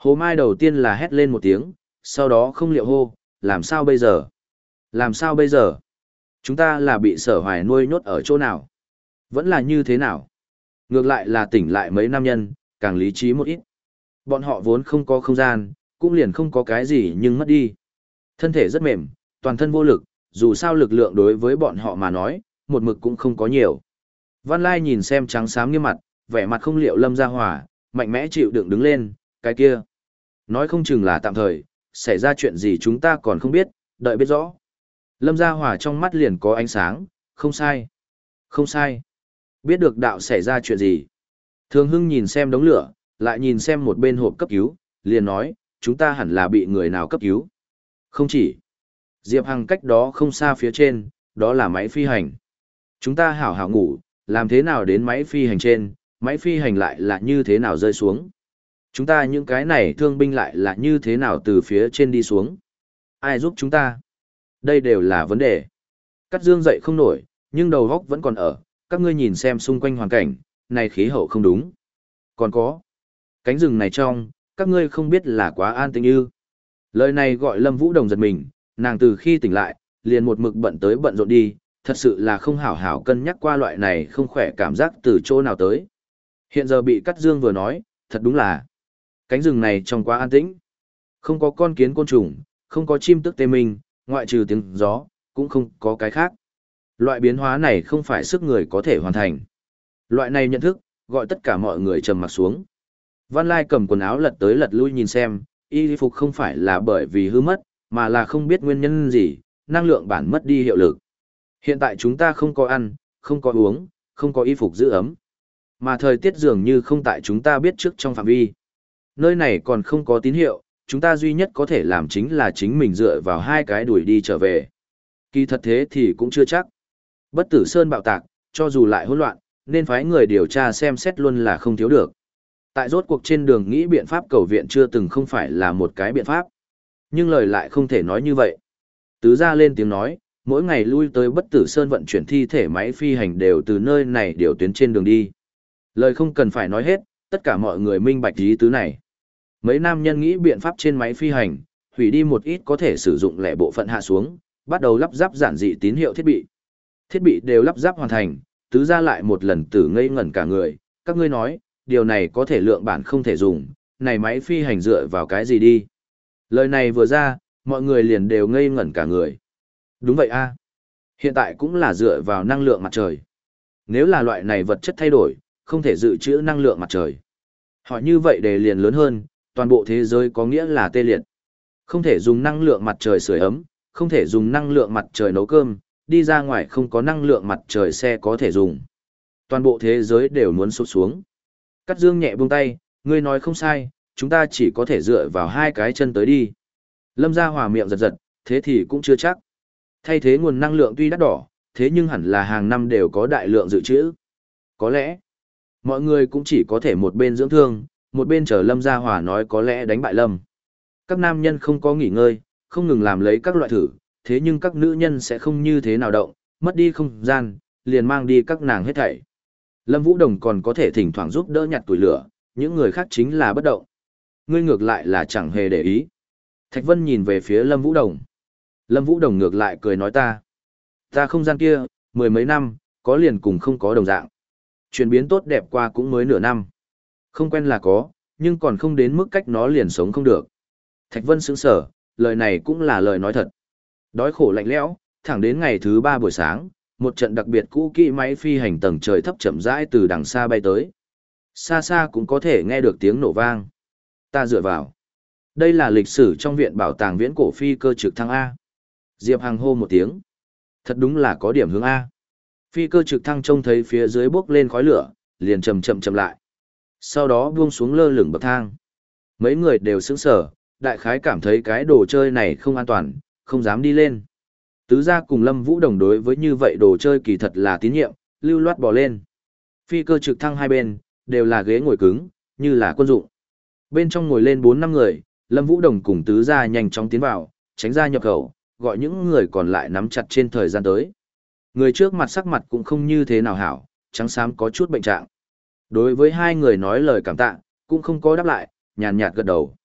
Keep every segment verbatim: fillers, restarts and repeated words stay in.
Hồ Mai đầu tiên là hét lên một tiếng, sau đó không liệu hô, làm sao bây giờ? Làm sao bây giờ? Chúng ta là bị Sở Hoài nuôi nhốt ở chỗ nào? Vẫn là như thế nào? Ngược lại là tỉnh lại mấy nam nhân, càng lý trí một ít. Bọn họ vốn không có không gian, cũng liền không có cái gì nhưng mất đi. Thân thể rất mềm, toàn thân vô lực, dù sao lực lượng đối với bọn họ mà nói, một mực cũng không có nhiều. Văn Lai nhìn xem trắng xám nghiêm mặt, vẻ mặt không liệu Lâm Gia Hòa, mạnh mẽ chịu đựng đứng lên, cái kia. Nói không chừng là tạm thời, xảy ra chuyện gì chúng ta còn không biết, đợi biết rõ. Lâm Gia Hòa trong mắt liền có ánh sáng, không sai. Không sai. Biết được đạo xảy ra chuyện gì. Thường Hưng nhìn xem đống lửa, lại nhìn xem một bên hộp cấp cứu, liền nói, chúng ta hẳn là bị người nào cấp cứu. Không chỉ. Diệp Hằng cách đó không xa phía trên, đó là máy phi hành. Chúng ta hảo hảo ngủ, làm thế nào đến máy phi hành trên, máy phi hành lại là như thế nào rơi xuống. Chúng ta những cái này thương binh lại là như thế nào từ phía trên đi xuống. Ai giúp chúng ta? Đây đều là vấn đề. Cắt Dương dậy không nổi, nhưng đầu góc vẫn còn ở, các ngươi nhìn xem xung quanh hoàn cảnh, này khí hậu không đúng. Còn có, cánh rừng này trong, các ngươi không biết là quá an tĩnh ư. Lời này gọi Lâm Vũ Đồng giật mình, nàng từ khi tỉnh lại, liền một mực bận tới bận rộn đi, thật sự là không hảo hảo cân nhắc qua loại này không khỏe cảm giác từ chỗ nào tới. Hiện giờ bị Cắt Dương vừa nói, thật đúng là, cánh rừng này trong quá an tĩnh. Không có con kiến côn trùng, không có chim tức tê minh, ngoại trừ tiếng gió, cũng không có cái khác. Loại biến hóa này không phải sức người có thể hoàn thành. Loại này nhận thức, gọi tất cả mọi người trầm mặt xuống. Văn Lai cầm quần áo lật tới lật lui nhìn xem, y phục không phải là bởi vì hư mất, mà là không biết nguyên nhân gì, năng lượng bản mất đi hiệu lực. Hiện tại chúng ta không có ăn, không có uống, không có y phục giữ ấm. Mà thời tiết dường như không tại chúng ta biết trước trong phạm vi. Nơi này còn không có tín hiệu, chúng ta duy nhất có thể làm chính là chính mình dựa vào hai cái đuổi đi trở về. Kỳ thật thế thì cũng chưa chắc. Bất Tử Sơn bạo tạc, cho dù lại hỗn loạn, nên phái người điều tra xem xét luôn là không thiếu được. Tại rốt cuộc trên đường nghĩ biện pháp cầu viện chưa từng không phải là một cái biện pháp. Nhưng lời lại không thể nói như vậy. Tứ gia lên tiếng nói, mỗi ngày lui tới Bất Tử Sơn vận chuyển thi thể máy phi hành đều từ nơi này điều tuyến trên đường đi. Lời không cần phải nói hết, tất cả mọi người minh bạch ý tứ này. Mấy nam nhân nghĩ biện pháp trên máy phi hành, hủy đi một ít có thể sử dụng lẻ bộ phận hạ xuống, bắt đầu lắp ráp giản dị tín hiệu thiết bị. Thiết bị đều lắp ráp hoàn thành, tứ gia lại một lần tử ngây ngẩn cả người, các ngươi nói, điều này có thể lượng bản không thể dùng, này máy phi hành dựa vào cái gì đi. Lời này vừa ra, mọi người liền đều ngây ngẩn cả người. Đúng vậy a, hiện tại cũng là dựa vào năng lượng mặt trời. Nếu là loại này vật chất thay đổi, không thể dự trữ năng lượng mặt trời. Hỏi như vậy để liền lớn hơn, toàn bộ thế giới có nghĩa là tê liệt. Không thể dùng năng lượng mặt trời sưởi ấm, không thể dùng năng lượng mặt trời nấu cơm, đi ra ngoài không có năng lượng mặt trời xe có thể dùng. Toàn bộ thế giới đều muốn sụp xuống. Cắt Dương nhẹ buông tay, ngươi nói không sai, chúng ta chỉ có thể dựa vào hai cái chân tới đi. Lâm Gia Hòa miệng giật giật, thế thì cũng chưa chắc. Thay thế nguồn năng lượng tuy đắt đỏ, thế nhưng hẳn là hàng năm đều có đại lượng dự trữ. Có lẽ, mọi người cũng chỉ có thể một bên dưỡng thương, một bên chờ Lâm Gia Hòa nói có lẽ đánh bại Lâm. Các nam nhân không có nghỉ ngơi, không ngừng làm lấy các loại thử, thế nhưng các nữ nhân sẽ không như thế nào động, mất đi không gian, liền mang đi các nàng hết thảy. Lâm Vũ Đồng còn có thể thỉnh thoảng giúp đỡ nhặt tuổi lửa, những người khác chính là bất động. Ngươi ngược lại là chẳng hề để ý. Thạch Vân nhìn về phía Lâm Vũ Đồng. Lâm Vũ Đồng ngược lại cười nói ta. Ta không gian kia, mười mấy năm, có liền cùng không có đồng dạng. Chuyển biến tốt đẹp qua cũng mới nửa năm. Không quen là có, nhưng còn không đến mức cách nó liền sống không được. Thạch Vân sững sở, lời này cũng là lời nói thật. Đói khổ lạnh lẽo, thẳng đến ngày thứ ba buổi sáng, một trận đặc biệt cũ kỹ máy phi hành tầng trời thấp chậm rãi từ đằng xa bay tới. Xa xa cũng có thể nghe được tiếng nổ vang. Ta dựa vào. Đây là lịch sử trong viện bảo tàng viễn cổ phi cơ trực thăng A. Diệp Hằng hô một tiếng. Thật đúng là có điểm hướng A. Phi cơ trực thăng trông thấy phía dưới bốc lên khói lửa, liền chậm chậm chậm lại. Sau đó buông xuống lơ lửng bậc thang. Mấy người đều sững sờ, đại khái cảm thấy cái đồ chơi này không an toàn, không dám đi lên. Tứ gia cùng Lâm Vũ Đồng đối với như vậy đồ chơi kỳ thật là tín nhiệm, lưu loát bò lên. Phi cơ trực thăng hai bên, đều là ghế ngồi cứng, như là quân dụng. Bên trong ngồi lên bốn năm người, Lâm Vũ Đồng cùng tứ gia nhanh chóng tiến vào, tránh ra nhập khẩu, gọi những người còn lại nắm chặt trên thời gian tới. Người trước mặt sắc mặt cũng không như thế nào hảo, trắng xám có chút bệnh trạng. Đối với hai người nói lời cảm tạ, cũng không có đáp lại, nhàn nhạt gật đầu.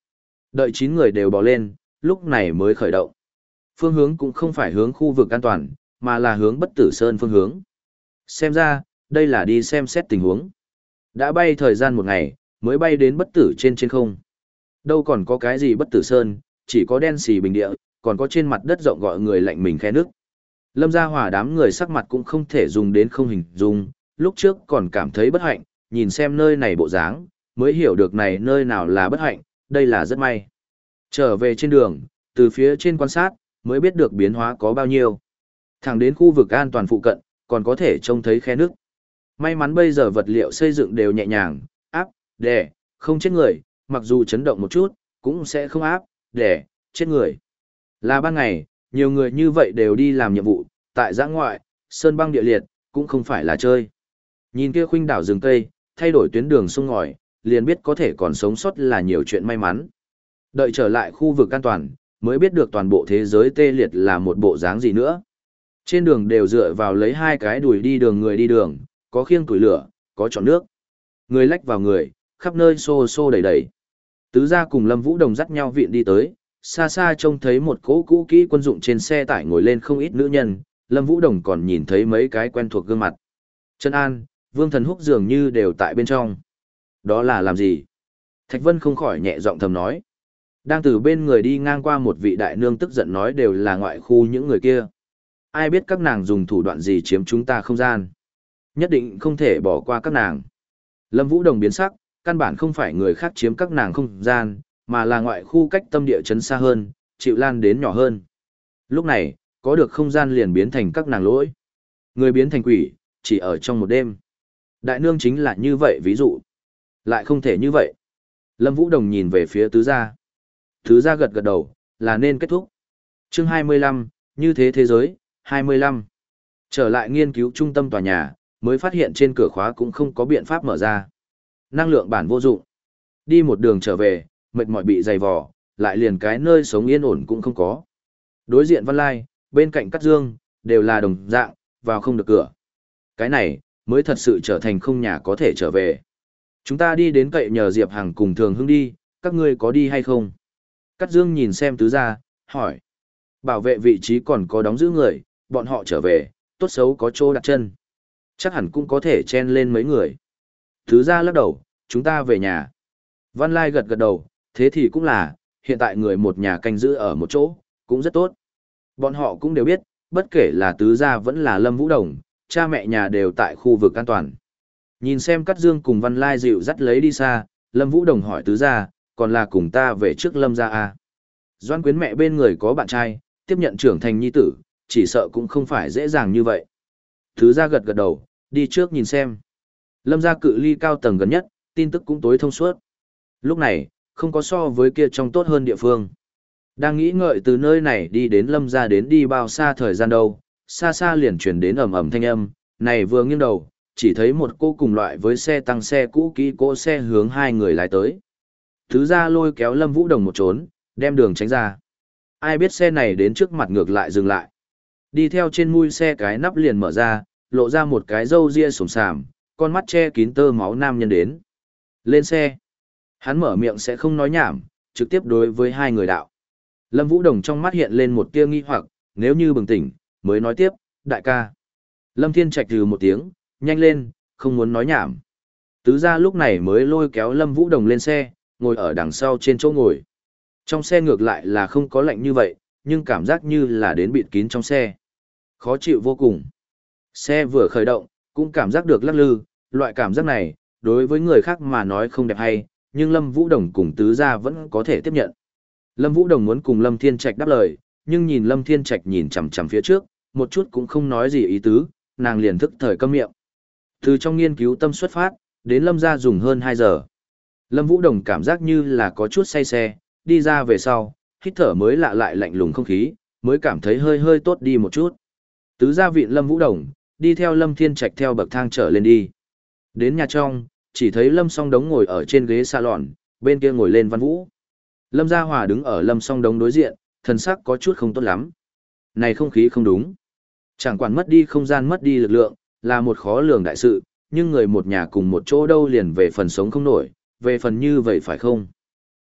Đợi chín người đều bò lên, lúc này mới khởi động. Phương hướng cũng không phải hướng khu vực an toàn, mà là hướng Bất Tử Sơn phương hướng. Xem ra, đây là đi xem xét tình huống. Đã bay thời gian một ngày, mới bay đến Bất Tử trên trên không. Đâu còn có cái gì Bất Tử Sơn, chỉ có đen xì bình địa, còn có trên mặt đất rộng gọi người lạnh mình khe nước. Lâm Gia Hòa đám người sắc mặt cũng không thể dùng đến không hình dung, lúc trước còn cảm thấy bất hạnh, nhìn xem nơi này bộ dáng, mới hiểu được này nơi nào là bất hạnh, đây là rất may. Trở về trên đường, từ phía trên quan sát, mới biết được biến hóa có bao nhiêu. Thẳng đến khu vực an toàn phụ cận, còn có thể trông thấy khe nước. May mắn bây giờ vật liệu xây dựng đều nhẹ nhàng, áp, đè, không chết người, mặc dù chấn động một chút, cũng sẽ không áp, đè, chết người. Là ban ngày, nhiều người như vậy đều đi làm nhiệm vụ, tại giã ngoại, sơn băng địa liệt, cũng không phải là chơi. Nhìn kia khuynh đảo rừng cây, thay đổi tuyến đường sông ngòi, liền biết có thể còn sống sót là nhiều chuyện may mắn. Đợi trở lại khu vực an toàn, mới biết được toàn bộ thế giới tê liệt là một bộ dáng gì nữa. Trên đường đều dựa vào lấy hai cái đùi đi đường người đi đường, có khiêng củi lửa, có chọn nước. Người lách vào người, khắp nơi xô xô đầy đầy. Tứ gia cùng Lâm Vũ Đồng dắt nhau viện đi tới, xa xa trông thấy một cỗ cũ kỹ quân dụng trên xe tải ngồi lên không ít nữ nhân, Lâm Vũ Đồng còn nhìn thấy mấy cái quen thuộc gương mặt. Trân An, Vương Thần Húc dường như đều tại bên trong. Đó là làm gì? Thạch Vân không khỏi nhẹ giọng thầm nói. Đang từ bên người đi ngang qua một vị đại nương tức giận nói đều là ngoại khu những người kia. Ai biết các nàng dùng thủ đoạn gì chiếm chúng ta không gian. Nhất định không thể bỏ qua các nàng. Lâm Vũ Đồng biến sắc, căn bản không phải người khác chiếm các nàng không gian, mà là ngoại khu cách tâm địa chấn xa hơn, chịu lan đến nhỏ hơn. Lúc này, có được không gian liền biến thành các nàng lỗi. Người biến thành quỷ, chỉ ở trong một đêm. Đại nương chính là như vậy ví dụ. Lại không thể như vậy. Lâm Vũ Đồng nhìn về phía tứ gia. Tứ gia gật gật đầu, là nên kết thúc. Chương hai mươi lăm, như thế thế giới, hai mươi lăm. Trở lại nghiên cứu trung tâm tòa nhà, mới phát hiện trên cửa khóa cũng không có biện pháp mở ra. Năng lượng bản vô dụng. Đi một đường trở về, mệt mỏi bị dày vò, lại liền cái nơi sống yên ổn cũng không có. Đối diện Văn Lai, bên cạnh Cát Dương, đều là đồng dạng, vào không được cửa. Cái này, mới thật sự trở thành không nhà có thể trở về. Chúng ta đi đến cậy nhờ Diệp Hằng cùng Thường Hưng đi, các ngươi có đi hay không? Cát Dương nhìn xem tứ gia, hỏi. Bảo vệ vị trí còn có đóng giữ người, bọn họ trở về, tốt xấu có chỗ đặt chân. Chắc hẳn cũng có thể chen lên mấy người. Tứ gia lắc đầu, chúng ta về nhà. Văn Lai gật gật đầu, thế thì cũng là, hiện tại người một nhà canh giữ ở một chỗ, cũng rất tốt. Bọn họ cũng đều biết, bất kể là tứ gia vẫn là Lâm Vũ Đồng, cha mẹ nhà đều tại khu vực an toàn. Nhìn xem Cát Dương cùng Văn Lai dịu dắt lấy đi xa, Lâm Vũ Đồng hỏi tứ gia, còn là cùng ta về trước Lâm gia à? Doan Quyến mẹ bên người có bạn trai, tiếp nhận trưởng thành nhi tử, chỉ sợ cũng không phải dễ dàng như vậy. Tứ gia gật gật đầu, đi trước nhìn xem. Lâm gia cự ly cao tầng gần nhất, tin tức cũng tối thông suốt. Lúc này, không có so với kia trong tốt hơn địa phương. Đang nghĩ ngợi từ nơi này đi đến Lâm gia đến đi bao xa thời gian đâu, xa xa liền chuyển đến ầm ầm thanh âm, này vừa nghiêng đầu, chỉ thấy một cô cùng loại với xe tăng xe cũ kỹ cỗ xe hướng hai người lái tới. Thứ ra lôi kéo Lâm Vũ Đồng một trốn, đem đường tránh ra. Ai biết xe này đến trước mặt ngược lại dừng lại. Đi theo trên mui xe cái nắp liền mở ra, lộ ra một cái râu ria sồm sàm, con mắt che kín tơ máu nam nhân đến. Lên xe. Hắn mở miệng sẽ không nói nhảm, trực tiếp đối với hai người đạo. Lâm Vũ Đồng trong mắt hiện lên một tia nghi hoặc, nếu như bừng tỉnh, mới nói tiếp, đại ca. Lâm Thiên Trạch từ một tiếng, nhanh lên, không muốn nói nhảm. Tứ gia lúc này mới lôi kéo Lâm Vũ Đồng lên xe, ngồi ở đằng sau trên chỗ ngồi. Trong xe ngược lại là không có lạnh như vậy, nhưng cảm giác như là đến bịt kín trong xe. Khó chịu vô cùng. Xe vừa khởi động, cũng cảm giác được lắc lư, loại cảm giác này, đối với người khác mà nói không đẹp hay, nhưng Lâm Vũ Đồng cùng tứ gia vẫn có thể tiếp nhận. Lâm Vũ Đồng muốn cùng Lâm Thiên Trạch đáp lời, nhưng nhìn Lâm Thiên Trạch nhìn chằm chằm phía trước, một chút cũng không nói gì ý tứ, nàng liền thức thời câm miệng. Từ trong nghiên cứu tâm xuất phát, đến Lâm gia dùng hơn hai giờ. Lâm Vũ Đồng cảm giác như là có chút say xe, đi ra về sau, hít thở mới lạ lại lạnh lùng không khí, mới cảm thấy hơi hơi tốt đi một chút. Tứ gia vịn Lâm Vũ Đồng, đi theo Lâm Thiên Trạch theo bậc thang trở lên đi. Đến nhà trong, chỉ thấy Lâm Song Đống ngồi ở trên ghế salon, bên kia ngồi lên Văn Vũ. Lâm Gia Hòa đứng ở Lâm Song Đống đối diện, thần sắc có chút không tốt lắm. Này không khí không đúng. Chẳng quản mất đi không gian mất đi lực lượng, là một khó lường đại sự, nhưng người một nhà cùng một chỗ đâu liền về phần sống không nổi, về phần như vậy phải không?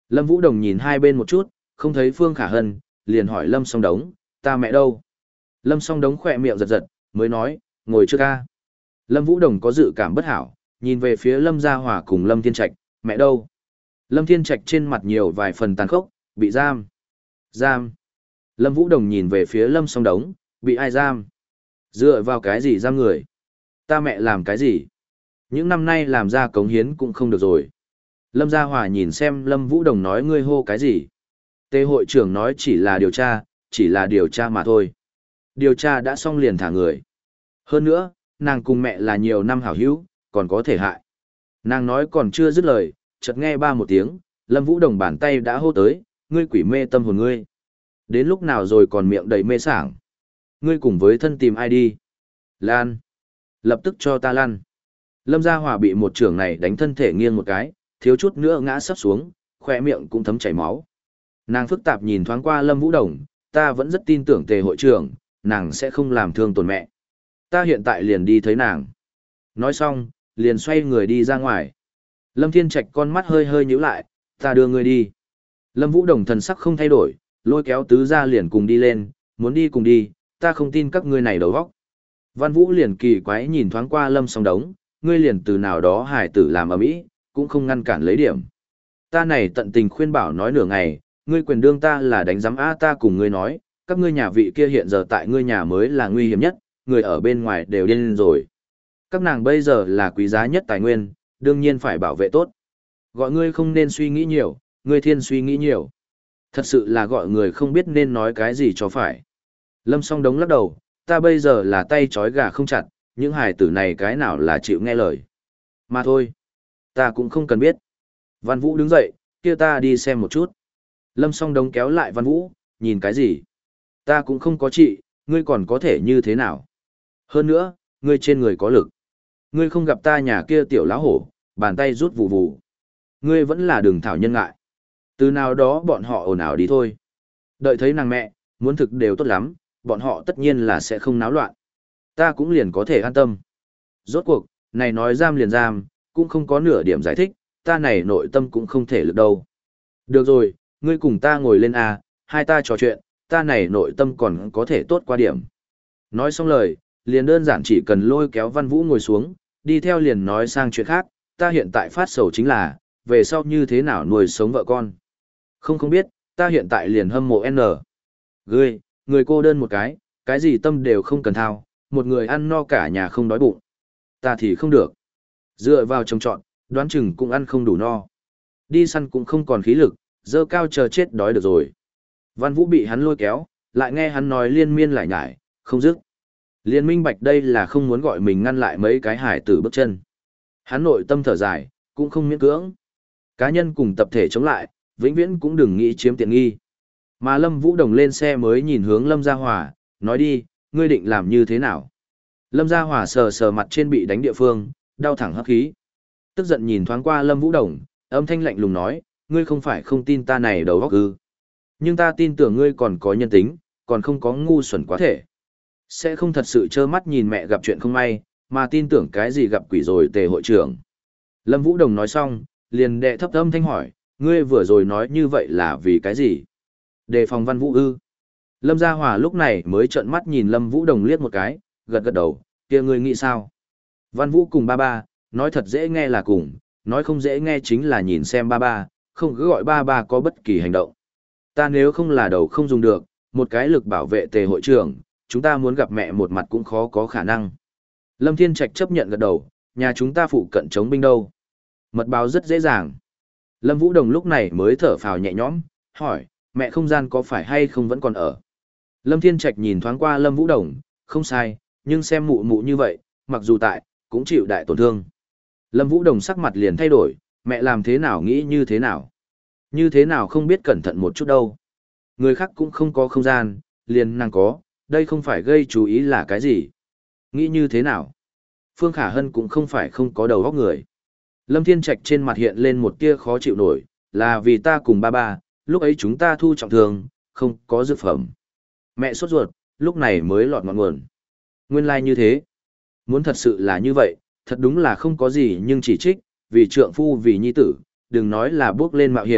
Lâm Vũ Đồng nhìn hai bên một chút, không thấy Phương Khả Hân, liền hỏi Lâm Song Đống, ta mẹ đâu? Lâm Song Đống khỏe miệng giật giật, mới nói, ngồi chưa ca. Lâm Vũ Đồng có dự cảm bất hảo, nhìn về phía Lâm Gia Hòa cùng Lâm Thiên Trạch, mẹ đâu? Lâm Thiên Trạch trên mặt nhiều vài phần tàn khốc, bị giam. Giam. Lâm Vũ Đồng nhìn về phía Lâm Song Đống, bị ai giam? Dựa vào cái gì giam người? Ta mẹ làm cái gì? Những năm nay làm ra cống hiến cũng không được rồi. Lâm Gia Hòa nhìn xem Lâm Vũ Đồng nói ngươi hô cái gì? Tề hội trưởng nói chỉ là điều tra, chỉ là điều tra mà thôi. Điều tra đã xong liền thả người. Hơn nữa, nàng cùng mẹ là nhiều năm hảo hữu, còn có thể hại. Nàng nói còn chưa dứt lời, chợt nghe ba một tiếng, Lâm Vũ Đồng bàn tay đã hô tới, ngươi quỷ mê tâm hồn ngươi. Đến lúc nào rồi còn miệng đầy mê sảng. Ngươi cùng với thân tìm ai đi? Lan. Lập tức cho ta lăn. Lâm Gia Hòa bị một trưởng này đánh thân thể nghiêng một cái, thiếu chút nữa ngã sắp xuống, khỏe miệng cũng thấm chảy máu. Nàng phức tạp nhìn thoáng qua Lâm Vũ Đồng, ta vẫn rất tin tưởng Tề hội trưởng, nàng sẽ không làm thương tổn mẹ. Ta hiện tại liền đi thấy nàng. Nói xong, liền xoay người đi ra ngoài. Lâm Thiên Trạch con mắt hơi hơi nhíu lại, ta đưa ngươi đi. Lâm Vũ Đồng thần sắc không thay đổi, lôi kéo tứ ra liền cùng đi lên, muốn đi cùng đi, ta không tin các ngươi này đầu óc. Văn Vũ liền kỳ quái nhìn thoáng qua Lâm Song Đống, ngươi liền từ nào đó hải tử làm ầm ĩ, cũng không ngăn cản lấy điểm. Ta này tận tình khuyên bảo nói nửa ngày, ngươi quyền đương ta là đánh giám a ta cùng ngươi nói, các ngươi nhà vị kia hiện giờ tại ngươi nhà mới là nguy hiểm nhất, người ở bên ngoài đều điên rồi. Các nàng bây giờ là quý giá nhất tài nguyên, đương nhiên phải bảo vệ tốt. Gọi ngươi không nên suy nghĩ nhiều, ngươi thiên suy nghĩ nhiều. Thật sự là gọi người không biết nên nói cái gì cho phải. Lâm Song Đống lắc đầu, ta bây giờ là tay trói gà không chặt, những hài tử này cái nào là chịu nghe lời. Mà thôi, ta cũng không cần biết. Văn Vũ đứng dậy, kia ta đi xem một chút. Lâm Song Đống kéo lại Văn Vũ, nhìn cái gì? Ta cũng không có trị, ngươi còn có thể như thế nào? Hơn nữa, ngươi trên người có lực. Ngươi không gặp ta nhà kia tiểu lão hổ, bàn tay rút vù vù. Ngươi vẫn là đường thảo nhân ngại. Từ nào đó bọn họ ồn ào đi thôi. Đợi thấy nàng mẹ, muốn thực đều tốt lắm, bọn họ tất nhiên là sẽ không náo loạn. Ta cũng liền có thể an tâm. Rốt cuộc, này nói giam liền giam, cũng không có nửa điểm giải thích, ta này nội tâm cũng không thể lực đâu. Được rồi, ngươi cùng ta ngồi lên A, hai ta trò chuyện, ta này nội tâm còn có thể tốt qua điểm. Nói xong lời, liền đơn giản chỉ cần lôi kéo Văn Vũ ngồi xuống, đi theo liền nói sang chuyện khác, ta hiện tại phát sầu chính là, về sau như thế nào nuôi sống vợ con. Không không biết, ta hiện tại liền hâm mộ N. Ngươi, người cô đơn một cái, cái gì tâm đều không cần thao, một người ăn no cả nhà không đói bụng. Ta thì không được. Dựa vào trồng trọn, đoán chừng cũng ăn không đủ no. Đi săn cũng không còn khí lực, dơ cao chờ chết đói được rồi. Văn Vũ bị hắn lôi kéo, lại nghe hắn nói liên miên lại nhải, không dứt. Liên minh bạch đây là không muốn gọi mình ngăn lại mấy cái hải tử bước chân. Hắn nội tâm thở dài, cũng không miễn cưỡng. Cá nhân cùng tập thể chống lại, vĩnh viễn cũng đừng nghĩ chiếm tiện nghi. Mà Lâm Vũ Đồng lên xe mới nhìn hướng Lâm Gia Hòa, nói đi, ngươi định làm như thế nào? Lâm Gia Hòa sờ sờ mặt trên bị đánh địa phương, đau thẳng hấp khí. Tức giận nhìn thoáng qua Lâm Vũ Đồng, âm thanh lạnh lùng nói, ngươi không phải không tin ta này đầu óc ư. Nhưng ta tin tưởng ngươi còn có nhân tính, còn không có ngu xuẩn quá thể. Sẽ không thật sự trơ mắt nhìn mẹ gặp chuyện không may, mà tin tưởng cái gì gặp quỷ rồi Tề hội trưởng. Lâm Vũ Đồng nói xong, liền đệ thấp âm thanh hỏi, ngươi vừa rồi nói như vậy là vì cái gì? Đề phòng Văn Vũ ư. Lâm Gia Hòa lúc này mới trợn mắt nhìn Lâm Vũ Đồng liếc một cái, gật gật đầu, kia ngươi nghĩ sao? Văn Vũ cùng ba ba, nói thật dễ nghe là cùng, nói không dễ nghe chính là nhìn xem ba ba, không cứ gọi ba ba có bất kỳ hành động. Ta nếu không là đầu không dùng được, một cái lực bảo vệ Tề hội trưởng, chúng ta muốn gặp mẹ một mặt cũng khó có khả năng. Lâm Thiên Trạch chấp nhận gật đầu, nhà chúng ta phụ cận chống binh đâu. Mật báo rất dễ dàng. Lâm Vũ Đồng lúc này mới thở phào nhẹ nhõm, hỏi, mẹ không gian có phải hay không vẫn còn ở. Lâm Thiên Trạch nhìn thoáng qua Lâm Vũ Đồng, không sai, nhưng xem mụ mụ như vậy, mặc dù tại, cũng chịu đại tổn thương. Lâm Vũ Đồng sắc mặt liền thay đổi, mẹ làm thế nào nghĩ như thế nào. Như thế nào không biết cẩn thận một chút đâu. Người khác cũng không có không gian, liền nàng có, đây không phải gây chú ý là cái gì. Nghĩ như thế nào. Phương Khả Hân cũng không phải không có đầu óc người. Lâm Thiên Trạch trên mặt hiện lên một tia khó chịu nổi, là vì ta cùng ba ba, lúc ấy chúng ta thu trọng thương, không có dược phẩm. Mẹ sốt ruột, lúc này mới lọt ngọn nguồn. Nguyên lai like như thế. Muốn thật sự là như vậy, thật đúng là không có gì nhưng chỉ trích, vì trượng phu vì nhi tử, đừng nói là bước lên mạo hiểm,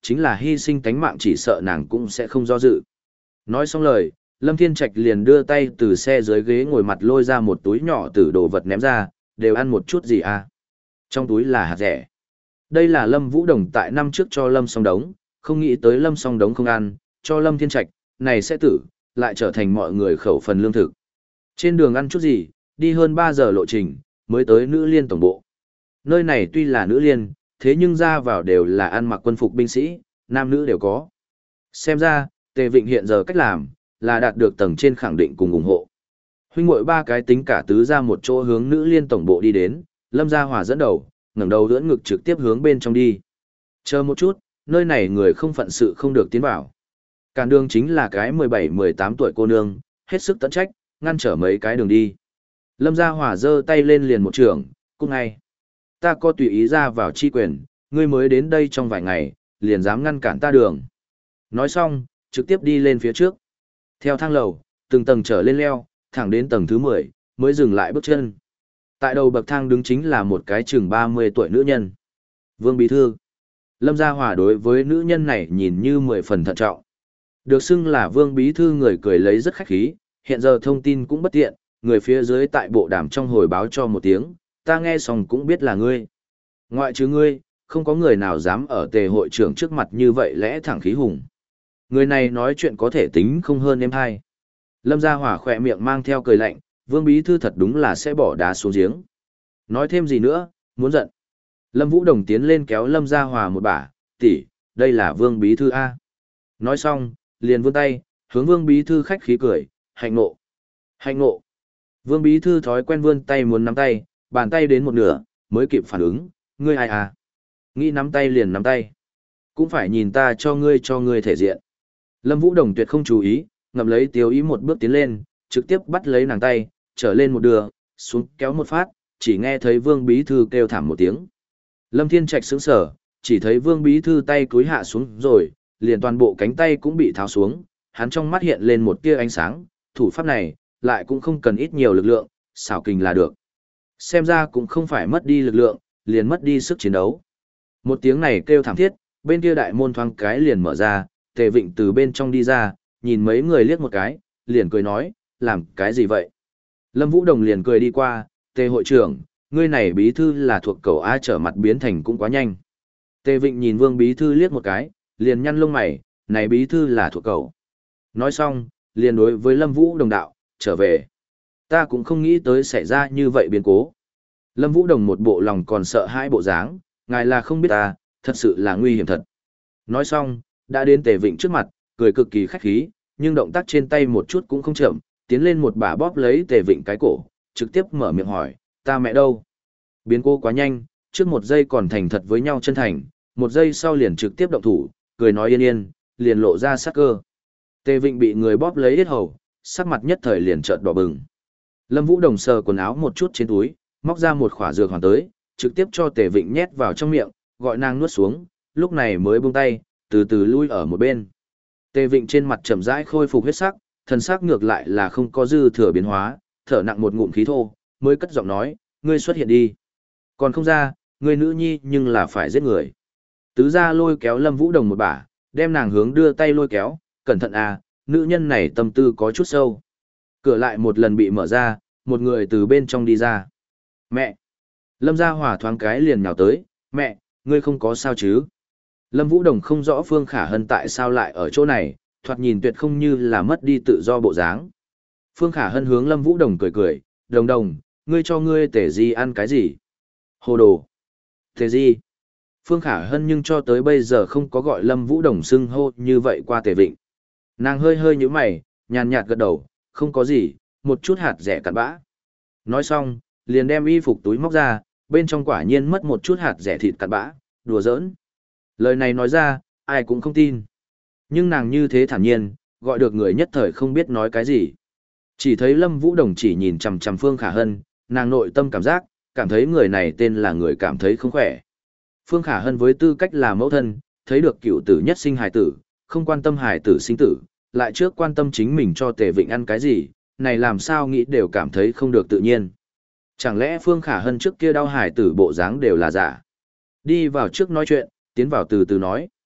chính là hy sinh tánh mạng chỉ sợ nàng cũng sẽ không do dự. Nói xong lời, Lâm Thiên Trạch liền đưa tay từ xe dưới ghế ngồi mặt lôi ra một túi nhỏ từ đồ vật ném ra, đều ăn một chút gì à? Trong túi là hạt rẻ. Đây là Lâm Vũ Đồng tại năm trước cho Lâm Song Đống, không nghĩ tới Lâm Song Đống không ăn, cho Lâm Thiên Trạch, này sẽ tử, lại trở thành mọi người khẩu phần lương thực. Trên đường ăn chút gì, đi hơn ba giờ lộ trình, mới tới Nữ Liên tổng bộ. Nơi này tuy là Nữ Liên, thế nhưng ra vào đều là ăn mặc quân phục binh sĩ, nam nữ đều có. Xem ra, Tề Vịnh hiện giờ cách làm, là đạt được tầng trên khẳng định cùng ủng hộ. Huynh muội ba cái tính cả tứ ra một chỗ hướng Nữ Liên tổng bộ đi đến, Lâm Gia Hòa dẫn đầu, ngẩng đầu ưỡn ngực trực tiếp hướng bên trong đi. Chờ một chút, nơi này người không phận sự không được tiến vào. Cản đường chính là cái mười bảy mười tám tuổi cô nương, hết sức tận trách, ngăn trở mấy cái đường đi. Lâm Gia Hòa giơ tay lên liền một trường, cút ngay. Ta có tùy ý ra vào chi quyền, ngươi mới đến đây trong vài ngày, liền dám ngăn cản ta đường. Nói xong, trực tiếp đi lên phía trước. Theo thang lầu, từng tầng trở lên leo, thẳng đến tầng thứ mười, mới dừng lại bước chân. Tại đầu bậc thang đứng chính là một cái chừng ba mươi tuổi nữ nhân. Vương Bí Thư. Lâm Gia Hòa đối với nữ nhân này nhìn như mười phần thận trọng. Được xưng là Vương Bí Thư người cười lấy rất khách khí, hiện giờ thông tin cũng bất tiện, người phía dưới tại bộ đàm trong hồi báo cho một tiếng, ta nghe xong cũng biết là ngươi. Ngoại trừ ngươi, không có người nào dám ở Tề hội trưởng trước mặt như vậy lẽ thẳng khí hùng. Người này nói chuyện có thể tính không hơn em hai. Lâm Gia Hòa khỏe miệng mang theo cười lạnh, Vương Bí Thư thật đúng là sẽ bỏ đá xuống giếng. Nói thêm gì nữa, muốn giận. Lâm Vũ Đồng tiến lên kéo Lâm Gia Hòa một bả, tỷ, đây là Vương Bí Thư A. Nói xong, liền vươn tay, hướng Vương Bí Thư khách khí cười, hạnh nộ. Hạnh nộ. Vương Bí Thư thói quen vươn tay muốn nắm tay, bàn tay đến một nửa, mới kịp phản ứng, ngươi ai à? Nghĩ nắm tay liền nắm tay. Cũng phải nhìn ta cho ngươi cho ngươi thể diện. Lâm Vũ Đồng tuyệt không chú ý, ngậm lấy Tiếu Ý một bước tiến lên, trực tiếp bắt lấy nàng tay, trở lên một đường, xuống kéo một phát, chỉ nghe thấy Vương Bí Thư kêu thảm một tiếng. Lâm Thiên Trạch sững sờ, chỉ thấy Vương Bí Thư tay cúi hạ xuống rồi, liền toàn bộ cánh tay cũng bị tháo xuống, hắn trong mắt hiện lên một tia ánh sáng, thủ pháp này, lại cũng không cần ít nhiều lực lượng, xảo kình là được. Xem ra cũng không phải mất đi lực lượng, liền mất đi sức chiến đấu. Một tiếng này kêu thảm thiết, bên kia đại môn thoáng cái liền mở ra, Tề Vịnh từ bên trong đi ra, nhìn mấy người liếc một cái, liền cười nói, làm cái gì vậy? Lâm Vũ Đồng liền cười đi qua, Tề hội trưởng, ngươi này bí thư là thuộc cầu A trở mặt biến thành cũng quá nhanh. Tề Vịnh nhìn Vương Bí Thư liếc một cái, liền nhăn lông mày, này bí thư là thuộc cầu. Nói xong, liền đối với Lâm Vũ Đồng đạo, trở về. Ta cũng không nghĩ tới xảy ra như vậy biến cố. Lâm Vũ Đồng một bộ lòng còn sợ hai bộ dáng, ngài là không biết ta, thật sự là nguy hiểm thật. Nói xong, đã đến Tề Vịnh trước mặt, cười cực kỳ khách khí, nhưng động tác trên tay một chút cũng không chậm, tiến lên một bà bóp lấy Tề Vịnh cái cổ, trực tiếp mở miệng hỏi, ta mẹ đâu? Biến cố quá nhanh, trước một giây còn thành thật với nhau chân thành, một giây sau liền trực tiếp động thủ, cười nói yên yên, liền lộ ra sắc cơ. Tề Vịnh bị người bóp lấy hết hầu, sắc mặt nhất thời liền trợn đỏ bừng. Lâm Vũ Đồng sờ quần áo một chút trên túi, móc ra một khỏa dược hoàn tới, trực tiếp cho Tề Vịnh nhét vào trong miệng, gọi nàng nuốt xuống, lúc này mới buông tay, từ từ lui ở một bên. Tề Vịnh trên mặt chậm rãi khôi phục huyết sắc, thần sắc ngược lại là không có dư thừa biến hóa, thở nặng một ngụm khí thô, mới cất giọng nói, ngươi xuất hiện đi. Còn không ra, ngươi nữ nhi nhưng là phải giết người. Tứ gia lôi kéo Lâm Vũ Đồng một bả, đem nàng hướng đưa tay lôi kéo, cẩn thận à, nữ nhân này tâm tư có chút sâu. Cửa lại một lần bị mở ra, một người từ bên trong đi ra. Mẹ! Lâm Gia Hòa thoáng cái liền nhào tới, mẹ, ngươi không có sao chứ? Lâm Vũ Đồng không rõ Phương Khả Hân tại sao lại ở chỗ này, thoạt nhìn tuyệt không như là mất đi tự do bộ dáng. Phương Khả Hân hướng Lâm Vũ Đồng cười cười, đồng đồng, ngươi cho ngươi Tề Di ăn cái gì? Hồ đồ! Tề Di! Phương Khả Hân nhưng cho tới bây giờ không có gọi Lâm Vũ Đồng xưng hô như vậy qua Tề Vịnh. Nàng hơi hơi nhíu mày, nhàn nhạt gật đầu, không có gì, một chút hạt rẻ cặn bã. Nói xong, liền đem y phục túi móc ra, bên trong quả nhiên mất một chút hạt rẻ thịt cặn bã, đùa giỡn. Lời này nói ra, ai cũng không tin. Nhưng nàng như thế thản nhiên, gọi được người nhất thời không biết nói cái gì. Chỉ thấy Lâm Vũ Đồng chỉ nhìn chằm chằm Phương Khả Hân, nàng nội tâm cảm giác, cảm thấy người này tên là người cảm thấy không khỏe. Phương Khả Hân với tư cách là mẫu thân, thấy được cựu tử nhất sinh hài tử, không quan tâm hài tử sinh tử, lại trước quan tâm chính mình cho Tề Vịnh ăn cái gì, này làm sao nghĩ đều cảm thấy không được tự nhiên. Chẳng lẽ Phương Khả Hân trước kia đau hài tử bộ dáng đều là giả? Đi vào trước nói chuyện, tiến vào từ từ nói.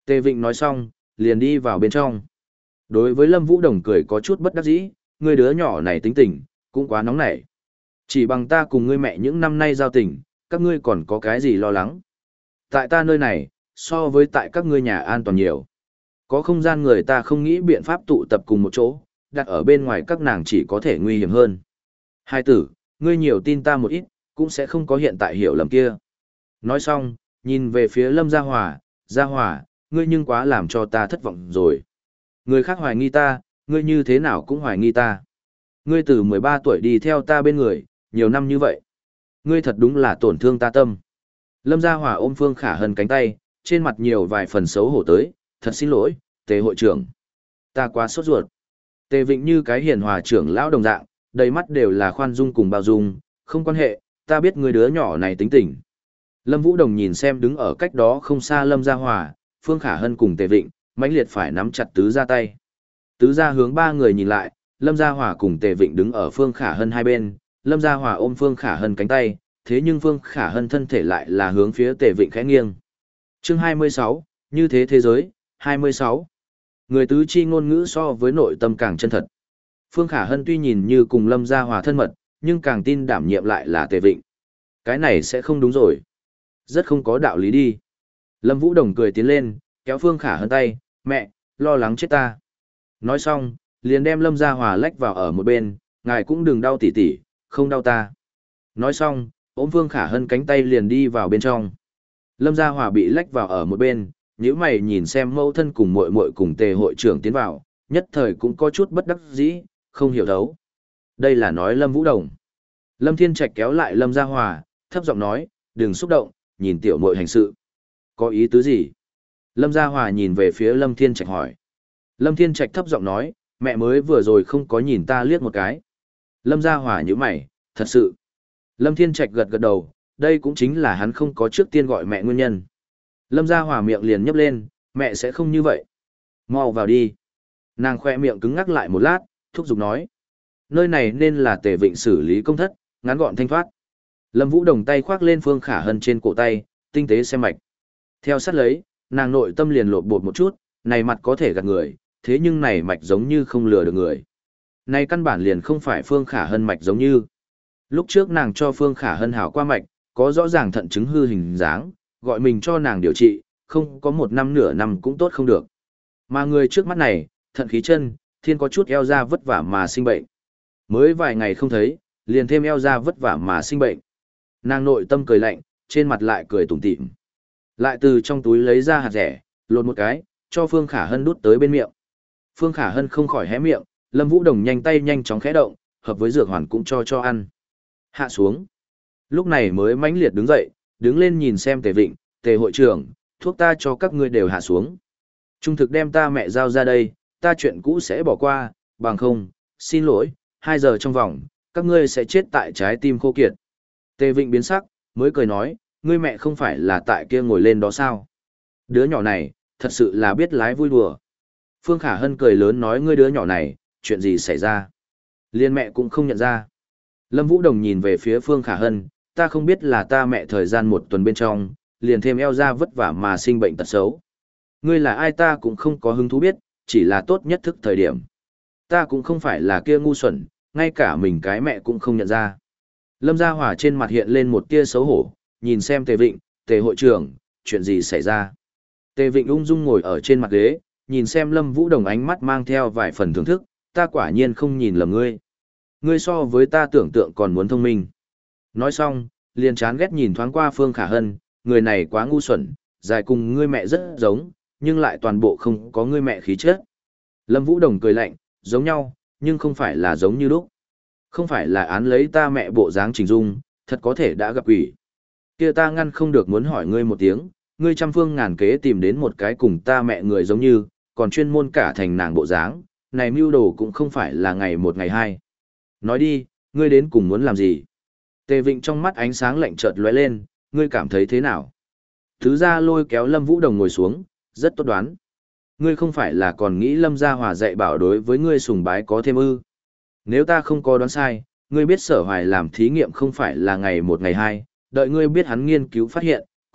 Tề Vịnh nói xong, liền đi vào bên trong. Đối với Lâm Vũ Đồng cười có chút bất đắc dĩ, ngươi đứa nhỏ này tính tình, cũng quá nóng nảy. Chỉ bằng ta cùng ngươi mẹ những năm nay giao tình, các ngươi còn có cái gì lo lắng. Tại ta nơi này, so với tại các ngươi nhà an toàn nhiều. Có không gian người ta không nghĩ biện pháp tụ tập cùng một chỗ, đặt ở bên ngoài các nàng chỉ có thể nguy hiểm hơn. Hai tử, ngươi nhiều tin ta một ít, cũng sẽ không có hiện tại hiểu lầm kia. Nói xong, nhìn về phía Lâm Gia Hòa, Gia Hòa, ngươi nhưng quá làm cho ta thất vọng rồi. Người khác hoài nghi ta, ngươi như thế nào cũng hoài nghi ta. Ngươi từ mười ba tuổi đi theo ta bên người, nhiều năm như vậy. Ngươi thật đúng là tổn thương ta tâm. Lâm Gia Hòa ôm Phương Khả Hân cánh tay, trên mặt nhiều vài phần xấu hổ tới, thật xin lỗi, Tề hội trưởng. Ta quá sốt ruột. Tề Vịnh như cái hiền hòa trưởng lão đồng dạng, đầy mắt đều là khoan dung cùng bao dung, không quan hệ, ta biết người đứa nhỏ này tính tình. Lâm Vũ Đồng nhìn xem đứng ở cách đó không xa Lâm Gia Hòa, Phương Khả Hân cùng Tề Vịnh, mãnh liệt phải nắm chặt tứ gia tay. Tứ gia hướng ba người nhìn lại, Lâm Gia Hòa cùng Tề Vịnh đứng ở Phương Khả Hân hai bên, Lâm Gia Hòa ôm Phương Khả Hân cánh tay, thế nhưng Phương Khả Hân thân thể lại là hướng phía Tề Vịnh khẽ nghiêng. Chương hai mươi sáu, như thế thế giới, hai mươi sáu. Người tứ chi ngôn ngữ so với nội tâm càng chân thật. Phương Khả Hân tuy nhìn như cùng Lâm Gia Hòa thân mật, nhưng càng tin đảm nhiệm lại là Tề Vịnh. Cái này sẽ không đúng rồi. Rất không có đạo lý đi. Lâm Vũ Đồng cười tiến lên, kéo Phương Khả Hân tay, mẹ, lo lắng chết ta. Nói xong, liền đem Lâm Gia Hòa lách vào ở một bên, ngài cũng đừng đau tỉ tỉ, không đau ta. Nói xong, ôm Phương Khả Hân cánh tay liền đi vào bên trong. Lâm Gia Hòa bị lách vào ở một bên, nhíu mày nhìn xem mẫu thân cùng muội muội cùng Tề hội trưởng tiến vào, nhất thời cũng có chút bất đắc dĩ, không hiểu thấu. Đây là nói Lâm Vũ Đồng. Lâm Thiên Trạch kéo lại Lâm Gia Hòa, thấp giọng nói, đừng xúc động, nhìn tiểu muội hành sự. Có ý tứ gì? Lâm Gia Hòa nhìn về phía Lâm Thiên Trạch hỏi. Lâm Thiên Trạch thấp giọng nói, mẹ mới vừa rồi không có nhìn ta liếc một cái. Lâm Gia Hòa nhíu mày, thật sự. Lâm Thiên Trạch gật gật đầu, đây cũng chính là hắn không có trước tiên gọi mẹ nguyên nhân. Lâm Gia Hòa miệng liền nhấp lên, mẹ sẽ không như vậy. Mau vào đi. Nàng khoe miệng cứng ngắc lại một lát, thúc giục nói. Nơi này nên là Tề Vịnh xử lý công thất, ngắn gọn thanh thoát. Lâm Vũ Đồng tay khoác lên Phương Khả Hân trên cổ tay, tinh tế xem mạch. Theo sát lấy, nàng nội tâm liền lộn bột một chút, này mặt có thể gạt người, thế nhưng này mạch giống như không lừa được người. Này căn bản liền không phải Phương Khả Hân mạch giống như. Lúc trước nàng cho Phương Khả Hân hảo qua mạch, có rõ ràng thận chứng hư hình dáng, gọi mình cho nàng điều trị, không có một năm nửa năm cũng tốt không được. Mà người trước mắt này, thận khí chân, thiên có chút eo ra vất vả mà sinh bệnh. Mới vài ngày không thấy, liền thêm eo ra vất vả mà sinh bệnh. Nàng nội tâm cười lạnh, trên mặt lại cười tủm tỉm. Lại từ trong túi lấy ra hạt rẻ, lột một cái, cho Phương Khả Hân đút tới bên miệng. Phương Khả Hân không khỏi hé miệng, Lâm Vũ Đồng nhanh tay nhanh chóng khẽ động, hợp với dược hoàn cũng cho cho ăn. Hạ xuống. Lúc này mới mãnh liệt đứng dậy, đứng lên nhìn xem Tề Vịnh, Tề hội trưởng, thuốc ta cho các ngươi đều hạ xuống. Trung thực đem ta mẹ giao ra đây, ta chuyện cũ sẽ bỏ qua, bằng không, xin lỗi, hai giờ trong vòng, các ngươi sẽ chết tại trái tim khô kiệt. Tề Vịnh biến sắc, mới cười nói, ngươi mẹ không phải là tại kia ngồi lên đó sao? Đứa nhỏ này, thật sự là biết lái vui đùa. Phương Khả Hân cười lớn nói ngươi đứa nhỏ này, chuyện gì xảy ra? Liên mẹ cũng không nhận ra. Lâm Vũ Đồng nhìn về phía Phương Khả Hân, ta không biết là ta mẹ thời gian một tuần bên trong, liền thêm eo ra vất vả mà sinh bệnh tật xấu. Ngươi là ai ta cũng không có hứng thú biết, chỉ là tốt nhất thức thời điểm. Ta cũng không phải là kia ngu xuẩn, ngay cả mình cái mẹ cũng không nhận ra. Lâm Gia Hòa trên mặt hiện lên một tia xấu hổ, nhìn xem Tề Vịnh, Tề hội trưởng, chuyện gì xảy ra. Tề Vịnh ung dung ngồi ở trên mặt ghế, nhìn xem Lâm Vũ Đồng ánh mắt mang theo vài phần thưởng thức, ta quả nhiên không nhìn lầm ngươi. Ngươi so với ta tưởng tượng còn muốn thông minh. Nói xong, liền chán ghét nhìn thoáng qua Phương Khả Hân, người này quá ngu xuẩn, dài cùng ngươi mẹ rất giống, nhưng lại toàn bộ không có ngươi mẹ khí chất. Lâm Vũ Đồng cười lạnh, giống nhau, nhưng không phải là giống như lúc. Không phải là án lấy ta mẹ bộ dáng chỉnh dung, thật có thể đã gặp quỷ. Kia ta ngăn không được muốn hỏi ngươi một tiếng, ngươi trăm phương ngàn kế tìm đến một cái cùng ta mẹ người giống như, còn chuyên môn cả thành nàng bộ dáng, này mưu đồ cũng không phải là ngày một ngày hai. Nói đi, ngươi đến cùng muốn làm gì? Tề Vịnh trong mắt ánh sáng lạnh chợt lóe lên, ngươi cảm thấy thế nào? Thứ ra lôi kéo Lâm Vũ Đồng ngồi xuống, rất tốt đoán. Ngươi không phải là còn nghĩ Lâm Gia Hòa dạy bảo đối với ngươi sùng bái có thêm ư? Nếu ta không có đoán sai, ngươi biết Sở Hoài làm thí nghiệm không phải là ngày một ngày hai, đợi ngươi biết hắn nghiên cứu phát hiện,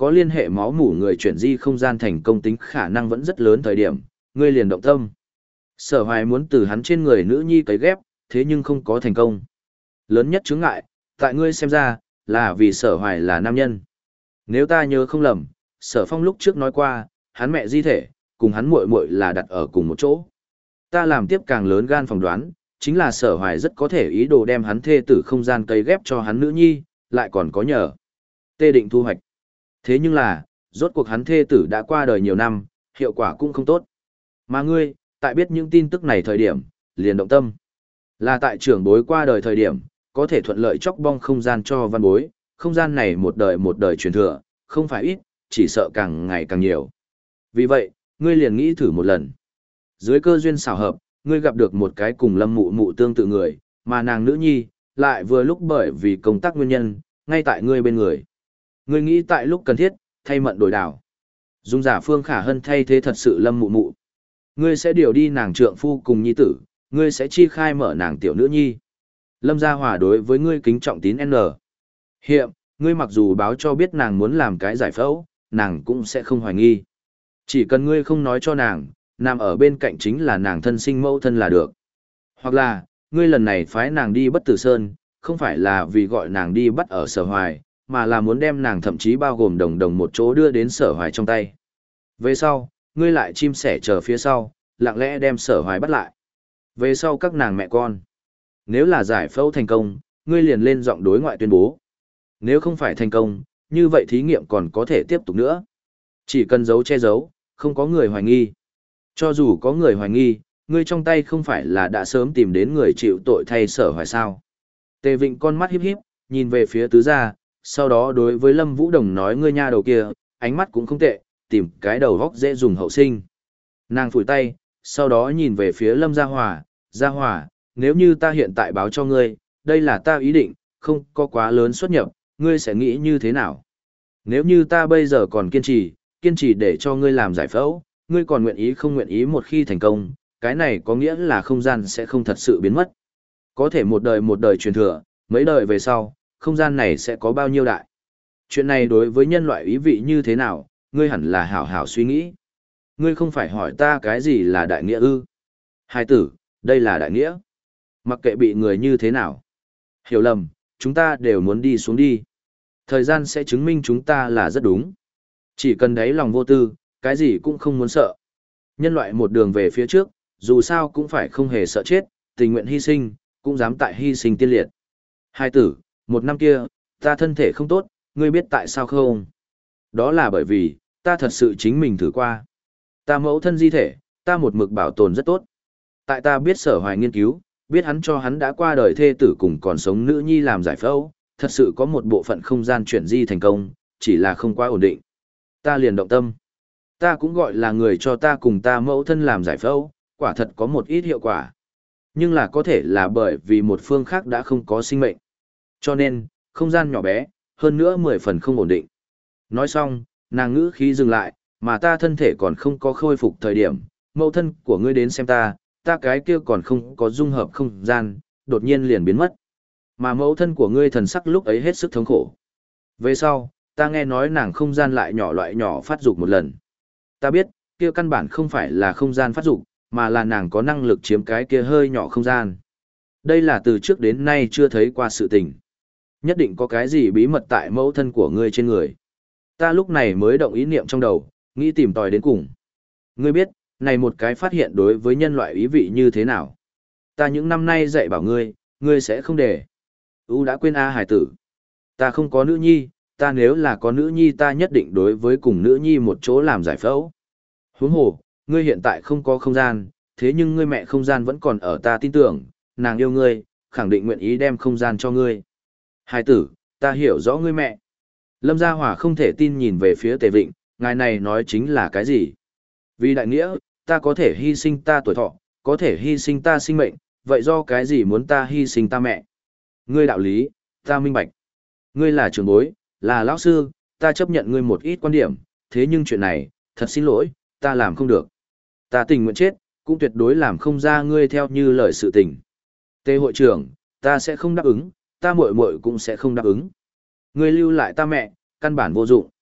có liên hệ máu mủ người chuyển di không gian thành công tính khả năng vẫn rất lớn thời điểm, ngươi liền động tâm. Sở Hoài muốn từ hắn trên người nữ nhi cấy ghép, thế nhưng không có thành công. Lớn nhất chướng ngại, tại ngươi xem ra, là vì Sở Hoài là nam nhân. Nếu ta nhớ không lầm, Sở Phong lúc trước nói qua, hắn mẹ di thể, cùng hắn muội muội là đặt ở cùng một chỗ. Ta làm tiếp càng lớn gan phỏng đoán, chính là Sở Hoài rất có thể ý đồ đem hắn thê tử không gian cấy ghép cho hắn nữ nhi, lại còn có nhờ. Tê định thu hoạch. Thế nhưng là, rốt cuộc hắn thê tử đã qua đời nhiều năm, hiệu quả cũng không tốt. Mà ngươi, tại biết những tin tức này thời điểm, liền động tâm. Là tại trưởng bối qua đời thời điểm, có thể thuận lợi chóc bong không gian cho văn bối, không gian này một đời một đời truyền thừa, không phải ít, chỉ sợ càng ngày càng nhiều. Vì vậy, ngươi liền nghĩ thử một lần. Dưới cơ duyên xảo hợp, ngươi gặp được một cái cùng Lâm Mụ Mụ tương tự người, mà nàng nữ nhi, lại vừa lúc bởi vì công tác nguyên nhân, ngay tại ngươi bên người. Ngươi nghĩ tại lúc cần thiết, thay mận đổi đảo. Dung giả Phương Khả Hân thay thế thật sự Lâm Mụ Mụ. Ngươi sẽ điều đi nàng trượng phu cùng nhi tử, ngươi sẽ chi khai mở nàng tiểu nữ nhi. Lâm Gia Hòa đối với ngươi kính trọng tín N. Hiệm, ngươi mặc dù báo cho biết nàng muốn làm cái giải phẫu, nàng cũng sẽ không hoài nghi. Chỉ cần ngươi không nói cho nàng, nằm ở bên cạnh chính là nàng thân sinh mẫu thân là được. Hoặc là, ngươi lần này phái nàng đi Bất Tử Sơn, không phải là vì gọi nàng đi bắt ở Sở Hoài, mà là muốn đem nàng thậm chí bao gồm đồng đồng một chỗ đưa đến Sở Hoài trong tay. Về sau, ngươi lại chim sẻ chờ phía sau, lặng lẽ đem Sở Hoài bắt lại. Về sau các nàng mẹ con. Nếu là giải phẫu thành công, ngươi liền lên giọng đối ngoại tuyên bố. Nếu không phải thành công, như vậy thí nghiệm còn có thể tiếp tục nữa. Chỉ cần giấu che giấu, không có người hoài nghi. Cho dù có người hoài nghi, ngươi trong tay không phải là đã sớm tìm đến người chịu tội thay Sở Hoài sao. Tề Vịnh con mắt híp híp, nhìn về phía tứ gia, sau đó đối với Lâm Vũ Đồng nói ngươi nha đầu kia, ánh mắt cũng không tệ, tìm cái đầu góc dễ dùng hậu sinh. Nàng phủi tay, sau đó nhìn về phía Lâm Gia Hòa, Gia Hòa, nếu như ta hiện tại báo cho ngươi, đây là ta ý định, không có quá lớn xuất nhập, ngươi sẽ nghĩ như thế nào? Nếu như ta bây giờ còn kiên trì, kiên trì để cho ngươi làm giải phẫu, ngươi còn nguyện ý không nguyện ý một khi thành công, cái này có nghĩa là không gian sẽ không thật sự biến mất. Có thể một đời một đời truyền thừa, mấy đời về sau, không gian này sẽ có bao nhiêu đại. Chuyện này đối với nhân loại ý vị như thế nào, ngươi hẳn là hảo hảo suy nghĩ. Ngươi không phải hỏi ta cái gì là đại nghĩa ư? Hai tử, đây là đại nghĩa. Mặc kệ bị người như thế nào. Hiểu lầm, chúng ta đều muốn đi xuống đi. Thời gian sẽ chứng minh chúng ta là rất đúng. Chỉ cần đáy lòng vô tư, cái gì cũng không muốn sợ. Nhân loại một đường về phía trước, dù sao cũng phải không hề sợ chết, tình nguyện hy sinh, cũng dám tại hy sinh tiên liệt. Hai tử, một năm kia, ta thân thể không tốt, ngươi biết tại sao không? Đó là bởi vì, ta thật sự chính mình thử qua. Ta mẫu thân di thể, ta một mực bảo tồn rất tốt. Tại ta biết Sở Hoài nghiên cứu, biết hắn cho hắn đã qua đời thê tử cùng còn sống nữ nhi làm giải phẫu, thật sự có một bộ phận không gian chuyển di thành công, chỉ là không quá ổn định. Ta liền động tâm. Ta cũng gọi là người cho ta cùng ta mẫu thân làm giải phẫu, quả thật có một ít hiệu quả. Nhưng là có thể là bởi vì một phương khác đã không có sinh mệnh. Cho nên, không gian nhỏ bé, hơn nữa mười phần không ổn định. Nói xong, nàng ngữ khí dừng lại, mà ta thân thể còn không có khôi phục thời điểm, mẫu thân của ngươi đến xem ta, ta cái kia còn không có dung hợp không gian, đột nhiên liền biến mất. Mà mẫu thân của ngươi thần sắc lúc ấy hết sức thống khổ. Về sau, ta nghe nói nàng không gian lại nhỏ loại nhỏ phát dục một lần. Ta biết, kia căn bản không phải là không gian phát dục, mà là nàng có năng lực chiếm cái kia hơi nhỏ không gian. Đây là từ trước đến nay chưa thấy qua sự tình. Nhất định có cái gì bí mật tại mẫu thân của ngươi trên người. Ta lúc này mới động ý niệm trong đầu, nghĩ tìm tòi đến cùng. Ngươi biết, này một cái phát hiện đối với nhân loại ý vị như thế nào. Ta những năm nay dạy bảo ngươi, ngươi sẽ không để. U đã quên A hải tử. Ta không có nữ nhi, ta nếu là có nữ nhi ta nhất định đối với cùng nữ nhi một chỗ làm giải phẫu. Huống hồ, ngươi hiện tại không có không gian, thế nhưng ngươi mẹ không gian vẫn còn ở ta tin tưởng, nàng yêu ngươi, khẳng định nguyện ý đem không gian cho ngươi. Hải tử, ta hiểu rõ ngươi mẹ. Lâm Gia Hòa không thể tin nhìn về phía Tề Vịnh, ngài này nói chính là cái gì? Vì đại nghĩa, ta có thể hy sinh ta tuổi thọ, có thể hy sinh ta sinh mệnh, vậy do cái gì muốn ta hy sinh ta mẹ? Ngươi đạo lý, ta minh bạch. Ngươi là trưởng bối, là lão sư, ta chấp nhận ngươi một ít quan điểm, thế nhưng chuyện này, thật xin lỗi, ta làm không được. Ta tình nguyện chết, cũng tuyệt đối làm không ra ngươi theo như lời sự tình. Tề hội trưởng, ta sẽ không đáp ứng, ta muội muội cũng sẽ không đáp ứng. Ngươi lưu lại ta mẹ, căn bản vô dụng.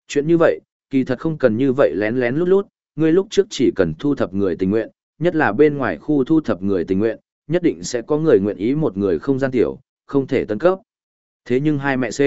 Chuyện như vậy, kỳ thật không cần như vậy lén lén lút lút, ngươi lúc trước chỉ cần thu thập người tình nguyện, nhất là bên ngoài khu thu thập người tình nguyện, nhất định sẽ có người nguyện ý một người không gian tiểu, không thể tấn cấp. Thế nhưng hai mẹ C,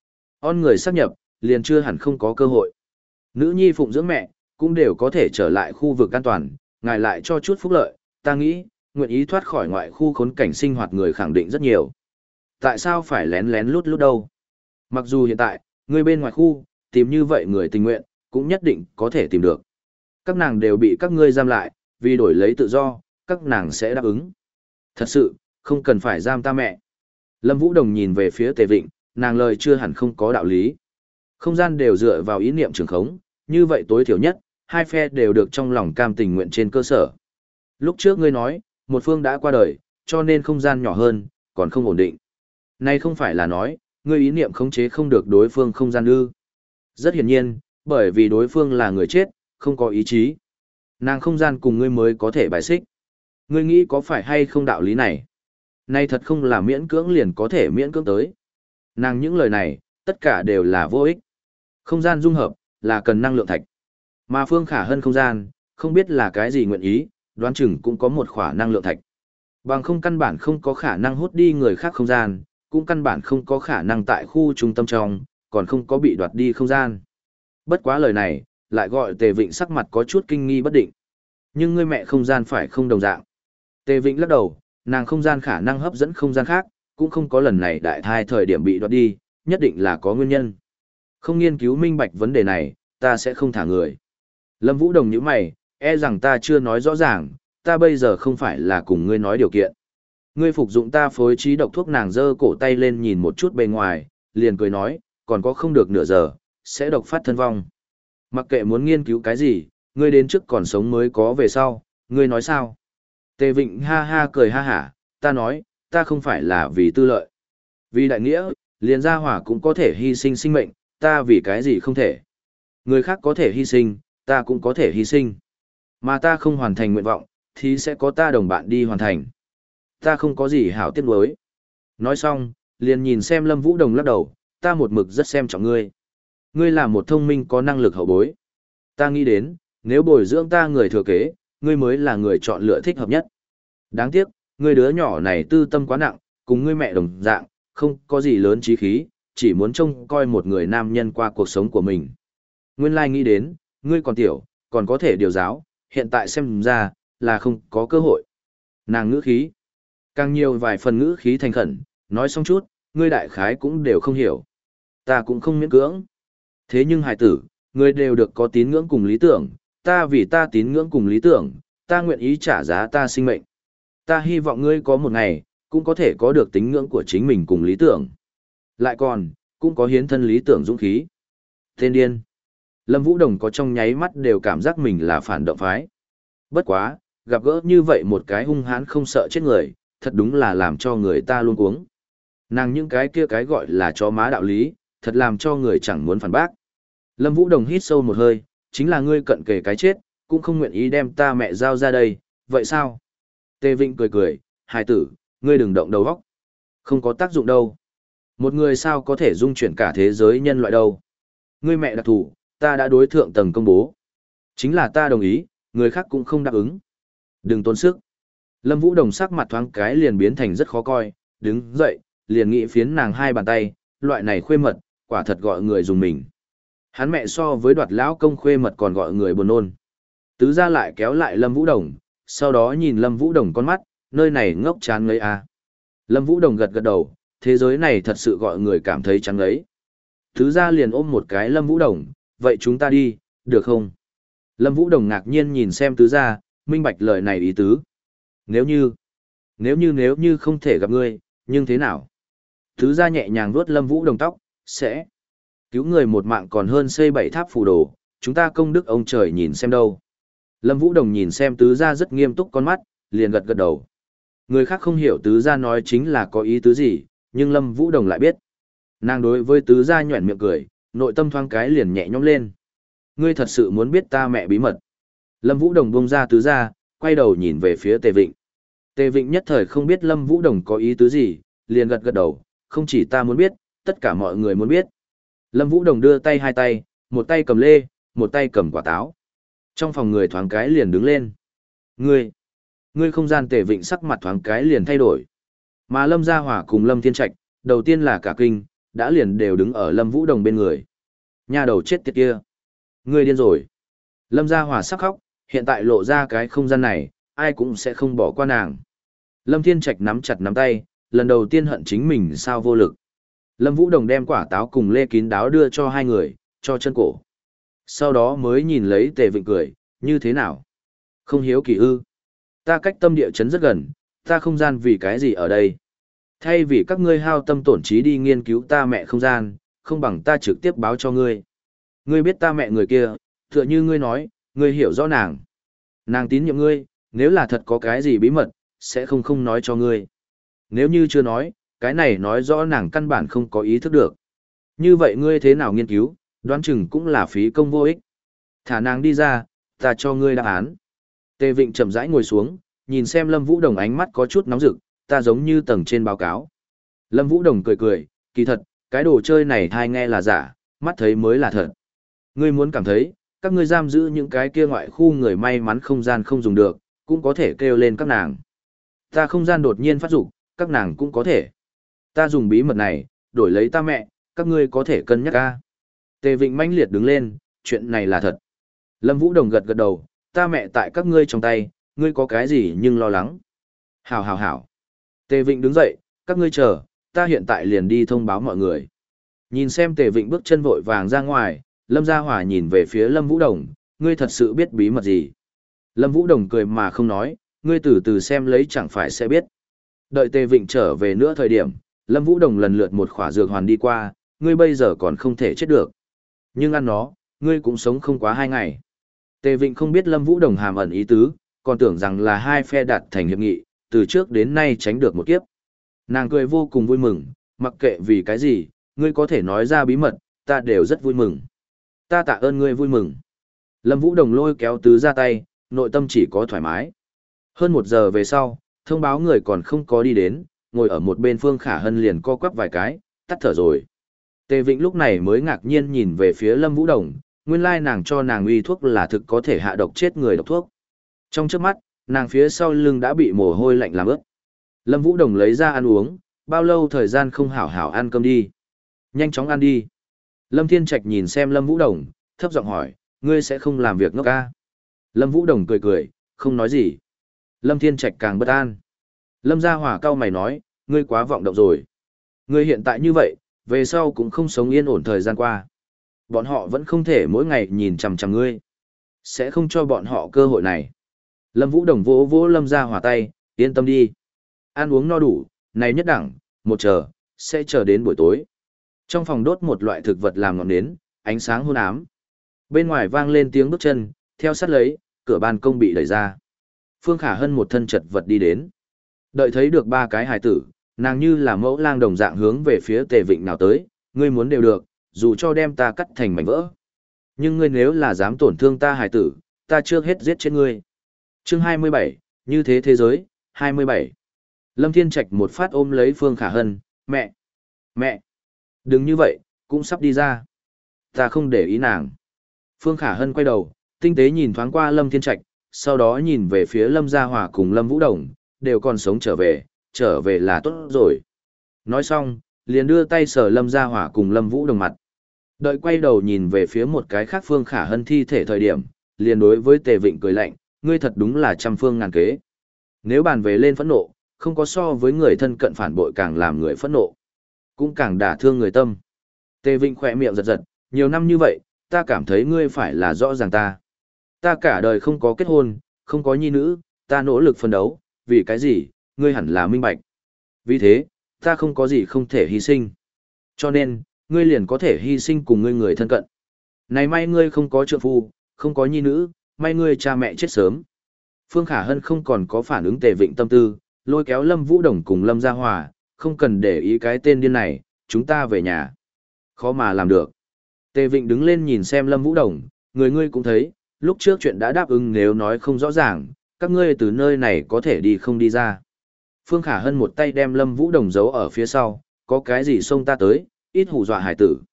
on người sáp nhập, liền chưa hẳn không có cơ hội. Nữ nhi phụng dưỡng mẹ, cũng đều có thể trở lại khu vực an toàn, ngài lại cho chút phúc lợi, ta nghĩ, nguyện ý thoát khỏi ngoại khu khốn cảnh sinh hoạt người khẳng định rất nhiều. Tại sao phải lén lén lút lút đâu? Mặc dù hiện tại, người bên ngoài khu, tìm như vậy người tình nguyện, cũng nhất định có thể tìm được. Các nàng đều bị các ngươi giam lại, vì đổi lấy tự do, các nàng sẽ đáp ứng. Thật sự, không cần phải giam ta mẹ. Lâm Vũ Đồng nhìn về phía Tề Vịnh, nàng lời chưa hẳn không có đạo lý. Không gian đều dựa vào ý niệm trường khống, như vậy tối thiểu nhất, hai phe đều được trong lòng cam tình nguyện trên cơ sở. Lúc trước ngươi nói, một phương đã qua đời, cho nên không gian nhỏ hơn, còn không ổn định. Nay không phải là nói, ngươi ý niệm khống chế không được đối phương không gian ư. Rất hiển nhiên, bởi vì đối phương là người chết, không có ý chí. Nàng không gian cùng ngươi mới có thể bài xích. Ngươi nghĩ có phải hay không đạo lý này? Nay thật không là miễn cưỡng liền có thể miễn cưỡng tới. Nàng những lời này, tất cả đều là vô ích. Không gian dung hợp, là cần năng lượng thạch. Mà Phương Khả Hân không gian, không biết là cái gì nguyện ý, đoán chừng cũng có một khỏa năng lượng thạch. Bằng không căn bản không có khả năng hút đi người khác không gian, cũng căn bản không có khả năng tại khu trung tâm trong, còn không có bị đoạt đi không gian. Bất quá lời này, lại gọi Tề Vịnh sắc mặt có chút kinh nghi bất định. Nhưng ngươi mẹ không gian phải không đồng dạng. Tề Vịnh lắc đầu, nàng không gian khả năng hấp dẫn không gian khác, cũng không có lần này đại thai thời điểm bị đoạt đi, nhất định là có nguyên nhân. Không nghiên cứu minh bạch vấn đề này, ta sẽ không thả người. Lâm Vũ Đồng nhíu mày, e rằng ta chưa nói rõ ràng, ta bây giờ không phải là cùng ngươi nói điều kiện. Ngươi phục dụng ta phối trí độc thuốc, nàng giơ cổ tay lên nhìn một chút bề ngoài, liền cười nói, còn có không được nửa giờ, sẽ độc phát thân vong. Mặc kệ muốn nghiên cứu cái gì, ngươi đến trước còn sống mới có về sau, ngươi nói sao? Tề Vịnh ha ha cười ha hả, ta nói, ta không phải là vì tư lợi. Vì đại nghĩa, liền gia hỏa cũng có thể hy sinh sinh mệnh, ta vì cái gì không thể. Người khác có thể hy sinh, ta cũng có thể hy sinh. Mà ta không hoàn thành nguyện vọng, thì sẽ có ta đồng bạn đi hoàn thành. Ta không có gì hảo tiếc nuối. Nói xong, liền nhìn xem Lâm Vũ Đồng lắc đầu, ta một mực rất xem trọng ngươi. Ngươi là một thông minh có năng lực hậu bối. Ta nghĩ đến, nếu bồi dưỡng ta người thừa kế, ngươi mới là người chọn lựa thích hợp nhất. Đáng tiếc, ngươi đứa nhỏ này tư tâm quá nặng, cùng ngươi mẹ đồng dạng, không có gì lớn trí khí, chỉ muốn trông coi một người nam nhân qua cuộc sống của mình. Nguyên lai nghĩ đến, ngươi còn tiểu, còn có thể điều giáo, hiện tại xem ra, là không có cơ hội. Nàng ngữ khí, càng nhiều vài phần ngữ khí thành khẩn, nói xong chút, ngươi đại khái cũng đều không hiểu. Ta cũng không miễn cưỡng. Thế nhưng hải tử, ngươi đều được có tín ngưỡng cùng lý tưởng, ta vì ta tín ngưỡng cùng lý tưởng, ta nguyện ý trả giá ta sinh mệnh. Ta hy vọng ngươi có một ngày, cũng có thể có được tín ngưỡng của chính mình cùng lý tưởng. Lại còn, cũng có hiến thân lý tưởng dũng khí. Tên điên. Lâm Vũ Đồng có trong nháy mắt đều cảm giác mình là phản động phái. Bất quá, gặp gỡ như vậy một cái hung hãn không sợ chết người, thật đúng là làm cho người ta luôn cuống. Nàng những cái kia cái gọi là chó má đạo lý, thật làm cho người chẳng muốn phản bác. Lâm Vũ Đồng hít sâu một hơi, chính là ngươi cận kề cái chết, cũng không nguyện ý đem ta mẹ giao ra đây, vậy sao? Tề Vịnh cười cười, hài tử, ngươi đừng động đầu óc. Không có tác dụng đâu. Một người sao có thể dung chuyển cả thế giới nhân loại đâu. Ngươi mẹ đặc thủ, ta đã đối thượng tầng công bố. Chính là ta đồng ý, người khác cũng không đáp ứng. Đừng tốn sức. Lâm Vũ Đồng sắc mặt thoáng cái liền biến thành rất khó coi, đứng dậy, liền nghĩ phiến nàng hai bàn tay, loại này khuê mật, quả thật gọi người dùng mình. Hắn mẹ so với đoạt lão công khuê mật còn gọi người buồn nôn. Tứ gia lại kéo lại Lâm Vũ Đồng, sau đó nhìn Lâm Vũ Đồng con mắt, nơi này ngốc chán ngấy à. Lâm Vũ Đồng gật gật đầu, thế giới này thật sự gọi người cảm thấy chán ngấy. Tứ gia liền ôm một cái Lâm Vũ Đồng, vậy chúng ta đi, được không? Lâm Vũ Đồng ngạc nhiên nhìn xem tứ gia, minh bạch lời này ý tứ. Nếu như, nếu như nếu như không thể gặp ngươi, nhưng thế nào? Tứ gia nhẹ nhàng vuốt Lâm Vũ Đồng tóc, sẽ cứu người một mạng còn hơn xây bảy tháp phù đồ, chúng ta công đức ông trời nhìn xem đâu. Lâm Vũ Đồng nhìn xem tứ gia rất nghiêm túc con mắt, liền gật gật đầu. Người khác không hiểu tứ gia nói chính là có ý tứ gì, nhưng Lâm Vũ Đồng lại biết. Nàng đối với tứ gia nhuẩn miệng cười, nội tâm thoáng cái liền nhẹ nhõm lên. Ngươi thật sự muốn biết ta mẹ bí mật. Lâm Vũ Đồng buông ra tứ gia, quay đầu nhìn về phía Tề Vịnh. Tề Vịnh nhất thời không biết Lâm Vũ Đồng có ý tứ gì, liền gật gật đầu, không chỉ ta muốn biết, tất cả mọi người muốn biết. Lâm Vũ Đồng đưa tay hai tay, một tay cầm lê, một tay cầm quả táo. Trong phòng người thoáng cái liền đứng lên. Ngươi, ngươi không gian Tề Vịnh sắc mặt thoáng cái liền thay đổi. Mà Lâm Gia Hỏa cùng Lâm Thiên Trạch, đầu tiên là cả kinh, đã liền đều đứng ở Lâm Vũ Đồng bên người. Nhà đầu chết tiệt kia. Ngươi điên rồi. Lâm Gia Hỏa sắc khóc, hiện tại lộ ra cái không gian này, ai cũng sẽ không bỏ qua nàng. Lâm Thiên Trạch nắm chặt nắm tay, lần đầu tiên hận chính mình sao vô lực. Lâm Vũ Đồng đem quả táo cùng lê kín đáo đưa cho hai người, cho chân cổ. Sau đó mới nhìn lấy Tề Vịnh cười, như thế nào? Không hiếu kỳ ư. Ta cách tâm địa chấn rất gần, ta không gian vì cái gì ở đây? Thay vì các ngươi hao tâm tổn trí đi nghiên cứu ta mẹ không gian, không bằng ta trực tiếp báo cho ngươi. Ngươi biết ta mẹ người kia, tựa như ngươi nói, ngươi hiểu rõ nàng. Nàng tín nhiệm ngươi, nếu là thật có cái gì bí mật, sẽ không không nói cho ngươi. Nếu như chưa nói, cái này nói rõ nàng căn bản không có ý thức được. Như vậy ngươi thế nào nghiên cứu, đoán chừng cũng là phí công vô ích. Thả nàng đi ra, ta cho ngươi đáp án. Tề Vịnh chậm rãi ngồi xuống, nhìn xem Lâm Vũ Đồng ánh mắt có chút nóng rực, ta giống như tầng trên báo cáo. Lâm Vũ Đồng cười cười, kỳ thật, cái đồ chơi này thai nghe là giả, mắt thấy mới là thật. Ngươi muốn cảm thấy, các ngươi giam giữ những cái kia ngoại khu người may mắn không gian không dùng được, cũng có thể kêu lên các nàng. Ta không gian đột nhiên phát dục, các nàng cũng có thể. Ta dùng bí mật này, đổi lấy ta mẹ, các ngươi có thể cân nhắc ca. Tề Vịnh mãnh liệt đứng lên, chuyện này là thật. Lâm Vũ Đồng gật gật đầu, ta mẹ tại các ngươi trong tay, ngươi có cái gì nhưng lo lắng. Hảo hảo hảo. Tề Vịnh đứng dậy, các ngươi chờ, ta hiện tại liền đi thông báo mọi người. Nhìn xem Tề Vịnh bước chân vội vàng ra ngoài, Lâm Gia Hòa nhìn về phía Lâm Vũ Đồng, ngươi thật sự biết bí mật gì. Lâm Vũ Đồng cười mà không nói, ngươi từ từ xem lấy chẳng phải sẽ biết. Đợi Tề Vịnh trở về nữa thời điểm, Lâm Vũ Đồng lần lượt một khỏa dược hoàn đi qua, ngươi bây giờ còn không thể chết được. Nhưng ăn nó, ngươi cũng sống không quá hai ngày. Tề Vịnh không biết Lâm Vũ Đồng hàm ẩn ý tứ, còn tưởng rằng là hai phe đạt thành hiệp nghị, từ trước đến nay tránh được một kiếp. Nàng cười vô cùng vui mừng, mặc kệ vì cái gì, ngươi có thể nói ra bí mật, ta đều rất vui mừng. Ta tạ ơn ngươi vui mừng. Lâm Vũ Đồng lôi kéo tứ ra tay, nội tâm chỉ có thoải mái. Hơn một giờ về sau, thông báo người còn không có đi đến, ngồi ở một bên Phương Khả Hân liền co quắp vài cái, tắt thở rồi. Tề Vịnh lúc này mới ngạc nhiên nhìn về phía Lâm Vũ Đồng, nguyên lai nàng cho nàng uy thuốc là thực có thể hạ độc chết người độc thuốc. Trong chớp mắt, nàng phía sau lưng đã bị mồ hôi lạnh làm ướt. Lâm Vũ Đồng lấy ra ăn uống, bao lâu thời gian không hảo hảo ăn cơm đi. Nhanh chóng ăn đi. Lâm Thiên Trạch nhìn xem Lâm Vũ Đồng, thấp giọng hỏi, ngươi sẽ không làm việc ngốc ca. Lâm Vũ Đồng cười cười, không nói gì. Lâm Thiên Trạch càng bất an. Lâm Gia Hỏa cao mày nói, ngươi quá vọng động rồi. Ngươi hiện tại như vậy, về sau cũng không sống yên ổn thời gian qua. Bọn họ vẫn không thể mỗi ngày nhìn chằm chằm ngươi. Sẽ không cho bọn họ cơ hội này. Lâm Vũ Đồng vỗ vỗ Lâm Gia Hỏa tay, yên tâm đi. Ăn uống no đủ, này nhất đẳng, một chờ, sẽ chờ đến buổi tối. Trong phòng đốt một loại thực vật làm ngọn nến, ánh sáng hôn ám. Bên ngoài vang lên tiếng bước chân, theo sát lấy, cửa ban công bị đẩy ra. Phương Khả Hân một thân chật vật đi đến. Đợi thấy được ba cái hài tử, nàng như là mẫu lang đồng dạng hướng về phía Tề Vịnh nào tới, ngươi muốn đều được, dù cho đem ta cắt thành mảnh vỡ. Nhưng ngươi nếu là dám tổn thương ta hài tử, ta trước hết giết chết ngươi. Chương hai mươi bảy, như thế thế giới, hai mươi bảy. Lâm Thiên Trạch một phát ôm lấy Phương Khả Hân, mẹ, mẹ, đừng như vậy, cũng sắp đi ra. Ta không để ý nàng. Phương Khả Hân quay đầu, tinh tế nhìn thoáng qua Lâm Thiên Trạch, sau đó nhìn về phía Lâm Gia Hòa cùng Lâm Vũ Đồng, đều còn sống trở về, trở về là tốt rồi. Nói xong, liền đưa tay sờ Lâm Gia Hòa cùng Lâm Vũ Đồng mặt. Đợi quay đầu nhìn về phía một cái khác Phương Khả Hân thi thể thời điểm, liền đối với Tề Vịnh cười lạnh, ngươi thật đúng là trăm phương ngàn kế. Nếu bàn về lên phẫn nộ, không có so với người thân cận phản bội càng làm người phẫn nộ, cũng càng đả thương người tâm. Tề Vịnh khỏe miệng giật giật, nhiều năm như vậy, ta cảm thấy ngươi phải là rõ ràng ta. Ta cả đời không có kết hôn, không có nhi nữ, ta nỗ lực phấn đấu, vì cái gì, ngươi hẳn là minh bạch. Vì thế, ta không có gì không thể hy sinh. Cho nên, ngươi liền có thể hy sinh cùng ngươi người thân cận. Này may ngươi không có trượng phu, không có nhi nữ, may ngươi cha mẹ chết sớm. Phương Khả Hân không còn có phản ứng Tề Vịnh tâm tư, lôi kéo Lâm Vũ Đồng cùng Lâm Gia Hòa, không cần để ý cái tên điên này, chúng ta về nhà. Khó mà làm được. Tề Vịnh đứng lên nhìn xem Lâm Vũ Đồng, người ngươi cũng thấy, lúc trước chuyện đã đáp ứng nếu nói không rõ ràng, các ngươi từ nơi này có thể đi không đi ra. Phương Khả Hân một tay đem Lâm Vũ Đồng giấu ở phía sau, có cái gì xông ta tới, ít hù dọa hải tử.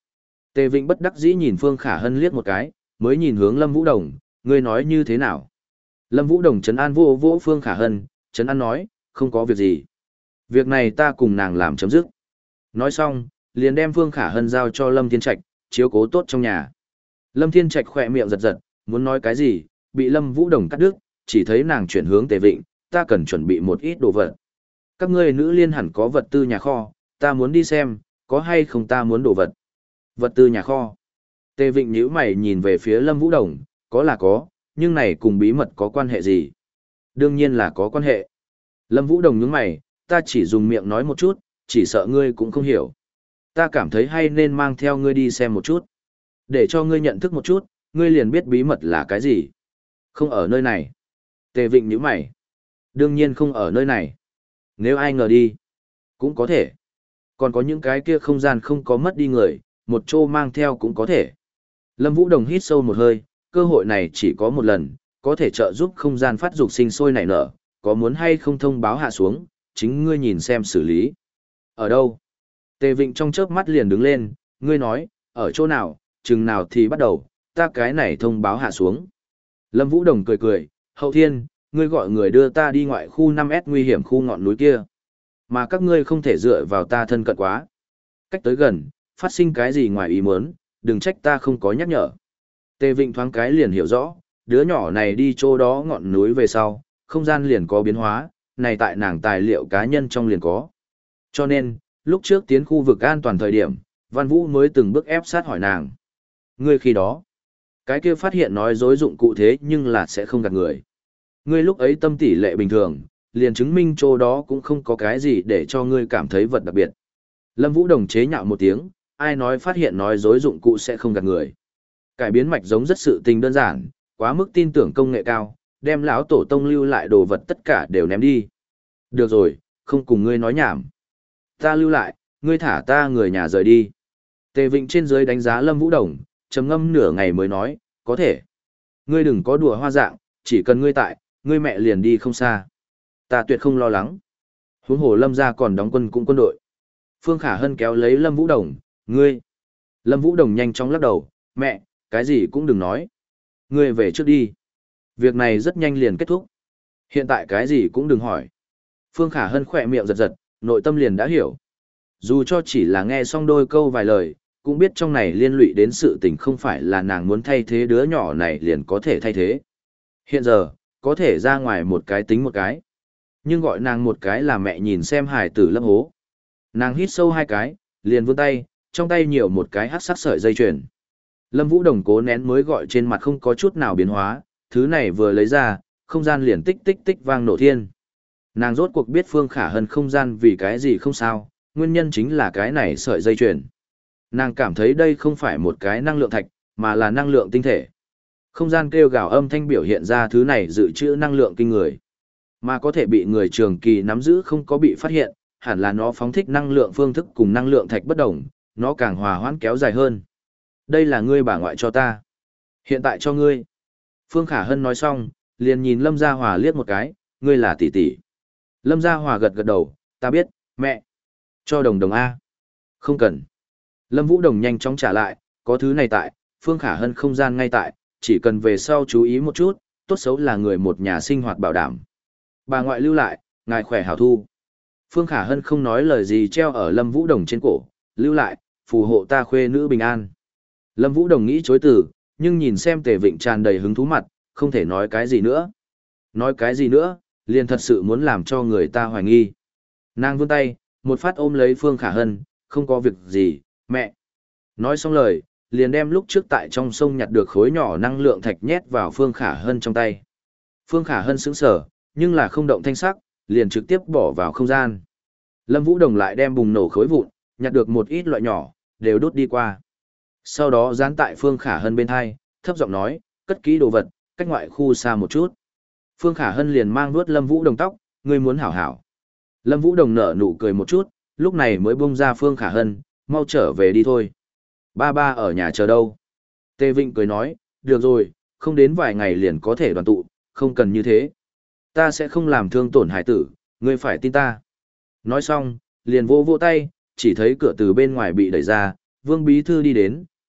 Tề Vịnh bất đắc dĩ nhìn Phương Khả Hân liếc một cái, mới nhìn hướng Lâm Vũ Đồng, ngươi nói như thế nào? Lâm Vũ Đồng trấn an vô vỗ Phương Khả Hân, trấn an nói, không có việc gì. Việc này ta cùng nàng làm chấm dứt. Nói xong, liền đem Phương Khả Hân giao cho Lâm Thiên Trạch, chiếu cố tốt trong nhà. Lâm Thiên Trạch khỏe miệng giật giật, muốn nói cái gì, bị Lâm Vũ Đồng cắt đứt, chỉ thấy nàng chuyển hướng Tề Vịnh, ta cần chuẩn bị một ít đồ vật. Các ngươi nữ liên hẳn có vật tư nhà kho, ta muốn đi xem, có hay không ta muốn đồ vật. Vật tư nhà kho. Tề Vịnh nhíu mày nhìn về phía Lâm Vũ Đồng, có là có, nhưng này cùng bí mật có quan hệ gì? Đương nhiên là có quan hệ. Lâm Vũ Đồng nhướng mày, ta chỉ dùng miệng nói một chút, chỉ sợ ngươi cũng không hiểu. Ta cảm thấy hay nên mang theo ngươi đi xem một chút. Để cho ngươi nhận thức một chút, ngươi liền biết bí mật là cái gì. Không ở nơi này. Tề Vịnh nhíu mày. Đương nhiên không ở nơi này. Nếu ai ngờ đi, cũng có thể. Còn có những cái kia không gian không có mất đi người, một chỗ mang theo cũng có thể. Lâm Vũ Đồng hít sâu một hơi, cơ hội này chỉ có một lần, có thể trợ giúp không gian phát dục sinh sôi nảy nở, có muốn hay không thông báo hạ xuống, chính ngươi nhìn xem xử lý. Ở đâu? Tề Vịnh trong chớp mắt liền đứng lên, ngươi nói, ở chỗ nào, chừng nào thì bắt đầu, ta cái này thông báo hạ xuống. Lâm Vũ Đồng cười cười, Hậu Thiên, ngươi gọi người đưa ta đi ngoại khu năm S nguy hiểm khu ngọn núi kia. Mà các ngươi không thể dựa vào ta thân cận quá. Cách tới gần, phát sinh cái gì ngoài ý muốn, đừng trách ta không có nhắc nhở. Tề Vịnh thoáng cái liền hiểu rõ, đứa nhỏ này đi chỗ đó ngọn núi về sau, không gian liền có biến hóa, này tại nàng tài liệu cá nhân trong liền có. Cho nên, lúc trước tiến khu vực an toàn thời điểm, Văn Vũ mới từng bước ép sát hỏi nàng. Ngươi khi đó, cái kia phát hiện nói dối dụng cụ thế nhưng là sẽ không gạt người. Ngươi lúc ấy tâm tỷ lệ bình thường, liền chứng minh chỗ đó cũng không có cái gì để cho ngươi cảm thấy vật đặc biệt. Lâm Vũ Đồng chế nhạo một tiếng, ai nói phát hiện nói dối dụng cụ sẽ không gạt người. Cải biến mạch giống rất sự tình đơn giản, quá mức tin tưởng công nghệ cao, đem lão tổ tông lưu lại đồ vật tất cả đều ném đi. Được rồi, không cùng ngươi nói nhảm. Ta lưu lại, ngươi thả ta người nhà rời đi. Tề Vịnh trên dưới đánh giá Lâm Vũ Đồng, trầm ngâm nửa ngày mới nói, có thể. Ngươi đừng có đùa hoa dạng, chỉ cần ngươi tại, ngươi mẹ liền đi không xa. Ta tuyệt không lo lắng. Huống hồ Lâm gia còn đóng quân cũng quân đội. Phương Khả Hân kéo lấy Lâm Vũ Đồng, ngươi. Lâm Vũ Đồng nhanh chóng lắc đầu, mẹ, cái gì cũng đừng nói. Ngươi về trước đi. Việc này rất nhanh liền kết thúc. Hiện tại cái gì cũng đừng hỏi. Phương Khả Hân khỏe miệng giật giật, nội tâm liền đã hiểu. Dù cho chỉ là nghe xong đôi câu vài lời, cũng biết trong này liên lụy đến sự tình không phải là nàng muốn thay thế đứa nhỏ này liền có thể thay thế. Hiện giờ, có thể ra ngoài một cái tính một cái. Nhưng gọi nàng một cái là mẹ nhìn xem hài tử lấp hố. Nàng hít sâu hai cái, liền vươn tay, trong tay nhiều một cái hắc sắc sợi dây chuyền. Lâm Vũ Đồng cố nén mới gọi trên mặt không có chút nào biến hóa, thứ này vừa lấy ra, không gian liền tích tích tích vang nổ thiên. Nàng rốt cuộc biết Phương Khả Hân không gian vì cái gì không sao, nguyên nhân chính là cái này sợi dây chuyền. Nàng cảm thấy đây không phải một cái năng lượng thạch, mà là năng lượng tinh thể. Không gian kêu gào âm thanh biểu hiện ra thứ này dự trữ năng lượng kinh người. Mà có thể bị người trường kỳ nắm giữ không có bị phát hiện, hẳn là nó phóng thích năng lượng phương thức cùng năng lượng thạch bất đồng, nó càng hòa hoãn kéo dài hơn. Đây là ngươi bà ngoại cho ta. Hiện tại cho ngươi. Phương Khả Hân nói xong, liền nhìn Lâm Gia Hòa liếc một cái, ngươi là tỷ tỷ. Lâm Gia Hòa gật gật đầu, ta biết, mẹ. Cho đồng đồng A. Không cần. Lâm Vũ Đồng nhanh chóng trả lại, có thứ này tại, Phương Khả Hân không gian ngay tại, chỉ cần về sau chú ý một chút, tốt xấu là người một nhà sinh hoạt bảo đảm. Bà ngoại lưu lại, ngài khỏe hảo thu. Phương Khả Hân không nói lời gì treo ở Lâm Vũ Đồng trên cổ, lưu lại, phù hộ ta khuê nữ bình an. Lâm Vũ Đồng nghĩ chối từ, nhưng nhìn xem Tề Vịnh tràn đầy hứng thú mặt, không thể nói cái gì nữa. Nói cái gì nữa, liền thật sự muốn làm cho người ta hoài nghi. Nàng vươn tay, một phát ôm lấy Phương Khả Hân, không có việc gì, mẹ. Nói xong lời, liền đem lúc trước tại trong sông nhặt được khối nhỏ năng lượng thạch nhét vào Phương Khả Hân trong tay. Phương Khả Hân sững sờ, nhưng là không động thanh sắc, liền trực tiếp bỏ vào không gian. Lâm Vũ Đồng lại đem bùng nổ khối vụn, nhặt được một ít loại nhỏ, đều đốt đi qua. Sau đó dán tại Phương Khả Hân bên hai, thấp giọng nói, cất kỹ đồ vật, cách ngoại khu xa một chút. Phương Khả Hân liền mang vuốt Lâm Vũ Đồng tóc, ngươi muốn hảo hảo. Lâm Vũ Đồng nở nụ cười một chút, lúc này mới buông ra Phương Khả Hân, mau trở về đi thôi. Ba ba ở nhà chờ đâu? Tề Vịnh cười nói, được rồi, không đến vài ngày liền có thể đoàn tụ, không cần như thế. Ta sẽ không làm thương tổn hải tử, ngươi phải tin ta. Nói xong, liền vô vô tay, chỉ thấy cửa từ bên ngoài bị đẩy ra, Vương Bí Thư đi đến,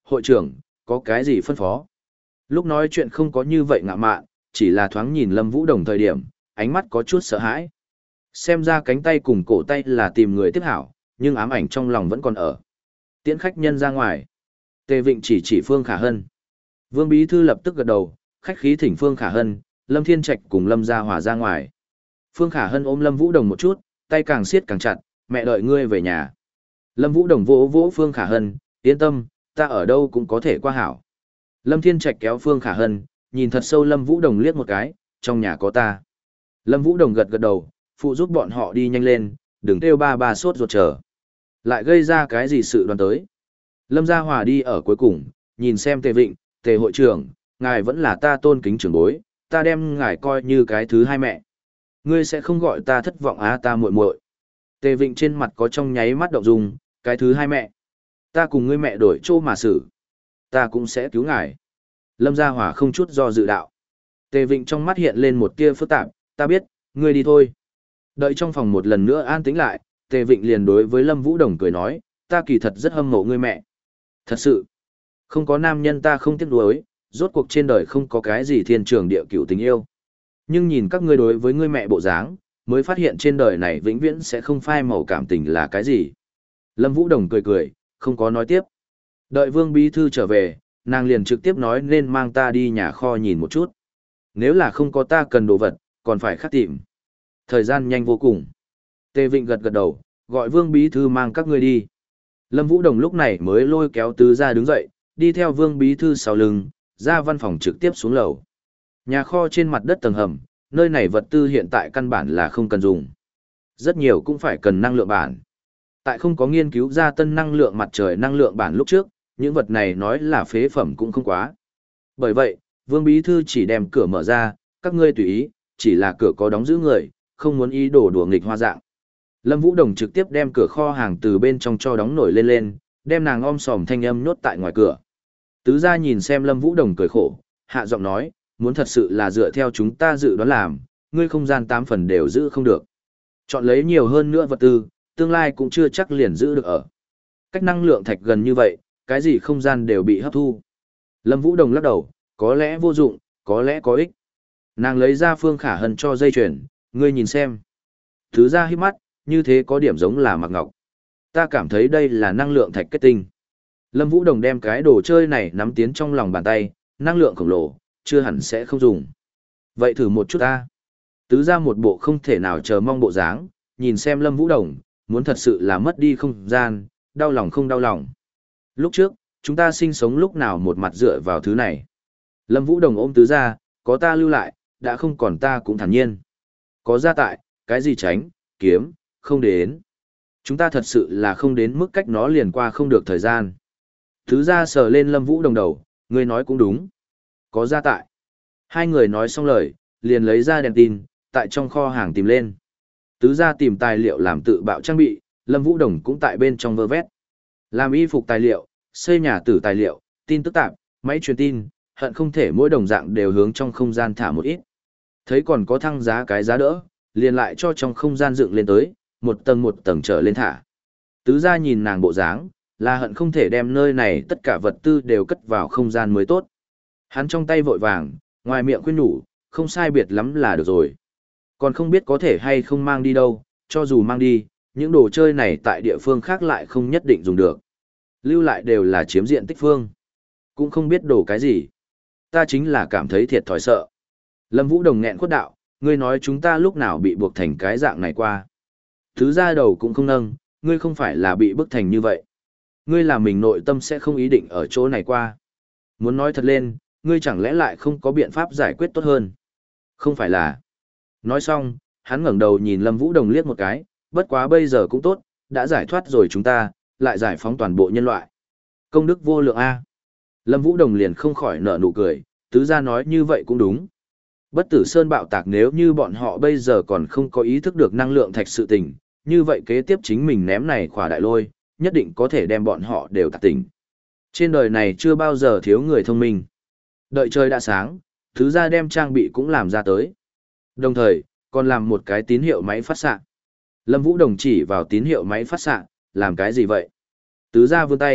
hội trưởng, có cái gì phân phó? Lúc nói chuyện không có như vậy ngạ mạn, chỉ là thoáng nhìn Lâm Vũ Đồng thời điểm, ánh mắt có chút sợ hãi. Xem ra cánh tay cùng cổ tay là tìm người tiếp hảo, nhưng ám ảnh trong lòng vẫn còn ở. Tiễn khách nhân ra ngoài. Tề Vịnh chỉ chỉ Phương Khả Hân. Vương Bí Thư lập tức gật đầu, khách khí thỉnh Phương Khả Hân, Lâm Thiên Trạch cùng Lâm Gia Hòa ra ngoài. Phương Khả Hân ôm Lâm Vũ Đồng một chút, tay càng siết càng chặt, mẹ đợi ngươi về nhà. Lâm Vũ Đồng vỗ vỗ Phương Khả Hân, yên tâm, ta ở đâu cũng có thể qua hảo. Lâm Thiên Trạch kéo Phương Khả Hân, nhìn thật sâu Lâm Vũ Đồng liếc một cái, trong nhà có ta. Lâm Vũ Đồng gật gật đầu, phụ giúp bọn họ đi nhanh lên, đừng kêu ba ba sốt ruột chờ. Lại gây ra cái gì sự đoán tới. Lâm Gia Hòa đi ở cuối cùng, nhìn xem Tề Vịnh, Tề hội trưởng, ngài vẫn là ta tôn kính trưởng bối, ta đem ngài coi như cái thứ hai mẹ. Ngươi sẽ không gọi ta thất vọng á ta muội muội. Tề Vịnh trên mặt có trong nháy mắt động dung, cái thứ hai mẹ. Ta cùng ngươi mẹ đổi chỗ mà xử. Ta cũng sẽ cứu ngài. Lâm Gia Hòa không chút do dự đạo. Tề Vịnh trong mắt hiện lên một tia phức tạp, ta biết, ngươi đi thôi. Đợi trong phòng một lần nữa an tĩnh lại, Tề Vịnh liền đối với Lâm Vũ Đồng cười nói, ta kỳ thật rất hâm mộ ngươi mẹ. Thật sự, không có nam nhân ta không tiếc nuối, rốt cuộc trên đời không có cái gì thiên trường địa cửu tình yêu. Nhưng nhìn các ngươi đối với ngươi mẹ bộ dáng, mới phát hiện trên đời này vĩnh viễn sẽ không phai màu cảm tình là cái gì. Lâm Vũ Đồng cười cười, không có nói tiếp. Đợi Vương Bí Thư trở về, nàng liền trực tiếp nói nên mang ta đi nhà kho nhìn một chút. Nếu là không có ta cần đồ vật, còn phải khắc tìm. Thời gian nhanh vô cùng. Tề Vịnh gật gật đầu, gọi Vương Bí Thư mang các ngươi đi. Lâm Vũ Đồng lúc này mới lôi kéo Tứ Gia đứng dậy, đi theo Vương Bí Thư sau lưng, ra văn phòng trực tiếp xuống lầu. Nhà kho trên mặt đất tầng hầm, nơi này vật tư hiện tại căn bản là không cần dùng. Rất nhiều cũng phải cần năng lượng bản. Tại không có nghiên cứu ra tân năng lượng mặt trời năng lượng bản lúc trước, những vật này nói là phế phẩm cũng không quá. Bởi vậy, Vương Bí Thư chỉ đem cửa mở ra, các ngươi tùy ý, chỉ là cửa có đóng giữ người, không muốn ý đồ đùa nghịch hoa dạng. Lâm Vũ Đồng trực tiếp đem cửa kho hàng từ bên trong cho đóng nổi lên lên, đem nàng om sòm thanh âm nhốt tại ngoài cửa. Tứ Gia nhìn xem Lâm Vũ Đồng cười khổ, hạ giọng nói, muốn thật sự là dựa theo chúng ta dự đoán làm, ngươi không gian tám phần đều giữ không được. Chọn lấy nhiều hơn nữa vật tư, tương lai cũng chưa chắc liền giữ được ở. Cách năng lượng thạch gần như vậy, cái gì không gian đều bị hấp thu. Lâm Vũ Đồng lắc đầu, có lẽ vô dụng, có lẽ có ích. Nàng lấy ra Phương Khả Hân cho dây chuyền, ngươi nhìn xem. Thứ Gia hít mắt, như thế có điểm giống là Mạc Ngọc. Ta cảm thấy đây là năng lượng thạch kết tinh. Lâm Vũ Đồng đem cái đồ chơi này nắm tiến trong lòng bàn tay, năng lượng khổng lồ, chưa hẳn sẽ không dùng. Vậy thử một chút ta. Tứ Gia một bộ không thể nào chờ mong bộ dáng, nhìn xem Lâm Vũ Đồng, muốn thật sự là mất đi không gian, đau lòng không đau lòng. Lúc trước, chúng ta sinh sống lúc nào một mặt dựa vào thứ này. Lâm Vũ Đồng ôm Tứ Gia, có ta lưu lại, đã không còn ta cũng thản nhiên. Có gia tại, cái gì tránh, kiếm, không đến. Chúng ta thật sự là không đến mức cách nó liền qua không được thời gian. Tứ Gia sờ lên Lâm Vũ Đồng đầu, ngươi nói cũng đúng. Có gia tại. Hai người nói xong lời, liền lấy ra đèn tin, tại trong kho hàng tìm lên. Tứ Gia tìm tài liệu làm tự bạo trang bị, Lâm Vũ Đồng cũng tại bên trong vơ vét. Làm y phục tài liệu, xây nhà tử tài liệu, tin tức tạp, máy truyền tin, hận không thể mỗi đồng dạng đều hướng trong không gian thả một ít. Thấy còn có thăng giá cái giá đỡ, liền lại cho trong không gian dựng lên tới, một tầng một tầng trở lên thả. Tứ Gia nhìn nàng bộ dáng, là hận không thể đem nơi này tất cả vật tư đều cất vào không gian mới tốt. Hắn trong tay vội vàng, ngoài miệng khuyên nhủ, không sai biệt lắm là được rồi. Còn không biết có thể hay không mang đi đâu, cho dù mang đi, những đồ chơi này tại địa phương khác lại không nhất định dùng được. Lưu lại đều là chiếm diện tích phương. Cũng không biết đồ cái gì. Ta chính là cảm thấy thiệt thòi sợ. Lâm Vũ Đồng nghẹn khuất đạo, ngươi nói chúng ta lúc nào bị buộc thành cái dạng này qua. Thứ Gia đầu cũng không nâng, ngươi không phải là bị bức thành như vậy. Ngươi là mình nội tâm sẽ không ý định ở chỗ này qua. Muốn nói thật lên, ngươi chẳng lẽ lại không có biện pháp giải quyết tốt hơn. Không phải là. Nói xong, hắn ngẩng đầu nhìn Lâm Vũ Đồng liếc một cái, bất quá bây giờ cũng tốt, đã giải thoát rồi chúng ta, lại giải phóng toàn bộ nhân loại. Công đức vô lượng A. Lâm Vũ Đồng liền không khỏi nở nụ cười, Tứ Gia nói như vậy cũng đúng. Bất tử sơn bạo tạc nếu như bọn họ bây giờ còn không có ý thức được năng lượng thạch sự tình, như vậy kế tiếp chính mình ném này khỏa đại lôi, nhất định có thể đem bọn họ đều tạc tỉnh. Trên đời này chưa bao giờ thiếu người thông minh. Đợi trời đã sáng, Tứ Gia đem trang bị cũng làm ra tới. Đồng thời, còn làm một cái tín hiệu máy phát xạ. Lâm Vũ Đồng chỉ vào tín hiệu máy phát xạ, làm cái gì vậy? Tứ Gia vươn tay,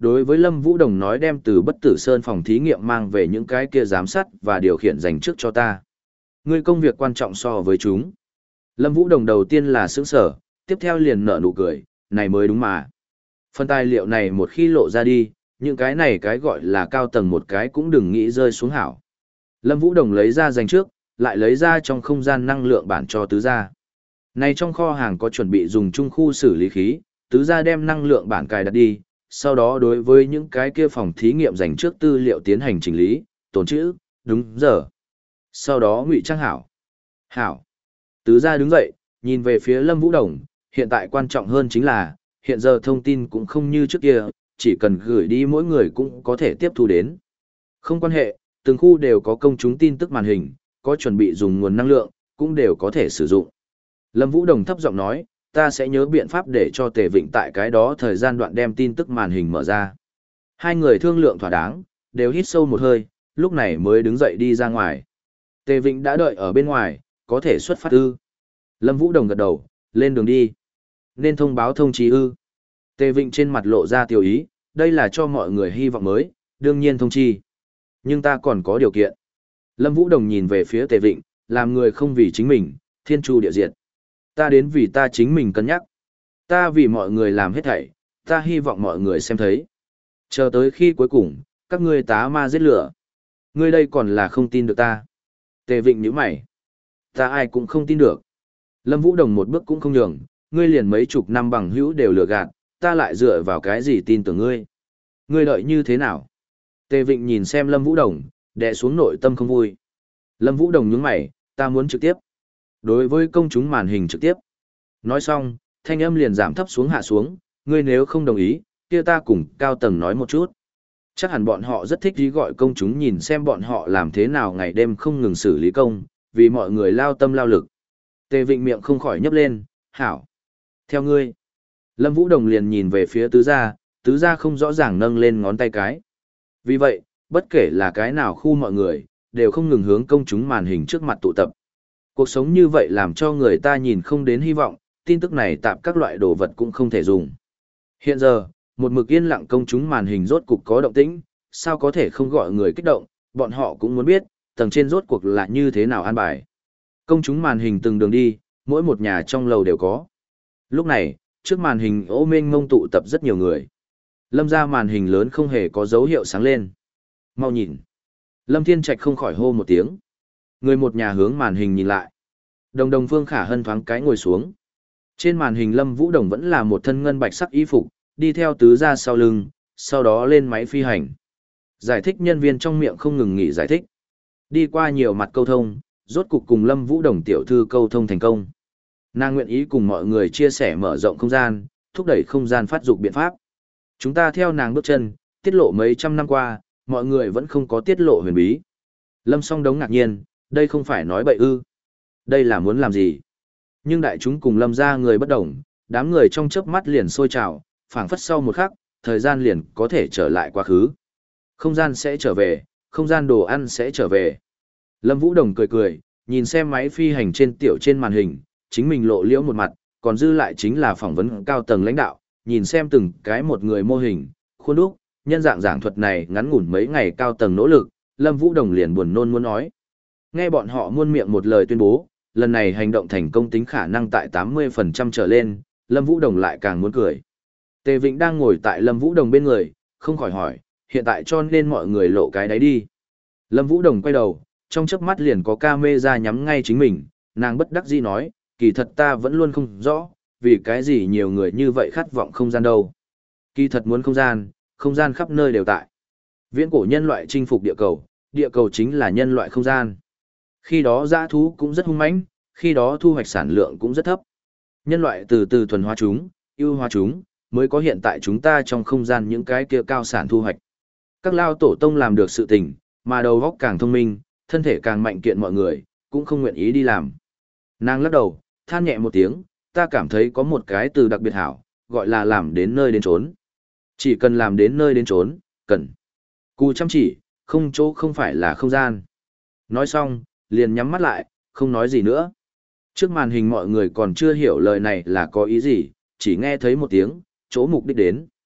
đối với Lâm Vũ Đồng nói đem từ Bất Tử Sơn phòng thí nghiệm mang về những cái kia giám sát và điều khiển dành trước cho ta. Ngươi công việc quan trọng so với chúng. Lâm Vũ Đồng đầu tiên là sững sở, tiếp theo liền nở nụ cười, này mới đúng mà. Phần tài liệu này một khi lộ ra đi, những cái này cái gọi là cao tầng một cái cũng đừng nghĩ rơi xuống hảo. Lâm Vũ Đồng lấy ra dành trước, lại lấy ra trong không gian năng lượng bản cho tứ gia. Này trong kho hàng có chuẩn bị dùng chung khu xử lý khí, tứ gia đem năng lượng bản cài đặt đi, sau đó đối với những cái kia phòng thí nghiệm dành trước tư liệu tiến hành chỉnh lý, tồn trữ, đúng giờ. Sau đó ngụy trang hảo. Hảo. Tứ gia đứng dậy, nhìn về phía Lâm Vũ Đồng, hiện tại quan trọng hơn chính là, hiện giờ thông tin cũng không như trước kia, chỉ cần gửi đi mỗi người cũng có thể tiếp thu đến. Không quan hệ, từng khu đều có công chúng tin tức màn hình, có chuẩn bị dùng nguồn năng lượng, cũng đều có thể sử dụng. Lâm Vũ Đồng thấp giọng nói, ta sẽ nhớ biện pháp để cho Tề Vịnh tại cái đó thời gian đoạn đem tin tức màn hình mở ra. Hai người thương lượng thỏa đáng, đều hít sâu một hơi, lúc này mới đứng dậy đi ra ngoài. Tề Vịnh đã đợi ở bên ngoài, có thể xuất phát ư. Lâm Vũ Đồng gật đầu, lên đường đi. Nên thông báo thông chí ư. Tề Vịnh trên mặt lộ ra tiểu ý, đây là cho mọi người hy vọng mới, đương nhiên thông chi. Nhưng ta còn có điều kiện. Lâm Vũ Đồng nhìn về phía Tề Vịnh, làm người không vì chính mình, thiên chu địa diệt. Ta đến vì ta chính mình cân nhắc. Ta vì mọi người làm hết thảy, ta hy vọng mọi người xem thấy. Chờ tới khi cuối cùng, các ngươi tá ma giết lửa. Ngươi đây còn là không tin được ta. Tề Vịnh nhíu mày. Ta ai cũng không tin được. Lâm Vũ Đồng một bước cũng không nhường, ngươi liền mấy chục năm bằng hữu đều lừa gạt, ta lại dựa vào cái gì tin tưởng ngươi. Ngươi đợi như thế nào? Tề Vịnh nhìn xem Lâm Vũ Đồng, đè xuống nội tâm không vui. Lâm Vũ Đồng nhướng mày, ta muốn trực tiếp. Đối với công chúng màn hình trực tiếp. Nói xong, thanh âm liền giảm thấp xuống hạ xuống, ngươi nếu không đồng ý, kia ta cùng cao tầng nói một chút. Chắc hẳn bọn họ rất thích ý gọi công chúng nhìn xem bọn họ làm thế nào ngày đêm không ngừng xử lý công, vì mọi người lao tâm lao lực. Tề Vịnh miệng không khỏi nhấp lên, hảo. Theo ngươi. Lâm Vũ Đồng liền nhìn về phía tứ gia, tứ gia không rõ ràng nâng lên ngón tay cái. Vì vậy, bất kể là cái nào khu mọi người, đều không ngừng hướng công chúng màn hình trước mặt tụ tập. Cuộc sống như vậy làm cho người ta nhìn không đến hy vọng, tin tức này tạm các loại đồ vật cũng không thể dùng. Hiện giờ, một mực yên lặng công chúng màn hình rốt cục có động tĩnh, sao có thể không gọi người kích động, bọn họ cũng muốn biết, tầng trên rốt cuộc là như thế nào an bài. Công chúng màn hình từng đường đi, mỗi một nhà trong lầu đều có. Lúc này, trước màn hình ô mênh mông tụ tập rất nhiều người. Lâm ra màn hình lớn không hề có dấu hiệu sáng lên. Mau nhìn. Lâm Thiên Trạch không khỏi hô một tiếng. Người một nhà hướng màn hình nhìn lại. Đồng đồng Phương Khả Hân thoáng cái ngồi xuống. Trên màn hình Lâm Vũ Đồng vẫn là một thân ngân bạch sắc y phục, đi theo tứ gia sau lưng, sau đó lên máy phi hành. Giải thích nhân viên trong miệng không ngừng nghỉ giải thích. Đi qua nhiều mặt câu thông, rốt cục cùng Lâm Vũ Đồng tiểu thư câu thông thành công. Nàng nguyện ý cùng mọi người chia sẻ mở rộng không gian, thúc đẩy không gian phát dục biện pháp. Chúng ta theo nàng bước chân, tiết lộ mấy trăm năm qua, mọi người vẫn không có tiết lộ huyền bí. Lâm Song Đống ngạc nhiên, đây không phải nói bậy ư. Đây là muốn làm gì? Nhưng đại chúng cùng Lâm ra người bất đồng, đám người trong chớp mắt liền sôi trào, phảng phất sau một khắc, thời gian liền có thể trở lại quá khứ. Không gian sẽ trở về, không gian đồ ăn sẽ trở về. Lâm Vũ Đồng cười cười, nhìn xem máy phi hành trên tiểu trên màn hình, chính mình lộ liễu một mặt, còn dư lại chính là phỏng vấn cao tầng lãnh đạo, nhìn xem từng cái một người mô hình, khuôn đúc, nhân dạng giảng thuật này ngắn ngủn mấy ngày cao tầng nỗ lực, Lâm Vũ Đồng liền buồn nôn muốn nói. Nghe bọn họ muôn miệng một lời tuyên bố, lần này hành động thành công tính khả năng tại tám mươi phần trăm trở lên, Lâm Vũ Đồng lại càng muốn cười. Tề Vịnh đang ngồi tại Lâm Vũ Đồng bên người, không khỏi hỏi, hiện tại cho nên mọi người lộ cái đấy đi. Lâm Vũ Đồng quay đầu, trong chớp mắt liền có camera nhắm ngay chính mình, nàng bất đắc dĩ nói, kỳ thật ta vẫn luôn không rõ, vì cái gì nhiều người như vậy khát vọng không gian đâu. Kỳ thật muốn không gian, không gian khắp nơi đều tại. Viễn cổ nhân loại chinh phục địa cầu, địa cầu chính là nhân loại không gian. Khi đó dã thú cũng rất hung mãnh, khi đó thu hoạch sản lượng cũng rất thấp. Nhân loại từ từ thuần hóa chúng, ưu hóa chúng, mới có hiện tại chúng ta trong không gian những cái kia cao sản thu hoạch. Các lao tổ tông làm được sự tình, mà đầu óc càng thông minh, thân thể càng mạnh kiện mọi người, cũng không nguyện ý đi làm. Nàng lắc đầu, than nhẹ một tiếng, ta cảm thấy có một cái từ đặc biệt hảo, gọi là làm đến nơi đến trốn. Chỉ cần làm đến nơi đến trốn, cần. Cù chăm chỉ, không chỗ không phải là không gian. Nói xong, liền nhắm mắt lại, không nói gì nữa. Trước màn hình mọi người còn chưa hiểu lời này là có ý gì, chỉ nghe thấy một tiếng, chỗ mục đích đến.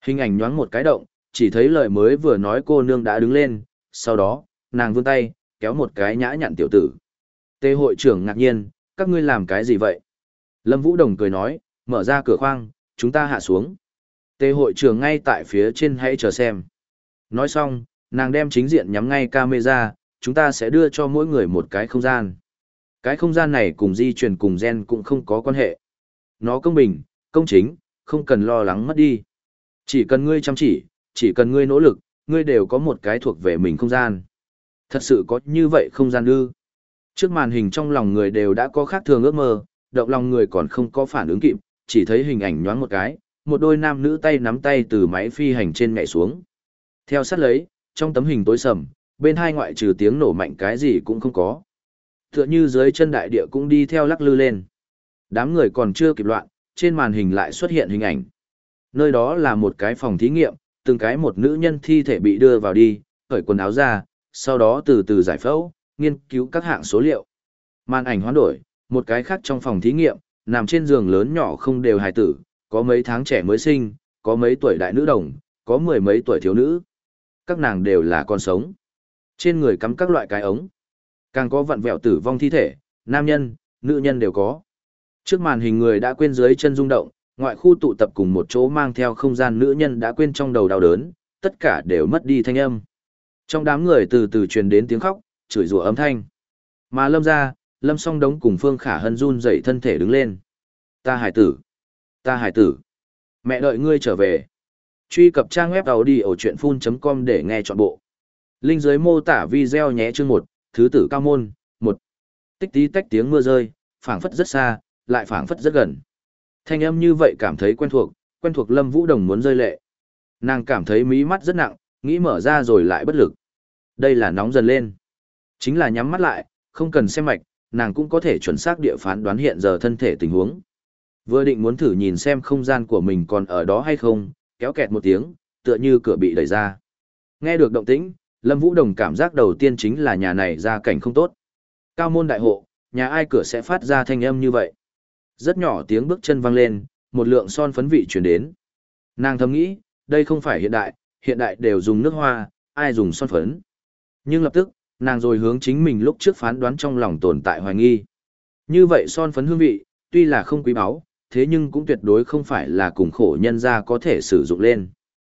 Hình ảnh nhoáng một cái động, chỉ thấy lời mới vừa nói cô nương đã đứng lên, sau đó, nàng vươn tay, kéo một cái nhã nhặn tiểu tử. Tề hội trưởng ngạc nhiên, các ngươi làm cái gì vậy? Lâm Vũ Đồng cười nói, mở ra cửa khoang, chúng ta hạ xuống. Tề hội trưởng ngay tại phía trên hãy chờ xem. Nói xong, nàng đem chính diện nhắm ngay camera, chúng ta sẽ đưa cho mỗi người một cái không gian. Cái không gian này cùng di truyền cùng gen cũng không có quan hệ. Nó công bình, công chính, không cần lo lắng mất đi. Chỉ cần ngươi chăm chỉ, chỉ cần ngươi nỗ lực, ngươi đều có một cái thuộc về mình không gian. Thật sự có như vậy không gian ư? Trước màn hình trong lòng người đều đã có khác thường ước mơ, động lòng người còn không có phản ứng kịp, chỉ thấy hình ảnh nhoáng một cái, một đôi nam nữ tay nắm tay từ máy phi hành trên nhảy xuống. Theo sát lấy, trong tấm hình tối sầm, bên hai ngoại trừ tiếng nổ mạnh cái gì cũng không có. Tựa như dưới chân đại địa cũng đi theo lắc lư lên. Đám người còn chưa kịp loạn, trên màn hình lại xuất hiện hình ảnh. Nơi đó là một cái phòng thí nghiệm, từng cái một nữ nhân thi thể bị đưa vào đi, cởi quần áo ra, sau đó từ từ giải phẫu, nghiên cứu các hạng số liệu. Màn ảnh hoán đổi, một cái khác trong phòng thí nghiệm, nằm trên giường lớn nhỏ không đều hài tử, có mấy tháng trẻ mới sinh, có mấy tuổi đại nữ đồng, có mười mấy tuổi thiếu nữ. Các nàng đều là con sống. Trên người cắm các loại cái ống. Càng có vặn vẹo tử vong thi thể, nam nhân, nữ nhân đều có. Trước màn hình người đã quên dưới chân rung động, ngoại khu tụ tập cùng một chỗ mang theo không gian nữ nhân đã quên trong đầu đau đớn, tất cả đều mất đi thanh âm. Trong đám người từ từ truyền đến tiếng khóc, chửi rủa âm thanh. Mà Lâm ra, Lâm Song Đống cùng Phương Khả Hân run dậy thân thể đứng lên. Ta hải tử, ta hải tử, mẹ đợi ngươi trở về. Truy cập trang web audiochuyenphun chấm com để nghe trọn bộ. Link dưới mô tả video nhé. Chương một, thứ tử cao môn, một. Tích tí tách tiếng mưa rơi, phảng phất rất xa, lại phảng phất rất gần. Thanh âm như vậy cảm thấy quen thuộc, quen thuộc Lâm Vũ Đồng muốn rơi lệ. Nàng cảm thấy mí mắt rất nặng, nghĩ mở ra rồi lại bất lực. Đây là nóng dần lên. Chính là nhắm mắt lại, không cần xem mạch, nàng cũng có thể chuẩn xác địa phán đoán hiện giờ thân thể tình huống. Vừa định muốn thử nhìn xem không gian của mình còn ở đó hay không, kéo kẹt một tiếng, tựa như cửa bị đẩy ra. Nghe được động tĩnh, Lâm Vũ Đồng cảm giác đầu tiên chính là nhà này ra cảnh không tốt. Cao môn đại hộ, nhà ai cửa sẽ phát ra thanh âm như vậy. Rất nhỏ tiếng bước chân vang lên, một lượng son phấn vị chuyển đến. Nàng thầm nghĩ, đây không phải hiện đại, hiện đại đều dùng nước hoa, ai dùng son phấn. Nhưng lập tức, nàng rồi hướng chính mình lúc trước phán đoán trong lòng tồn tại hoài nghi. Như vậy son phấn hương vị, tuy là không quý báu, thế nhưng cũng tuyệt đối không phải là cùng khổ nhân ra có thể sử dụng lên.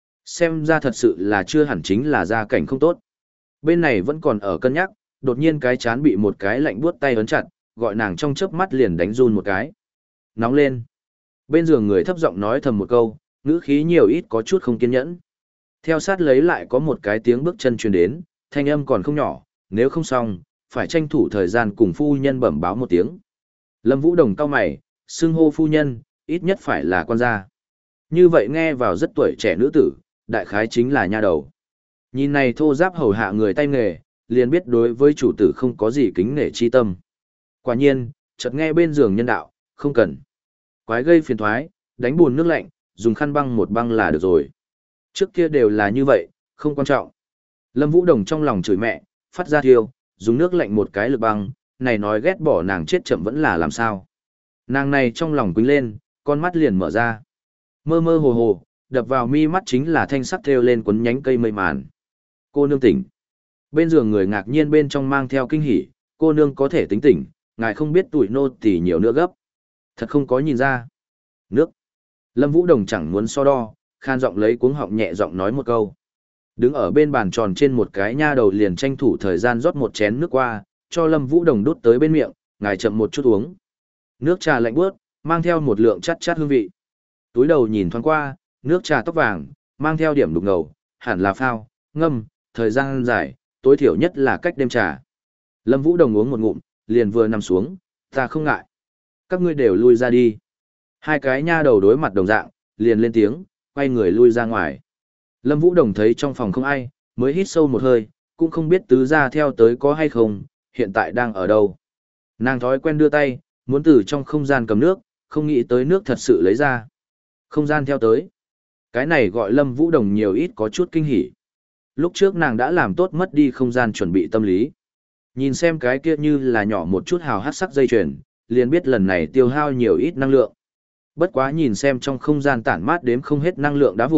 Xem ra thật sự là chưa hẳn chính là gia cảnh không tốt. Bên này vẫn còn ở cân nhắc, đột nhiên cái chán bị một cái lạnh buốt tay ấn chặt, gọi nàng trong chớp mắt liền đánh run một cái. Nóng lên. Bên giường người thấp giọng nói thầm một câu, ngữ khí nhiều ít có chút không kiên nhẫn. Theo sát lấy lại có một cái tiếng bước chân truyền đến, thanh âm còn không nhỏ, nếu không xong, phải tranh thủ thời gian cùng phu nhân bẩm báo một tiếng. Lâm Vũ Đồng cau mày, xưng hô phu nhân, ít nhất phải là quan gia. Như vậy nghe vào rất tuổi trẻ nữ tử, đại khái chính là nha đầu. Nhìn này thô giáp hầu hạ người tay nghề, liền biết đối với chủ tử không có gì kính nể chi tâm. Quả nhiên, chợt nghe bên giường nhân đạo, không cần. Quái gây phiền thoái, đánh buồn nước lạnh, dùng khăn băng một băng là được rồi. Trước kia đều là như vậy, không quan trọng. Lâm Vũ Đồng trong lòng chửi mẹ, phát ra thiêu, dùng nước lạnh một cái lực băng, này nói ghét bỏ nàng chết chậm vẫn là làm sao. Nàng này trong lòng quýnh lên, con mắt liền mở ra. Mơ mơ hồ hồ, đập vào mi mắt chính là thanh sắc thêu lên quấn nhánh cây mây màn. Cô nương tỉnh. Bên giường người ngạc nhiên bên trong mang theo kinh hỉ, cô nương có thể tính tỉnh, ngài không biết tuổi nô tỳ nhiều nữa gấp. Thật không có nhìn ra. Nước. Lâm Vũ Đồng chẳng muốn so đo, khan giọng lấy cuống họng nhẹ giọng nói một câu. Đứng ở bên bàn tròn trên một cái nha đầu liền tranh thủ thời gian rót một chén nước qua, cho Lâm Vũ Đồng đút tới bên miệng, ngài chậm một chút uống. Nước trà lạnh buốt, mang theo một lượng chát chát hương vị. Túi đầu nhìn thoáng qua, nước trà tóc vàng, mang theo điểm đục ngầu, hẳn là phao, ngâm, thời gian dài, tối thiểu nhất là cách đêm trà. Lâm Vũ Đồng uống một ngụm, liền vừa nằm xuống, ta không ngại. Các ngươi đều lui ra đi. Hai cái nha đầu đối mặt đồng dạng, liền lên tiếng, quay người lui ra ngoài. Lâm Vũ Đồng thấy trong phòng không ai, mới hít sâu một hơi, cũng không biết tứ gia theo tới có hay không, hiện tại đang ở đâu. Nàng thói quen đưa tay, muốn từ trong không gian cầm nước, không nghĩ tới nước thật sự lấy ra. Không gian theo tới. Cái này gọi Lâm Vũ Đồng nhiều ít có chút kinh hỉ. Lúc trước nàng đã làm tốt mất đi không gian chuẩn bị tâm lý. Nhìn xem cái kia như là nhỏ một chút hào hát sắc dây chuyền, liền biết lần này tiêu hao nhiều ít năng lượng. Bất quá nhìn xem trong không gian tản mát đếm không hết năng lượng đá vụn,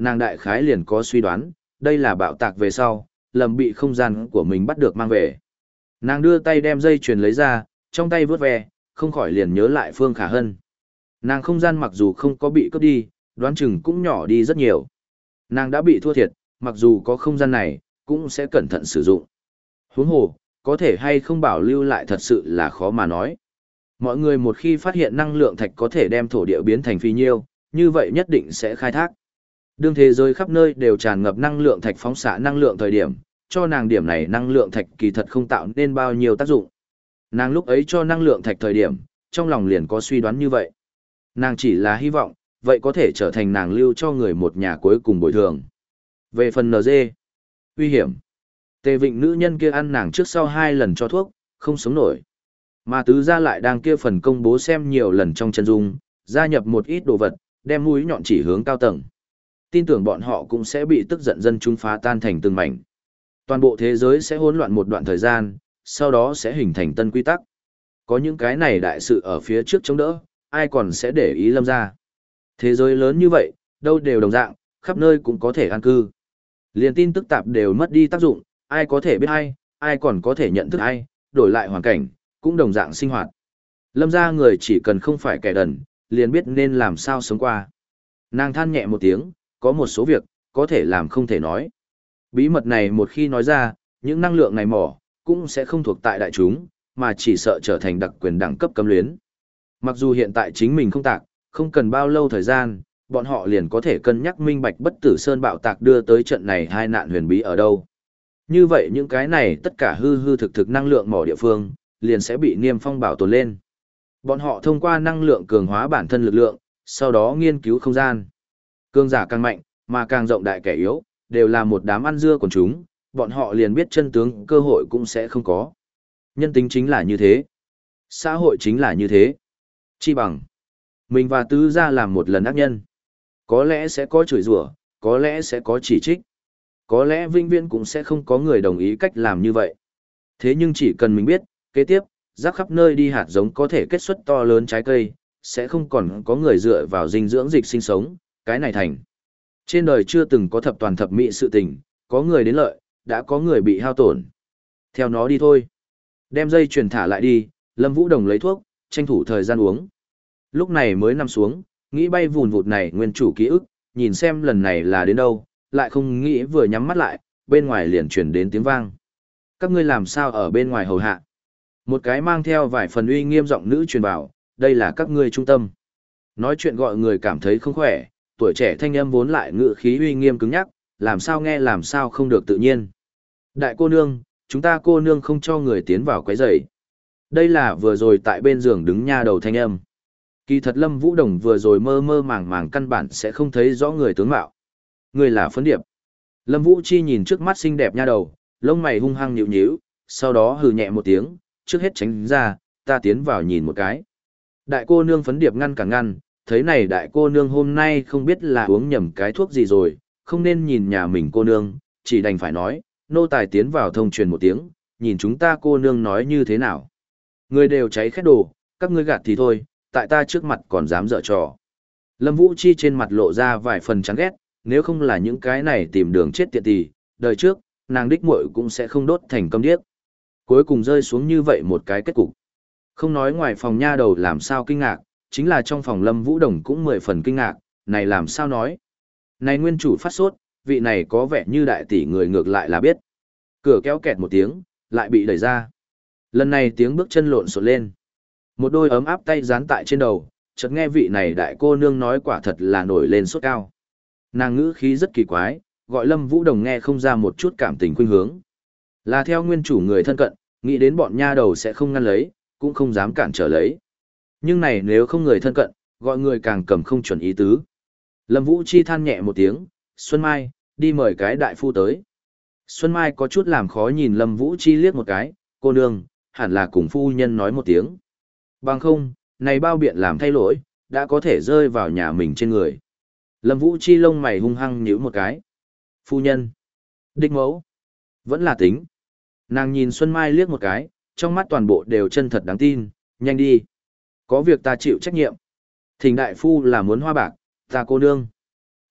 nàng đại khái liền có suy đoán, đây là bạo tạc về sau, Lâm bị không gian của mình bắt được mang về. Nàng đưa tay đem dây chuyền lấy ra, trong tay vướt ve, không khỏi liền nhớ lại Phương Khả Hân. Nàng không gian mặc dù không có bị cướp đi, đoán chừng cũng nhỏ đi rất nhiều. Nàng đã bị thua thiệt, mặc dù có không gian này, cũng sẽ cẩn thận sử dụng. Huống hồ, có thể hay không bảo lưu lại thật sự là khó mà nói. Mọi người một khi phát hiện năng lượng thạch có thể đem thổ địa biến thành phi nhiêu, như vậy nhất định sẽ khai thác. Đương thế giới khắp nơi đều tràn ngập năng lượng thạch phóng xạ năng lượng thời điểm, cho nàng điểm này năng lượng thạch kỳ thật không tạo nên bao nhiêu tác dụng. Nàng lúc ấy cho năng lượng thạch thời điểm, trong lòng liền có suy đoán như vậy. Nàng chỉ là hy vọng, vậy có thể trở thành nàng lưu cho người một nhà cuối cùng bồi thường. Về phần en giê, uy hiểm. Tề Vịnh nữ nhân kia ăn nàng trước sau hai lần cho thuốc, không sống nổi. Mà tứ gia lại đang kia phần công bố xem nhiều lần trong chân dung, gia nhập một ít đồ vật, đem mũi nhọn chỉ hướng cao tầng. Tin tưởng bọn họ cũng sẽ bị tức giận dân chúng phá tan thành từng mảnh. Toàn bộ thế giới sẽ hỗn loạn một đoạn thời gian, sau đó sẽ hình thành tân quy tắc. Có những cái này đại sự ở phía trước chống đỡ, ai còn sẽ để ý Lâm gia. Thế giới lớn như vậy, đâu đều đồng dạng, khắp nơi cũng có thể an cư. Liên tin tức tạp đều mất đi tác dụng, ai có thể biết ai, ai còn có thể nhận thức ai, đổi lại hoàn cảnh, cũng đồng dạng sinh hoạt. Lâm gia người chỉ cần không phải kẻ đần, liền biết nên làm sao sống qua. Nàng than nhẹ một tiếng, có một số việc, có thể làm không thể nói. Bí mật này một khi nói ra, những năng lượng này mỏ, cũng sẽ không thuộc tại đại chúng, mà chỉ sợ trở thành đặc quyền đẳng cấp cấm luyến. Mặc dù hiện tại chính mình không tạc, không cần bao lâu thời gian, bọn họ liền có thể cân nhắc minh bạch bất tử sơn bạo tạc đưa tới trận này hai nạn huyền bí ở đâu. Như vậy những cái này tất cả hư hư thực thực năng lượng mỏ địa phương, liền sẽ bị niêm phong bảo tồn lên. Bọn họ thông qua năng lượng cường hóa bản thân lực lượng, sau đó nghiên cứu không gian. Cường giả càng mạnh, mà càng rộng đại kẻ yếu, đều là một đám ăn dưa của chúng, bọn họ liền biết chân tướng cơ hội cũng sẽ không có. Nhân tính chính là như thế. Xã hội chính là như thế. Chi bằng mình và tứ gia làm một lần ác nhân. Có lẽ sẽ có chửi rủa, có lẽ sẽ có chỉ trích. Có lẽ vĩnh viễn cũng sẽ không có người đồng ý cách làm như vậy. Thế nhưng chỉ cần mình biết, kế tiếp, rác khắp nơi đi hạt giống có thể kết xuất to lớn trái cây, sẽ không còn có người dựa vào dinh dưỡng dịch sinh sống, cái này thành. Trên đời chưa từng có thập toàn thập mỹ sự tình, có người đến lợi, đã có người bị hao tổn. Theo nó đi thôi. Đem dây chuyền thả lại đi, Lâm Vũ Đồng lấy thuốc, tranh thủ thời gian uống. Lúc này mới nằm xuống, nghĩ bay vùn vụt này nguyên chủ ký ức, nhìn xem lần này là đến đâu, lại không nghĩ vừa nhắm mắt lại, bên ngoài liền truyền đến tiếng vang. Các ngươi làm sao ở bên ngoài hầu hạ? Một cái mang theo vài phần uy nghiêm giọng nữ truyền vào, đây là các ngươi trung tâm. Nói chuyện gọi người cảm thấy không khỏe, tuổi trẻ thanh âm vốn lại ngự khí uy nghiêm cứng nhắc, làm sao nghe làm sao không được tự nhiên. Đại cô nương, chúng ta cô nương không cho người tiến vào quấy rầy. Đây là vừa rồi tại bên giường đứng nha đầu thanh âm. Kỳ thật Lâm Vũ Đồng vừa rồi mơ mơ màng màng căn bản sẽ không thấy rõ người tướng mạo. Người là Phấn Điệp. Lâm Vũ Chi nhìn trước mắt xinh đẹp nha đầu, lông mày hung hăng nhíu nhíu, sau đó hừ nhẹ một tiếng, trước hết tránh ra, ta tiến vào nhìn một cái. Đại cô nương Phấn Điệp ngăn cả ngăn, thấy này đại cô nương hôm nay không biết là uống nhầm cái thuốc gì rồi, không nên nhìn nhà mình cô nương, chỉ đành phải nói, nô tài tiến vào thông truyền một tiếng, nhìn chúng ta cô nương nói như thế nào. Người đều cháy khét đồ, các ngươi gạt thì thôi, tại ta trước mặt còn dám dở trò. Lâm Vũ Chi trên mặt lộ ra vài phần chán ghét, nếu không là những cái này tìm đường chết tiện tì, đời trước, nàng đích muội cũng sẽ không đốt thành câm điếc. Cuối cùng rơi xuống như vậy một cái kết cục. Không nói ngoài phòng nha đầu làm sao kinh ngạc, chính là trong phòng Lâm Vũ Đồng cũng mười phần kinh ngạc, này làm sao nói. Này nguyên chủ phát sốt, vị này có vẻ như đại tỷ người ngược lại là biết. Cửa kéo kẹt một tiếng, lại bị đẩy ra. Lần này tiếng bước chân lộn xộn lên. Một đôi ấm áp tay dán tại trên đầu, chợt nghe vị này đại cô nương nói quả thật là nổi lên sốt cao. Nàng ngữ khí rất kỳ quái, gọi Lâm Vũ Đồng nghe không ra một chút cảm tình khuynh hướng. Là theo nguyên chủ người thân cận, nghĩ đến bọn nha đầu sẽ không ngăn lấy, cũng không dám cản trở lấy. Nhưng này nếu không người thân cận, gọi người càng cầm không chuẩn ý tứ. Lâm Vũ Chi than nhẹ một tiếng, Xuân Mai, đi mời cái đại phu tới. Xuân Mai có chút làm khó nhìn Lâm Vũ Chi liếc một cái, cô nương, hẳn là cùng phu nhân nói một tiếng. Bằng không, này bao biện làm thay lỗi, đã có thể rơi vào nhà mình trên người. Lâm Vũ Chi lông mày hung hăng nhíu một cái. Phu nhân, đích mẫu, vẫn là tính. Nàng nhìn Xuân Mai liếc một cái, trong mắt toàn bộ đều chân thật đáng tin, nhanh đi. Có việc ta chịu trách nhiệm. Thỉnh đại phu là muốn hoa bạc, ta cô nương.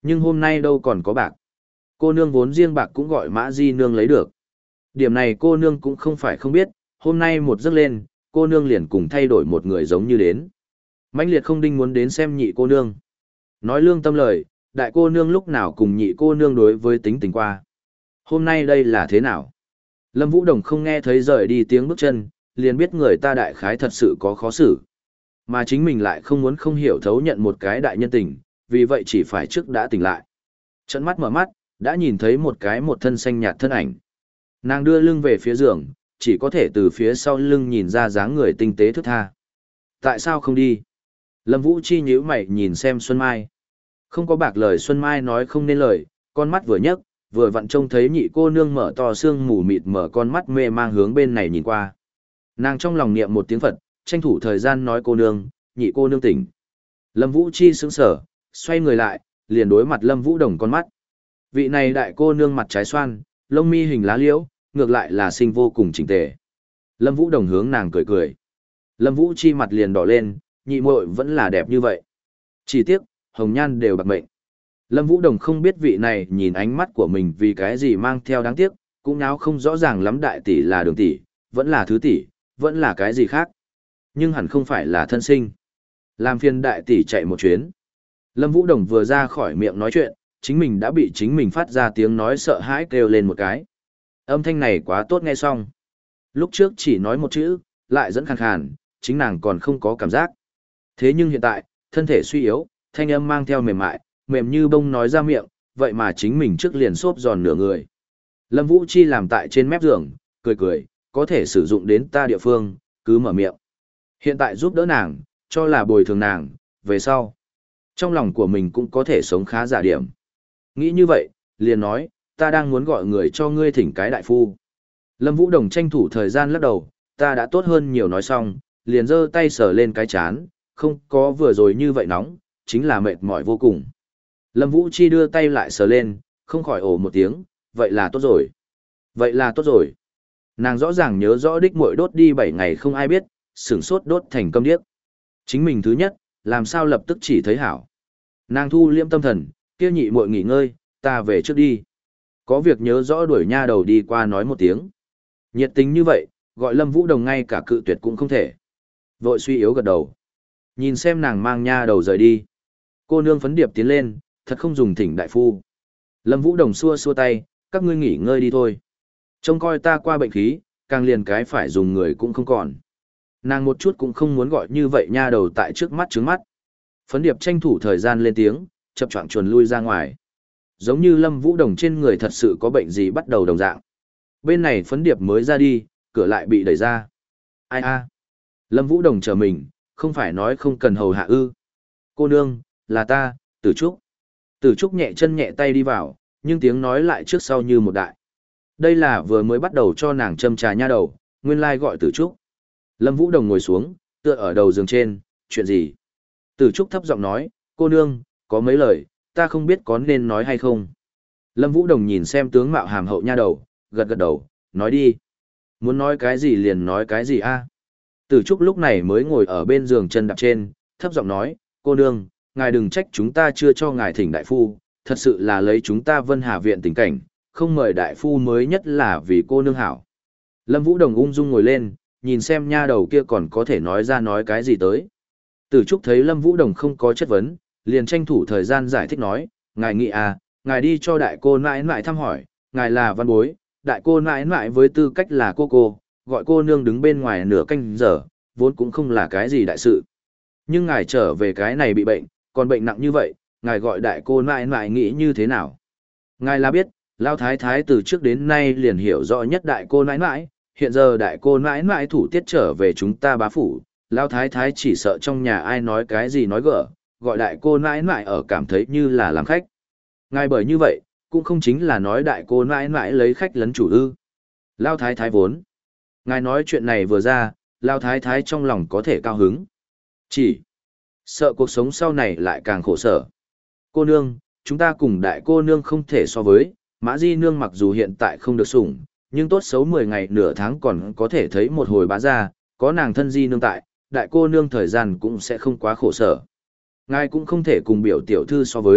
Nhưng hôm nay đâu còn có bạc. Cô nương vốn riêng bạc cũng gọi Mã Di nương lấy được. Điểm này cô nương cũng không phải không biết, hôm nay một giấc lên, cô nương liền cùng thay đổi một người giống như đến. Mãnh liệt không đinh muốn đến xem nhị cô nương. Nói lương tâm lời, đại cô nương lúc nào cùng nhị cô nương đối với tính tình qua. Hôm nay đây là thế nào? Lâm Vũ Đồng không nghe thấy rời đi tiếng bước chân, liền biết người ta đại khái thật sự có khó xử. Mà chính mình lại không muốn không hiểu thấu nhận một cái đại nhân tình, vì vậy chỉ phải trước đã tỉnh lại. Trận mắt mở mắt, đã nhìn thấy một cái một thân xanh nhạt thân ảnh. Nàng đưa lưng về phía giường, chỉ có thể từ phía sau lưng nhìn ra dáng người tinh tế thướt tha. Tại sao không đi? Lâm Vũ Chi nhíu mày nhìn xem Xuân Mai. Không có bạc lời Xuân Mai nói không nên lời, con mắt vừa nhấc, vừa vặn trông thấy nhị cô nương mở to xương mù mịt mở con mắt mê mang hướng bên này nhìn qua. Nàng trong lòng niệm một tiếng Phật, tranh thủ thời gian nói cô nương, nhị cô nương tỉnh. Lâm Vũ Chi sững sờ, xoay người lại, liền đối mặt Lâm Vũ Đồng con mắt. Vị này đại cô nương mặt trái xoan, lông mi hình lá liễu, ngược lại là xinh vô cùng chỉnh tề. Lâm Vũ Đồng hướng nàng cười cười. Lâm Vũ Chi mặt liền đỏ lên, nhị muội vẫn là đẹp như vậy. Chỉ tiếc, hồng nhan đều bạc mệnh. Lâm Vũ Đồng không biết vị này nhìn ánh mắt của mình vì cái gì mang theo đáng tiếc, cũng náo không rõ ràng lắm đại tỷ là đường tỷ, vẫn là thứ tỷ, vẫn là cái gì khác. Nhưng hẳn không phải là thân sinh. Làm phiền đại tỷ chạy một chuyến. Lâm Vũ Đồng vừa ra khỏi miệng nói chuyện, chính mình đã bị chính mình phát ra tiếng nói sợ hãi kêu lên một cái. Âm thanh này quá tốt nghe xong. Lúc trước chỉ nói một chữ, lại dẫn khàn khàn, chính nàng còn không có cảm giác. Thế nhưng hiện tại, thân thể suy yếu, thanh âm mang theo mềm mại, mềm như bông nói ra miệng, vậy mà chính mình trước liền xốp giòn nửa người. Lâm Vũ Chi làm tại trên mép giường, cười cười, có thể sử dụng đến ta địa phương, cứ mở miệng. Hiện tại giúp đỡ nàng, cho là bồi thường nàng, về sau. Trong lòng của mình cũng có thể sống khá giả điểm. Nghĩ như vậy, liền nói, ta đang muốn gọi người cho ngươi thỉnh cái đại phu. Lâm Vũ Đồng tranh thủ thời gian lắc đầu, ta đã tốt hơn nhiều nói xong, liền giơ tay sờ lên cái chán, không có vừa rồi như vậy nóng, chính là mệt mỏi vô cùng. Lâm Vũ Chi đưa tay lại sờ lên, không khỏi ồ một tiếng, vậy là tốt rồi. Vậy là tốt rồi. Nàng rõ ràng nhớ rõ đích muội đốt đi bảy ngày không ai biết, sửng sốt đốt thành câm điếc. Chính mình thứ nhất, làm sao lập tức chỉ thấy hảo. Nàng thu liêm tâm thần, kia nhị muội nghỉ ngơi, ta về trước đi. Có việc nhớ rõ đuổi nha đầu đi qua nói một tiếng. Nhiệt tình như vậy, gọi Lâm Vũ Đồng ngay cả cự tuyệt cũng không thể. Vội suy yếu gật đầu. Nhìn xem nàng mang nha đầu rời đi. Cô nương phấn điệp tiến lên, thật không dùng thỉnh đại phu. Lâm Vũ Đồng xua xua tay, các ngươi nghỉ ngơi đi thôi. Trông coi ta qua bệnh khí, càng liền cái phải dùng người cũng không còn. Nàng một chút cũng không muốn gọi như vậy nha đầu tại trước mắt trướng mắt. Phấn điệp tranh thủ thời gian lên tiếng, chập choạng chuồn lui ra ngoài. Giống như Lâm Vũ Đồng trên người thật sự có bệnh gì bắt đầu đồng dạng. Bên này phấn điệp mới ra đi, cửa lại bị đẩy ra. Ai a? Lâm Vũ Đồng chờ mình, không phải nói không cần hầu hạ ư. Cô nương, là ta, Tử Trúc. Tử Trúc nhẹ chân nhẹ tay đi vào, nhưng tiếng nói lại trước sau như một đại. Đây là vừa mới bắt đầu cho nàng châm trà nha đầu, nguyên lai gọi Tử Trúc. Lâm Vũ Đồng ngồi xuống, tựa ở đầu giường trên, chuyện gì? Tử Trúc thấp giọng nói, cô nương, có mấy lời, ta không biết có nên nói hay không. Lâm Vũ Đồng nhìn xem tướng mạo hàm hậu nha đầu, gật gật đầu, nói đi. Muốn nói cái gì liền nói cái gì a. Tử Trúc lúc này mới ngồi ở bên giường chân đạp trên, thấp giọng nói, cô nương, ngài đừng trách chúng ta chưa cho ngài thỉnh đại phu, thật sự là lấy chúng ta Vân Hà viện tình cảnh, không mời đại phu mới nhất là vì cô nương hảo. Lâm Vũ Đồng ung dung ngồi lên, nhìn xem nha đầu kia còn có thể nói ra nói cái gì tới. Tử Trúc thấy Lâm Vũ Đồng không có chất vấn, liền tranh thủ thời gian giải thích nói, ngài nghĩ à, ngài đi cho đại cô nãi nãi thăm hỏi, ngài là văn bối, đại cô nãi nãi với tư cách là cô cô, gọi cô nương đứng bên ngoài nửa canh giờ, vốn cũng không là cái gì đại sự. Nhưng ngài trở về cái này bị bệnh, còn bệnh nặng như vậy, ngài gọi đại cô nãi nãi nghĩ như thế nào? Ngài là biết, Lao Thái Thái từ trước đến nay liền hiểu rõ nhất đại cô nãi nãi, hiện giờ đại cô nãi nãi thủ tiết trở về chúng ta bá phủ, Lao Thái Thái chỉ sợ trong nhà ai nói cái gì nói gỡ, gọi đại cô nãi nãi ở cảm thấy như là làm khách. Ngài bởi như vậy, cũng không chính là nói đại cô nãi nãi lấy khách lấn chủ ư. Lao Thái Thái vốn. Ngài nói chuyện này vừa ra, Lao Thái Thái trong lòng có thể cao hứng. Chỉ sợ cuộc sống sau này lại càng khổ sở. Cô nương, chúng ta cùng đại cô nương không thể so với, Mã Di nương mặc dù hiện tại không được sủng, nhưng tốt xấu mười ngày nửa tháng còn có thể thấy một hồi bá ra, có nàng thân Di nương tại, đại cô nương thời gian cũng sẽ không quá khổ sở. Ngài cũng không thể cùng biểu tiểu thư so với,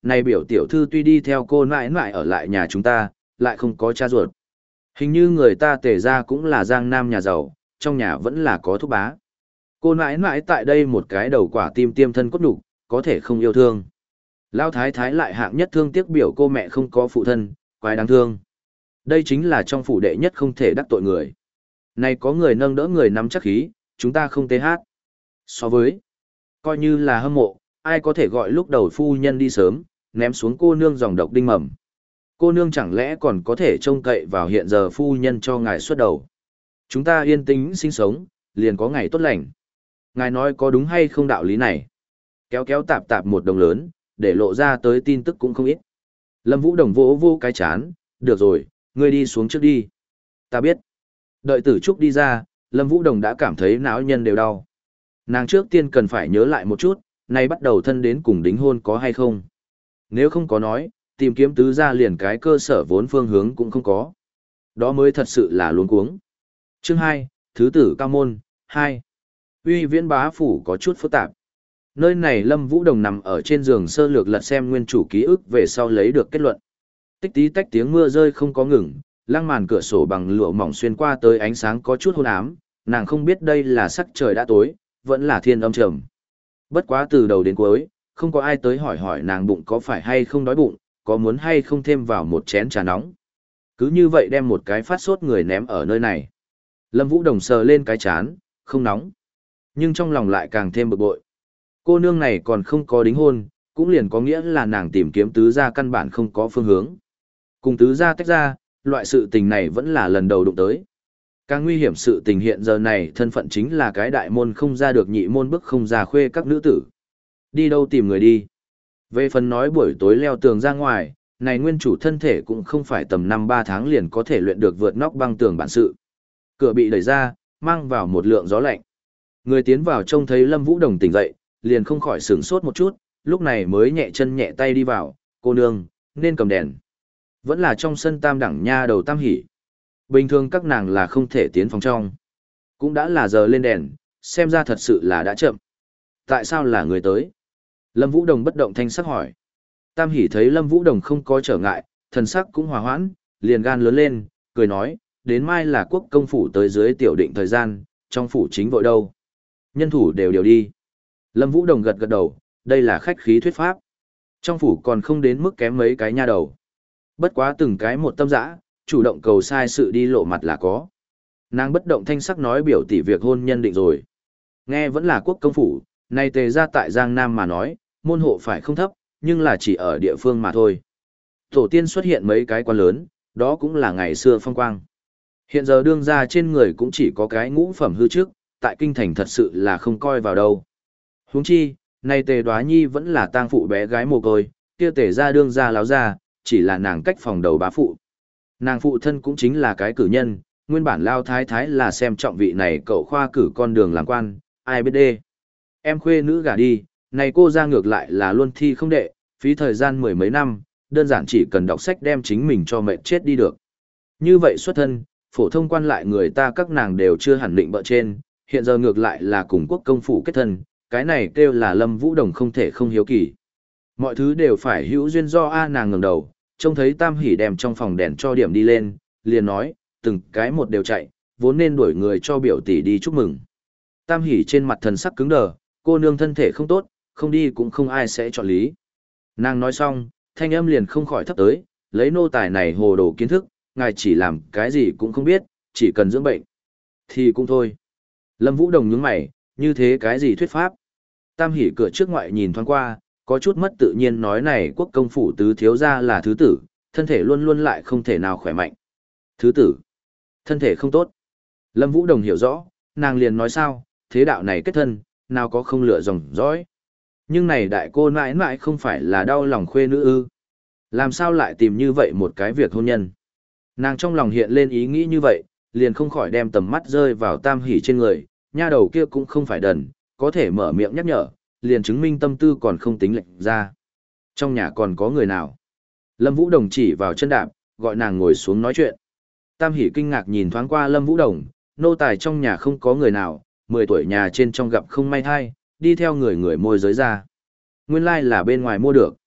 này biểu tiểu thư tuy đi theo cô nãi nãi ở lại nhà chúng ta, lại không có cha ruột. Hình như người ta tề ra cũng là giang nam nhà giàu, trong nhà vẫn là có thúc bá. Cô nãi nãi tại đây một cái đầu quả tim tiêm thân cốt đục, có thể không yêu thương. Lao thái thái lại hạng nhất thương tiếc biểu cô mẹ không có phụ thân, quái đáng thương. Đây chính là trong phủ đệ nhất không thể đắc tội người. Này có người nâng đỡ người nắm chắc khí, chúng ta không tê hát. So với, coi như là hâm mộ, ai có thể gọi lúc đầu phu nhân đi sớm, ném xuống cô nương dòng độc đinh mầm. Cô nương chẳng lẽ còn có thể trông cậy vào hiện giờ phu nhân cho ngài xuất đầu. Chúng ta yên tĩnh sinh sống, liền có ngày tốt lành. Ngài nói có đúng hay không đạo lý này? Kéo kéo tạp tạp một đồng lớn, để lộ ra tới tin tức cũng không ít. Lâm Vũ Đồng vỗ vô cái chán, được rồi, ngươi đi xuống trước đi. Ta biết. Đợi Tử Trúc đi ra, Lâm Vũ Đồng đã cảm thấy não nhân đều đau. Nàng trước tiên cần phải nhớ lại một chút, nay bắt đầu thân đến cùng đính hôn có hay không. Nếu không có nói, tìm kiếm tứ gia liền cái cơ sở vốn phương hướng cũng không có. Đó mới thật sự là luống cuống. Chương hai, Thứ tử Cao Môn, hai. Uy Viễn bá phủ có chút phức tạp. Nơi này Lâm Vũ Đồng nằm ở trên giường sơ lược lật xem nguyên chủ ký ức về sau lấy được kết luận. Tích tí tách tiếng mưa rơi không có ngừng, lăng màn cửa sổ bằng lụa mỏng xuyên qua tới ánh sáng có chút hôn ám, nàng không biết đây là sắc trời đã tối, vẫn là thiên âm trầm. Bất quá từ đầu đến cuối, không có ai tới hỏi hỏi nàng bụng có phải hay không đói bụng, có muốn hay không thêm vào một chén trà nóng. Cứ như vậy đem một cái phát sốt người ném ở nơi này. Lâm Vũ Đồng sờ lên cái chán, không nóng. Nhưng trong lòng lại càng thêm bực bội. Cô nương này còn không có đính hôn, cũng liền có nghĩa là nàng tìm kiếm tứ gia căn bản không có phương hướng. Cùng tứ gia tách ra, loại sự tình này vẫn là lần đầu đụng tới. Càng nguy hiểm sự tình hiện giờ này thân phận chính là cái đại môn không ra được nhị môn bức không ra khuê các nữ tử. Đi đâu tìm người đi. Về phần nói buổi tối leo tường ra ngoài, này nguyên chủ thân thể cũng không phải tầm năm ba tháng liền có thể luyện được vượt nóc băng tường bản sự. Cửa bị đẩy ra, mang vào một lượng gió lạnh. Người tiến vào trông thấy Lâm Vũ Đồng tỉnh dậy, liền không khỏi sửng sốt một chút, lúc này mới nhẹ chân nhẹ tay đi vào, cô nương, nên cầm đèn. Vẫn là trong sân tam đẳng nha đầu tam hỉ. Bình thường các nàng là không thể tiến phòng trong. Cũng đã là giờ lên đèn, xem ra thật sự là đã chậm. Tại sao là người tới? Lâm Vũ Đồng bất động thanh sắc hỏi. Tam hỉ thấy Lâm Vũ Đồng không có trở ngại, thần sắc cũng hòa hoãn, liền gan lớn lên, cười nói, đến mai là quốc công phủ tới dưới tiểu định thời gian, trong phủ chính vội đâu. Nhân thủ đều đều đi. Lâm Vũ Đồng gật gật đầu, đây là khách khí thuyết pháp. Trong phủ còn không đến mức kém mấy cái nha đầu. Bất quá từng cái một tâm dã, chủ động cầu sai sự đi lộ mặt là có. Nàng bất động thanh sắc nói biểu tỷ việc hôn nhân định rồi. Nghe vẫn là quốc công phủ, này tề ra tại Giang Nam mà nói, môn hộ phải không thấp, nhưng là chỉ ở địa phương mà thôi. Tổ tiên xuất hiện mấy cái quan lớn, đó cũng là ngày xưa phong quang. Hiện giờ đương ra trên người cũng chỉ có cái ngũ phẩm hư trước, tại kinh thành thật sự là không coi vào đâu. Huống chi, này tề đoá nhi vẫn là tang phụ bé gái mồ côi, kia tề ra đương ra láo ra, chỉ là nàng cách phòng đầu bá phụ. Nàng phụ thân cũng chính là cái cử nhân, nguyên bản lao thái thái là xem trọng vị này cậu khoa cử con đường làm quan, ai biết đê. Em khuê nữ gả đi, này cô ra ngược lại là luôn thi không đệ, phí thời gian mười mấy năm, đơn giản chỉ cần đọc sách đem chính mình cho mệt chết đi được. Như vậy xuất thân, phổ thông quan lại người ta các nàng đều chưa hẳn định bợ trên, hiện giờ ngược lại là cùng quốc công phủ kết thân, cái này kêu là Lâm Vũ Đồng không thể không hiếu kỳ. Mọi thứ đều phải hữu duyên do A nàng ngẩng đầu, trông thấy Tam Hỷ đem trong phòng đèn cho điểm đi lên, liền nói, từng cái một đều chạy, vốn nên đuổi người cho biểu tỷ đi chúc mừng. Tam Hỷ trên mặt thần sắc cứng đờ, cô nương thân thể không tốt, không đi cũng không ai sẽ chọn lý. Nàng nói xong, thanh âm liền không khỏi thấp tới, lấy nô tài này hồ đồ kiến thức, ngài chỉ làm cái gì cũng không biết, chỉ cần dưỡng bệnh. Thì cũng thôi. Lâm Vũ Đồng nhướng mày, như thế cái gì thuyết pháp? Tam Hỷ cửa trước ngoại nhìn thoáng qua, có chút mất tự nhiên nói này quốc công phủ tứ thiếu gia là thứ tử, thân thể luôn luôn lại không thể nào khỏe mạnh. Thứ tử, thân thể không tốt. Lâm Vũ Đồng hiểu rõ, nàng liền nói sao, thế đạo này kết thân, nào có không lựa dòng dõi. Nhưng này đại cô mãi mãi không phải là đau lòng khuê nữ ư. Làm sao lại tìm như vậy một cái việc hôn nhân. Nàng trong lòng hiện lên ý nghĩ như vậy, liền không khỏi đem tầm mắt rơi vào Tam Hỷ trên người, nha đầu kia cũng không phải đần, có thể mở miệng nhắc nhở, liền chứng minh tâm tư còn không tính lệch ra. Trong nhà còn có người nào? Lâm Vũ Đồng chỉ vào chân đạp, gọi nàng ngồi xuống nói chuyện. Tam Hỷ kinh ngạc nhìn thoáng qua Lâm Vũ Đồng, nô tài trong nhà không có người nào, mười tuổi nhà trên trong gặp không may thai, đi theo người người môi giới ra. Nguyên lai là bên ngoài mua được.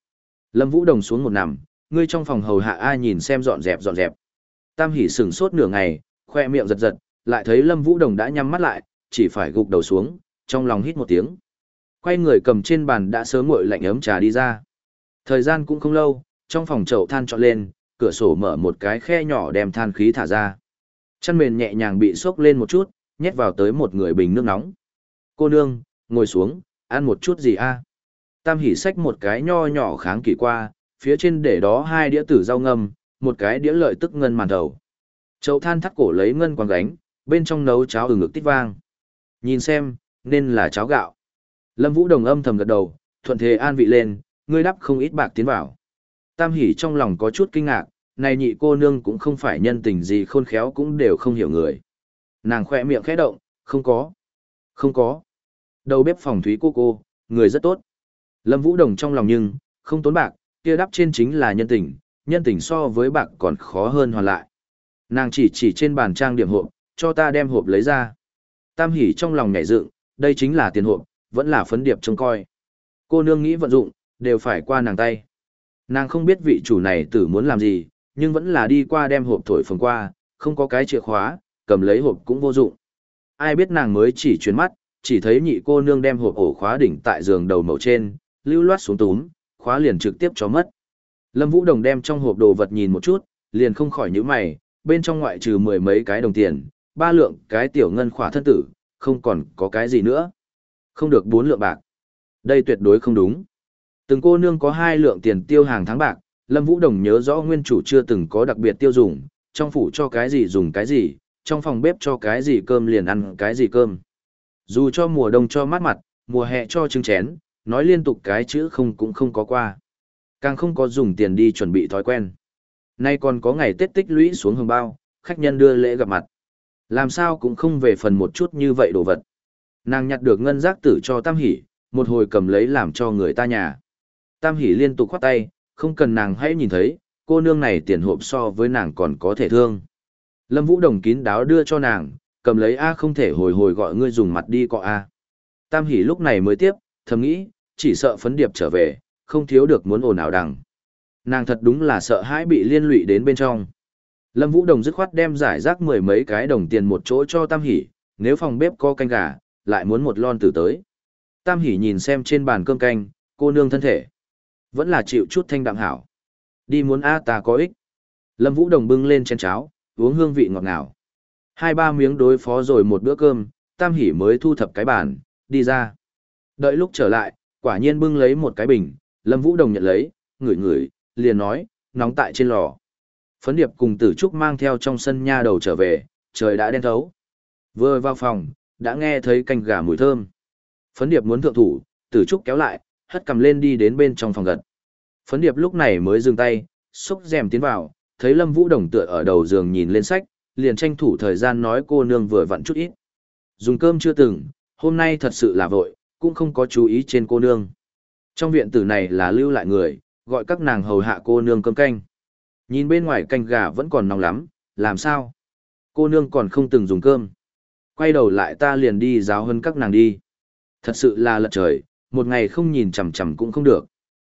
Lâm Vũ Đồng xuống một nằm, ngươi trong phòng hầu hạ ai nhìn xem dọn dẹp dọn dẹp. Tam Hỷ sửng sốt nửa ngày, khoe miệng giật giật, lại thấy Lâm Vũ Đồng đã nhắm mắt lại, chỉ phải gục đầu xuống, trong lòng hít một tiếng. Quay người cầm trên bàn đã sớm nguội lạnh ấm trà đi ra. Thời gian cũng không lâu, trong phòng chậu than trọn lên, cửa sổ mở một cái khe nhỏ đem than khí thả ra. Chăn mền nhẹ nhàng bị xốc lên một chút, nhét vào tới một người bình nước nóng. Cô nương, ngồi xuống, ăn một chút gì a? Tam Hỷ xách một cái nho nhỏ kháng kỳ qua, phía trên để đó hai đĩa tử rau ngâm, một cái đĩa lợi tức ngân màn đầu. Chậu than thắt cổ lấy ngân quàng gánh, bên trong nấu cháo ừ ngực tít vang. Nhìn xem, nên là cháo gạo. Lâm Vũ Đồng âm thầm gật đầu, thuận thế an vị lên, ngươi đắp không ít bạc tiến vào. Tam Hỷ trong lòng có chút kinh ngạc, này nhị cô nương cũng không phải nhân tình gì khôn khéo cũng đều không hiểu người. Nàng khỏe miệng khẽ động, không có. Không có. Đầu bếp phòng Thúy cô cô, người rất tốt. Lâm Vũ Đồng trong lòng nhưng, không tốn bạc, kia đắp trên chính là nhân tình, nhân tình so với bạc còn khó hơn hoàn lại. Nàng chỉ chỉ trên bàn trang điểm hộp, cho ta đem hộp lấy ra. Tam Hỷ trong lòng nhảy dựng, đây chính là tiền hộp, vẫn là phấn điệp trông coi. Cô nương nghĩ vận dụng, đều phải qua nàng tay. Nàng không biết vị chủ này tử muốn làm gì, nhưng vẫn là đi qua đem hộp thổi phồng qua, không có cái chìa khóa, cầm lấy hộp cũng vô dụng. Ai biết nàng mới chỉ chuyển mắt, chỉ thấy nhị cô nương đem hộp ổ khóa đỉnh tại giường đầu màu trên, lưu loát xuống túm, khóa liền trực tiếp cho mất. Lâm Vũ Đồng đem trong hộp đồ vật nhìn một chút, liền không khỏi nhíu mày, bên trong ngoại trừ mười mấy cái đồng tiền, ba lượng cái tiểu ngân khỏa thân tử, không còn có cái gì nữa. Không được bốn lượng bạc. Đây tuyệt đối không đúng. Từng cô nương có hai lượng tiền tiêu hàng tháng bạc, Lâm Vũ Đồng nhớ rõ nguyên chủ chưa từng có đặc biệt tiêu dùng, trong phủ cho cái gì dùng cái gì, trong phòng bếp cho cái gì cơm liền ăn cái gì cơm. Dù cho mùa đông cho mát mặt, mùa hè cho trứng chén, nói liên tục cái chữ không cũng không có qua. Càng không có dùng tiền đi chuẩn bị thói quen. Nay còn có ngày Tết tích lũy xuống hồng bao, khách nhân đưa lễ gặp mặt. Làm sao cũng không về phần một chút như vậy đồ vật. Nàng nhặt được ngân giác tử cho Tam Hỷ, một hồi cầm lấy làm cho người ta nhà. Tam Hỷ liên tục khoát tay, không cần nàng hãy nhìn thấy, cô nương này tiền hộp so với nàng còn có thể thương. Lâm Vũ Đồng kín đáo đưa cho nàng, cầm lấy A không thể hồi hồi gọi ngươi dùng mặt đi cọ A. Tam Hỷ lúc này mới tiếp, thầm nghĩ, chỉ sợ phấn điệp trở về, không thiếu được muốn ồn ào đằng. Nàng thật đúng là sợ hãi bị liên lụy đến bên trong. Lâm Vũ Đồng dứt khoát đem giải rác mười mấy cái đồng tiền một chỗ cho Tam Hỷ, nếu phòng bếp có canh gà, lại muốn một lon tử tới. Tam Hỷ nhìn xem trên bàn cơm canh, cô nương thân thể. Vẫn là chịu chút thanh đạm hảo. Đi muốn A ta có ích. Lâm Vũ Đồng bưng lên chén cháo, uống hương vị ngọt ngào. Hai ba miếng đối phó rồi một bữa cơm, Tam Hỷ mới thu thập cái bàn, đi ra. Đợi lúc trở lại, quả nhiên bưng lấy một cái bình, Lâm Vũ Đồng nhận lấy, ngửi ngửi, liền nói, nóng tại trên lò. Phấn điệp cùng Tử Trúc mang theo trong sân nha đầu trở về, trời đã đen thấu. Vừa vào phòng, đã nghe thấy canh gà mùi thơm. Phấn điệp muốn thượng thủ, Tử Trúc kéo lại, hất cầm lên đi đến bên trong phòng gật. Phấn điệp lúc này mới dừng tay, xúc rèm tiến vào, thấy Lâm Vũ Đồng tựa ở đầu giường nhìn lên sách, liền tranh thủ thời gian nói cô nương vừa vặn chút ít. Dùng cơm chưa từng, hôm nay thật sự là vội, cũng không có chú ý trên cô nương. Trong viện tử này là lưu lại người, gọi các nàng hầu hạ cô nương cơm canh. Nhìn bên ngoài canh gà vẫn còn nóng lắm, làm sao? Cô nương còn không từng dùng cơm. Quay đầu lại ta liền đi giáo hơn các nàng đi. Thật sự là lật trời, một ngày không nhìn chằm chằm cũng không được.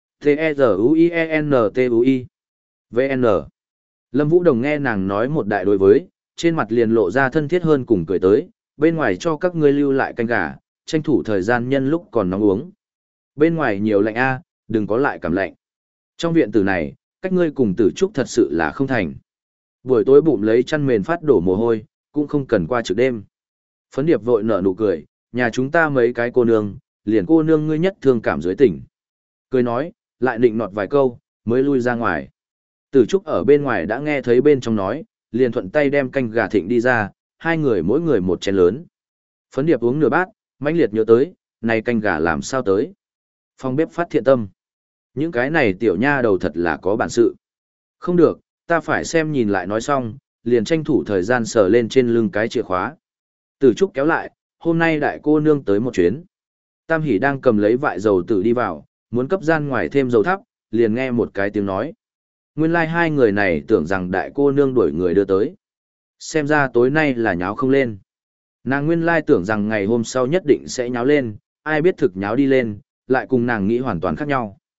T-E-Z-U-I-E-N-T-U-I V N Lâm Vũ Đồng nghe nàng nói một đại đối với, trên mặt liền lộ ra thân thiết hơn cùng cười tới, bên ngoài cho các ngươi lưu lại canh gà, tranh thủ thời gian nhân lúc còn nóng uống. Bên ngoài nhiều lạnh a, đừng có lại cảm lạnh. Trong viện tử này, cách ngươi cùng Tử Trúc thật sự là không thành. Buổi tối bụng lấy chăn mền phát đổ mồ hôi, cũng không cần qua trực đêm. Phấn điệp vội nở nụ cười, nhà chúng ta mấy cái cô nương, liền cô nương ngươi nhất thương cảm dưới tỉnh. Cười nói, lại định nọt vài câu, mới lui ra ngoài. Tử Trúc ở bên ngoài đã nghe thấy bên trong nói, liền thuận tay đem canh gà thịnh đi ra, hai người mỗi người một chén lớn. Phấn điệp uống nửa bát, mãnh liệt nhớ tới, này canh gà làm sao tới. Phòng bếp phát thiện tâm. Những cái này tiểu nha đầu thật là có bản sự. Không được, ta phải xem nhìn lại nói xong, liền tranh thủ thời gian sờ lên trên lưng cái chìa khóa. Tử Trúc kéo lại, hôm nay đại cô nương tới một chuyến. Tam Hỷ đang cầm lấy vại dầu tử đi vào, muốn cấp gian ngoài thêm dầu thắp, liền nghe một cái tiếng nói. Nguyên lai like hai người này tưởng rằng đại cô nương đuổi người đưa tới. Xem ra tối nay là nháo không lên. Nàng nguyên lai tưởng rằng ngày hôm sau nhất định sẽ nháo lên, ai biết thực nháo đi lên, lại cùng nàng nghĩ hoàn toàn khác nhau.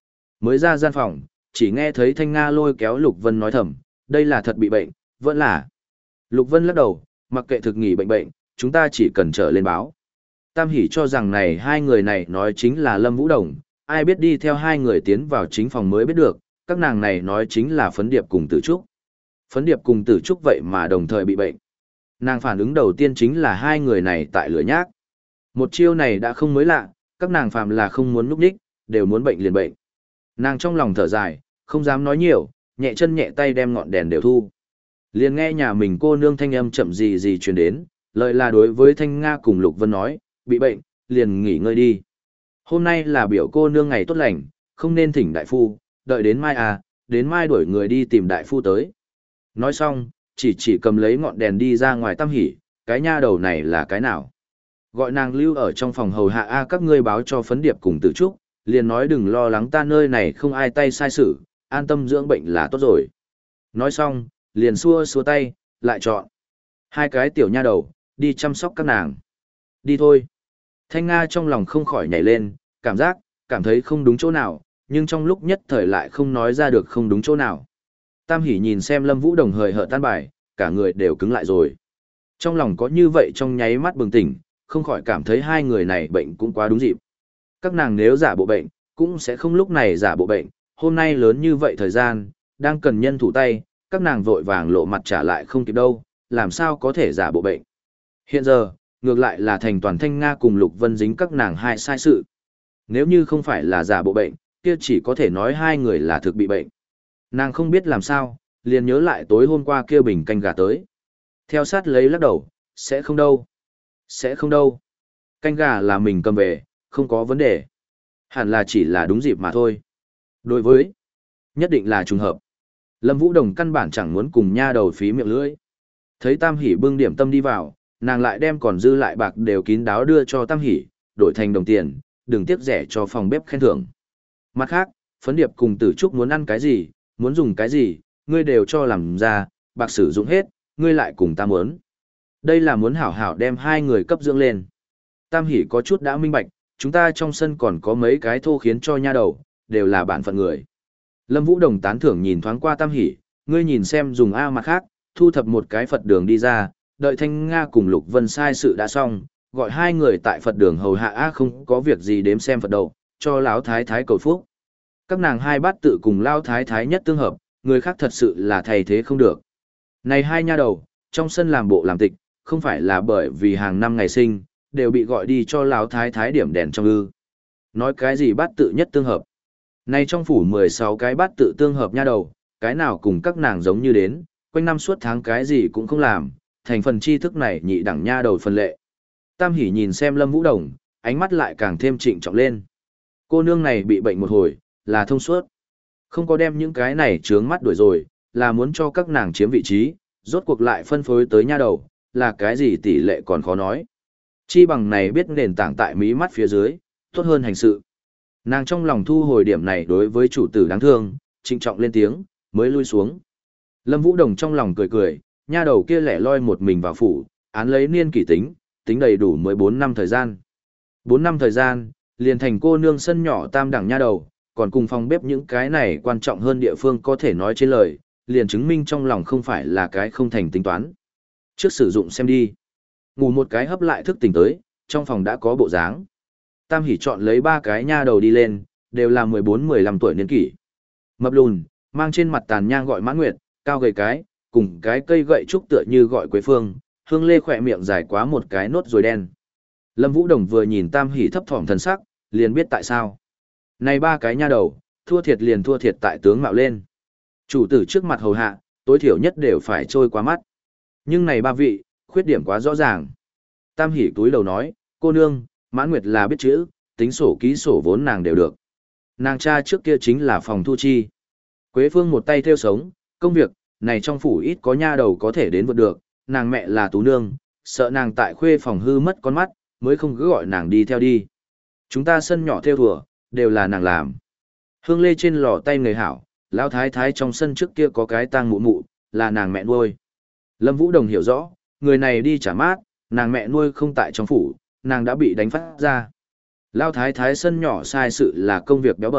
Mới ra gian phòng, chỉ nghe thấy Thanh Nga lôi kéo Lục Vân nói thầm, đây là thật bị bệnh, vẫn là. Lục Vân lắc đầu, mặc kệ thực nghỉ bệnh bệnh, chúng ta chỉ cần trở lên báo. Tam Hỷ cho rằng này hai người này nói chính là Lâm Vũ Đồng, ai biết đi theo hai người tiến vào chính phòng mới biết được, các nàng này nói chính là Phấn Điệp cùng Tử Trúc. Phấn Điệp cùng Tử Trúc vậy mà đồng thời bị bệnh. Nàng phản ứng đầu tiên chính là hai người này tại lửa nhác. Một chiêu này đã không mới lạ, các nàng phàm là không muốn núp đích, đều muốn bệnh liền bệnh. Nàng trong lòng thở dài, không dám nói nhiều, nhẹ chân nhẹ tay đem ngọn đèn đều thu. Liền nghe nhà mình cô nương thanh âm chậm gì gì truyền đến, lợi là đối với Thanh Nga cùng Lục Vân nói, bị bệnh, liền nghỉ ngơi đi. Hôm nay là biểu cô nương ngày tốt lành, không nên thỉnh đại phu, đợi đến mai à, đến mai đuổi người đi tìm đại phu tới. Nói xong, chỉ chỉ cầm lấy ngọn đèn đi ra ngoài Tam Hỷ, cái nha đầu này là cái nào? Gọi nàng lưu ở trong phòng hầu hạ a các ngươi báo cho Phấn Điệp cùng Tử Trúc, liền nói đừng lo lắng ta nơi này không ai tay sai sự, an tâm dưỡng bệnh là tốt rồi. Nói xong, liền xua xua tay, lại chọn. Hai cái tiểu nha đầu, đi chăm sóc các nàng. Đi thôi. Thanh Nga trong lòng không khỏi nhảy lên, cảm giác, cảm thấy không đúng chỗ nào, nhưng trong lúc nhất thời lại không nói ra được không đúng chỗ nào. Tam Hỷ nhìn xem Lâm Vũ Đồng hời hợt tan bài, cả người đều cứng lại rồi. Trong lòng có như vậy trong nháy mắt bừng tỉnh, không khỏi cảm thấy hai người này bệnh cũng quá đúng dịp. Các nàng nếu giả bộ bệnh, cũng sẽ không lúc này giả bộ bệnh, hôm nay lớn như vậy thời gian, đang cần nhân thủ tay, các nàng vội vàng lộ mặt trả lại không kịp đâu, làm sao có thể giả bộ bệnh. Hiện giờ, ngược lại là thành toàn Thanh Nga cùng Lục Vân dính các nàng hai sai sự. Nếu như không phải là giả bộ bệnh, kia chỉ có thể nói hai người là thực bị bệnh. Nàng không biết làm sao, liền nhớ lại tối hôm qua kia bình canh gà tới. Theo sát lấy lắc đầu, sẽ không đâu. Sẽ không đâu. Canh gà là mình cầm về, không có vấn đề. Hẳn là chỉ là đúng dịp mà thôi. Đối với, nhất định là trùng hợp. Lâm Vũ Đồng căn bản chẳng muốn cùng nha đầu phí miệng lưỡi. Thấy Tam Hỷ bưng điểm tâm đi vào, nàng lại đem còn dư lại bạc đều kín đáo đưa cho Tam Hỷ, đổi thành đồng tiền, đừng tiếc rẻ cho phòng bếp khen thưởng. Mặt khác, Phấn Điệp cùng Tử Trúc muốn ăn cái gì, muốn dùng cái gì, ngươi đều cho làm ra, bạc sử dụng hết, ngươi lại cùng ta muốn. Đây là muốn hảo hảo đem hai người cấp dưỡng lên. Tam Hỷ có chút đã minh bạch, chúng ta trong sân còn có mấy cái thô khiến cho nha đầu, đều là bản phận người. Lâm Vũ Đồng tán thưởng nhìn thoáng qua Tam Hỷ, ngươi nhìn xem dùng A mặt khác, thu thập một cái Phật đường đi ra, đợi Thanh Nga cùng Lục Vân sai sự đã xong, gọi hai người tại Phật đường hầu hạ A không có việc gì đếm xem Phật đầu, cho Lão Thái Thái cầu phúc. Các nàng hai bát tự cùng Lão Thái Thái nhất tương hợp, người khác thật sự là thay thế không được. Này hai nha đầu, trong sân làm bộ làm tịch, không phải là bởi vì hàng năm ngày sinh, đều bị gọi đi cho Lão Thái Thái điểm đèn trong ư. Nói cái gì bát tự nhất tương hợp. Này trong phủ mười sáu cái bát tự tương hợp nha đầu, cái nào cùng các nàng giống như đến, quanh năm suốt tháng cái gì cũng không làm, thành phần tri thức này nhị đẳng nha đầu phân lệ. Tam Hỷ nhìn xem Lâm Vũ Đồng, ánh mắt lại càng thêm trịnh trọng lên. Cô nương này bị bệnh một hồi, là thông suốt. Không có đem những cái này trướng mắt đuổi rồi, là muốn cho các nàng chiếm vị trí, rốt cuộc lại phân phối tới nha đầu, là cái gì tỷ lệ còn khó nói. Chi bằng này biết nền tảng tại mí mắt phía dưới, tốt hơn hành sự. Nàng trong lòng thu hồi điểm này đối với chủ tử đáng thương, trịnh trọng lên tiếng, mới lui xuống. Lâm Vũ Đồng trong lòng cười cười, nha đầu kia lẻ loi một mình vào phủ, án lấy niên kỷ tính, tính đầy đủ mười bốn năm thời gian. bốn năm thời gian, liền thành cô nương sân nhỏ tam đẳng nha đầu, còn cùng phòng bếp những cái này quan trọng hơn địa phương có thể nói trên lời, liền chứng minh trong lòng không phải là cái không thành tính toán. Trước sử dụng xem đi. Ngủ một cái hấp lại thức tỉnh tới, trong phòng đã có bộ dáng. Tam Hỷ chọn lấy ba cái nha đầu đi lên, đều là mười bốn mười lăm tuổi niên kỷ. Mập lùn, mang trên mặt tàn nhang gọi Mãn Nguyệt, cao gầy cái, cùng cái cây gậy trúc tựa như gọi Quế Phương, Hương Lê khỏe miệng dài quá một cái nốt rồi đen. Lâm Vũ Đồng vừa nhìn Tam Hỷ thấp thỏm thần sắc, liền biết tại sao. Này ba cái nha đầu, thua thiệt liền thua thiệt tại tướng mạo lên. Chủ tử trước mặt hầu hạ, tối thiểu nhất đều phải trôi qua mắt. Nhưng này ba vị, khuyết điểm quá rõ ràng. Tam Hỷ túi đầu nói, cô nương, Mãn Nguyệt là biết chữ, tính sổ ký sổ vốn nàng đều được. Nàng cha trước kia chính là phòng thu chi. Quế Phương một tay theo sống, công việc, này trong phủ ít có nha đầu có thể đến vượt được, nàng mẹ là tú nương, sợ nàng tại khuê phòng hư mất con mắt, mới không cứ gọi nàng đi theo đi. Chúng ta sân nhỏ theo thùa, đều là nàng làm. Hương Lê trên lò tay người hảo, Lão Thái Thái trong sân trước kia có cái tang mụ mụ, là nàng mẹ nuôi. Lâm Vũ Đồng hiểu rõ, người này đi trả mát, nàng mẹ nuôi không tại trong phủ, nàng đã bị đánh phát ra. Lão Thái Thái sân nhỏ sai sự là công việc béo bở,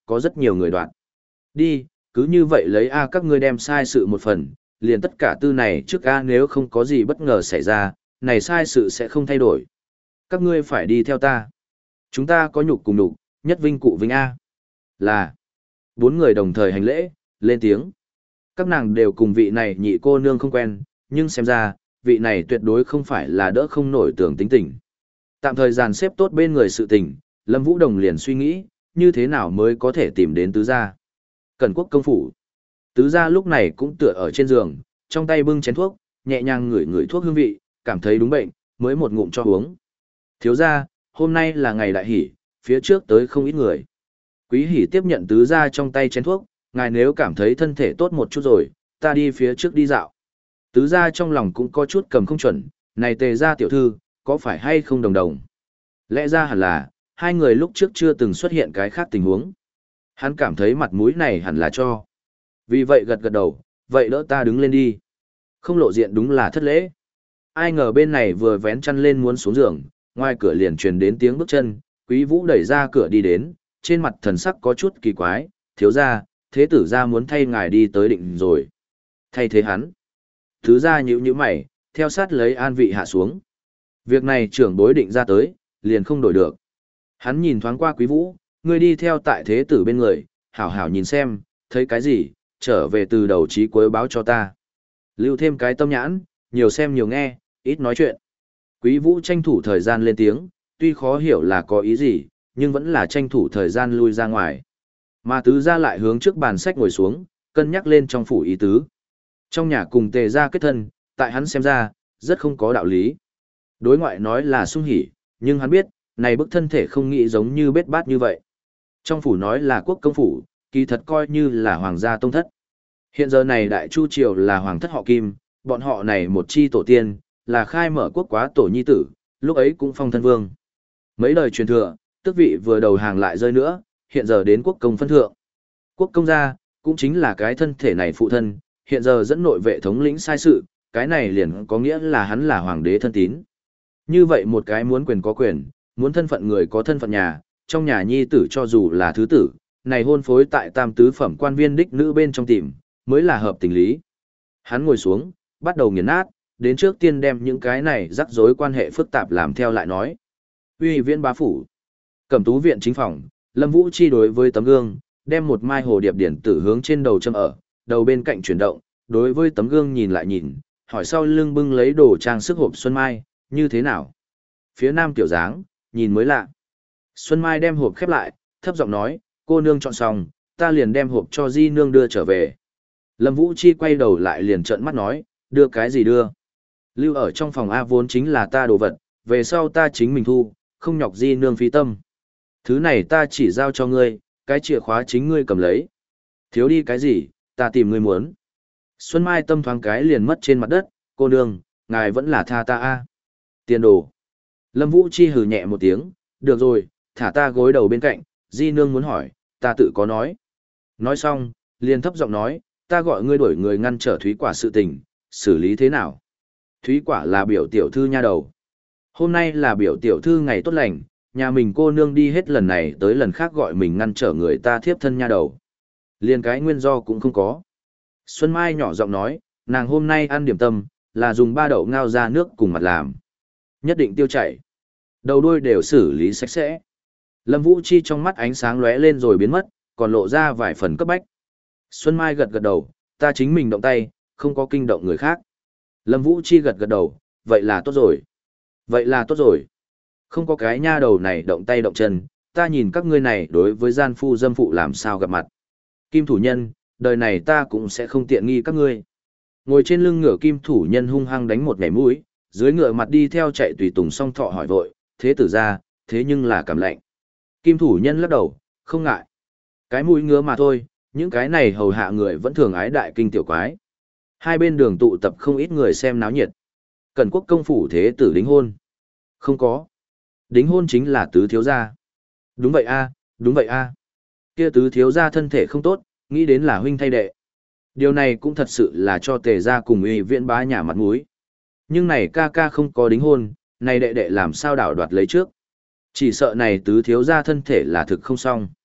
có rất nhiều người đoạn. Đi, cứ như vậy lấy A các ngươi đem sai sự một phần, liền tất cả tư này trước A nếu không có gì bất ngờ xảy ra, này sai sự sẽ không thay đổi. Các ngươi phải đi theo ta. Chúng ta có nhục cùng nhục, nhất vinh cụ vinh A. Là, bốn người đồng thời hành lễ, lên tiếng. Các nàng đều cùng vị này nhị cô nương không quen, nhưng xem ra, vị này tuyệt đối không phải là đỡ không nổi tưởng tính tình. Tạm thời dàn xếp tốt bên người sự tình, Lâm Vũ Đồng liền suy nghĩ, như thế nào mới có thể tìm đến tứ gia. Cẩn quốc công phủ. Tứ gia lúc này cũng tựa ở trên giường, trong tay bưng chén thuốc, nhẹ nhàng ngửi ngửi thuốc hương vị, cảm thấy đúng bệnh, mới một ngụm cho uống. Thiếu gia, hôm nay là ngày đại hỷ, phía trước tới không ít người. Quý hỷ tiếp nhận tứ gia trong tay chén thuốc, ngài nếu cảm thấy thân thể tốt một chút rồi, ta đi phía trước đi dạo. Tứ gia trong lòng cũng có chút cầm không chuẩn, này tề gia tiểu thư, có phải hay không đồng đồng? Lẽ ra hẳn là, hai người lúc trước chưa từng xuất hiện cái khác tình huống. Hắn cảm thấy mặt mũi này hẳn là cho. Vì vậy gật gật đầu, vậy đỡ ta đứng lên đi. Không lộ diện đúng là thất lễ. Ai ngờ bên này vừa vén chăn lên muốn xuống giường, ngoài cửa liền truyền đến tiếng bước chân, Quý Vũ đẩy ra cửa đi đến, trên mặt thần sắc có chút kỳ quái, thiếu gia, thế tử gia muốn thay ngài đi tới định rồi. Thay thế hắn. Thứ gia nhíu nhíu mày, theo sát lấy an vị hạ xuống. Việc này trưởng bối định ra tới, liền không đổi được. Hắn nhìn thoáng qua Quý Vũ, người đi theo tại thế tử bên người, hảo hảo nhìn xem, thấy cái gì, trở về từ đầu chí cuối báo cho ta. Lưu thêm cái tâm nhãn, nhiều xem nhiều nghe, ít nói chuyện. Quý Vũ tranh thủ thời gian lên tiếng, tuy khó hiểu là có ý gì, nhưng vẫn là tranh thủ thời gian lui ra ngoài. Mà tứ gia lại hướng trước bàn sách ngồi xuống, cân nhắc lên trong phủ ý tứ. Trong nhà cùng tề gia kết thân, tại hắn xem ra, rất không có đạo lý. Đối ngoại nói là sung hỉ, nhưng hắn biết, này bức thân thể không nghĩ giống như bết bát như vậy. Trong phủ nói là quốc công phủ, kỳ thật coi như là hoàng gia tông thất. Hiện giờ này đại chu triều là hoàng thất họ Kim, bọn họ này một chi tổ tiên, là khai mở quốc quá tổ nhi tử, lúc ấy cũng phong thân vương. Mấy đời truyền thừa, tước vị vừa đầu hàng lại rơi nữa, hiện giờ đến quốc công phân thượng. Quốc công gia, cũng chính là cái thân thể này phụ thân, hiện giờ dẫn nội vệ thống lĩnh sai sự, cái này liền có nghĩa là hắn là hoàng đế thân tín. Như vậy một cái muốn quyền có quyền, muốn thân phận người có thân phận nhà, trong nhà nhi tử cho dù là thứ tử, này hôn phối tại tam tứ phẩm quan viên đích nữ bên trong tìm, mới là hợp tình lý. Hắn ngồi xuống, bắt đầu nghiền nát, đến trước tiên đem những cái này rắc rối quan hệ phức tạp làm theo lại nói. Uy viễn bá phủ, Cẩm tú viện chính phòng, Lâm Vũ chi đối với tấm gương, đem một mai hồ điệp điển tử hướng trên đầu châm ở, đầu bên cạnh chuyển động, đối với tấm gương nhìn lại nhìn, hỏi sau lưng bưng lấy đồ trang sức hộp Xuân Mai, như thế nào? Phía nam tiểu dáng, nhìn mới lạ. Xuân Mai đem hộp khép lại, thấp giọng nói, cô nương chọn xong, ta liền đem hộp cho di nương đưa trở về. Lâm Vũ Chi quay đầu lại liền trợn mắt nói, đưa cái gì đưa? Lưu ở trong phòng A vốn chính là ta đồ vật, về sau ta chính mình thu, không nhọc di nương phí tâm. Thứ này ta chỉ giao cho ngươi, cái chìa khóa chính ngươi cầm lấy. Thiếu đi cái gì, ta tìm ngươi muốn. Xuân Mai tâm thoáng cái liền mất trên mặt đất, cô nương, ngài vẫn là tha ta a. Tiền đồ. Lâm Vũ Chi hừ nhẹ một tiếng, được rồi, thả ta gối đầu bên cạnh, di nương muốn hỏi, ta tự có nói. Nói xong, liền thấp giọng nói, ta gọi ngươi đuổi người ngăn trở Thúy Quả sự tình, xử lý thế nào? Thúy Quả là biểu tiểu thư nha đầu. Hôm nay là biểu tiểu thư ngày tốt lành, nhà mình cô nương đi hết lần này tới lần khác gọi mình ngăn trở người ta thiếp thân nha đầu. Liền cái nguyên do cũng không có. Xuân Mai nhỏ giọng nói, nàng hôm nay ăn điểm tâm, là dùng ba đậu ngao ra nước cùng mặt làm. Nhất định tiêu chảy. Đầu đuôi đều xử lý sạch sẽ. Lâm Vũ Chi trong mắt ánh sáng lóe lên rồi biến mất, còn lộ ra vài phần cấp bách. Xuân Mai gật gật đầu, ta chính mình động tay, không có kinh động người khác. Lâm Vũ Chi gật gật đầu, vậy là tốt rồi. Vậy là tốt rồi. Không có cái nha đầu này động tay động chân, ta nhìn các ngươi này đối với gian phu dâm phụ làm sao gặp mặt. Kim thủ nhân, đời này ta cũng sẽ không tiện nghi các ngươi. Ngồi trên lưng ngựa kim thủ nhân hung hăng đánh một nhảy mũi, dưới ngựa mặt đi theo chạy tùy tùng song thọ hỏi vội, thế tử ra, thế nhưng là cảm lạnh. Kim thủ nhân lắc đầu, không ngại. Cái mũi ngứa mà thôi, những cái này hầu hạ người vẫn thường ái đại kinh tiểu quái. Hai bên đường tụ tập không ít người xem náo nhiệt. Cẩn quốc công phủ thế tử đính hôn. Không có. Đính hôn chính là tứ thiếu gia. Đúng vậy a, đúng vậy a. Kia tứ thiếu gia thân thể không tốt, nghĩ đến là huynh thay đệ. Điều này cũng thật sự là cho tề gia cùng uy viễn bá nhà mặt mũi. Nhưng này ca ca không có đính hôn, này đệ đệ làm sao đảo đoạt lấy trước. Chỉ sợ này tứ thiếu gia thân thể là thực không xong.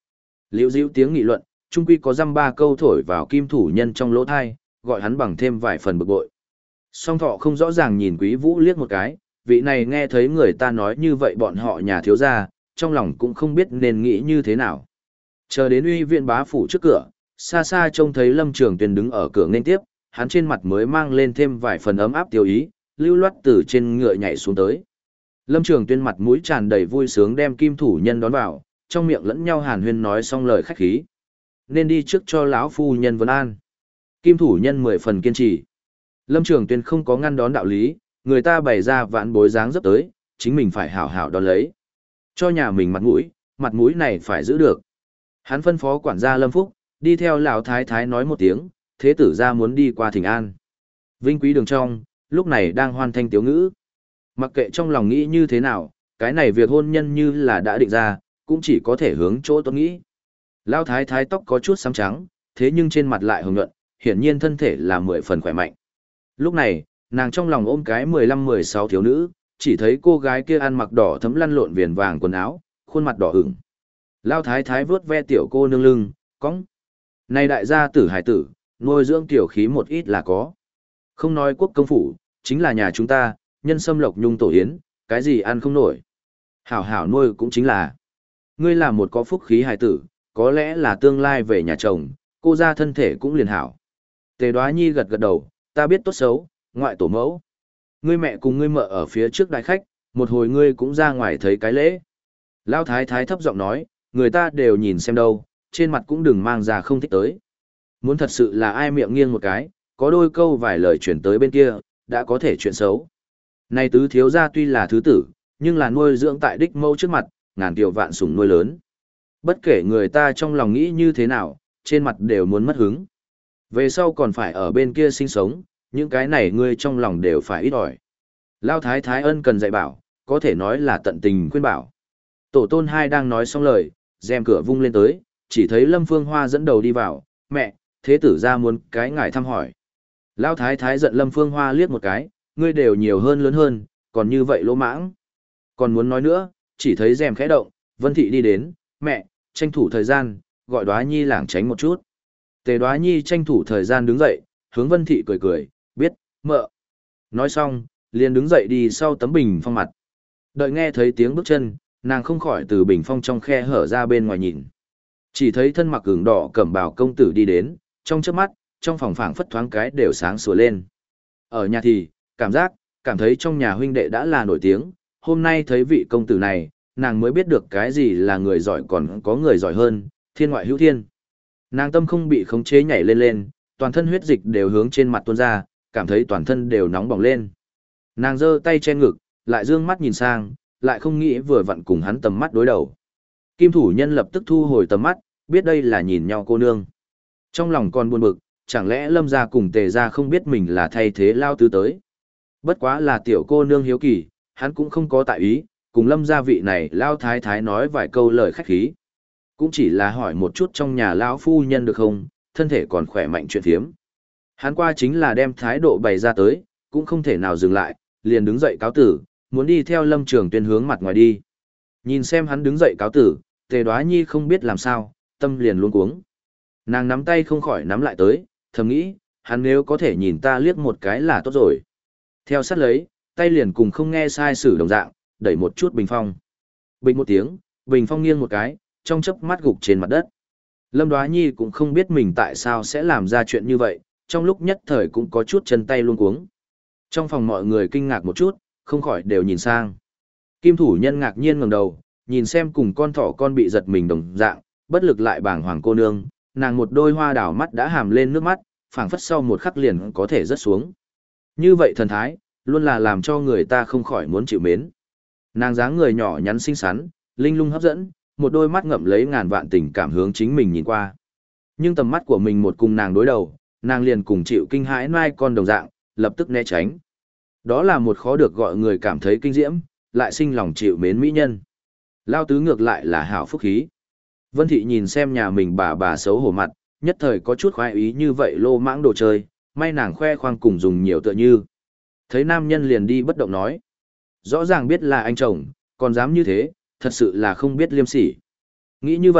Liễu dĩu tiếng nghị luận, chung quy có dăm ba câu thổi vào kim thủ nhân trong lỗ thai, gọi hắn bằng thêm vài phần bực bội. Song thọ không rõ ràng nhìn Quý Vũ liếc một cái, vị này nghe thấy người ta nói như vậy bọn họ nhà thiếu gia, trong lòng cũng không biết nên nghĩ như thế nào. Chờ đến uy viện bá phủ trước cửa, xa xa trông thấy Lâm Trường Tuyền đứng ở cửa nên tiếp, hắn trên mặt mới mang lên thêm vài phần ấm áp tiêu ý, lưu loát từ trên ngựa nhảy xuống tới. Lâm Trường Tuyên mặt mũi tràn đầy vui sướng đem kim thủ nhân đón vào, trong miệng lẫn nhau hàn huyên nói xong lời khách khí. Nên đi trước cho lão phu nhân vấn an. Kim thủ nhân mười phần kiên trì. Lâm Trường Tuyên không có ngăn đón đạo lý, người ta bày ra vạn bối dáng dấp tới, chính mình phải hảo hảo đón lấy. Cho nhà mình mặt mũi, mặt mũi này phải giữ được. Hắn phân phó quản gia Lâm Phúc, đi theo lão thái thái nói một tiếng, thế tử gia muốn đi qua Thịnh An. Vinh quý đường trong, lúc này đang hoan thanh tiếu ngữ. Mặc kệ trong lòng nghĩ như thế nào, cái này việc hôn nhân như là đã định ra, cũng chỉ có thể hướng chỗ tốt nghĩ. Lão thái thái tóc có chút xám trắng, thế nhưng trên mặt lại hồng nhuận, hiển nhiên thân thể là mười phần khỏe mạnh. Lúc này, nàng trong lòng ôm cái mười lăm mười sáu thiếu nữ, chỉ thấy cô gái kia ăn mặc đỏ thấm lăn lộn viền vàng quần áo, khuôn mặt đỏ ửng. Lão thái thái vớt ve tiểu cô nương lưng, cõng. Này đại gia tử hải tử, nuôi dưỡng tiểu khí một ít là có. Không nói quốc công phủ, chính là nhà chúng ta, nhân sâm lộc nhung tổ yến, cái gì ăn không nổi. Hảo hảo nuôi cũng chính là. Ngươi là một có phúc khí hài tử, có lẽ là tương lai về nhà chồng, cô ra thân thể cũng liền hảo. Tề Đoá Nhi gật gật đầu, ta biết tốt xấu, ngoại tổ mẫu. Ngươi mẹ cùng ngươi mợ ở phía trước đại khách, một hồi ngươi cũng ra ngoài thấy cái lễ. Lão thái thái thấp giọng nói, người ta đều nhìn xem đâu, trên mặt cũng đừng mang ra không thích tới. Muốn thật sự là ai miệng nghiêng một cái, có đôi câu vài lời chuyển tới bên kia, đã có thể chuyện xấu. Này tứ thiếu gia tuy là thứ tử, nhưng là nuôi dưỡng tại đích mâu trước mặt, ngàn tiểu vạn sủng nuôi lớn. Bất kể người ta trong lòng nghĩ như thế nào, trên mặt đều muốn mất hứng. Về sau còn phải ở bên kia sinh sống, những cái này ngươi trong lòng đều phải ít ỏi. Lao thái thái ân cần dạy bảo, có thể nói là tận tình khuyên bảo. Tổ tôn hai đang nói xong lời, rèm cửa vung lên tới, chỉ thấy Lâm Phương Hoa dẫn đầu đi vào, mẹ, thế tử ra muốn cái ngài thăm hỏi. Lao thái thái giận Lâm Phương Hoa liếc một cái, ngươi đều nhiều hơn lớn hơn, còn như vậy lỗ mãng. Còn muốn nói nữa, chỉ thấy rèm khẽ động, Vân Thị đi đến, mẹ, tranh thủ thời gian, gọi Đoá Nhi lảng tránh một chút. Tề Đoá Nhi tranh thủ thời gian đứng dậy, hướng Vân Thị cười cười, biết, mợ. Nói xong, liền đứng dậy đi sau tấm bình phong mặt. Đợi nghe thấy tiếng bước chân, nàng không khỏi từ bình phong trong khe hở ra bên ngoài nhìn. Chỉ thấy thân mặc ửng đỏ cẩm bào công tử đi đến, trong chớp mắt, trong phòng phảng phất thoáng cái đều sáng sủa lên. Ở nhà thì, cảm giác, cảm thấy trong nhà huynh đệ đã là nổi tiếng, hôm nay thấy vị công tử này, nàng mới biết được cái gì là người giỏi còn có người giỏi hơn, thiên ngoại hữu thiên. Nàng tâm không bị khống chế nhảy lên lên, toàn thân huyết dịch đều hướng trên mặt tuôn ra, cảm thấy toàn thân đều nóng bỏng lên. Nàng giơ tay che ngực, lại dương mắt nhìn sang, lại không nghĩ vừa vặn cùng hắn tầm mắt đối đầu. Kim thủ nhân lập tức thu hồi tầm mắt, biết đây là nhìn nhau cô nương. Trong lòng còn buồn bực, chẳng lẽ Lâm gia cùng Tề gia không biết mình là thay thế lao tứ tới. Bất quá là tiểu cô nương hiếu kỳ, hắn cũng không có tại ý, cùng Lâm gia vị này lao thái thái nói vài câu lời khách khí. Cũng chỉ là hỏi một chút trong nhà lão phu nhân được không, thân thể còn khỏe mạnh chuyện thiếm. Hắn qua chính là đem thái độ bày ra tới, cũng không thể nào dừng lại, liền đứng dậy cáo tử, muốn đi theo Lâm Trường Tuyên hướng mặt ngoài đi. Nhìn xem hắn đứng dậy cáo tử, Tề Đoá Nhi không biết làm sao, tâm liền luống cuống. Nàng nắm tay không khỏi nắm lại tới, thầm nghĩ, hắn nếu có thể nhìn ta liếc một cái là tốt rồi. Theo sát lấy, tay liền cùng không nghe sai sử đồng dạng, đẩy một chút bình phong. Bình một tiếng, bình phong nghiêng một cái, trong chớp mắt gục trên mặt đất. Lâm Đoá Nhi cũng không biết mình tại sao sẽ làm ra chuyện như vậy, trong lúc nhất thời cũng có chút chân tay luống cuống. Trong phòng mọi người kinh ngạc một chút, không khỏi đều nhìn sang. Kim thủ nhân ngạc nhiên ngẩng đầu, nhìn xem cùng con thỏ con bị giật mình đồng dạng, bất lực lại bàng hoàng cô nương, nàng một đôi hoa đào mắt đã hàm lên nước mắt, phảng phất sau một khắc liền có thể rớt xuống. Như vậy thần thái, luôn là làm cho người ta không khỏi muốn chịu mến. Nàng dáng người nhỏ nhắn xinh xắn, linh lung hấp dẫn, một đôi mắt ngậm lấy ngàn vạn tình cảm hướng chính mình nhìn qua. Nhưng tầm mắt của mình một cùng nàng đối đầu, nàng liền cùng chịu kinh hãi nai con đồng dạng, lập tức né tránh. Đó là một khó được gọi người cảm thấy kinh diễm, lại sinh lòng chịu mến mỹ nhân. Lao tứ ngược lại là hảo phúc khí. Vân Thị nhìn xem nhà mình bà bà xấu hổ mặt, nhất thời có chút khoái ý như vậy lô mãng đồ chơi, may nàng khoe khoang cùng dùng nhiều tựa như. Thấy nam nhân liền đi bất động nói. Rõ ràng biết là anh chồng, còn dám như thế, thật sự là không biết liêm sỉ. Nghĩ như vậy,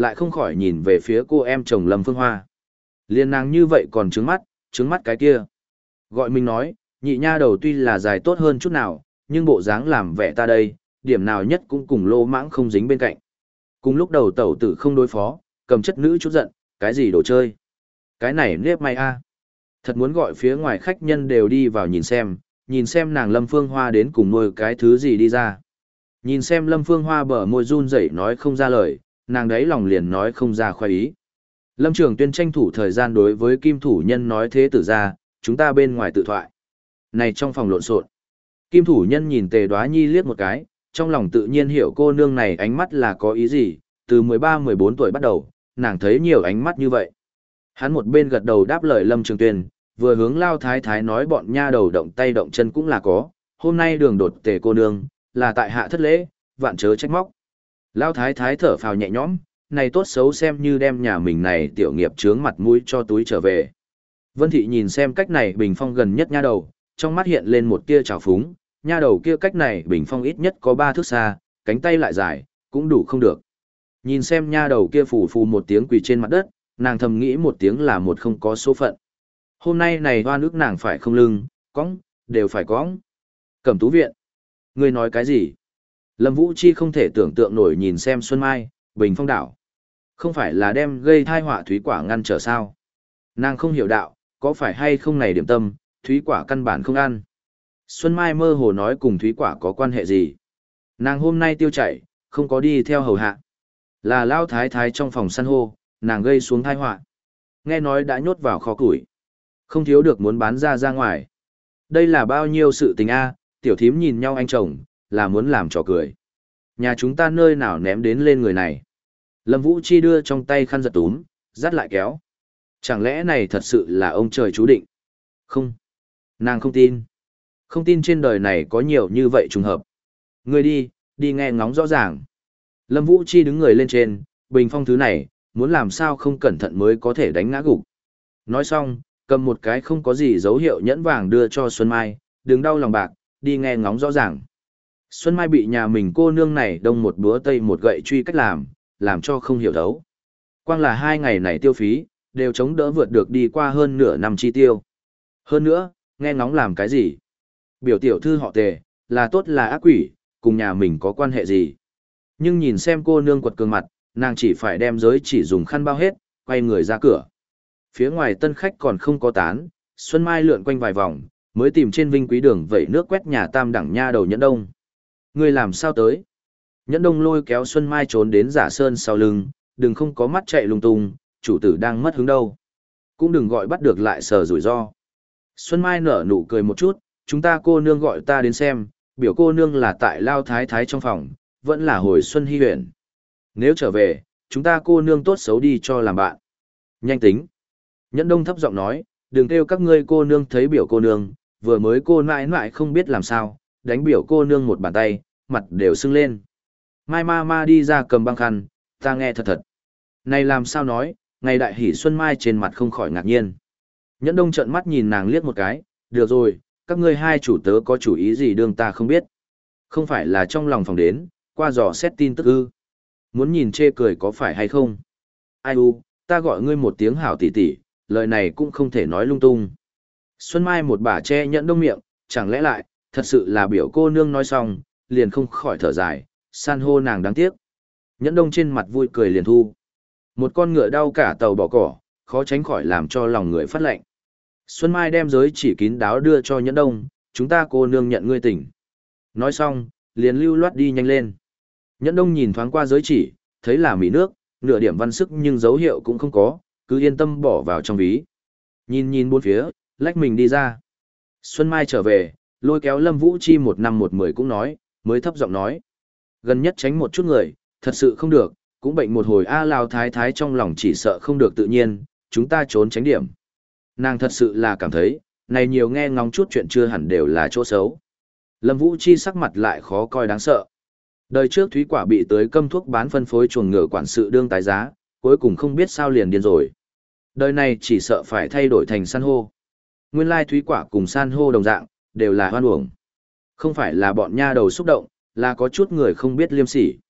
lại không khỏi nhìn về phía cô em chồng Lâm Phương Hoa. Liên nàng như vậy còn trứng mắt, trứng mắt cái kia. Gọi mình nói, nhị nha đầu tuy là dài tốt hơn chút nào, nhưng bộ dáng làm vẻ ta đây, điểm nào nhất cũng cùng lô mãng không dính bên cạnh. Cùng lúc đầu tẩu tử không đối phó, cầm chất nữ chút giận, cái gì đồ chơi. Cái này nếp may a. Thật muốn gọi phía ngoài khách nhân đều đi vào nhìn xem, nhìn xem nàng Lâm Phương Hoa đến cùng nuôi cái thứ gì đi ra. Nhìn xem Lâm Phương Hoa bờ môi run rẩy nói không ra lời, nàng đấy lòng liền nói không ra khoái ý. Lâm Trường Tuyên tranh thủ thời gian đối với Kim Thủ Nhân nói thế tử ra, chúng ta bên ngoài tự thoại. Này trong phòng lộn xộn. Kim Thủ Nhân nhìn Tề Đoá Nhi liếc một cái, trong lòng tự nhiên hiểu cô nương này ánh mắt là có ý gì, từ mười ba mười bốn tuổi bắt đầu, nàng thấy nhiều ánh mắt như vậy. Hắn một bên gật đầu đáp lời Lâm Trường Tuyên, vừa hướng Lao Thái Thái nói bọn nha đầu động tay động chân cũng là có, hôm nay đường đột Tề cô nương, là tại hạ thất lễ, vạn chớ trách móc. Lao Thái Thái thở phào nhẹ nhõm, này tốt xấu xem như đem nhà mình này tiểu nghiệp trướng mặt mũi cho túi trở về. Vân Thị nhìn xem cách này bình phong gần nhất nha đầu, trong mắt hiện lên một tia trào phúng, nha đầu kia cách này bình phong ít nhất có ba thước xa, cánh tay lại dài, cũng đủ không được. Nhìn xem nha đầu kia phù phù một tiếng quỳ trên mặt đất, nàng thầm nghĩ một tiếng là một không có số phận. Hôm nay này hoa nước nàng phải không lưng, cõng, đều phải cõng. Cẩm Tú viện. Ngươi nói cái gì? Lâm Vũ Chi không thể tưởng tượng nổi nhìn xem Xuân Mai, bình phong đảo. Không phải là đem gây thai họa thúy quả ngăn trở sao? Nàng không hiểu đạo, có phải hay không này điểm tâm, thúy quả căn bản không ăn. Xuân Mai mơ hồ nói cùng thúy quả có quan hệ gì? Nàng hôm nay tiêu chảy, không có đi theo hầu hạ. Là Lao Thái Thái trong phòng săn hô, nàng gây xuống thai họa. Nghe nói đã nhốt vào kho củi. Không thiếu được muốn bán ra ra ngoài. Đây là bao nhiêu sự tình a, tiểu thím nhìn nhau anh chồng, là muốn làm trò cười. Nhà chúng ta nơi nào ném đến lên người này. Lâm Vũ Chi đưa trong tay khăn giật túm, dắt lại kéo. Chẳng lẽ này thật sự là ông trời chú định? Không. Nàng không tin. Không tin trên đời này có nhiều như vậy trùng hợp. Ngươi đi, đi nghe ngóng rõ ràng. Lâm Vũ Chi đứng người lên trên, bình phong thứ này, muốn làm sao không cẩn thận mới có thể đánh ngã gục. Nói xong, cầm một cái không có gì dấu hiệu nhẫn vàng đưa cho Xuân Mai, đừng đau lòng bạc, đi nghe ngóng rõ ràng. Xuân Mai bị nhà mình cô nương này đông một búa tây một gậy truy cách làm, làm cho không hiểu thấu. Quang là hai ngày này tiêu phí, đều chống đỡ vượt được đi qua hơn nửa năm chi tiêu. Hơn nữa, nghe ngóng làm cái gì? Biểu tiểu thư họ Tề, là tốt là ác quỷ, cùng nhà mình có quan hệ gì? Nhưng nhìn xem cô nương quật cường mặt, nàng chỉ phải đem giới chỉ dùng khăn bao hết, quay người ra cửa. Phía ngoài tân khách còn không có tán, Xuân Mai lượn quanh vài vòng, mới tìm trên Vinh Quý đường vẩy nước quét nhà tam đẳng nha đầu Nhẫn Đông. Ngươi làm sao tới? Nhẫn Đông lôi kéo Xuân Mai trốn đến Giả Sơn sau lưng, đừng không có mắt chạy lung tung, chủ tử đang mất hứng đâu. Cũng đừng gọi bắt được lại sờ rủi ro. Xuân Mai nở nụ cười một chút, chúng ta cô nương gọi ta đến xem, biểu cô nương là tại Lao Thái Thái trong phòng, vẫn là hồi Xuân Hy huyện. Nếu trở về, chúng ta cô nương tốt xấu đi cho làm bạn. Nhanh tính. Nhẫn Đông thấp giọng nói, đừng kêu các ngươi cô nương thấy biểu cô nương, vừa mới cô nãi nãi không biết làm sao, đánh biểu cô nương một bàn tay, mặt đều sưng lên. Mai ma ma đi ra cầm băng khăn, ta nghe thật thật. Này làm sao nói, ngày đại hỷ Xuân Mai trên mặt không khỏi ngạc nhiên. Nhẫn Đông trợn mắt nhìn nàng liếc một cái, được rồi, các ngươi hai chủ tớ có chủ ý gì đương ta không biết. Không phải là trong lòng phòng đến, qua dò xét tin tức ư. Muốn nhìn chê cười có phải hay không? Ai u, ta gọi ngươi một tiếng hảo tỷ tỷ, lời này cũng không thể nói lung tung. Xuân Mai một bà che Nhẫn Đông miệng, chẳng lẽ lại, thật sự là biểu cô nương nói xong, liền không khỏi thở dài, san hô nàng đáng tiếc. Nhẫn Đông trên mặt vui cười liền thu. Một con ngựa đau cả tàu bỏ cỏ, khó tránh khỏi làm cho lòng người phát lạnh. Xuân Mai đem giới chỉ kín đáo đưa cho Nhẫn Đông, chúng ta cô nương nhận ngươi tỉnh. Nói xong, liền lưu loát đi nhanh lên. Nhẫn Đông nhìn thoáng qua giới chỉ, thấy là mỹ nước, nửa điểm văn sức nhưng dấu hiệu cũng không có, cứ yên tâm bỏ vào trong ví. Nhìn nhìn bốn phía, lách mình đi ra. Xuân Mai trở về, lôi kéo Lâm Vũ Chi một năm một mười cũng nói, mới thấp giọng nói. Gần nhất tránh một chút người, thật sự không được, cũng bệnh một hồi A Lao Thái Thái trong lòng chỉ sợ không được tự nhiên, chúng ta trốn tránh điểm. Nàng thật sự là cảm thấy, này nhiều nghe ngóng chút chuyện chưa hẳn đều là chỗ xấu. Lâm Vũ Chi sắc mặt lại khó coi đáng sợ. Đời trước Thúy Quả bị tới câm thuốc bán phân phối chuồng ngựa quản sự đương tái giá, cuối cùng không biết sao liền điên rồi. Đời này chỉ sợ phải thay đổi thành san hô. Nguyên lai Thúy Quả cùng san hô đồng dạng, đều là hoan uổng. Không phải là bọn nha đầu xúc động, là có chút người không biết liêm sỉ.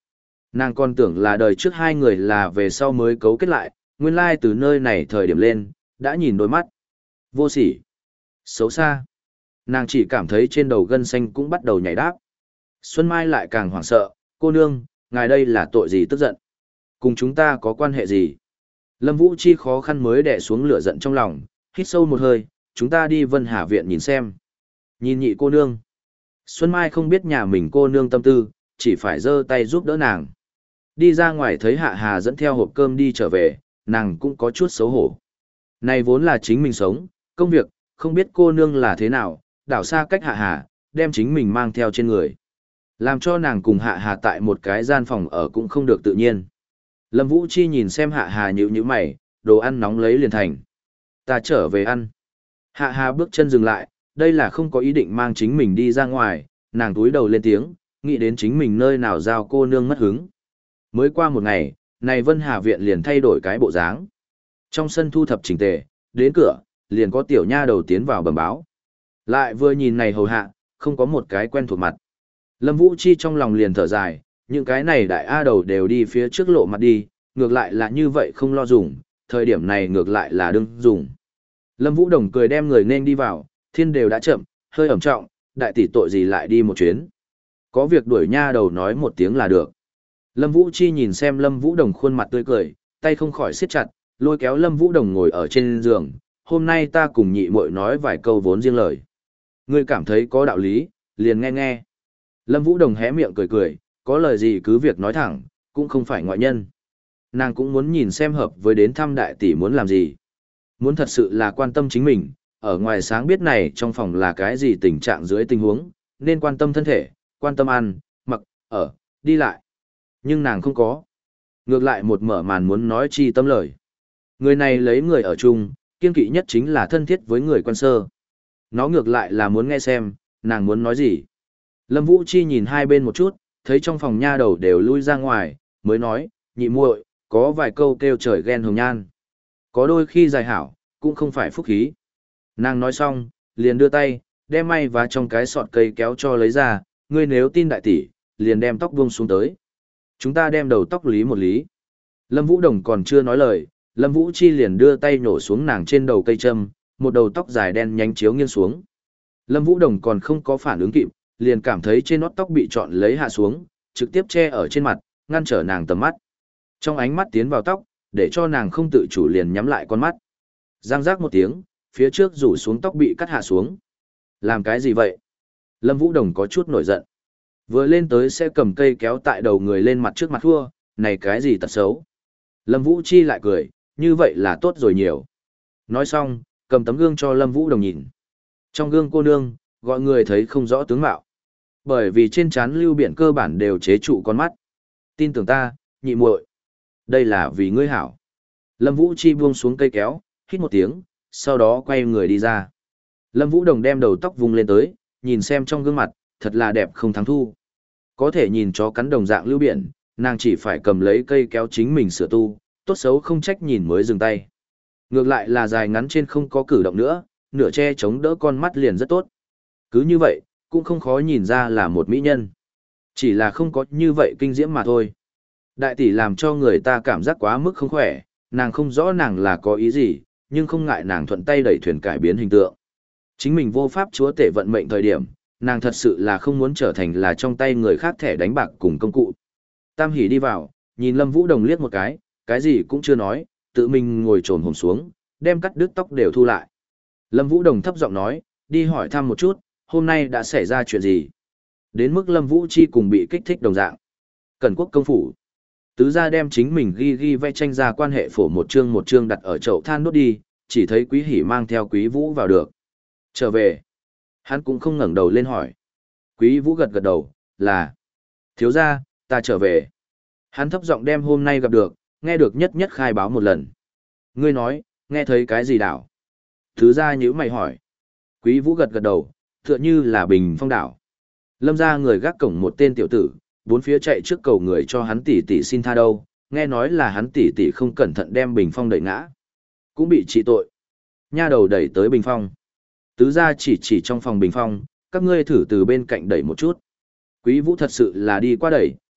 Nàng còn tưởng là đời trước hai người là về sau mới cấu kết lại, nguyên lai từ nơi này thời điểm lên, đã nhìn đôi mắt. Vô sỉ. Xấu xa. Nàng chỉ cảm thấy trên đầu gân xanh cũng bắt đầu nhảy đáp. Xuân Mai lại càng hoảng sợ, cô nương, ngài đây là tội gì tức giận? Cùng chúng ta có quan hệ gì? Lâm Vũ Chi khó khăn mới đè xuống lửa giận trong lòng, hít sâu một hơi, chúng ta đi Vân Hà Viện nhìn xem. Nhìn nhị cô nương. Xuân Mai không biết nhà mình cô nương tâm tư, chỉ phải giơ tay giúp đỡ nàng. Đi ra ngoài thấy Hạ Hà dẫn theo hộp cơm đi trở về, nàng cũng có chút xấu hổ. Này vốn là chính mình sống, công việc, không biết cô nương là thế nào, đảo xa cách Hạ Hà, đem chính mình mang theo trên người. Làm cho nàng cùng Hạ Hà tại một cái gian phòng ở cũng không được tự nhiên. Lâm Vũ Chi nhìn xem Hạ Hà nhíu nhíu mày, đồ ăn nóng lấy liền thành. Ta trở về ăn. Hạ Hà bước chân dừng lại, đây là không có ý định mang chính mình đi ra ngoài, nàng túi đầu lên tiếng, nghĩ đến chính mình nơi nào giao cô nương mất hứng. Mới qua một ngày, này Vân Hà Viện liền thay đổi cái bộ dáng. Trong sân thu thập chỉnh tề, đến cửa, liền có tiểu nha đầu tiến vào bẩm báo. Lại vừa nhìn này hầu hạ, không có một cái quen thuộc mặt. Lâm Vũ Chi trong lòng liền thở dài, những cái này đại A đầu đều đi phía trước lộ mặt đi, ngược lại là như vậy không lo dùng, thời điểm này ngược lại là đương dùng. Lâm Vũ Đồng cười đem người nên đi vào, thiên đều đã chậm, hơi ẩm trọng, đại tỷ tội gì lại đi một chuyến. Có việc đuổi nha đầu nói một tiếng là được. Lâm Vũ Chi nhìn xem Lâm Vũ Đồng khuôn mặt tươi cười, tay không khỏi siết chặt, lôi kéo Lâm Vũ Đồng ngồi ở trên giường, hôm nay ta cùng nhị muội nói vài câu vốn riêng lời. Ngươi cảm thấy có đạo lý, liền nghe nghe. Lâm Vũ Đồng hé miệng cười cười, có lời gì cứ việc nói thẳng, cũng không phải ngoại nhân. Nàng cũng muốn nhìn xem hợp với đến thăm đại tỷ muốn làm gì. Muốn thật sự là quan tâm chính mình, ở ngoài sáng biết này trong phòng là cái gì tình trạng dưới tình huống, nên quan tâm thân thể, quan tâm ăn, mặc, ở, đi lại. Nhưng nàng không có. Ngược lại một mở màn muốn nói chi tâm lời. Người này lấy người ở chung, kiên kỵ nhất chính là thân thiết với người quan sơ. Nó ngược lại là muốn nghe xem, nàng muốn nói gì. Lâm Vũ Chi nhìn hai bên một chút, thấy trong phòng nha đầu đều lui ra ngoài, mới nói, nhị muội, có vài câu kêu trời ghen hồng nhan. Có đôi khi dài hảo, cũng không phải phúc khí. Nàng nói xong, liền đưa tay, đem may và trong cái sọt cây kéo cho lấy ra, ngươi nếu tin đại tỷ, liền đem tóc buông xuống tới. Chúng ta đem đầu tóc lý một lý. Lâm Vũ Đồng còn chưa nói lời, Lâm Vũ Chi liền đưa tay nổ xuống nàng trên đầu cây châm, một đầu tóc dài đen nhánh chiếu nghiêng xuống. Lâm Vũ Đồng còn không có phản ứng kịp, liền cảm thấy trên nót tóc bị trọn lấy hạ xuống, trực tiếp che ở trên mặt, ngăn trở nàng tầm mắt. Trong ánh mắt tiến vào tóc, để cho nàng không tự chủ liền nhắm lại con mắt. Giang rác một tiếng, phía trước rủ xuống tóc bị cắt hạ xuống. Làm cái gì vậy? Lâm Vũ Đồng có chút nổi giận. Vừa lên tới sẽ cầm cây kéo tại đầu người lên mặt trước mặt thua, này cái gì tật xấu. Lâm Vũ Chi lại cười, như vậy là tốt rồi nhiều. Nói xong, cầm tấm gương cho Lâm Vũ Đồng nhìn. Trong gương cô nương, gọi người thấy không rõ tướng mạo. Bởi vì trên trán lưu biển cơ bản đều chế trụ con mắt. Tin tưởng ta, nhị muội, đây là vì ngươi hảo. Lâm Vũ Chi buông xuống cây kéo, hít một tiếng, sau đó quay người đi ra. Lâm Vũ Đồng đem đầu tóc vung lên tới, nhìn xem trong gương mặt, thật là đẹp không thắng thu. Có thể nhìn chó cắn đồng dạng lưu biển, nàng chỉ phải cầm lấy cây kéo chính mình sửa tu, tốt xấu không trách nhìn mới dừng tay. Ngược lại là dài ngắn trên không có cử động nữa, nửa che chống đỡ con mắt liền rất tốt. Cứ như vậy, cũng không khó nhìn ra là một mỹ nhân. Chỉ là không có như vậy kinh diễm mà thôi. Đại tỷ làm cho người ta cảm giác quá mức không khỏe, nàng không rõ nàng là có ý gì, nhưng không ngại nàng thuận tay đẩy thuyền cải biến hình tượng. Chính mình vô pháp chúa tể vận mệnh thời điểm, nàng thật sự là không muốn trở thành là trong tay người khác thẻ đánh bạc cùng công cụ. Tam Hỷ đi vào, nhìn Lâm Vũ Đồng liếc một cái, cái gì cũng chưa nói, tự mình ngồi trồn hổm xuống, đem cắt đứt tóc đều thu lại. Lâm Vũ Đồng thấp giọng nói, đi hỏi thăm một chút, hôm nay đã xảy ra chuyện gì. Đến mức Lâm Vũ Chi cùng bị kích thích đồng dạng. Cẩn Quốc công phủ. Tứ gia đem chính mình ghi ghi vẽ tranh ra quan hệ phổ một chương một chương đặt ở chậu than đốt đi, chỉ thấy Quý Hỷ mang theo Quý Vũ vào được. Trở về. Hắn cũng không ngẩng đầu lên hỏi. Quý Vũ gật gật đầu, là. Thiếu gia, ta trở về. Hắn thấp giọng đem hôm nay gặp được, nghe được nhất nhất khai báo một lần. Ngươi nói, nghe thấy cái gì đảo? Tứ gia nhíu mày hỏi. Quý Vũ gật gật đầu, tựa như là Bình Phong đảo. Lâm gia người gác cổng một tên tiểu tử, bốn phía chạy trước cầu người cho hắn tỷ tỷ xin tha đâu, nghe nói là hắn tỷ tỷ không cẩn thận đem Bình Phong đẩy ngã. Cũng bị trị tội. Nha đầu đẩy tới Bình Phong. Tứ gia chỉ chỉ trong phòng Bình Phong, các ngươi thử từ bên cạnh đẩy một chút. Quý Vũ thật sự là đi qua đẩy,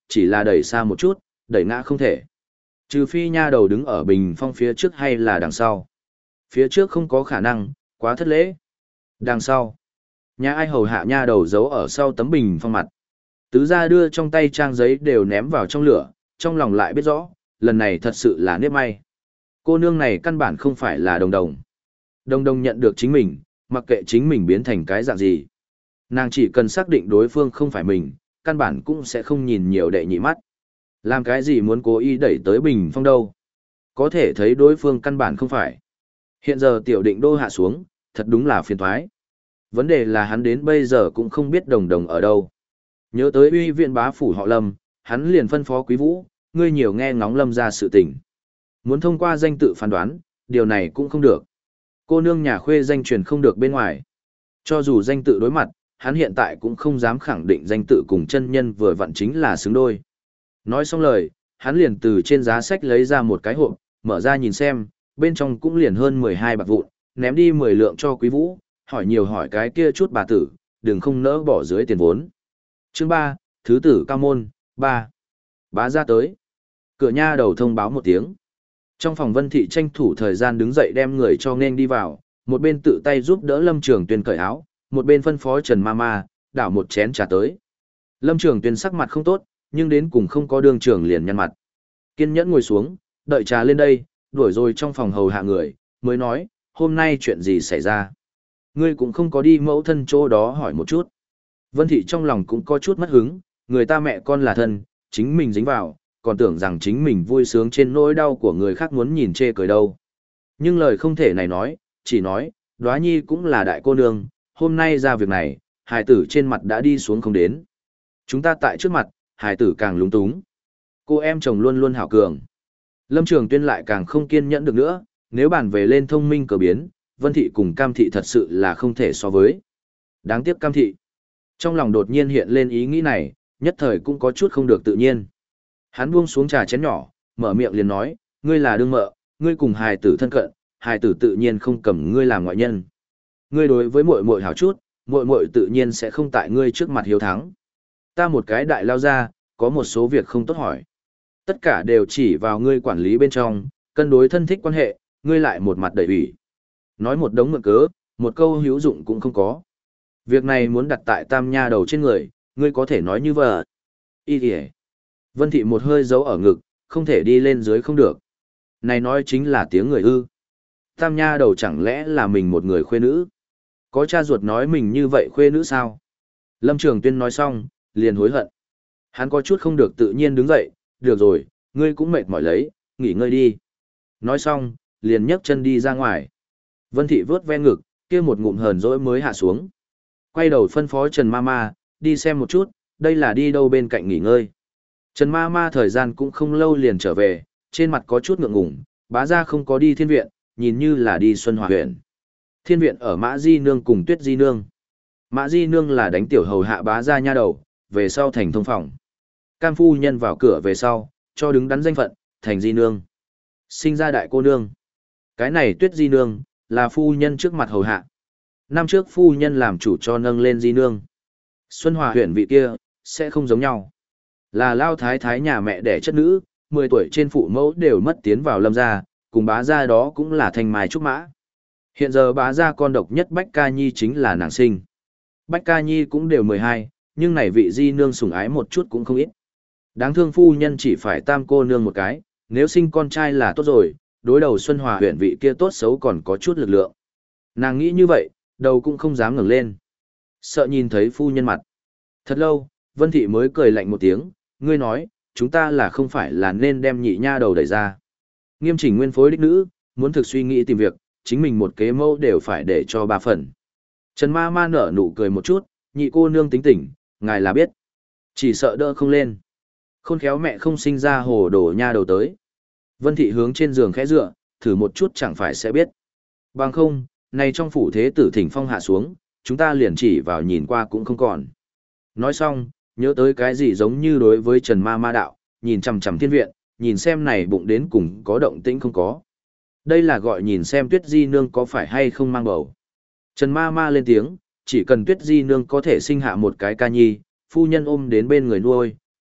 chỉ là đẩy xa một chút, đẩy ngã không thể. Trừ phi nha đầu đứng ở bình phong phía trước hay là đằng sau. Phía trước không có khả năng, quá thất lễ. Đằng sau, nhà ai hầu hạ nha đầu giấu ở sau tấm bình phong mặt. Tứ gia đưa trong tay trang giấy đều ném vào trong lửa, trong lòng lại biết rõ, lần này thật sự là nếp may. Cô nương này căn bản không phải là đồng đồng. Đồng đồng nhận được chính mình, mặc kệ chính mình biến thành cái dạng gì. Nàng chỉ cần xác định đối phương không phải mình, căn bản cũng sẽ không nhìn nhiều đệ nhị mắt. Làm cái gì muốn cố ý đẩy tới bình phong đâu. Có thể thấy đối phương căn bản không phải. Hiện giờ tiểu định đô hạ xuống, thật đúng là phiền thoái. Vấn đề là hắn đến bây giờ cũng không biết đồng đồng ở đâu. Nhớ tới uy viện bá phủ họ Lâm, hắn liền phân phó Quý Vũ, ngươi nhiều nghe ngóng Lâm ra sự tình. Muốn thông qua danh tự phán đoán, điều này cũng không được. Cô nương nhà khuê danh truyền không được bên ngoài. Cho dù danh tự đối mặt, hắn hiện tại cũng không dám khẳng định danh tự cùng chân nhân vừa vặn chính là xứng đôi. Nói xong lời, hắn liền từ trên giá sách lấy ra một cái hộp, mở ra nhìn xem, bên trong cũng liền hơn mười hai bạc vụn, ném đi mười lượng cho Quý Vũ, hỏi nhiều hỏi cái kia chút bà tử, đừng không nỡ bỏ dưới tiền vốn. Chương ba, Thứ tử cao môn, ba. Bá ra tới. Cửa nha đầu thông báo một tiếng. Trong phòng Vân Thị tranh thủ thời gian đứng dậy đem người cho nên đi vào, một bên tự tay giúp đỡ Lâm Trường Tuyên cởi áo, một bên phân phó Trần Mama, đảo một chén trà tới. Lâm Trường Tuyên sắc mặt không tốt, nhưng đến cùng không có đương trưởng liền nhăn mặt. Kiên nhẫn ngồi xuống, đợi trà lên đây, đuổi rồi trong phòng hầu hạ người, mới nói, hôm nay chuyện gì xảy ra. Ngươi cũng không có đi mẫu thân chỗ đó hỏi một chút. Vân Thị trong lòng cũng có chút mất hứng, người ta mẹ con là thân, chính mình dính vào, còn tưởng rằng chính mình vui sướng trên nỗi đau của người khác muốn nhìn chê cười đâu. Nhưng lời không thể này nói, chỉ nói, Đóa Nhi cũng là đại cô nương, hôm nay ra việc này, hài tử trên mặt đã đi xuống không đến. Chúng ta tại trước mặt, hài tử càng lúng túng. Cô em chồng luôn luôn hảo cường. Lâm Trường Tuyên lại càng không kiên nhẫn được nữa, nếu bàn về lên thông minh cờ biến, Vân Thị cùng Cam Thị thật sự là không thể so với. Đáng tiếc Cam Thị. Trong lòng đột nhiên hiện lên ý nghĩ này, nhất thời cũng có chút không được tự nhiên. Hắn buông xuống trà chén nhỏ, mở miệng liền nói, ngươi là đương mợ, ngươi cùng hài tử thân cận, hài tử tự nhiên không cầm ngươi làm ngoại nhân. Ngươi đối với muội muội hảo chút, muội muội tự nhiên sẽ không tại ngươi trước mặt hiếu thắng. Ta một cái đại lao ra, có một số việc không tốt hỏi. Tất cả đều chỉ vào ngươi quản lý bên trong, cân đối thân thích quan hệ, ngươi lại một mặt đầy ủy. Nói một đống mượn cớ, một câu hữu dụng cũng không có. Việc này muốn đặt tại tam nha đầu trên người, ngươi có thể nói như vợ. Ý kìa. Vân Thị một hơi giấu ở ngực, không thể đi lên dưới không được. Này nói chính là tiếng người ư. Tam nha đầu chẳng lẽ là mình một người khuê nữ? Có cha ruột nói mình như vậy khuê nữ sao? Lâm Trường Tuyên nói xong, liền hối hận. Hắn có chút không được tự nhiên đứng dậy, được rồi, ngươi cũng mệt mỏi lấy, nghỉ ngơi đi. Nói xong, liền nhấc chân đi ra ngoài. Vân Thị vớt ve ngực, kia một ngụm hờn dỗi mới hạ xuống. Quay đầu phân phó Trần Mama, đi xem một chút, đây là đi đâu bên cạnh nghỉ ngơi. Trần Mama thời gian cũng không lâu liền trở về, trên mặt có chút ngượng ngùng, bá gia không có đi thiên viện, nhìn như là đi Xuân Hòa huyện. Thiên viện ở Mã Di Nương cùng Tuyết Di Nương. Mã Di Nương là đánh tiểu hầu hạ bá gia nha đầu, về sau thành thông phòng. Cam phu nhân vào cửa về sau, cho đứng đắn danh phận, thành Di Nương. Sinh ra đại cô nương. Cái này Tuyết Di Nương, là phu nhân trước mặt hầu hạ. Năm trước phu nhân làm chủ cho nâng lên Di Nương. Xuân Hòa huyện vị kia, sẽ không giống nhau. Là lao thái thái nhà mẹ đẻ chất nữ, mười tuổi trên phụ mẫu đều mất tiến vào Lâm gia, cùng bá gia đó cũng là thanh mai trúc mã. Hiện giờ bá gia con độc nhất Bách Ca Nhi chính là nàng sinh. Bách Ca Nhi cũng đều mười hai, nhưng này vị Di Nương sủng ái một chút cũng không ít. Đáng thương phu nhân chỉ phải tam cô nương một cái, nếu sinh con trai là tốt rồi, đối đầu Xuân Hòa huyện vị kia tốt xấu còn có chút lực lượng. Nàng nghĩ như vậy, đầu cũng không dám ngẩng lên. Sợ nhìn thấy phu nhân mặt. Thật lâu, Vân Thị mới cười lạnh một tiếng, ngươi nói, chúng ta là không phải là nên đem nhị nha đầu đẩy ra. Nghiêm chỉnh nguyên phối đích nữ, muốn thực suy nghĩ tìm việc, chính mình một kế mẫu đều phải để cho ba phần. Trần ma ma nở nụ cười một chút, nhị cô nương tính tỉnh, ngài là biết. Chỉ sợ đỡ không lên. Khôn khéo mẹ không sinh ra hồ đồ nha đầu tới. Vân Thị hướng trên giường khẽ dựa, thử một chút chẳng phải sẽ biết. Bằng không, này trong phủ thế tử thỉnh phong hạ xuống, chúng ta liền chỉ vào nhìn qua cũng không còn. Nói xong, nhớ tới cái gì giống như đối với Trần ma ma đạo, nhìn chằm chằm thiên viện, nhìn xem này bụng đến cùng có động tĩnh không có. Đây là gọi nhìn xem Tuyết Di Nương có phải hay không mang bầu. Trần ma ma lên tiếng, chỉ cần Tuyết Di Nương có thể sinh hạ một cái ca nhi, phu nhân ôm đến bên người nuôi,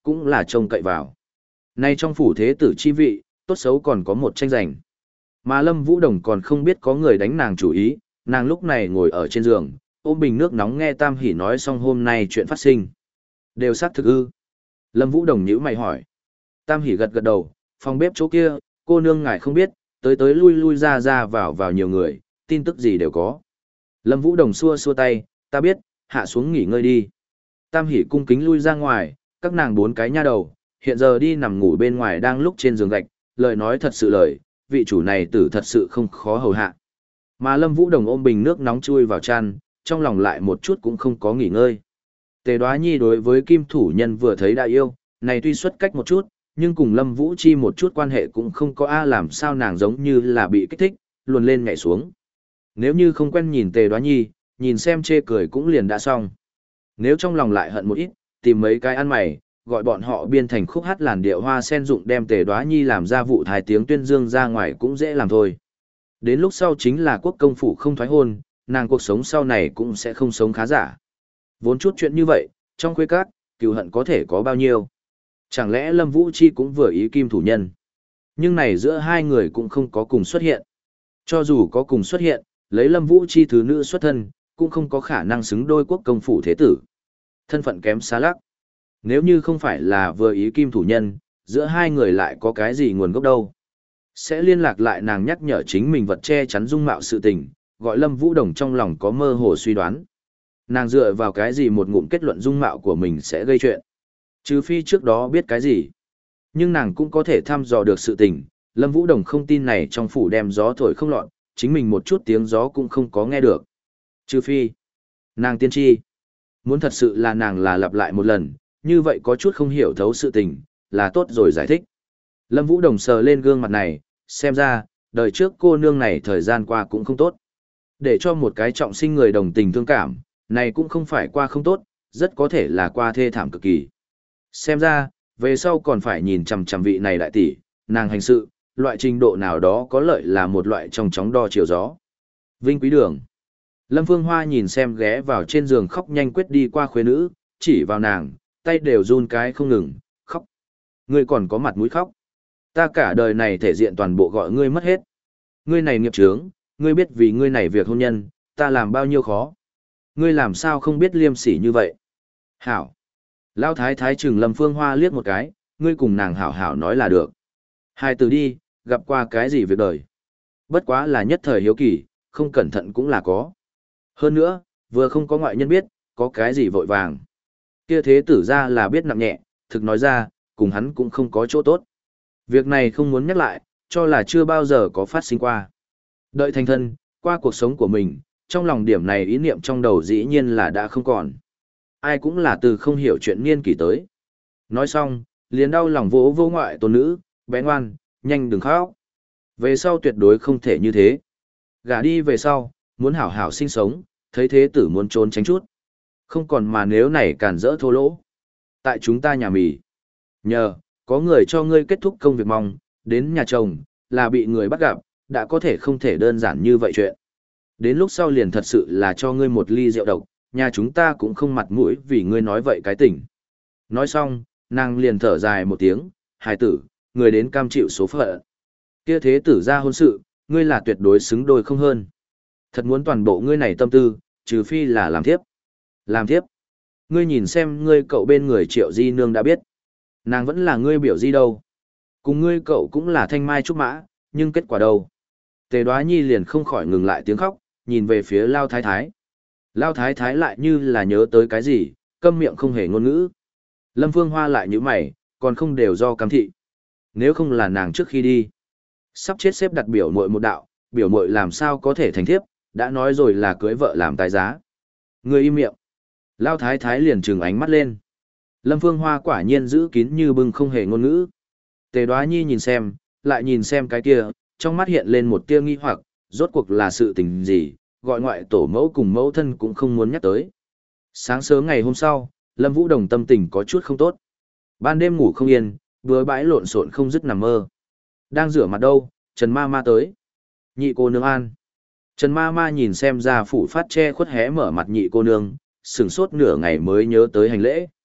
cũng là trông cậy vào. Nay trong phủ thế tử chi vị, tốt xấu còn có một tranh giành. Mà Lâm Vũ Đồng còn không biết có người đánh nàng chủ ý, nàng lúc này ngồi ở trên giường, ôm bình nước nóng nghe Tam Hỷ nói xong hôm nay chuyện phát sinh. Đều xác thực ư? Lâm Vũ Đồng nhíu mày hỏi. Tam Hỷ gật gật đầu, phòng bếp chỗ kia, cô nương ngài không biết, tới tới lui lui ra ra vào vào nhiều người, tin tức gì đều có. Lâm Vũ Đồng xua xua tay, ta biết, hạ xuống nghỉ ngơi đi. Tam Hỷ cung kính lui ra ngoài, các nàng bốn cái nha đầu, hiện giờ đi nằm ngủ bên ngoài đang lúc trên giường gạch, lời nói thật sự lời, vị chủ này tử thật sự không khó hầu hạ. Mà Lâm Vũ Đồng ôm bình nước nóng chui vào chăn, trong lòng lại một chút cũng không có nghỉ ngơi. Tề Đoá Nhi đối với Kim Thủ Nhân vừa thấy đã yêu, này tuy xuất cách một chút, nhưng cùng Lâm Vũ Chi một chút quan hệ cũng không có a làm sao nàng giống như là bị kích thích, luồn lên nhảy xuống. Nếu như không quen nhìn Tề Đoá Nhi, nhìn xem chê cười cũng liền đã xong. Nếu trong lòng lại hận một ít, tìm mấy cái ăn mày, gọi bọn họ biên thành khúc hát làn điệu hoa sen dụng đem Tề Đoá Nhi làm ra vụ thái tiếng tuyên dương ra ngoài cũng dễ làm thôi. Đến lúc sau chính là quốc công phủ không thoái hôn, nàng cuộc sống sau này cũng sẽ không sống khá giả. Vốn chút chuyện như vậy, trong khuê các, cừu hận có thể có bao nhiêu. Chẳng lẽ Lâm Vũ Chi cũng vừa ý Kim Thủ Nhân. Nhưng này giữa hai người cũng không có cùng xuất hiện. Cho dù có cùng xuất hiện, lấy Lâm Vũ Chi thứ nữ xuất thân, cũng không có khả năng xứng đôi quốc công phủ thế tử. Thân phận kém xa lắc. Nếu như không phải là vừa ý Kim Thủ Nhân, giữa hai người lại có cái gì nguồn gốc đâu. Sẽ liên lạc lại nàng nhắc nhở chính mình vật che chắn dung mạo sự tình, gọi Lâm Vũ Đồng trong lòng có mơ hồ suy đoán. Nàng dựa vào cái gì một ngụm kết luận dung mạo của mình sẽ gây chuyện. Trừ phi trước đó biết cái gì. Nhưng nàng cũng có thể thăm dò được sự tình, Lâm Vũ Đồng không tin này trong phủ đem gió thổi không lọt, chính mình một chút tiếng gió cũng không có nghe được. Trừ phi, nàng tiên tri. Muốn thật sự là nàng là lặp lại một lần, như vậy có chút không hiểu thấu sự tình, là tốt rồi giải thích. Lâm Vũ Đồng sờ lên gương mặt này, xem ra, đời trước cô nương này thời gian qua cũng không tốt. Để cho một cái trọng sinh người đồng tình thương cảm, này cũng không phải qua không tốt, rất có thể là qua thê thảm cực kỳ. Xem ra, về sau còn phải nhìn chằm chằm vị này đại tỷ, nàng hành sự, loại trình độ nào đó có lợi là một loại trong chóng đo chiều gió. Vinh Quý Đường. Lâm Phương Hoa nhìn xem ghé vào trên giường khóc nhanh quyết đi qua khuê nữ, chỉ vào nàng, tay đều run cái không ngừng, khóc. Ngươi còn có mặt mũi khóc. Ta cả đời này thể diện toàn bộ gọi ngươi mất hết. Ngươi này nghiệp chướng, ngươi biết vì ngươi này việc hôn nhân, ta làm bao nhiêu khó. Ngươi làm sao không biết liêm sỉ như vậy. Hảo. Lão thái thái trừng Lâm Phương Hoa liếc một cái, ngươi cùng nàng hảo hảo nói là được. Hai từ đi, gặp qua cái gì việc đời. Bất quá là nhất thời hiếu kỳ, không cẩn thận cũng là có. Hơn nữa, vừa không có ngoại nhân biết, có cái gì vội vàng. Kia thế tử ra là biết nặng nhẹ, thực nói ra, cùng hắn cũng không có chỗ tốt. Việc này không muốn nhắc lại, cho là chưa bao giờ có phát sinh qua. Đợi thành thân, qua cuộc sống của mình, trong lòng điểm này ý niệm trong đầu dĩ nhiên là đã không còn. Ai cũng là từ không hiểu chuyện niên kỷ tới. Nói xong, liền đau lòng vỗ vô ngoại tôn nữ, bé ngoan, nhanh đừng khóc. Về sau tuyệt đối không thể như thế. Gả đi về sau, muốn hảo hảo sinh sống, thấy thế tử muốn trốn tránh chút. Không còn mà nếu này càn rỡ thô lỗ. Tại chúng ta nhà mì. Nhờ, có người cho ngươi kết thúc công việc mong, đến nhà chồng, là bị người bắt gặp, đã có thể không thể đơn giản như vậy chuyện. Đến lúc sau liền thật sự là cho ngươi một ly rượu độc, nhà chúng ta cũng không mặt mũi vì ngươi nói vậy cái tỉnh. Nói xong, nàng liền thở dài một tiếng, hài tử, người đến cam chịu số phận. Kia thế tử ra hôn sự, ngươi là tuyệt đối xứng đôi không hơn. Thật muốn toàn bộ ngươi này tâm tư, trừ phi là làm thiếp. Làm thiếp. Ngươi nhìn xem ngươi cậu bên người Triệu Di Nương đã biết. Nàng vẫn là ngươi biểu di đâu. Cùng ngươi cậu cũng là thanh mai trúc mã, nhưng kết quả đâu. Tề Đoá Nhi liền không khỏi ngừng lại tiếng khóc, nhìn về phía Lao Thái Thái. Lao Thái Thái lại như là nhớ tới cái gì, câm miệng không hề ngôn ngữ. Lâm Phương Hoa lại như mày, còn không đều do cam thị. Nếu không là nàng trước khi đi. Sắp chết xếp đặt biểu muội một đạo, biểu muội làm sao có thể thành thiếp, đã nói rồi là cưới vợ làm tài giá. Người im miệng. Lao Thái Thái liền trừng ánh mắt lên. Lâm Phương Hoa quả nhiên giữ kín như bưng không hề ngôn ngữ. Tề Đoá Nhi nhìn xem, lại nhìn xem cái kia, trong mắt hiện lên một tia nghi hoặc, rốt cuộc là sự tình gì, gọi ngoại tổ mẫu cùng mẫu thân cũng không muốn nhắc tới. Sáng sớm ngày hôm sau, Lâm Vũ Đồng tâm tình có chút không tốt. Ban đêm ngủ không yên, vừa bãi lộn xộn không dứt nằm mơ. Đang rửa mặt đâu, Trần Ma Ma tới. Nhị cô nương an. Trần Ma Ma nhìn xem ra phủ phát che khuất hé mở mặt nhị cô nương, sửng sốt nửa ngày mới nhớ tới hành lễ.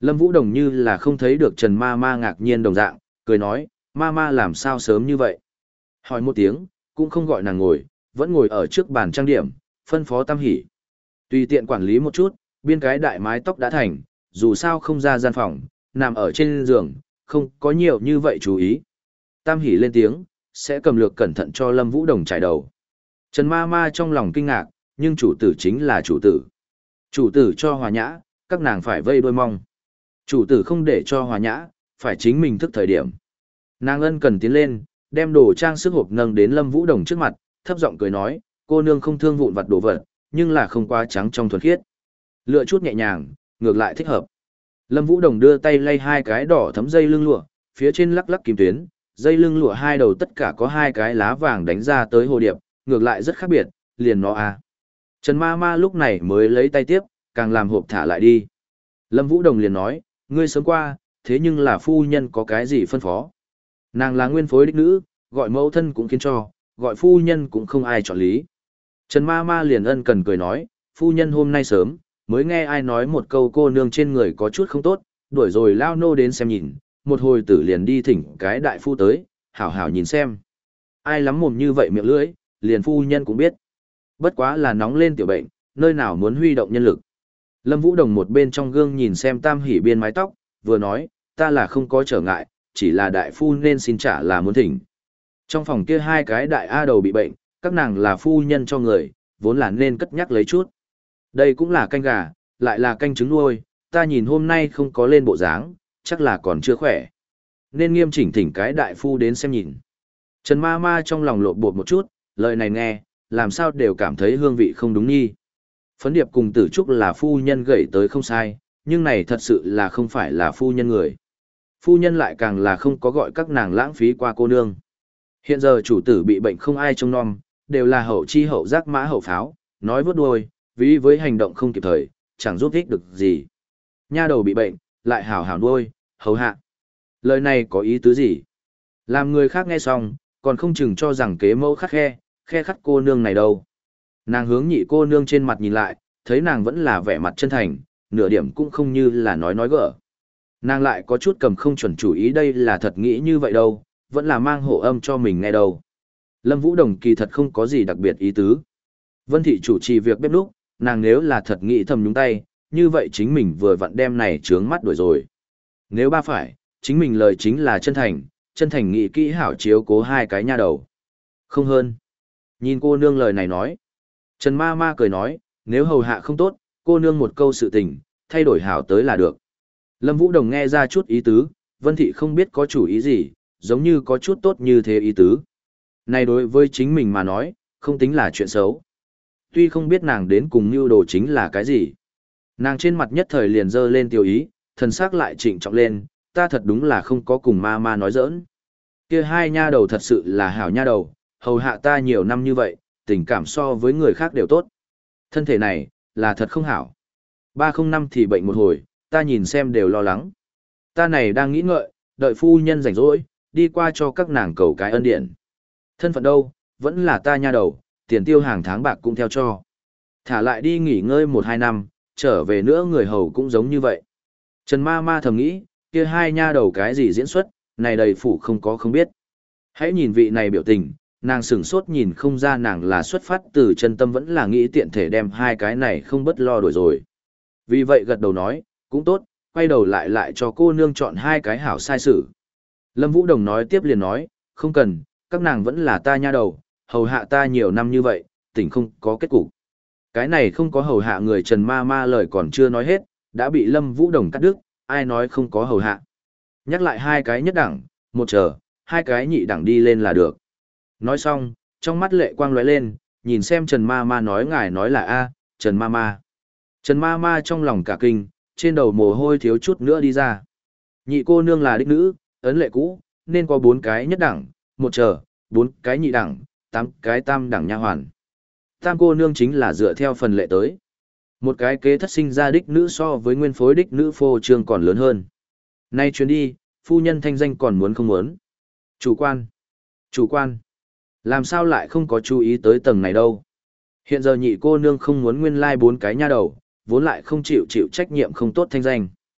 Lâm Vũ Đồng như là không thấy được Trần Ma Ma ngạc nhiên đồng dạng, cười nói, Ma Ma làm sao sớm như vậy? Hỏi một tiếng, cũng không gọi nàng ngồi, vẫn ngồi ở trước bàn trang điểm, phân phó Tam Hỷ. Tùy tiện quản lý một chút, biên cái đại mái tóc đã thành, dù sao không ra gian phòng, nằm ở trên giường, không có nhiều như vậy chú ý. Tam Hỷ lên tiếng, sẽ cầm lược cẩn thận cho Lâm Vũ Đồng trải đầu. Trần Ma Ma trong lòng kinh ngạc, nhưng chủ tử chính là chủ tử. Chủ tử cho hòa nhã, các nàng phải vây đôi mong. Chủ tử không để cho hòa nhã, phải chính mình thức thời điểm. Nàng ân cần tiến lên, đem đồ trang sức hộp nâng đến Lâm Vũ Đồng trước mặt, thấp giọng cười nói, cô nương không thương vụn vặt đồ vật, nhưng là không quá trắng trong thuần khiết. Lựa chút nhẹ nhàng, ngược lại thích hợp. Lâm Vũ Đồng đưa tay lay hai cái đỏ thấm dây lưng lụa, phía trên lắc lắc kim tuyến, dây lưng lụa hai đầu tất cả có hai cái lá vàng đánh ra tới hồ điệp, ngược lại rất khác biệt, liền nó à. Trần Ma Ma lúc này mới lấy tay tiếp, càng làm hộp thả lại đi. Lâm Vũ Đồng liền nói, ngươi sớm qua, thế nhưng là phu nhân có cái gì phân phó. Nàng là nguyên phối đích nữ, gọi mẫu thân cũng khiến cho, gọi phu nhân cũng không ai chọn lý. Trần Ma Ma liền ân cần cười nói, phu nhân hôm nay sớm, mới nghe ai nói một câu cô nương trên người có chút không tốt, đuổi rồi lao nô đến xem nhìn, một hồi tử liền đi thỉnh cái đại phu tới, hảo hảo nhìn xem. Ai lắm mồm như vậy miệng lưỡi, liền phu nhân cũng biết. Bất quá là nóng lên tiểu bệnh, nơi nào muốn huy động nhân lực. Lâm Vũ Đồng một bên trong gương nhìn xem Tam Hỷ biên mái tóc, vừa nói, ta là không có trở ngại, chỉ là đại phu nên xin trả là muốn thỉnh. Trong phòng kia hai cái đại A đầu bị bệnh, các nàng là phu nhân cho người, vốn là nên cất nhắc lấy chút. Đây cũng là canh gà, lại là canh trứng nuôi, ta nhìn hôm nay không có lên bộ dáng, chắc là còn chưa khỏe. Nên nghiêm chỉnh thỉnh cái đại phu đến xem nhìn. Trần Ma Ma trong lòng lộn bột một chút, lời này nghe, làm sao đều cảm thấy hương vị không đúng nghi. Phấn điệp cùng tử trúc là phu nhân gửi tới không sai, nhưng này thật sự là không phải là phu nhân người. Phu nhân lại càng là không có gọi các nàng lãng phí qua cô nương. Hiện giờ chủ tử bị bệnh không ai trông nom, đều là hậu chi hậu giác mã hậu pháo, nói vớt đuôi, vì với hành động không kịp thời, chẳng giúp ích được gì. Nha đầu bị bệnh, lại hảo hảo nuôi, hầu hạ. Lời này có ý tứ gì? Làm người khác nghe xong, còn không chừng cho rằng kế mẫu khắc khe, khe khắc cô nương này đâu. Nàng hướng nhị cô nương trên mặt nhìn lại, thấy nàng vẫn là vẻ mặt chân thành, nửa điểm cũng không như là nói nói gỡ. Nàng lại có chút cầm không chuẩn chủ ý đây là thật nghĩ như vậy đâu, vẫn là mang hộ âm cho mình nghe đâu. Lâm Vũ Đồng kỳ thật không có gì đặc biệt ý tứ. Vân Thị chủ trì việc bếp lúc, nàng nếu là thật nghĩ thầm nhúng tay, như vậy chính mình vừa vặn đem này trướng mắt đuổi rồi. Nếu ba phải, chính mình lời chính là chân thành, chân thành nghĩ kỹ hảo chiếu cố hai cái nha đầu. Không hơn. Nhìn cô nương lời này nói. Trần Ma Ma cười nói, nếu hầu hạ không tốt, cô nương một câu sự tình, thay đổi hảo tới là được. Lâm Vũ Đồng nghe ra chút ý tứ, Vân Thị không biết có chủ ý gì, giống như có chút tốt như thế ý tứ. Này đối với chính mình mà nói, không tính là chuyện xấu. Tuy không biết nàng đến cùng mưu đồ chính là cái gì. Nàng trên mặt nhất thời liền dơ lên tiêu ý, thần sắc lại trịnh trọng lên, ta thật đúng là không có cùng ma ma nói giỡn. Kia hai nha đầu thật sự là hảo nha đầu, hầu hạ ta nhiều năm như vậy, tình cảm so với người khác đều tốt. Thân thể này, là thật không hảo. Ba không năm thì bệnh một hồi, ta nhìn xem đều lo lắng. Ta này đang nghĩ ngợi, đợi phu nhân rảnh rỗi, đi qua cho các nàng cầu cái ân điện. Thân phận đâu, vẫn là ta nha đầu, tiền tiêu hàng tháng bạc cũng theo cho. Thả lại đi nghỉ ngơi một hai năm, trở về nữa người hầu cũng giống như vậy. Trần Ma Ma thầm nghĩ, kia hai nha đầu cái gì diễn xuất, này đầy phủ không có không biết. Hãy nhìn vị này biểu tình, nàng sửng sốt nhìn không ra nàng là xuất phát từ chân tâm vẫn là nghĩ tiện thể đem hai cái này không bất lo đổi rồi. Vì vậy gật đầu nói, cũng tốt, quay đầu lại lại cho cô nương chọn hai cái hảo sai sự. Lâm Vũ Đồng nói tiếp liền nói, không cần, các nàng vẫn là ta nha đầu, hầu hạ ta nhiều năm như vậy, tỉnh không có kết cục. Cái này không có hầu hạ người Trần Ma Ma lời còn chưa nói hết, đã bị Lâm Vũ Đồng cắt đứt, ai nói không có hầu hạ. Nhắc lại hai cái nhất đẳng, một chờ, hai cái nhị đẳng đi lên là được. Nói xong, trong mắt lệ quang lóe lên, nhìn xem Trần Ma Ma nói ngài nói là A, Trần Ma Ma. Trần Ma Ma trong lòng cả kinh, trên đầu mồ hôi thiếu chút nữa đi ra. Nhị cô nương là đích nữ, ấn lệ cũ, nên có bốn cái nhất đẳng, một chờ, bốn cái nhị đẳng, tám cái tam đẳng nha hoàn. Tam cô nương chính là dựa theo phần lệ tới. Một cái kế thất sinh ra đích nữ so với nguyên phối đích nữ phô trương còn lớn hơn. Nay chuyến đi, phu nhân thanh danh còn muốn không muốn. Chủ quan. Chủ quan. Làm sao lại không có chú ý tới tầng này đâu. Hiện giờ nhị cô nương không muốn nguyên lai like bốn cái nha đầu, vốn lại không chịu chịu trách nhiệm không tốt thanh danh.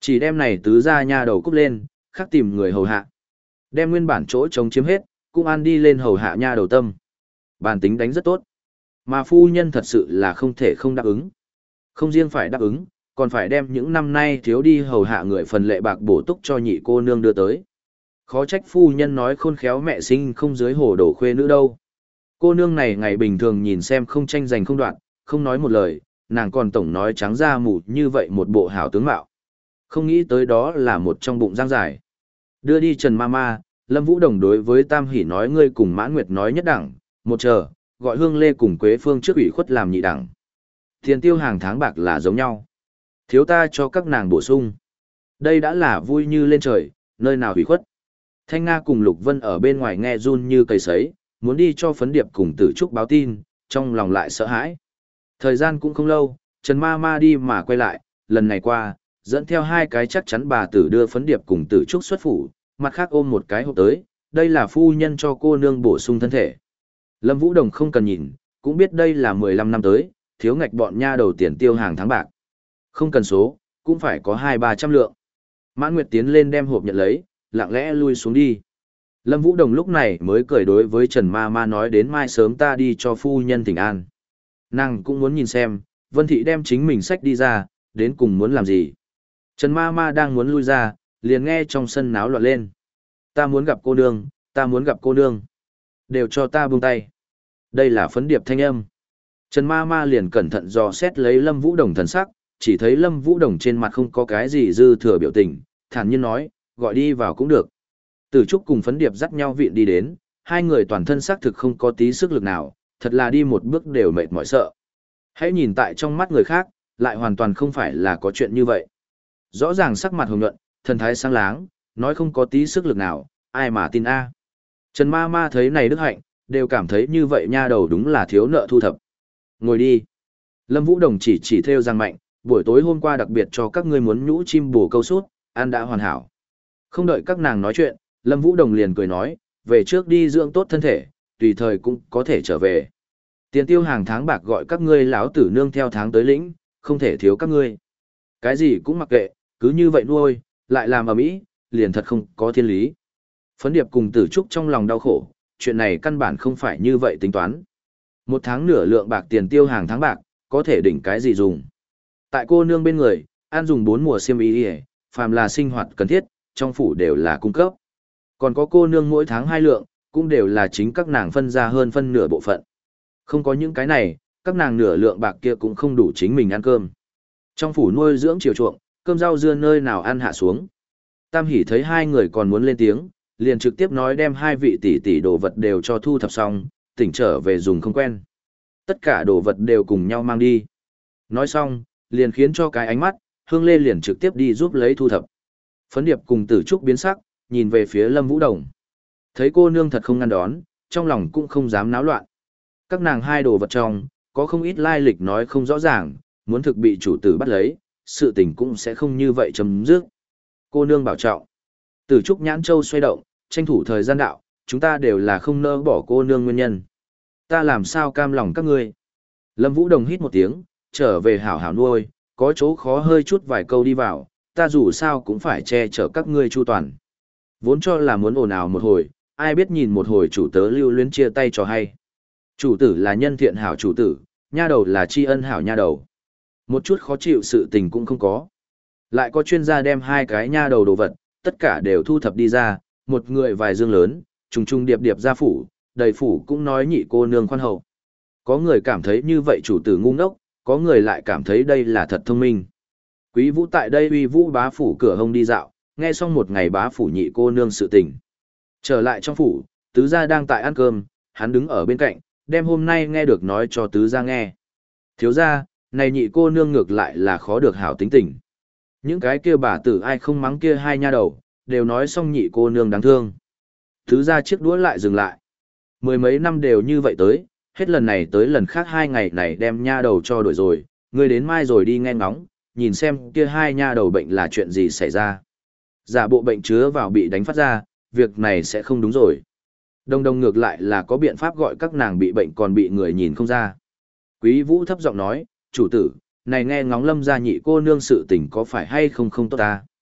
Chỉ đem này tứ gia nha đầu cúp lên, khắc tìm người hầu hạ. Đem nguyên bản chỗ chống chiếm hết, cũng ăn đi lên hầu hạ nha đầu tâm. Bản tính đánh rất tốt. Mà phu nhân thật sự là không thể không đáp ứng. Không riêng phải đáp ứng, còn phải đem những năm nay thiếu đi hầu hạ người phần lệ bạc bổ túc cho nhị cô nương đưa tới. Khó trách phu nhân nói khôn khéo mẹ sinh không dưới hồ đổ khuê nữ đâu. Cô nương này ngày bình thường nhìn xem không tranh giành không đoạn, không nói một lời, nàng còn tổng nói trắng ra mù như vậy một bộ hảo tướng mạo. Không nghĩ tới đó là một trong bụng giang dài. Đưa đi Trần Mama, Lâm Vũ Đồng đối với Tam Hỷ nói ngươi cùng Mãn Nguyệt nói nhất đẳng, một chờ, gọi Hương Lê cùng Quế Phương trước ủy khuất làm nhị đẳng. Tiền tiêu hàng tháng bạc là giống nhau. Thiếu ta cho các nàng bổ sung. Đây đã là vui như lên trời, nơi nào ủy khuất. Thanh Nga cùng Lục Vân ở bên ngoài nghe run như cầy sấy, muốn đi cho Phấn Điệp cùng Tử Trúc báo tin, trong lòng lại sợ hãi. Thời gian cũng không lâu, Trần Ma Ma đi mà quay lại, lần này qua, dẫn theo hai cái chắc chắn bà tử đưa Phấn Điệp cùng Tử Trúc xuất phủ, mặt khác ôm một cái hộp tới, đây là phu nhân cho cô nương bổ sung thân thể. Lâm Vũ Đồng không cần nhìn, cũng biết đây là mười lăm năm tới, thiếu ngạch bọn nha đầu tiền tiêu hàng tháng bạc. Không cần số, cũng phải có hai ba trăm lượng. Mãn Nguyệt tiến lên đem hộp nhận lấy, lặng lẽ lui xuống đi. Lâm Vũ Đồng lúc này mới cười đối với Trần Ma Ma nói đến mai sớm ta đi cho phu nhân thỉnh an. Nàng cũng muốn nhìn xem, Vân Thị đem chính mình sách đi ra, đến cùng muốn làm gì. Trần Ma Ma đang muốn lui ra, liền nghe trong sân náo loạn lên. Ta muốn gặp cô nương, ta muốn gặp cô nương. Đều cho ta buông tay. Đây là Phấn Điệp thanh âm. Trần Ma Ma liền cẩn thận dò xét lấy Lâm Vũ Đồng thần sắc, chỉ thấy Lâm Vũ Đồng trên mặt không có cái gì dư thừa biểu tình, thản nhiên nói, gọi đi vào cũng được. Tử Trúc cùng Phấn Điệp dắt nhau viện đi đến, hai người toàn thân xác thực không có tí sức lực nào, thật là đi một bước đều mệt mỏi sợ. Hãy nhìn tại trong mắt người khác, lại hoàn toàn không phải là có chuyện như vậy. Rõ ràng sắc mặt hồng nhuận, thần thái sáng láng, nói không có tí sức lực nào, ai mà tin a? Trần Ma Ma thấy này đức hạnh, đều cảm thấy như vậy nha đầu đúng là thiếu nợ thu thập. Ngồi đi. Lâm Vũ Đồng chỉ chỉ theo Giang Mạnh, buổi tối hôm qua đặc biệt cho các ngươi muốn nhũ chim bổ câu sút, ăn đã hoàn hảo. Không đợi các nàng nói chuyện, Lâm Vũ Đồng liền cười nói, về trước đi dưỡng tốt thân thể, tùy thời cũng có thể trở về. Tiền tiêu hàng tháng bạc gọi các ngươi lão tử nương theo tháng tới lĩnh, không thể thiếu các ngươi. Cái gì cũng mặc kệ, cứ như vậy nuôi, lại làm ầm ĩ, liền thật không có thiên lý. Phấn Điệp cùng Tử Trúc trong lòng đau khổ, chuyện này căn bản không phải như vậy tính toán. Một tháng nửa lượng bạc tiền tiêu hàng tháng bạc, có thể đỉnh cái gì dùng. Tại cô nương bên người, ăn dùng bốn mùa xiêm y, phàm là sinh hoạt cần thiết, trong phủ đều là cung cấp. Còn có cô nương mỗi tháng hai lượng, cũng đều là chính các nàng phân ra hơn phân nửa bộ phận. Không có những cái này, các nàng nửa lượng bạc kia cũng không đủ chính mình ăn cơm. Trong phủ nuôi dưỡng chiều chuộng, cơm rau dưa nơi nào ăn hạ xuống. Tam Hỷ thấy hai người còn muốn lên tiếng, liền trực tiếp nói đem hai vị tỷ tỷ đồ vật đều cho thu thập xong, tỉnh trở về dùng không quen. Tất cả đồ vật đều cùng nhau mang đi. Nói xong, liền khiến cho cái ánh mắt, Hương Lê liền trực tiếp đi giúp lấy thu thập. Phấn Điệp cùng Tử Trúc biến sắc, nhìn về phía Lâm Vũ Đồng. Thấy cô nương thật không ngăn đón, trong lòng cũng không dám náo loạn. Các nàng hai đồ vật trong, có không ít lai lịch nói không rõ ràng, muốn thực bị chủ tử bắt lấy, sự tình cũng sẽ không như vậy chấm dứt. Cô nương bảo trọng. Tử Trúc nhãn châu xoay động, tranh thủ thời gian đạo, chúng ta đều là không nỡ bỏ cô nương nguyên nhân. Ta làm sao cam lòng các ngươi. Lâm Vũ Đồng hít một tiếng, trở về hảo hảo nuôi, có chỗ khó hơi chút vài câu đi vào, ta dù sao cũng phải che chở các ngươi chu toàn. Vốn cho là muốn ồn ào một hồi, ai biết nhìn một hồi chủ tớ lưu luyến chia tay cho hay. Chủ tử là nhân thiện hảo chủ tử, nha đầu là tri ân hảo nha đầu. Một chút khó chịu sự tình cũng không có. Lại có chuyên gia đem hai cái nha đầu đồ vật, tất cả đều thu thập đi ra, một người vài dương lớn, trùng trùng điệp điệp ra phủ, đầy phủ cũng nói nhị cô nương khoan hậu. Có người cảm thấy như vậy chủ tử ngu ngốc, có người lại cảm thấy đây là thật thông minh. Quý Vũ tại đây uy vũ bá phủ cửa hông đi dạo, nghe xong một ngày bá phủ nhị cô nương sự tình. Trở lại trong phủ, tứ gia đang tại ăn cơm, hắn đứng ở bên cạnh, đem hôm nay nghe được nói cho tứ gia nghe. Thiếu gia, này nhị cô nương ngược lại là khó được hảo tính tình. Những cái kia bà tử ai không mắng kia hai nha đầu, đều nói xong nhị cô nương đáng thương. Tứ gia chiếc đũa lại dừng lại. Mười mấy năm đều như vậy tới, hết lần này tới lần khác hai ngày này đem nha đầu cho đổi rồi, ngươi đến mai rồi đi nghe ngóng, nhìn xem kia hai nha đầu bệnh là chuyện gì xảy ra. Giả bộ bệnh chứa vào bị đánh phát ra, việc này sẽ không đúng rồi. Đồng đồng ngược lại là có biện pháp gọi các nàng bị bệnh còn bị người nhìn không ra. Quý Vũ thấp giọng nói, chủ tử, này nghe ngóng Lâm gia nhị cô nương sự tình có phải hay không không tốt ta.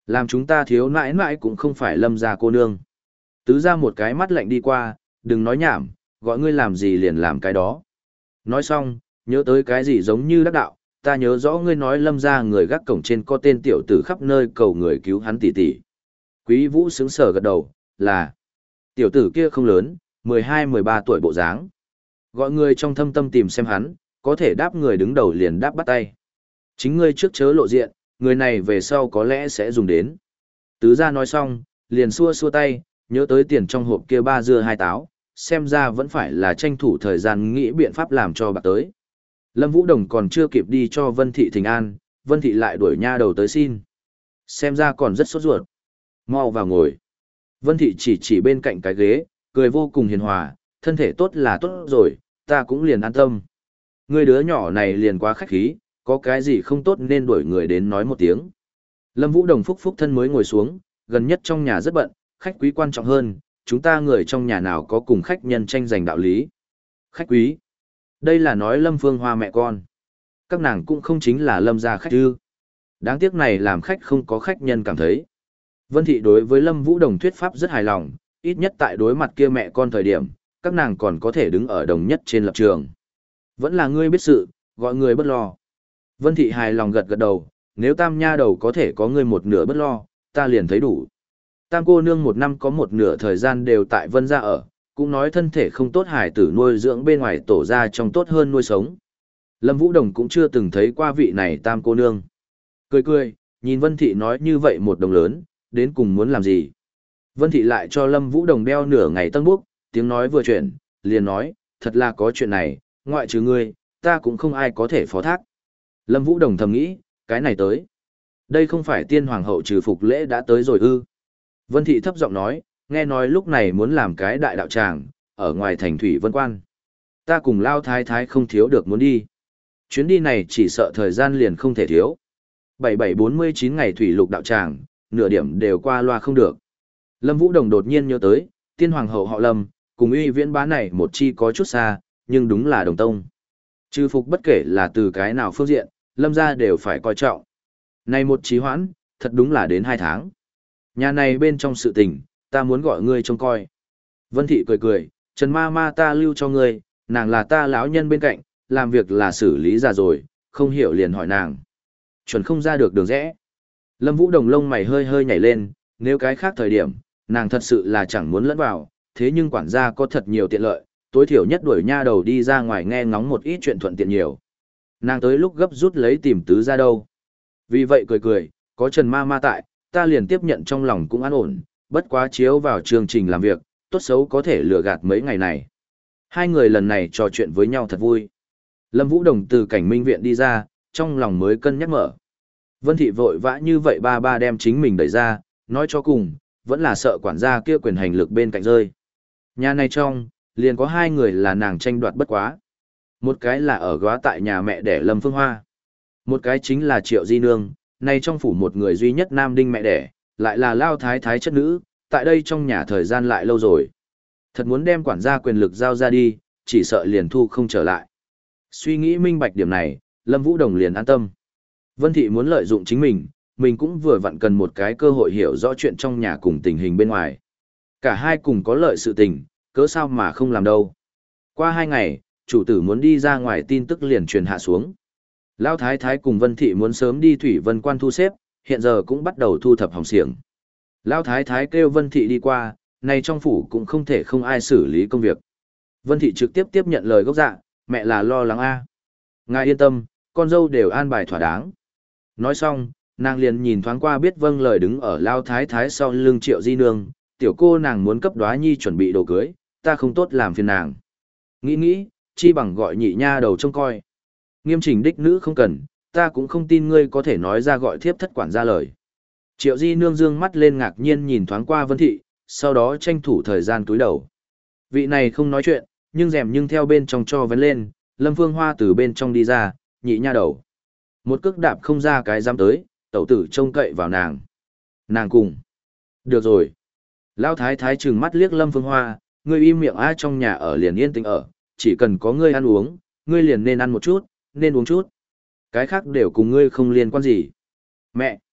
Làm chúng ta thiếu nãi nãi cũng không phải Lâm gia cô nương. Tứ ra một cái mắt lạnh đi qua, đừng nói nhảm, gọi ngươi làm gì liền làm cái đó. Nói xong, nhớ tới cái gì giống như đắc đạo, ta nhớ rõ ngươi nói Lâm gia người gác cổng trên có tên tiểu tử khắp nơi cầu người cứu hắn tỷ tỷ. Quý Vũ sững sờ gật đầu, là tiểu tử kia không lớn, mười hai mười ba tuổi bộ dáng. Gọi người trong thâm tâm tìm xem hắn, có thể đáp người đứng đầu liền đáp bắt tay. Chính ngươi trước chớ lộ diện, người này về sau có lẽ sẽ dùng đến. Tứ gia nói xong, liền xua xua tay, nhớ tới tiền trong hộp kia ba dưa hai táo, xem ra vẫn phải là tranh thủ thời gian nghĩ biện pháp làm cho bạc tới. Lâm Vũ Đồng còn chưa kịp đi cho Vân Thị thỉnh an, Vân Thị lại đuổi nha đầu tới xin. Xem ra còn rất sốt ruột. Mau vào ngồi. Vân Thị chỉ chỉ bên cạnh cái ghế, cười vô cùng hiền hòa, thân thể tốt là tốt rồi, ta cũng liền an tâm. Người đứa nhỏ này liền quá khách khí, có cái gì không tốt nên đuổi người đến nói một tiếng. Lâm Vũ Đồng phúc phúc thân mới ngồi xuống, gần nhất trong nhà rất bận, khách quý quan trọng hơn, chúng ta người trong nhà nào có cùng khách nhân tranh giành đạo lý. Khách quý. Đây là nói Lâm Phương Hoa mẹ con. Các nàng cũng không chính là Lâm gia khách ư. Đáng tiếc này làm khách không có khách nhân cảm thấy. Vân Thị đối với Lâm Vũ Đồng thuyết pháp rất hài lòng, ít nhất tại đối mặt kia mẹ con thời điểm, các nàng còn có thể đứng ở đồng nhất trên lập trường. Vẫn là ngươi biết sự, gọi người bất lo. Vân Thị hài lòng gật gật đầu, nếu tam nha đầu có thể có ngươi một nửa bất lo, ta liền thấy đủ. Tam cô nương một năm có một nửa thời gian đều tại Vân gia ở, cũng nói thân thể không tốt hài tử nuôi dưỡng bên ngoài tổ ra trong tốt hơn nuôi sống. Lâm Vũ Đồng cũng chưa từng thấy qua vị này tam cô nương. Cười cười, nhìn Vân Thị nói như vậy một đồng lớn, đến cùng muốn làm gì. Vân Thị lại cho Lâm Vũ Đồng đeo nửa ngày tân búc, tiếng nói vừa chuyển, liền nói, thật là có chuyện này, ngoại trừ ngươi, ta cũng không ai có thể phó thác. Lâm Vũ Đồng thầm nghĩ, cái này tới. Đây không phải tiên hoàng hậu trừ phục lễ đã tới rồi ư. Vân Thị thấp giọng nói, nghe nói lúc này muốn làm cái đại đạo tràng, ở ngoài thành Thủy Vân Quan. Ta cùng Lao Thái Thái không thiếu được muốn đi. Chuyến đi này chỉ sợ thời gian liền không thể thiếu. bảy bảy bốn mươi chín ngày Thủy Lục đạo tràng, nửa điểm đều qua loa không được. Lâm Vũ Đồng đột nhiên nhớ tới, tiên hoàng hậu họ Lâm, cùng uy viễn bá này một chi có chút xa, nhưng đúng là đồng tông. Trừ phục bất kể là từ cái nào phương diện, Lâm gia đều phải coi trọng. Này một trí hoãn, thật đúng là đến hai tháng. Nhà này bên trong sự tình, ta muốn gọi ngươi trông coi. Vân Thị cười cười, Trần ma ma ta lưu cho ngươi, nàng là ta lão nhân bên cạnh, làm việc là xử lý già rồi, không hiểu liền hỏi nàng. Chuẩn không ra được đường rẽ. Lâm Vũ Đồng lông mày hơi hơi nhảy lên, nếu cái khác thời điểm, nàng thật sự là chẳng muốn lẫn vào, thế nhưng quản gia có thật nhiều tiện lợi, tối thiểu nhất đuổi nha đầu đi ra ngoài nghe ngóng một ít chuyện thuận tiện nhiều. Nàng tới lúc gấp rút lấy tìm tứ ra đâu. Vì vậy cười cười, có Trần ma ma tại, ta liền tiếp nhận trong lòng cũng an ổn, bất quá chiếu vào chương trình làm việc, tốt xấu có thể lừa gạt mấy ngày này. Hai người lần này trò chuyện với nhau thật vui. Lâm Vũ Đồng từ cảnh minh viện đi ra, trong lòng mới cân nhắc mở. Vân Thị vội vã như vậy ba ba đem chính mình đẩy ra, nói cho cùng, vẫn là sợ quản gia kia quyền hành lực bên cạnh rơi. Nhà này trong, liền có hai người là nàng tranh đoạt bất quá. Một cái là ở góa tại nhà mẹ đẻ Lâm Phương Hoa. Một cái chính là Triệu Di Nương, nay trong phủ một người duy nhất nam đinh mẹ đẻ, lại là Lao Thái Thái chất nữ, tại đây trong nhà thời gian lại lâu rồi. Thật muốn đem quản gia quyền lực giao ra đi, chỉ sợ liền thu không trở lại. Suy nghĩ minh bạch điểm này, Lâm Vũ Đồng liền an tâm. Vân Thị muốn lợi dụng chính mình, mình cũng vừa vặn cần một cái cơ hội hiểu rõ chuyện trong nhà cùng tình hình bên ngoài. Cả hai cùng có lợi sự tình, cớ sao mà không làm đâu. Qua hai ngày, chủ tử muốn đi ra ngoài tin tức liền truyền hạ xuống. Lão Thái Thái cùng Vân Thị muốn sớm đi Thủy Vân Quan thu xếp, hiện giờ cũng bắt đầu thu thập hồng xiềng. Lão Thái Thái kêu Vân Thị đi qua, này trong phủ cũng không thể không ai xử lý công việc. Vân Thị trực tiếp tiếp nhận lời gốc dạ, mẹ là lo lắng a. Ngài yên tâm, con dâu đều an bài thỏa đáng. Nói xong, nàng liền nhìn thoáng qua biết vâng lời đứng ở Lao Thái Thái sau lưng Triệu Di Nương, tiểu cô nàng muốn cấp Đóa Nhi chuẩn bị đồ cưới, ta không tốt làm phiền nàng. Nghĩ nghĩ, chi bằng gọi nhị nha đầu trông coi. Nghiêm chỉnh đích nữ không cần, ta cũng không tin ngươi có thể nói ra gọi thiếp thất quản ra lời. Triệu Di Nương dương mắt lên ngạc nhiên nhìn thoáng qua Vân Thị, sau đó tranh thủ thời gian cúi đầu. Vị này không nói chuyện, nhưng rèm nhưng theo bên trong cho vén lên, Lâm Phương Hoa từ bên trong đi ra, nhị nha đầu. Một cước đạp không ra cái dám tới, tẩu tử trông cậy vào nàng. Nàng cùng. Được rồi. Lão Thái Thái trừng mắt liếc Lâm Phương Hoa, ngươi im miệng ai trong nhà ở liền yên tĩnh ở, chỉ cần có ngươi ăn uống, ngươi liền nên ăn một chút, nên uống chút. Cái khác đều cùng ngươi không liên quan gì. Mẹ.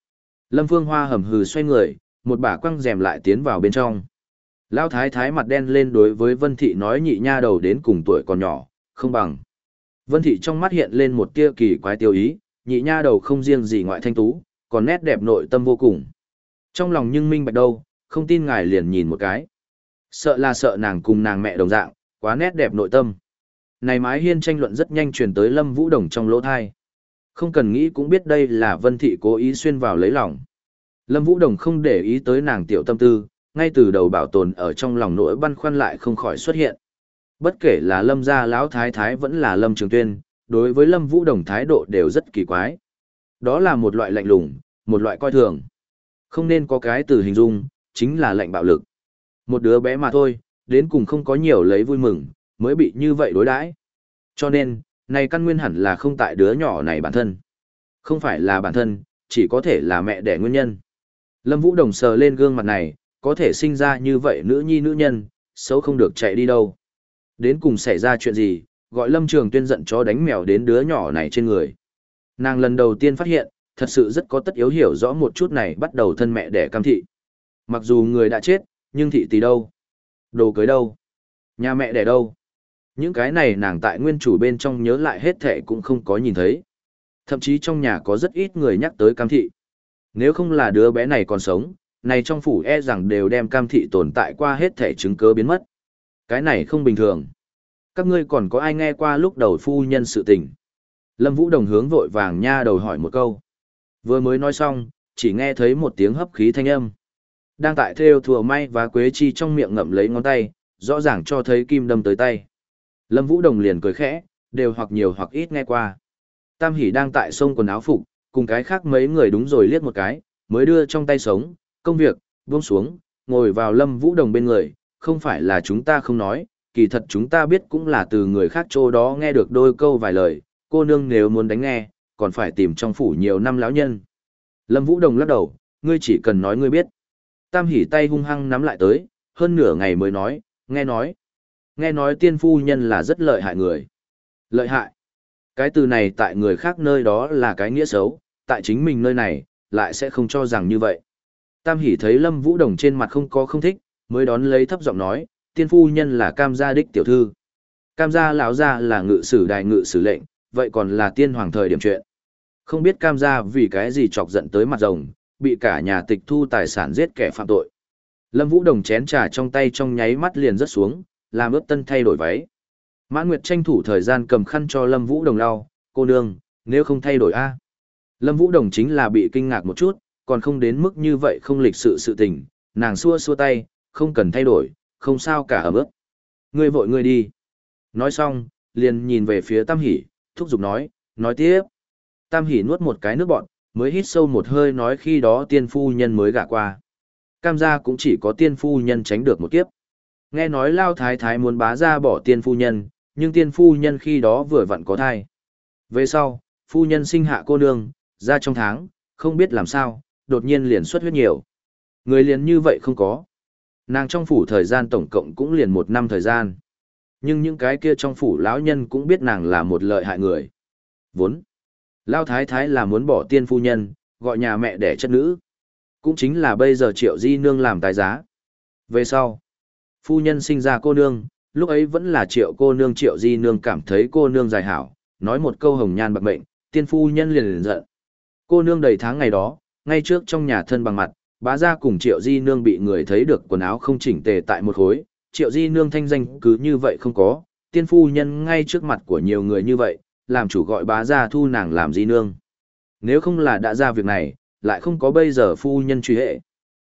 Lâm Phương Hoa hầm hừ xoay người, một bả quăng rèm lại tiến vào bên trong. Lão thái thái mặt đen lên đối với Vân Thị nói nhị nha đầu đến cùng tuổi còn nhỏ, không bằng. Vân Thị trong mắt hiện lên một tia kỳ quái tiêu ý, nhị nha đầu không riêng gì ngoại thanh tú, còn nét đẹp nội tâm vô cùng. Trong lòng nhưng minh bạch đâu, không tin ngài liền nhìn một cái. Sợ là sợ nàng cùng nàng mẹ đồng dạng, quá nét đẹp nội tâm. Này mái hiên tranh luận rất nhanh truyền tới Lâm Vũ Đồng trong lỗ thai. Không cần nghĩ cũng biết đây là Vân Thị cố ý xuyên vào lấy lòng. Lâm Vũ Đồng không để ý tới nàng tiểu tâm tư, ngay từ đầu bảo tồn ở trong lòng nỗi băn khoăn lại không khỏi xuất hiện. Bất kể là Lâm gia lão thái thái vẫn là Lâm Trường Tuyên, đối với Lâm Vũ Đồng thái độ đều rất kỳ quái. Đó là một loại lạnh lùng, một loại coi thường. Không nên có cái từ hình dung, chính là lạnh bạo lực. Một đứa bé mà thôi, đến cùng không có nhiều lấy vui mừng, mới bị như vậy đối đãi. Cho nên, này căn nguyên hẳn là không tại đứa nhỏ này bản thân. Không phải là bản thân, chỉ có thể là mẹ đẻ nguyên nhân. Lâm Vũ Đồng sờ lên gương mặt này, có thể sinh ra như vậy nữ nhi nữ nhân, xấu không được chạy đi đâu. Đến cùng xảy ra chuyện gì, gọi Lâm Trường Tuyên giận chó đánh mèo đến đứa nhỏ này trên người. Nàng lần đầu tiên phát hiện, thật sự rất có tất yếu hiểu rõ một chút này bắt đầu thân mẹ đẻ Cam Thị. Mặc dù người đã chết, nhưng thị tỷ đâu? Đồ cưới đâu? Nhà mẹ đẻ đâu? Những cái này nàng tại nguyên chủ bên trong nhớ lại hết thệ cũng không có nhìn thấy. Thậm chí trong nhà có rất ít người nhắc tới Cam Thị. Nếu không là đứa bé này còn sống, này trong phủ e rằng đều đem Cam Thị tồn tại qua hết thẻ chứng cớ biến mất. Cái này không bình thường. Các ngươi còn có ai nghe qua lúc đầu phu nhân sự tình? Lâm Vũ Đồng hướng vội vàng nha đầu hỏi một câu. Vừa mới nói xong, chỉ nghe thấy một tiếng hấp khí thanh âm. Đang tại theo thùa may và Quế Chi trong miệng ngậm lấy ngón tay, rõ ràng cho thấy kim đâm tới tay. Lâm Vũ Đồng liền cười khẽ, đều hoặc nhiều hoặc ít nghe qua. Tam Hỷ đang tại xông quần áo phục, cùng cái khác mấy người đúng rồi liếc một cái, mới đưa trong tay sống, công việc, buông xuống, ngồi vào Lâm Vũ Đồng bên người, không phải là chúng ta không nói, kỳ thật chúng ta biết cũng là từ người khác chỗ đó nghe được đôi câu vài lời, cô nương nếu muốn đánh nghe, còn phải tìm trong phủ nhiều năm lão nhân. Lâm Vũ Đồng lắc đầu, ngươi chỉ cần nói ngươi biết. Tam Hỷ tay hung hăng nắm lại tới, hơn nửa ngày mới nói, nghe nói. Nghe nói tiên phu nhân là rất lợi hại người. Lợi hại. Cái từ này tại người khác nơi đó là cái nghĩa xấu, tại chính mình nơi này, lại sẽ không cho rằng như vậy. Tam Hỷ thấy Lâm Vũ Đồng trên mặt không có không thích, mới đón lấy thấp giọng nói, tiên phu nhân là Cam gia đích tiểu thư. Cam gia lão gia là ngự sử đài ngự sử lệnh, vậy còn là tiên hoàng thời điểm chuyện. Không biết Cam gia vì cái gì chọc giận tới mặt rồng, bị cả nhà tịch thu tài sản giết kẻ phạm tội. Lâm Vũ Đồng chén trà trong tay trong nháy mắt liền rớt xuống, làm ướp tân thay đổi váy. Mãn Nguyệt tranh thủ thời gian cầm khăn cho Lâm Vũ Đồng lau, cô nương, nếu không thay đổi a. Lâm Vũ Đồng chính là bị kinh ngạc một chút, còn không đến mức như vậy không lịch sự sự tình, nàng xua xua tay, không cần thay đổi, không sao cả ẩm ướt. Ngươi vội ngươi đi. Nói xong, liền nhìn về phía Tam Hỷ, thúc giục nói, nói tiếp. Tam Hỷ nuốt một cái nước bọt, mới hít sâu một hơi nói khi đó tiên phu nhân mới gả qua. Cam gia cũng chỉ có tiên phu nhân tránh được một kiếp. Nghe nói Lao Thái Thái muốn bá ra bỏ tiên phu nhân, nhưng tiên phu nhân khi đó vừa vặn có thai. Về sau, phu nhân sinh hạ cô nương, ra trong tháng, không biết làm sao, đột nhiên liền xuất huyết nhiều. Người liền như vậy không có. Nàng trong phủ thời gian tổng cộng cũng liền một năm thời gian. Nhưng những cái kia trong phủ lão nhân cũng biết nàng là một lợi hại người. Vốn, Lao Thái Thái là muốn bỏ tiên phu nhân, gọi nhà mẹ đẻ chất nữ. Cũng chính là bây giờ Triệu Di Nương làm tài giá. Về sau, phu nhân sinh ra cô nương, lúc ấy vẫn là Triệu cô nương Triệu Di Nương cảm thấy cô nương dài hảo, nói một câu hồng nhan bạc mệnh, tiên phu nhân liền liền giận. Cô nương đầy tháng ngày đó, ngay trước trong nhà thân bằng mặt, bá gia cùng Triệu Di Nương bị người thấy được quần áo không chỉnh tề tại một khối, Triệu Di Nương thanh danh cứ như vậy không có, tiên phu nhân ngay trước mặt của nhiều người như vậy, làm chủ gọi bá gia thu nàng làm Di Nương. Nếu không là đã ra việc này, lại không có bây giờ phu nhân truy hệ.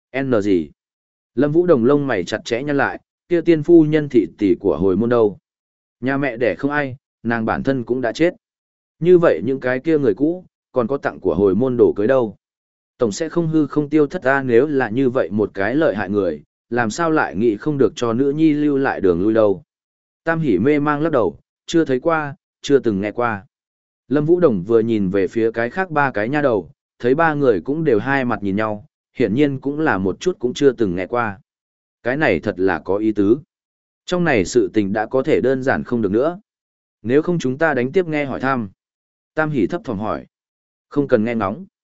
N gì? Lâm Vũ Đồng lông mày chặt chẽ nhăn lại, kia tiên phu nhân thị tỷ của hồi môn đâu? Nhà mẹ đẻ không ai, nàng bản thân cũng đã chết. Như vậy những cái kia người cũ, còn có tặng của hồi môn đồ cưới đâu? Tổng sẽ không hư không tiêu thất ta nếu là như vậy một cái lợi hại người, làm sao lại nghĩ không được cho nữ nhi lưu lại đường lui đâu. Tam Hỷ mê mang lắc đầu, chưa thấy qua, chưa từng nghe qua. Lâm Vũ Đồng vừa nhìn về phía cái khác ba cái nha đầu, thấy ba người cũng đều hai mặt nhìn nhau, hiển nhiên cũng là một chút cũng chưa từng nghe qua. Cái này thật là có ý tứ. Trong này sự tình đã có thể đơn giản không được nữa. Nếu không chúng ta đánh tiếp nghe hỏi thăm. Tam Hỷ thấp thỏm hỏi. Không cần nghe ngóng.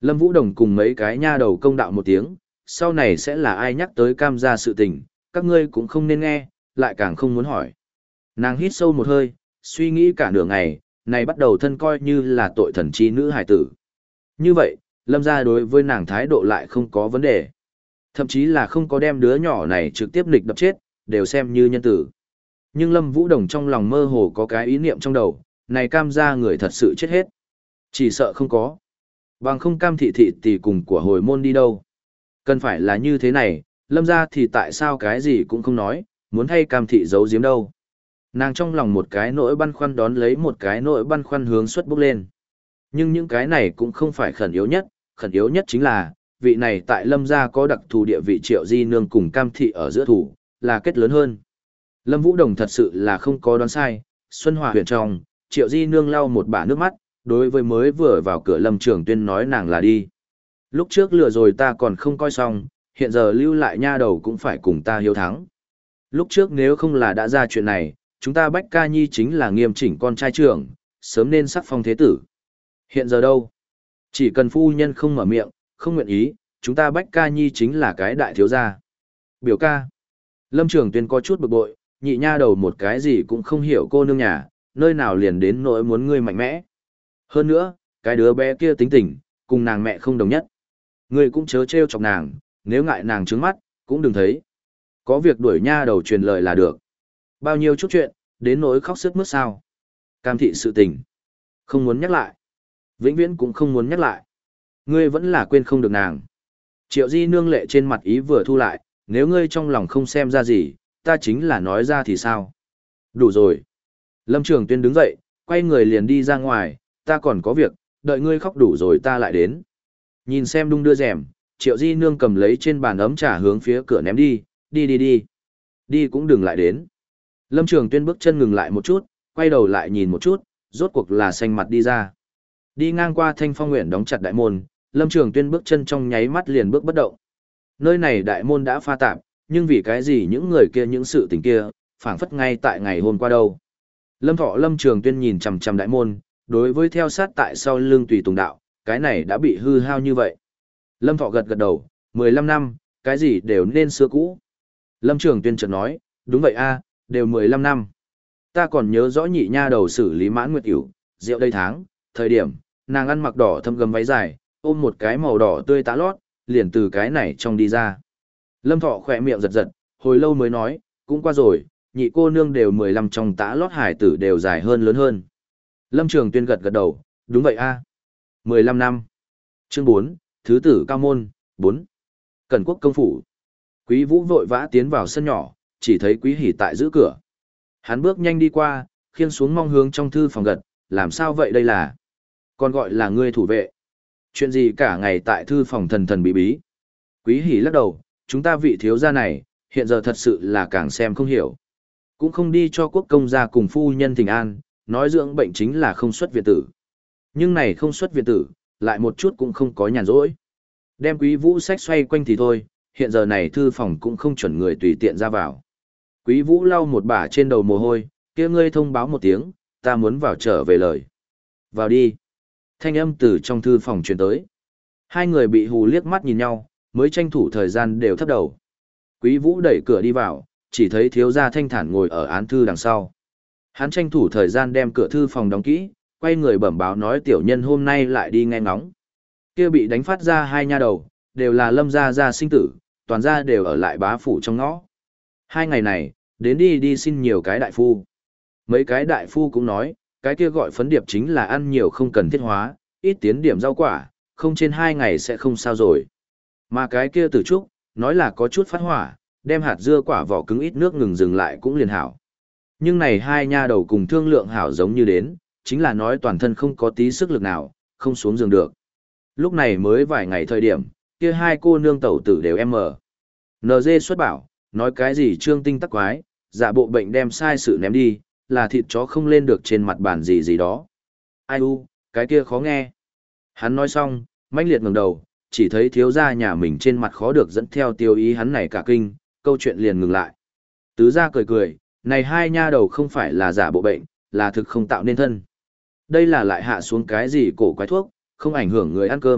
Lâm Vũ Đồng cùng mấy cái nha đầu công đạo một tiếng, sau này sẽ là ai nhắc tới cam gia sự tình, các ngươi cũng không nên nghe, lại càng không muốn hỏi. Nàng hít sâu một hơi, suy nghĩ cả nửa ngày, này bắt đầu thân coi như là tội thần chi nữ hải tử. Như vậy, Lâm gia đối với nàng thái độ lại không có vấn đề. Thậm chí là không có đem đứa nhỏ này trực tiếp nghịch đập chết, đều xem như nhân tử. Nhưng Lâm Vũ Đồng trong lòng mơ hồ có cái ý niệm trong đầu, này cam gia người thật sự chết hết. Chỉ sợ không có. Bằng không cam thị thị thì cùng của hồi môn đi đâu. Cần phải là như thế này, Lâm gia thì tại sao cái gì cũng không nói, muốn hay cam thị giấu giếm đâu. Nàng trong lòng một cái nỗi băn khoăn đón lấy một cái nỗi băn khoăn hướng xuất bốc lên. Nhưng những cái này cũng không phải khẩn yếu nhất, khẩn yếu nhất chính là, vị này tại Lâm gia có đặc thù địa vị Triệu Di Nương cùng cam thị ở giữa thủ, là kết lớn hơn. Lâm Vũ Đồng thật sự là không có đoán sai, Xuân Hòa huyện trong, Triệu Di Nương lau một bả nước mắt, đối với mới vừa vào cửa Lâm Trường Tuyên nói nàng là đi. Lúc trước lừa rồi ta còn không coi xong, hiện giờ lưu lại nha đầu cũng phải cùng ta hiếu thắng. Lúc trước nếu không là đã ra chuyện này, chúng ta Bách Ca Nhi chính là nghiêm chỉnh con trai trưởng, sớm nên sắc phong thế tử. Hiện giờ đâu? Chỉ cần phu nhân không mở miệng, không nguyện ý, chúng ta Bách Ca Nhi chính là cái đại thiếu gia. Biểu ca. Lâm Trường Tuyên có chút bực bội, nhị nha đầu một cái gì cũng không hiểu cô nương nhà, nơi nào liền đến nỗi muốn ngươi mạnh mẽ. Hơn nữa, cái đứa bé kia tính tình, cùng nàng mẹ không đồng nhất. Ngươi cũng chớ trêu chọc nàng, nếu ngại nàng trướng mắt, cũng đừng thấy. Có việc đuổi nha đầu truyền lời là được. Bao nhiêu chút chuyện, đến nỗi khóc sướt mướt sao. Cam thị sự tình. Không muốn nhắc lại. Vĩnh viễn cũng không muốn nhắc lại. Ngươi vẫn là quên không được nàng. Triệu Di Nương lệ trên mặt ý vừa thu lại, nếu ngươi trong lòng không xem ra gì, ta chính là nói ra thì sao. Đủ rồi. Lâm Trường Tuyên đứng dậy, quay người liền đi ra ngoài, ta còn có việc, đợi ngươi khóc đủ rồi ta lại đến. Nhìn xem đung đưa rèm, Triệu Di Nương cầm lấy trên bàn ấm trà hướng phía cửa ném đi, đi đi đi. Đi cũng đừng lại đến. Lâm Trường Tuyên bước chân ngừng lại một chút, quay đầu lại nhìn một chút, rốt cuộc là xanh mặt đi ra. Đi ngang qua Thanh Phong Nguyện đóng chặt đại môn, Lâm Trường Tuyên bước chân trong nháy mắt liền bước bất động. Nơi này đại môn đã pha tạp, nhưng vì cái gì những người kia những sự tình kia, phảng phất ngay tại ngày hôm qua đâu. Lâm Thọ Lâm Trường Tuyên nhìn chằm chằm đại môn, đối với theo sát tại sau lưng tùy tùng đạo, cái này đã bị hư hao như vậy. Lâm Thọ gật gật đầu, mười lăm năm, cái gì đều nên xưa cũ. Lâm Trường Tuyên chợt nói, đúng vậy a, đều mười lăm năm. Ta còn nhớ rõ nhị nha đầu xử lý mãn nguyệt yểu, rượu đây tháng, thời điểm, nàng ăn mặc đỏ thâm gấm váy dài, ôm một cái màu đỏ tươi tá lót, liền từ cái này trong đi ra. Lâm Thọ khỏe miệng giật giật, hồi lâu mới nói, cũng qua rồi, nhị cô nương đều mười lăm trong tá lót hải tử đều dài hơn lớn hơn. Lâm Trường Tuyên gật gật đầu, đúng vậy a, mười lăm năm. Chương bốn, Thứ tử cao môn, bốn. Cẩn quốc công phủ. Quý Vũ vội vã tiến vào sân nhỏ, chỉ thấy Quý Hỷ tại giữ cửa. Hắn bước nhanh đi qua, khiêng xuống mong hướng trong thư phòng gật, làm sao vậy đây là? Còn gọi là ngươi thủ vệ. Chuyện gì cả ngày tại thư phòng thần thần bí bí. Quý Hỷ lắc đầu, chúng ta vị thiếu gia này, hiện giờ thật sự là càng xem không hiểu. Cũng không đi cho quốc công gia cùng phu nhân thỉnh an, nói dưỡng bệnh chính là không xuất viện tử. Nhưng này không xuất viện tử, lại một chút cũng không có nhàn rỗi. Đem Quý Vũ sách xoay quanh thì thôi, hiện giờ này thư phòng cũng không chuẩn người tùy tiện ra vào. Quý Vũ lau một bả trên đầu mồ hôi, kia ngươi thông báo một tiếng, ta muốn vào trở về lời. Vào đi. Thanh âm từ trong thư phòng truyền tới. Hai người bị hù liếc mắt nhìn nhau, mới tranh thủ thời gian đều thấp đầu. Quý Vũ đẩy cửa đi vào, chỉ thấy thiếu gia thanh thản ngồi ở án thư đằng sau. Hắn tranh thủ thời gian đem cửa thư phòng đóng kỹ, quay người bẩm báo nói tiểu nhân hôm nay lại đi nghe ngóng. Kia bị đánh phát ra hai nha đầu, đều là Lâm gia gia sinh tử, toàn gia đều ở lại bá phủ trong ngõ. Hai ngày này, đến đi đi xin nhiều cái đại phu. Mấy cái đại phu cũng nói, cái kia gọi phấn điệp chính là ăn nhiều không cần thiết hóa, ít tiến điểm rau quả, không trên hai ngày sẽ không sao rồi. Mà cái kia tử trúc, nói là có chút phát hỏa, đem hạt dưa quả vỏ cứng ít nước ngừng dừng lại cũng liền hảo. Nhưng này hai nha đầu cùng thương lượng hảo giống như đến, chính là nói toàn thân không có tí sức lực nào, không xuống giường được. Lúc này mới vài ngày thời điểm, kia hai cô nương tẩu tử đều em mở. en giê xuất bảo, nói cái gì trương tinh tắc quái, giả bộ bệnh đem sai sự ném đi, là thịt chó không lên được trên mặt bàn gì gì đó. Ai u, cái kia khó nghe. Hắn nói xong, mãnh liệt ngẩng đầu, chỉ thấy thiếu gia nhà mình trên mặt khó được dẫn theo tiêu ý hắn này cả kinh, câu chuyện liền ngừng lại. Tứ gia cười cười, này hai nha đầu không phải là giả bộ bệnh, là thực không tạo nên thân. Đây là lại hạ xuống cái gì cổ quái thuốc, không ảnh hưởng người ăn cơm,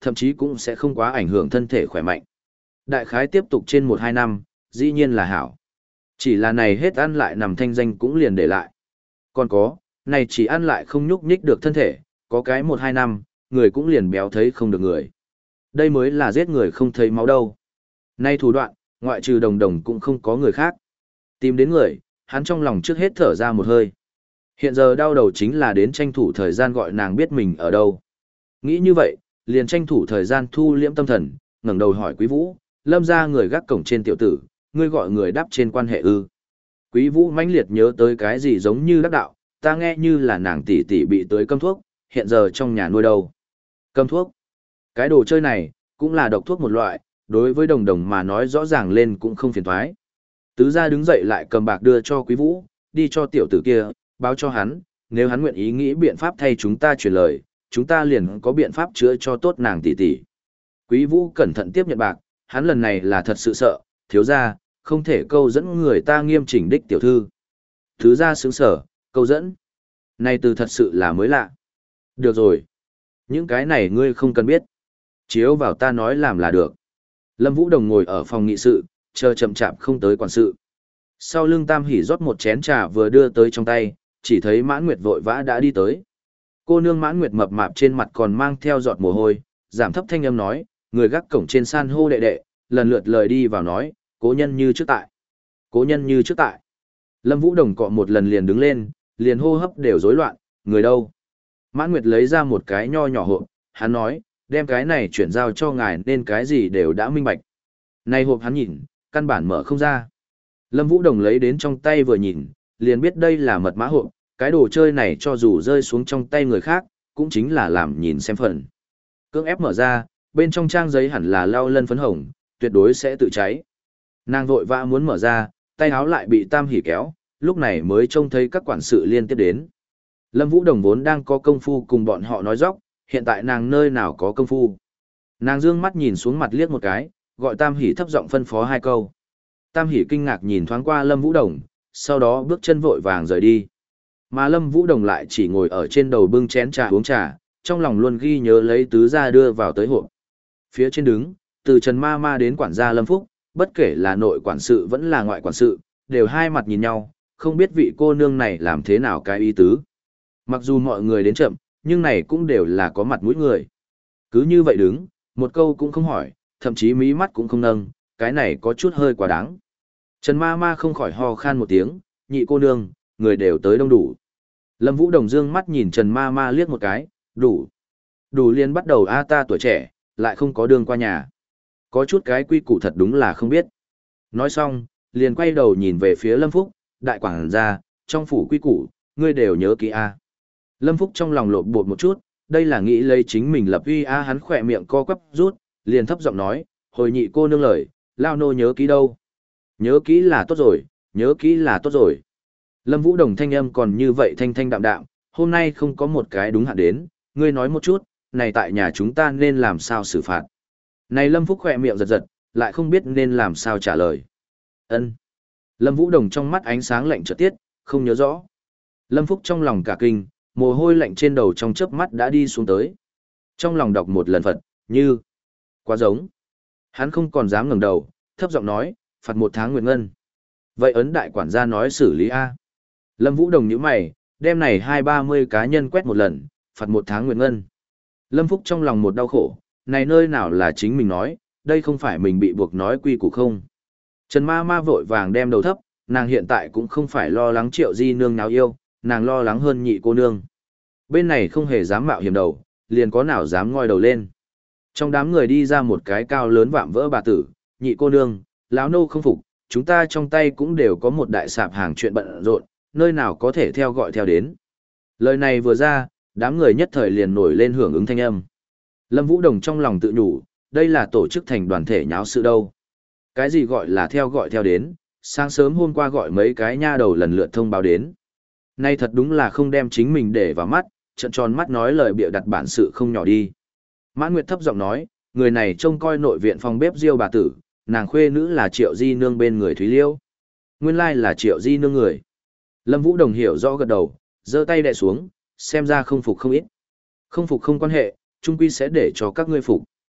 thậm chí cũng sẽ không quá ảnh hưởng thân thể khỏe mạnh. Đại khái tiếp tục trên một hai năm, dĩ nhiên là hảo. Chỉ là này hết ăn lại nằm thanh danh cũng liền để lại. Còn có, này chỉ ăn lại không nhúc nhích được thân thể, có cái một hai năm, người cũng liền béo thấy không được người. Đây mới là giết người không thấy máu đâu. Nay thủ đoạn, ngoại trừ đồng đồng cũng không có người khác. Tìm đến người, hắn trong lòng trước hết thở ra một hơi. Hiện giờ đau đầu chính là đến tranh thủ thời gian gọi nàng biết mình ở đâu. Nghĩ như vậy, liền tranh thủ thời gian thu liễm tâm thần, ngẩng đầu hỏi Quý Vũ, Lâm ra người gác cổng trên tiểu tử, ngươi gọi người đáp trên quan hệ ư. Quý Vũ mãnh liệt nhớ tới cái gì giống như đắc đạo, ta nghe như là nàng tỷ tỷ bị tới câm thuốc, hiện giờ trong nhà nuôi đâu. Câm thuốc. Cái đồ chơi này, cũng là độc thuốc một loại, đối với đồng đồng mà nói rõ ràng lên cũng không phiền thoái. Tứ gia đứng dậy lại cầm bạc đưa cho Quý Vũ, đi cho tiểu tử kia, báo cho hắn, nếu hắn nguyện ý nghĩ biện pháp thay chúng ta truyền lời, chúng ta liền có biện pháp chữa cho tốt nàng tỷ tỷ. Quý Vũ cẩn thận tiếp nhận bạc, hắn lần này là thật sự sợ, thiếu gia, không thể câu dẫn người ta nghiêm chỉnh đích tiểu thư. Tứ gia sướng sở, câu dẫn. Này từ thật sự là mới lạ. Được rồi. Những cái này ngươi không cần biết. Chiếu vào ta nói làm là được. Lâm Vũ Đồng ngồi ở phòng nghị sự, chờ chậm chạp không tới quản sự. Sau lưng Tam Hỷ rót một chén trà vừa đưa tới trong tay, chỉ thấy Mãn Nguyệt vội vã đã đi tới. Cô nương Mãn Nguyệt mập mạp trên mặt còn mang theo giọt mồ hôi, giảm thấp thanh âm nói, người gác cổng trên san hô đệ đệ, lần lượt lời đi vào nói, cố nhân như trước tại. Cố nhân như trước tại. Lâm Vũ Đồng cọ một lần liền đứng lên, liền hô hấp đều rối loạn, người đâu? Mãn Nguyệt lấy ra một cái nho nhỏ hộp, hắn nói, đem cái này chuyển giao cho ngài nên cái gì đều đã minh bạch. Này hộp hắn nhìn, căn bản mở không ra. Lâm Vũ Đồng lấy đến trong tay vừa nhìn, liền biết đây là mật mã hộp, cái đồ chơi này cho dù rơi xuống trong tay người khác, cũng chính là làm nhìn xem phần. Cưỡng ép mở ra, bên trong trang giấy hẳn là lau lân phấn hồng, tuyệt đối sẽ tự cháy. Nàng vội vã muốn mở ra, tay áo lại bị Tam Hỷ kéo, lúc này mới trông thấy các quản sự liên tiếp đến. Lâm Vũ Đồng vốn đang có công phu cùng bọn họ nói dóc, hiện tại nàng nơi nào có công phu. Nàng dương mắt nhìn xuống mặt liếc một cái, gọi Tam Hỷ thấp giọng phân phó hai câu. Tam Hỷ kinh ngạc nhìn thoáng qua Lâm Vũ Đồng, sau đó bước chân vội vàng rời đi. Mà Lâm Vũ Đồng lại chỉ ngồi ở trên đầu bưng chén trà uống trà, trong lòng luôn ghi nhớ lấy tứ gia đưa vào tới hộp. Phía trên đứng, từ Trần Ma Ma đến quản gia Lâm Phúc, bất kể là nội quản sự vẫn là ngoại quản sự, đều hai mặt nhìn nhau, không biết vị cô nương này làm thế nào cái ý tứ. Mặc dù mọi người đến chậm, nhưng này cũng đều là có mặt mũi người. Cứ như vậy đứng, một câu cũng không hỏi, thậm chí mí mắt cũng không nâng, cái này có chút hơi quá đáng. Trần Ma Ma không khỏi ho khan một tiếng, nhị cô nương, người đều tới đông đủ. Lâm Vũ Đồng dương mắt nhìn Trần Ma Ma liếc một cái, đủ. Đủ liền bắt đầu a ta tuổi trẻ, lại không có đường qua nhà. Có chút cái quy củ thật đúng là không biết. Nói xong, liền quay đầu nhìn về phía Lâm Phúc, đại quảng gia, trong phủ quy củ, ngươi đều nhớ kỹ a. Lâm Phúc trong lòng lộn bột một chút, đây là nghĩ lấy chính mình lập uy a hắn khỏe miệng co quắp rút, liền thấp giọng nói, hồi nhị cô nương lời, lao nô nhớ kỹ đâu. Nhớ kỹ là tốt rồi, nhớ kỹ là tốt rồi. Lâm Vũ Đồng thanh âm còn như vậy thanh thanh đạm đạm, hôm nay không có một cái đúng hạn đến, ngươi nói một chút, này tại nhà chúng ta nên làm sao xử phạt. Này Lâm Phúc khỏe miệng giật giật, lại không biết nên làm sao trả lời. Ân. Lâm Vũ Đồng trong mắt ánh sáng lạnh chợt tiết, không nhớ rõ. Lâm Phúc trong lòng cả kinh, mồ hôi lạnh trên đầu trong chớp mắt đã đi xuống tới. Trong lòng đọc một lần Phật, như quá giống. Hắn không còn dám ngẩng đầu, thấp giọng nói, phạt một tháng nguyệt ngân. Vậy ấn đại quản gia nói xử lý a. Lâm Vũ Đồng nhíu mày, đem này hai ba mươi cá nhân quét một lần, phạt một tháng nguyệt ngân. Lâm Phúc trong lòng một đau khổ, này nơi nào là chính mình nói, đây không phải mình bị buộc nói quy củ không. Trần Ma Ma vội vàng đem đầu thấp, nàng hiện tại cũng không phải lo lắng Triệu Di nương nào yêu, nàng lo lắng hơn nhị cô nương. Bên này không hề dám mạo hiểm đầu, liền có nào dám ngoi đầu lên. Trong đám người đi ra một cái cao lớn vạm vỡ bà tử, nhị cô nương, lão nô không phục, chúng ta trong tay cũng đều có một đại sạp hàng chuyện bận rộn, nơi nào có thể theo gọi theo đến. Lời này vừa ra, đám người nhất thời liền nổi lên hưởng ứng thanh âm. Lâm Vũ Đồng trong lòng tự nhủ, đây là tổ chức thành đoàn thể nháo sự đâu. Cái gì gọi là theo gọi theo đến, sáng sớm hôm qua gọi mấy cái nha đầu lần lượt thông báo đến. Nay thật đúng là không đem chính mình để vào mắt, trận tròn mắt nói lời bịa đặt bản sự không nhỏ đi. Mãn Nguyệt thấp giọng nói, người này trông coi nội viện phòng bếp Diêu bà tử, nàng khuê nữ là Triệu Di nương bên người Thúy Liêu. Nguyên lai là Triệu Di nương người. Lâm Vũ Đồng hiểu rõ gật đầu, giơ tay đè xuống, xem ra không phục không ít. Không phục không quan hệ, chung quy sẽ để cho các ngươi phục.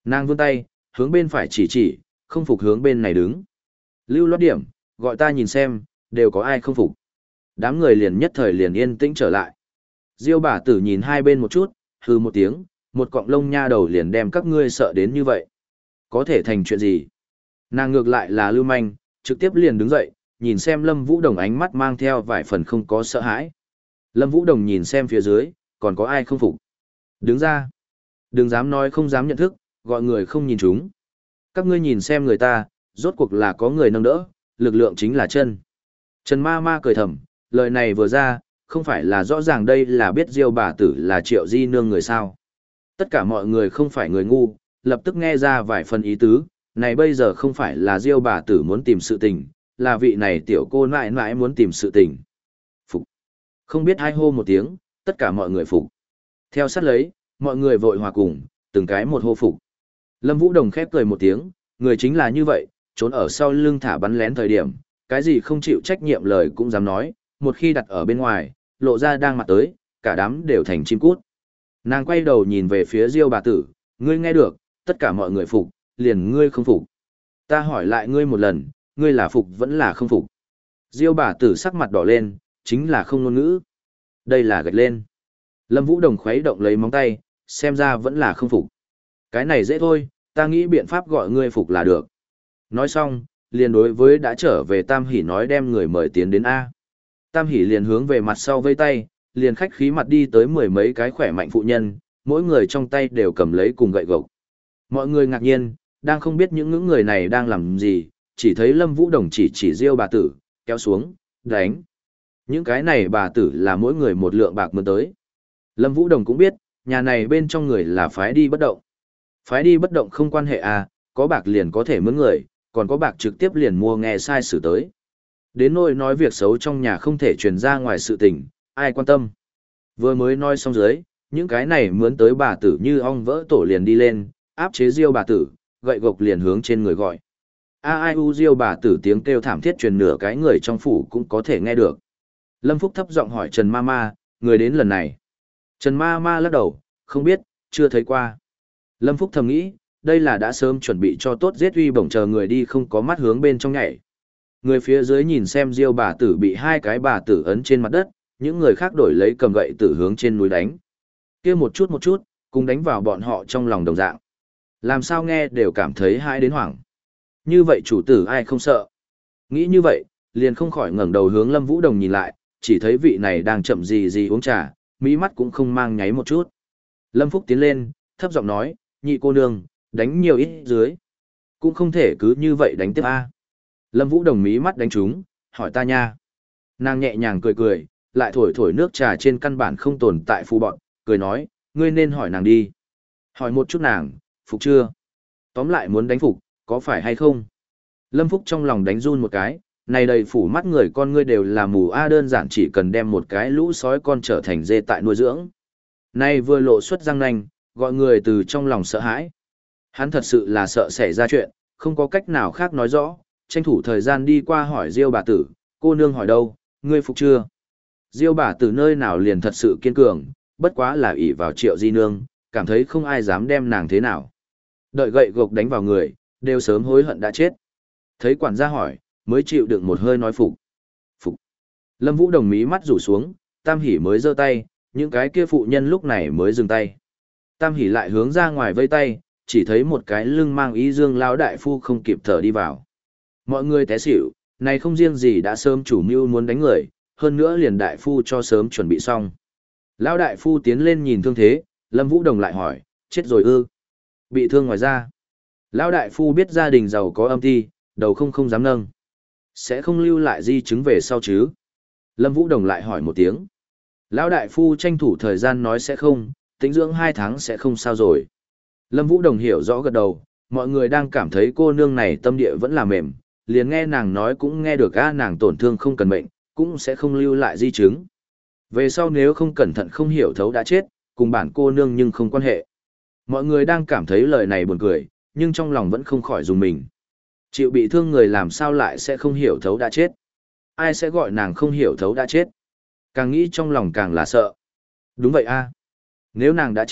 Nàng vươn tay, hướng bên phải chỉ chỉ, không phục hướng bên này đứng. Lưu loát điểm, gọi ta nhìn xem, đều có ai không phục. Đám người liền nhất thời liền yên tĩnh trở lại. Diêu bà tử nhìn hai bên một chút, hừ một tiếng, một cọng lông nha đầu liền đem các ngươi sợ đến như vậy. Có thể thành chuyện gì? Nàng ngược lại là lưu manh, trực tiếp liền đứng dậy, nhìn xem Lâm Vũ Đồng ánh mắt mang theo vài phần không có sợ hãi. Lâm Vũ Đồng nhìn xem phía dưới, còn có ai không phục. Đứng ra. Đừng dám nói không dám nhận thức, gọi người không nhìn chúng. Các ngươi nhìn xem người ta, rốt cuộc là có người nâng đỡ, lực lượng chính là chân. Trần ma ma cười thầm, lời này vừa ra, không phải là rõ ràng đây là biết Diêu bà tử là Triệu Di Nương người sao. Tất cả mọi người không phải người ngu, lập tức nghe ra vài phần ý tứ, này bây giờ không phải là Diêu bà tử muốn tìm sự tình, là vị này tiểu cô nãi nãi muốn tìm sự tình. Phục. Không biết ai hô một tiếng, tất cả mọi người phục. Theo sát lấy, mọi người vội hòa cùng, từng cái một hô phục. Lâm Vũ Đồng khép cười một tiếng, người chính là như vậy, trốn ở sau lưng thả bắn lén thời điểm, cái gì không chịu trách nhiệm lời cũng dám nói, một khi đặt ở bên ngoài, lộ ra đang mặt tới, cả đám đều thành chim cút. Nàng quay đầu nhìn về phía Diêu bà tử, ngươi nghe được, tất cả mọi người phục, liền ngươi không phục. Ta hỏi lại ngươi một lần, ngươi là phục vẫn là không phục. Diêu bà tử sắc mặt đỏ lên, chính là không ngôn ngữ. Đây là gạch lên. Lâm Vũ Đồng khuấy động lấy móng tay, xem ra vẫn là không phục. Cái này dễ thôi, ta nghĩ biện pháp gọi ngươi phục là được. Nói xong, liền đối với đã trở về Tam Hỷ nói đem người mời tiến đến A. Tam Hỷ liền hướng về mặt sau vây tay, liền khách khí mặt đi tới mười mấy cái khỏe mạnh phụ nhân, mỗi người trong tay đều cầm lấy cùng gậy gộc. Mọi người ngạc nhiên, đang không biết những ngưỡng người này đang làm gì, chỉ thấy Lâm Vũ Đồng chỉ chỉ Diêu bà tử, kéo xuống, đánh. Những cái này bà tử là mỗi người một lượng bạc mượn tới. Lâm Vũ Đồng cũng biết, nhà này bên trong người là phái đi bất động. Phái đi bất động không quan hệ à, có bạc liền có thể mướn người, còn có bạc trực tiếp liền mua nghe sai sử tới. Đến nỗi nói việc xấu trong nhà không thể truyền ra ngoài sự tình, ai quan tâm. Vừa mới nói xong dưới, những cái này mướn tới bà tử như ong vỡ tổ liền đi lên, áp chế Diêu bà tử, gậy gộc liền hướng trên người gọi. A ai u Diêu bà tử tiếng kêu thảm thiết truyền nửa cái người trong phủ cũng có thể nghe được. Lâm Phúc thấp giọng hỏi Trần Ma Ma, người đến lần này. Trần Ma Ma lắc đầu, không biết, chưa thấy qua. Lâm Phúc thầm nghĩ, đây là đã sớm chuẩn bị cho tốt giết uy bổng chờ người đi không có mắt hướng bên trong nhảy. Người phía dưới nhìn xem Diêu bà tử bị hai cái bà tử ấn trên mặt đất, những người khác đổi lấy cầm gậy tử hướng trên núi đánh. Kia một chút một chút, cùng đánh vào bọn họ trong lòng đồng dạng. Làm sao nghe đều cảm thấy hãi đến hoảng. Như vậy chủ tử ai không sợ. Nghĩ như vậy, liền không khỏi ngẩng đầu hướng Lâm Vũ Đồng nhìn lại, chỉ thấy vị này đang chậm gì gì uống trà, mỹ mắt cũng không mang nháy một chút. Lâm Phúc tiến lên, thấp giọng nói, nhị cô nương, đánh nhiều ít dưới. Cũng không thể cứ như vậy đánh tiếp a. Lâm Vũ Đồng mí mắt đánh trúng, hỏi ta nha. Nàng nhẹ nhàng cười cười, lại thổi thổi nước trà trên căn bản không tồn tại phù bọn, cười nói, ngươi nên hỏi nàng đi. Hỏi một chút nàng, phục chưa? Tóm lại muốn đánh phục, có phải hay không? Lâm Phúc trong lòng đánh run một cái, này đầy phủ mắt người con ngươi đều là mù a, đơn giản chỉ cần đem một cái lũ sói con trở thành dê tại nuôi dưỡng. Này vừa lộ xuất răng nanh, gọi người từ trong lòng sợ hãi. Hắn thật sự là sợ xảy ra chuyện, không có cách nào khác nói rõ, tranh thủ thời gian đi qua hỏi Diêu bà tử, cô nương hỏi đâu, ngươi phục chưa? Diêu bà tử nơi nào liền thật sự kiên cường, bất quá là ỷ vào Triệu Di Nương, cảm thấy không ai dám đem nàng thế nào. Đợi gậy gộc đánh vào người, đều sớm hối hận đã chết. Thấy quản gia hỏi, mới chịu đựng một hơi nói phục. Phục. Lâm Vũ Đồng mí mắt rủ xuống, Tam Hỷ mới giơ tay, những cái kia phụ nhân lúc này mới dừng tay. Tam Hỷ lại hướng ra ngoài vây tay, chỉ thấy một cái lưng mang y dương lão đại phu không kịp thở đi vào. Mọi người té xỉu, này không riêng gì đã sớm chủ mưu muốn đánh người, hơn nữa liền đại phu cho sớm chuẩn bị xong. Lão đại phu tiến lên nhìn thương thế, Lâm Vũ Đồng lại hỏi, chết rồi ư? Bị thương ngoài da. Lão đại phu biết gia đình giàu có âm ti, đầu không không dám nâng. Sẽ không lưu lại di chứng về sau chứ? Lâm Vũ Đồng lại hỏi một tiếng. Lão đại phu tranh thủ thời gian nói sẽ không, tĩnh dưỡng hai tháng sẽ không sao rồi. Lâm Vũ Đồng hiểu rõ gật đầu, mọi người đang cảm thấy cô nương này tâm địa vẫn là mềm, liền nghe nàng nói cũng nghe được a, nàng tổn thương không cần mệnh, cũng sẽ không lưu lại di chứng. Về sau nếu không cẩn thận không hiểu thấu đã chết, cùng bản cô nương nhưng không quan hệ. Mọi người đang cảm thấy lời này buồn cười, nhưng trong lòng vẫn không khỏi dùng mình. Chịu bị thương người làm sao lại sẽ không hiểu thấu đã chết? Ai sẽ gọi nàng không hiểu thấu đã chết? Càng nghĩ trong lòng càng là sợ. Đúng vậy a. Nếu nàng đã chết,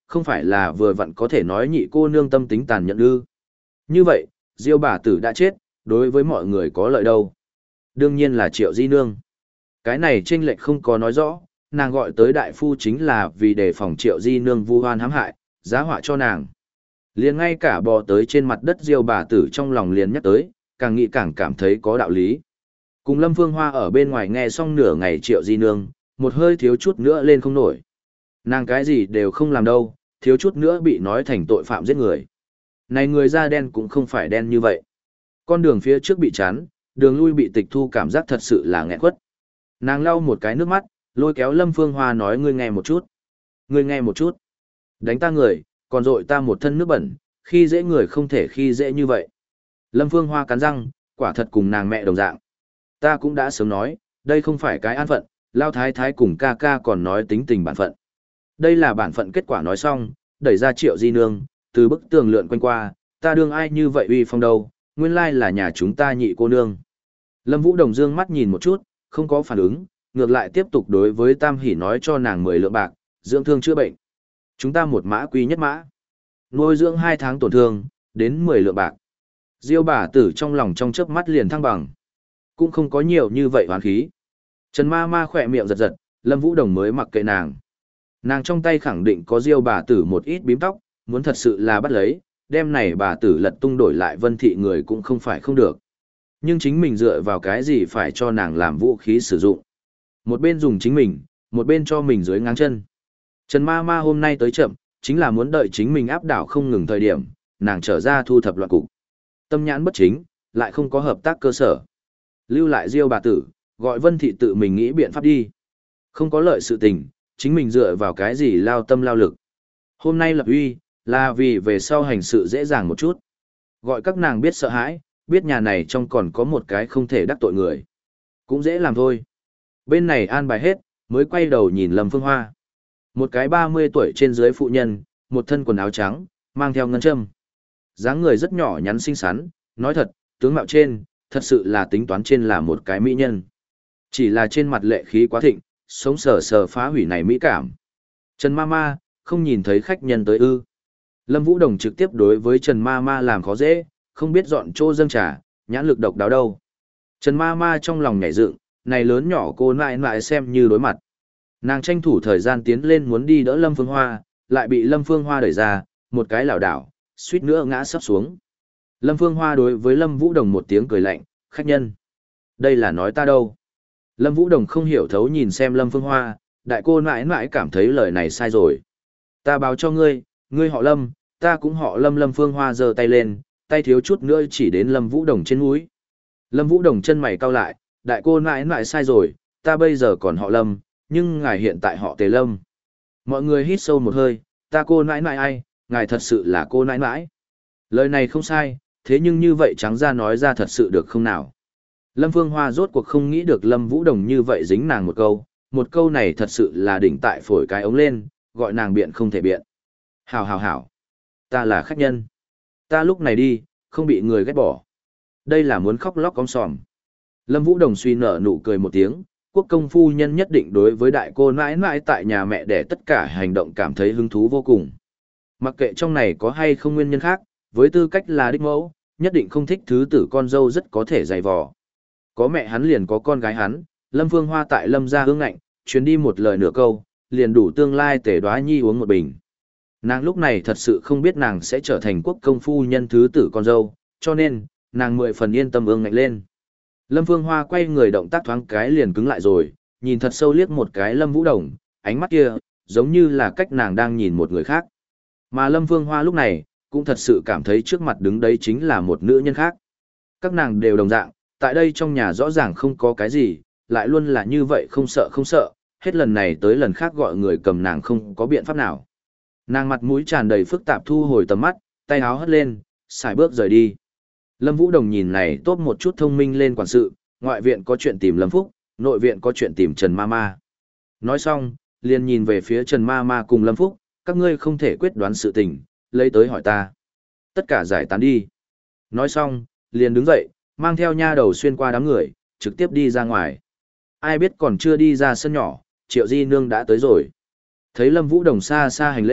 không phải là vừa vặn có thể nói nhị cô nương tâm tính tàn nhẫn ư. Như vậy, Diêu bà tử đã chết, đối với mọi người có lợi đâu. Đương nhiên là Triệu Di Nương. Cái này chênh lệch không có nói rõ, nàng gọi tới đại phu chính là vì đề phòng Triệu Di Nương vu oan hãm hại, giá họa cho nàng. Liền ngay cả bò tới trên mặt đất Diêu bà tử trong lòng liền nhắc tới, càng nghĩ càng cảm thấy có đạo lý. Cùng Lâm Phương Hoa ở bên ngoài nghe xong nửa ngày Triệu Di Nương, một hơi thiếu chút nữa lên không nổi. Nàng cái gì đều không làm đâu, thiếu chút nữa bị nói thành tội phạm giết người. Này người da đen cũng không phải đen như vậy. Con đường phía trước bị chắn, đường lui bị tịch thu, cảm giác thật sự là nghẹn quất. Nàng lau một cái nước mắt, lôi kéo Lâm Phương Hoa nói, ngươi nghe một chút. Ngươi nghe một chút. Đánh ta người, còn dội ta một thân nước bẩn, khi dễ người không thể khi dễ như vậy. Lâm Phương Hoa cắn răng, quả thật cùng nàng mẹ đồng dạng. Ta cũng đã sớm nói, đây không phải cái an phận, Lao Thái Thái cùng ca ca còn nói tính tình bản phận. Đây là bản phận kết quả nói xong, đẩy ra Triệu Di Nương, từ bức tường lượn quanh qua, ta đương ai như vậy uy phong đâu, nguyên lai là nhà chúng ta nhị cô nương. Lâm Vũ Đồng dương mắt nhìn một chút, không có phản ứng, ngược lại tiếp tục đối với Tam Hỷ nói cho nàng mười lượng bạc, dưỡng thương chữa bệnh. Chúng ta một mã quý nhất mã. Nuôi dưỡng hai tháng tổn thương, đến mười lượng bạc. Diêu bà tử trong lòng trong chớp mắt liền thăng bằng. Cũng không có nhiều như vậy hoán khí. Trần ma ma khỏe miệng giật giật, Lâm Vũ Đồng mới mặc kệ nàng. Nàng trong tay khẳng định có Diêu bà tử một ít bím tóc, muốn thật sự là bắt lấy, đem này bà tử lật tung đổi lại Vân Thị người cũng không phải không được. Nhưng chính mình dựa vào cái gì phải cho nàng làm vũ khí sử dụng. Một bên dùng chính mình, một bên cho mình dưới ngang chân. Trần ma ma hôm nay tới chậm, chính là muốn đợi chính mình áp đảo không ngừng thời điểm, nàng trở ra thu thập loạn cục. Tâm nhãn bất chính, lại không có hợp tác cơ sở. Lưu lại Diêu bà tử, gọi Vân Thị tự mình nghĩ biện pháp đi. Không có lợi sự tình, chính mình dựa vào cái gì lao tâm lao lực. Hôm nay lập uy, là vì về sau hành sự dễ dàng một chút. Gọi các nàng biết sợ hãi, biết nhà này trong còn có một cái không thể đắc tội người. Cũng dễ làm thôi. Bên này an bài hết, mới quay đầu nhìn Lâm Phương Hoa. Một cái ba mươi tuổi trên dưới phụ nhân, một thân quần áo trắng, mang theo ngân châm. Dáng người rất nhỏ nhắn xinh xắn, nói thật, tướng mạo trên, thật sự là tính toán trên là một cái mỹ nhân. Chỉ là trên mặt lệ khí quá thịnh, sống sờ sờ phá hủy này mỹ cảm. Trần ma ma, không nhìn thấy khách nhân tới ư. Lâm Vũ Đồng trực tiếp đối với Trần ma ma làm khó dễ, không biết dọn chỗ dâng trà, nhãn lực độc đáo đâu. Trần ma ma trong lòng nhảy dựng, này lớn nhỏ cô nại nại xem như đối mặt. Nàng tranh thủ thời gian tiến lên muốn đi đỡ Lâm Phương Hoa, lại bị Lâm Phương Hoa đẩy ra, một cái lảo đảo, suýt nữa ngã sắp xuống. Lâm Phương Hoa đối với Lâm Vũ Đồng một tiếng cười lạnh, khách nhân. Đây là nói ta đâu. Lâm Vũ Đồng không hiểu thấu nhìn xem Lâm Phương Hoa, đại cô nãi nãi cảm thấy lời này sai rồi. Ta báo cho ngươi, ngươi họ Lâm, ta cũng họ Lâm. Lâm Phương Hoa giơ tay lên, tay thiếu chút nữa chỉ đến Lâm Vũ Đồng trên mũi. Lâm Vũ Đồng chân mày cau lại, đại cô nãi nãi sai rồi, ta bây giờ còn họ Lâm, nhưng ngài hiện tại họ Tề Lâm. Mọi người hít sâu một hơi, ta cô nãi nãi ai, ngài thật sự là cô nãi nãi. Lời này không sai, thế nhưng như vậy trắng ra nói ra thật sự được không nào? Lâm Phương Hoa rốt cuộc không nghĩ được Lâm Vũ Đồng như vậy dính nàng một câu, một câu này thật sự là đỉnh tại phổi cái ống lên, gọi nàng biện không thể biện. Hảo hảo hảo, ta là khách nhân. Ta lúc này đi, không bị người ghét bỏ. Đây là muốn khóc lóc cong sòm. Lâm Vũ Đồng suy nở nụ cười một tiếng, quốc công phu nhân nhất định đối với đại cô nãi nãi tại nhà mẹ để tất cả hành động cảm thấy hứng thú vô cùng. Mặc kệ trong này có hay không nguyên nhân khác, với tư cách là đích mẫu, nhất định không thích thứ tử con dâu rất có thể dày vò. Có mẹ hắn liền có con gái hắn, Lâm Phương Hoa tại Lâm gia hương ngạnh, chuyến đi một lời nửa câu, liền đủ tương lai Tề Đoá Nhi uống một bình. Nàng lúc này thật sự không biết nàng sẽ trở thành quốc công phu nhân thứ tử con dâu, cho nên, nàng mười phần yên tâm ương ngạnh lên. Lâm Phương Hoa quay người động tác thoáng cái liền cứng lại rồi, nhìn thật sâu liếc một cái Lâm Vũ Đồng, ánh mắt kia, giống như là cách nàng đang nhìn một người khác. Mà Lâm Phương Hoa lúc này, cũng thật sự cảm thấy trước mặt đứng đấy chính là một nữ nhân khác. Các nàng đều đồng dạng, tại đây trong nhà rõ ràng không có cái gì, lại luôn là như vậy không sợ không sợ, hết lần này tới lần khác gọi người cầm nàng không có biện pháp nào. Nàng mặt mũi tràn đầy phức tạp thu hồi tầm mắt, tay áo hất lên, xài bước rời đi. Lâm Vũ Đồng nhìn này tốt một chút thông minh lên quản sự, ngoại viện có chuyện tìm Lâm Phúc, nội viện có chuyện tìm Trần Ma Ma. Nói xong, liền nhìn về phía Trần Ma Ma cùng Lâm Phúc, các ngươi không thể quyết đoán sự tình, lấy tới hỏi ta. Tất cả giải tán đi. Nói xong, liền đứng dậy, mang theo nha đầu xuyên qua đám người, trực tiếp đi ra ngoài. Ai biết còn chưa đi ra sân nhỏ, Triệu Di Nương đã tới rồi. Thấy Lâm Vũ Đồng xa xa hành lễ,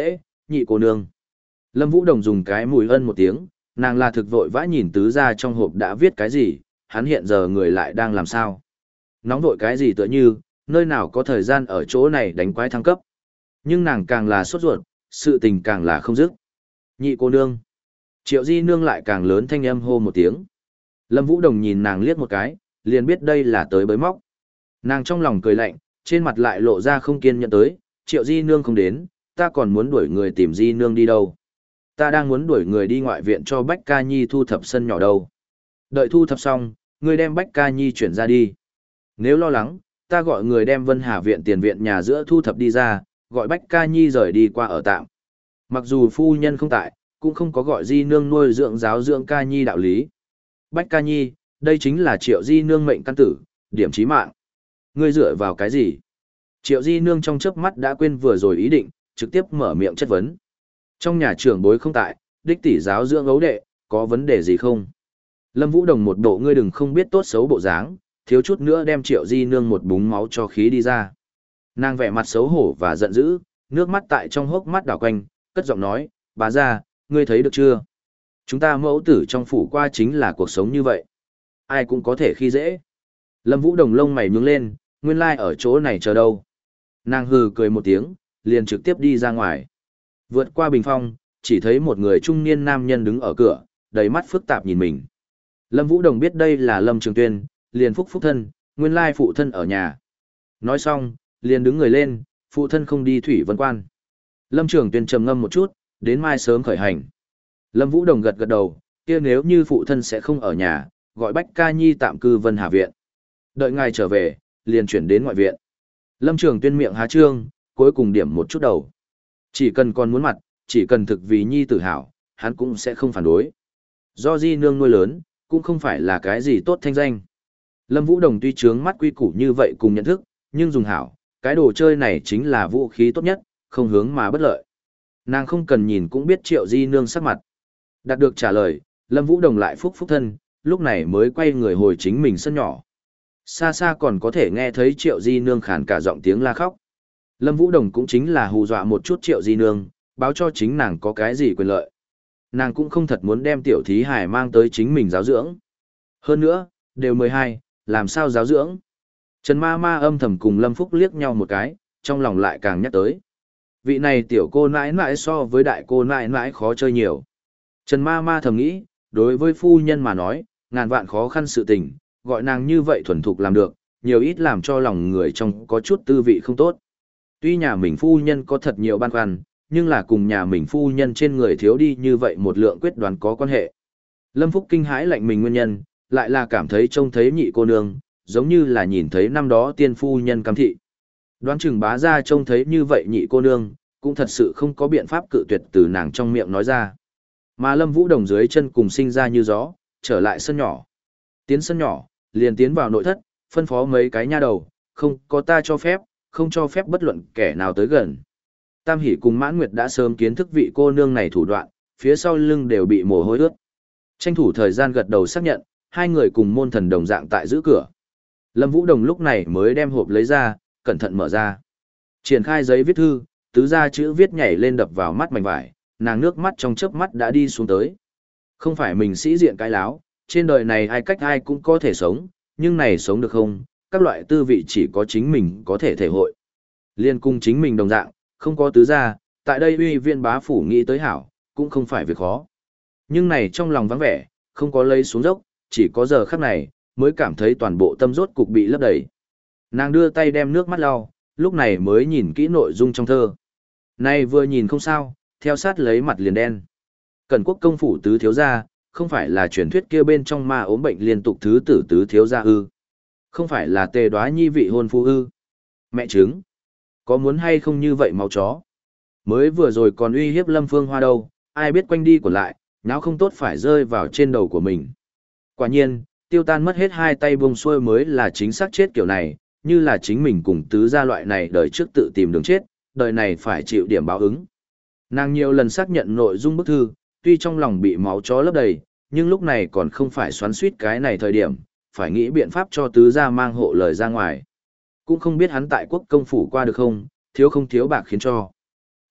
nhị cô nương. Lâm Vũ Đồng dùng cái mùi ân một tiếng, nàng là thực vội vã nhìn tứ gia trong hộp đã viết cái gì, hắn hiện giờ người lại đang làm sao. Nóng vội cái gì tựa như, nơi nào có thời gian ở chỗ này đánh quái thăng cấp. Nhưng nàng càng là sốt ruột, sự tình càng là không dứt. Nhị cô nương. Triệu Di nương lại càng lớn thanh âm hô một tiếng. Lâm Vũ Đồng nhìn nàng liếc một cái, liền biết đây là tới bới móc. Nàng trong lòng cười lạnh, trên mặt lại lộ ra không kiên nhẫn tới, Triệu Di nương không đến, ta còn muốn đuổi người tìm Di nương đi đâu. Ta đang muốn đuổi người đi ngoại viện cho Bách Ca Nhi thu thập sân nhỏ đâu. Đợi thu thập xong, người đem Bách Ca Nhi chuyển ra đi. Nếu lo lắng, ta gọi người đem Vân Hà viện tiền viện nhà giữa thu thập đi ra, gọi Bách Ca Nhi rời đi qua ở tạm. Mặc dù phu nhân không tại, cũng không có gọi Di nương nuôi dưỡng giáo dưỡng Ca Nhi đạo lý. Bách Ca Nhi, đây chính là Triệu Di nương mệnh căn tử, điểm chí mạng. Ngươi dựa vào cái gì? Triệu Di nương trong chớp mắt đã quên vừa rồi ý định, trực tiếp mở miệng chất vấn. Trong nhà trưởng bối không tại, đích tỷ giáo dưỡng ấu đệ, có vấn đề gì không? Lâm Vũ Đồng một bộ ngươi đừng không biết tốt xấu bộ dáng, thiếu chút nữa đem Triệu Di nương một búng máu cho khí đi ra. Nàng vẻ mặt xấu hổ và giận dữ, nước mắt tại trong hốc mắt đảo quanh, cất giọng nói, bà ra, ngươi thấy được chưa? Chúng ta mẫu tử trong phủ qua chính là cuộc sống như vậy. Ai cũng có thể khi dễ. Lâm Vũ Đồng lông mày nhướng lên, nguyên lai like ở chỗ này chờ đâu. Nàng hừ cười một tiếng, liền trực tiếp đi ra ngoài. Vượt qua bình phong, chỉ thấy một người trung niên nam nhân đứng ở cửa, đầy mắt phức tạp nhìn mình. Lâm Vũ Đồng biết đây là Lâm Trường Tuyên, liền phúc phúc thân, nguyên lai phụ thân ở nhà. Nói xong, liền đứng người lên, phụ thân không đi thủy vân quan. Lâm Trường Tuyên trầm ngâm một chút, đến mai sớm khởi hành. Lâm Vũ Đồng gật gật đầu, kia nếu như phụ thân sẽ không ở nhà, gọi Bách Ca Nhi tạm cư Vân Hà viện. Đợi ngài trở về, liền chuyển đến ngoại viện. Lâm Trường Tuyên miệng há trương, cuối cùng điểm một chút đầu. Chỉ cần con muốn mặt, chỉ cần thực vì Nhi tử hảo, hắn cũng sẽ không phản đối. Do Di nương nuôi lớn, cũng không phải là cái gì tốt thanh danh. Lâm Vũ Đồng tuy trướng mắt quy củ như vậy cùng nhận thức, nhưng dùng hảo, cái đồ chơi này chính là vũ khí tốt nhất, không hướng mà bất lợi. Nàng không cần nhìn cũng biết Triệu Di nương sắc mặt. Đạt được trả lời, Lâm Vũ Đồng lại phúc phúc thân, lúc này mới quay người hồi chính mình sân nhỏ. Xa xa còn có thể nghe thấy Triệu Di nương khàn cả giọng tiếng la khóc. Lâm Vũ Đồng cũng chính là hù dọa một chút Triệu Di nương, báo cho chính nàng có cái gì quyền lợi. Nàng cũng không thật muốn đem tiểu thí hài mang tới chính mình giáo dưỡng. Hơn nữa, đều mười hai, làm sao giáo dưỡng? Trần Ma Ma âm thầm cùng Lâm Phúc liếc nhau một cái, trong lòng lại càng nhắc tới. Vị này tiểu cô nãi nãi so với đại cô nãi nãi khó chơi nhiều. Trần Ma Ma thầm nghĩ, đối với phu nhân mà nói, ngàn vạn khó khăn sự tình, gọi nàng như vậy thuần thục làm được, nhiều ít làm cho lòng người trong có chút tư vị không tốt. Tuy nhà mình phu nhân có thật nhiều băn khoăn, nhưng là cùng nhà mình phu nhân trên người thiếu đi như vậy một lượng quyết đoán có quan hệ. Lâm Phúc kinh hãi lạnh mình nguyên nhân, lại là cảm thấy trông thấy nhị cô nương, giống như là nhìn thấy năm đó tiên phu nhân cam thị. Đoán chừng bá ra trông thấy như vậy nhị cô nương, cũng thật sự không có biện pháp cự tuyệt từ nàng trong miệng nói ra. Mà Lâm Vũ Đồng dưới chân cùng sinh ra như gió, trở lại sân nhỏ. Tiến sân nhỏ, liền tiến vào nội thất, phân phó mấy cái nha đầu, không có ta cho phép, không cho phép bất luận kẻ nào tới gần. Tam Hỷ cùng Mãn Nguyệt đã sớm kiến thức vị cô nương này thủ đoạn, phía sau lưng đều bị mồ hôi ướt. Tranh thủ thời gian gật đầu xác nhận, hai người cùng môn thần đồng dạng tại giữ cửa. Lâm Vũ Đồng lúc này mới đem hộp lấy ra, cẩn thận mở ra. Triển khai giấy viết thư, tứ gia chữ viết nhảy lên đập vào mắt mảnh vải, nàng nước mắt trong chớp mắt đã đi xuống tới. Không phải mình sĩ diện cái láo, trên đời này ai cách ai cũng có thể sống, nhưng này sống được không, các loại tư vị chỉ có chính mình có thể thể hội. Liên cung chính mình đồng dạng, không có tứ gia, tại đây uy viên bá phủ nghĩ tới hảo, cũng không phải việc khó. Nhưng này trong lòng vắng vẻ, không có lấy xuống dốc, chỉ có giờ khắc này, mới cảm thấy toàn bộ tâm rốt cục bị lấp đầy. Nàng đưa tay đem nước mắt lau, lúc này mới nhìn kỹ nội dung trong thơ. Này vừa nhìn không sao, theo sát lấy mặt liền đen. Cẩn Quốc công phủ tứ thiếu gia, không phải là truyền thuyết kia bên trong ma ốm bệnh liên tục thứ tử tứ thiếu gia ư? Không phải là Tề Đoá Nhi vị hôn phu ư? Mẹ chứng, có muốn hay không như vậy máu chó? Mới vừa rồi còn uy hiếp Lâm Phương Hoa đâu, ai biết quanh đi của lại, não không tốt phải rơi vào trên đầu của mình. Quả nhiên, tiêu tan mất hết hai tay buông xuôi mới là chính xác chết kiểu này, như là chính mình cùng tứ gia loại này đời trước tự tìm đường chết, đời này phải chịu điểm báo ứng. Nàng nhiều lần xác nhận nội dung bức thư, tuy trong lòng bị máu chó lấp đầy, nhưng lúc này còn không phải xoắn suýt cái này thời điểm, phải nghĩ biện pháp cho tứ gia mang hộ lời ra ngoài. Cũng không biết hắn tại quốc công phủ qua được không, thiếu không thiếu bạc khiến cho.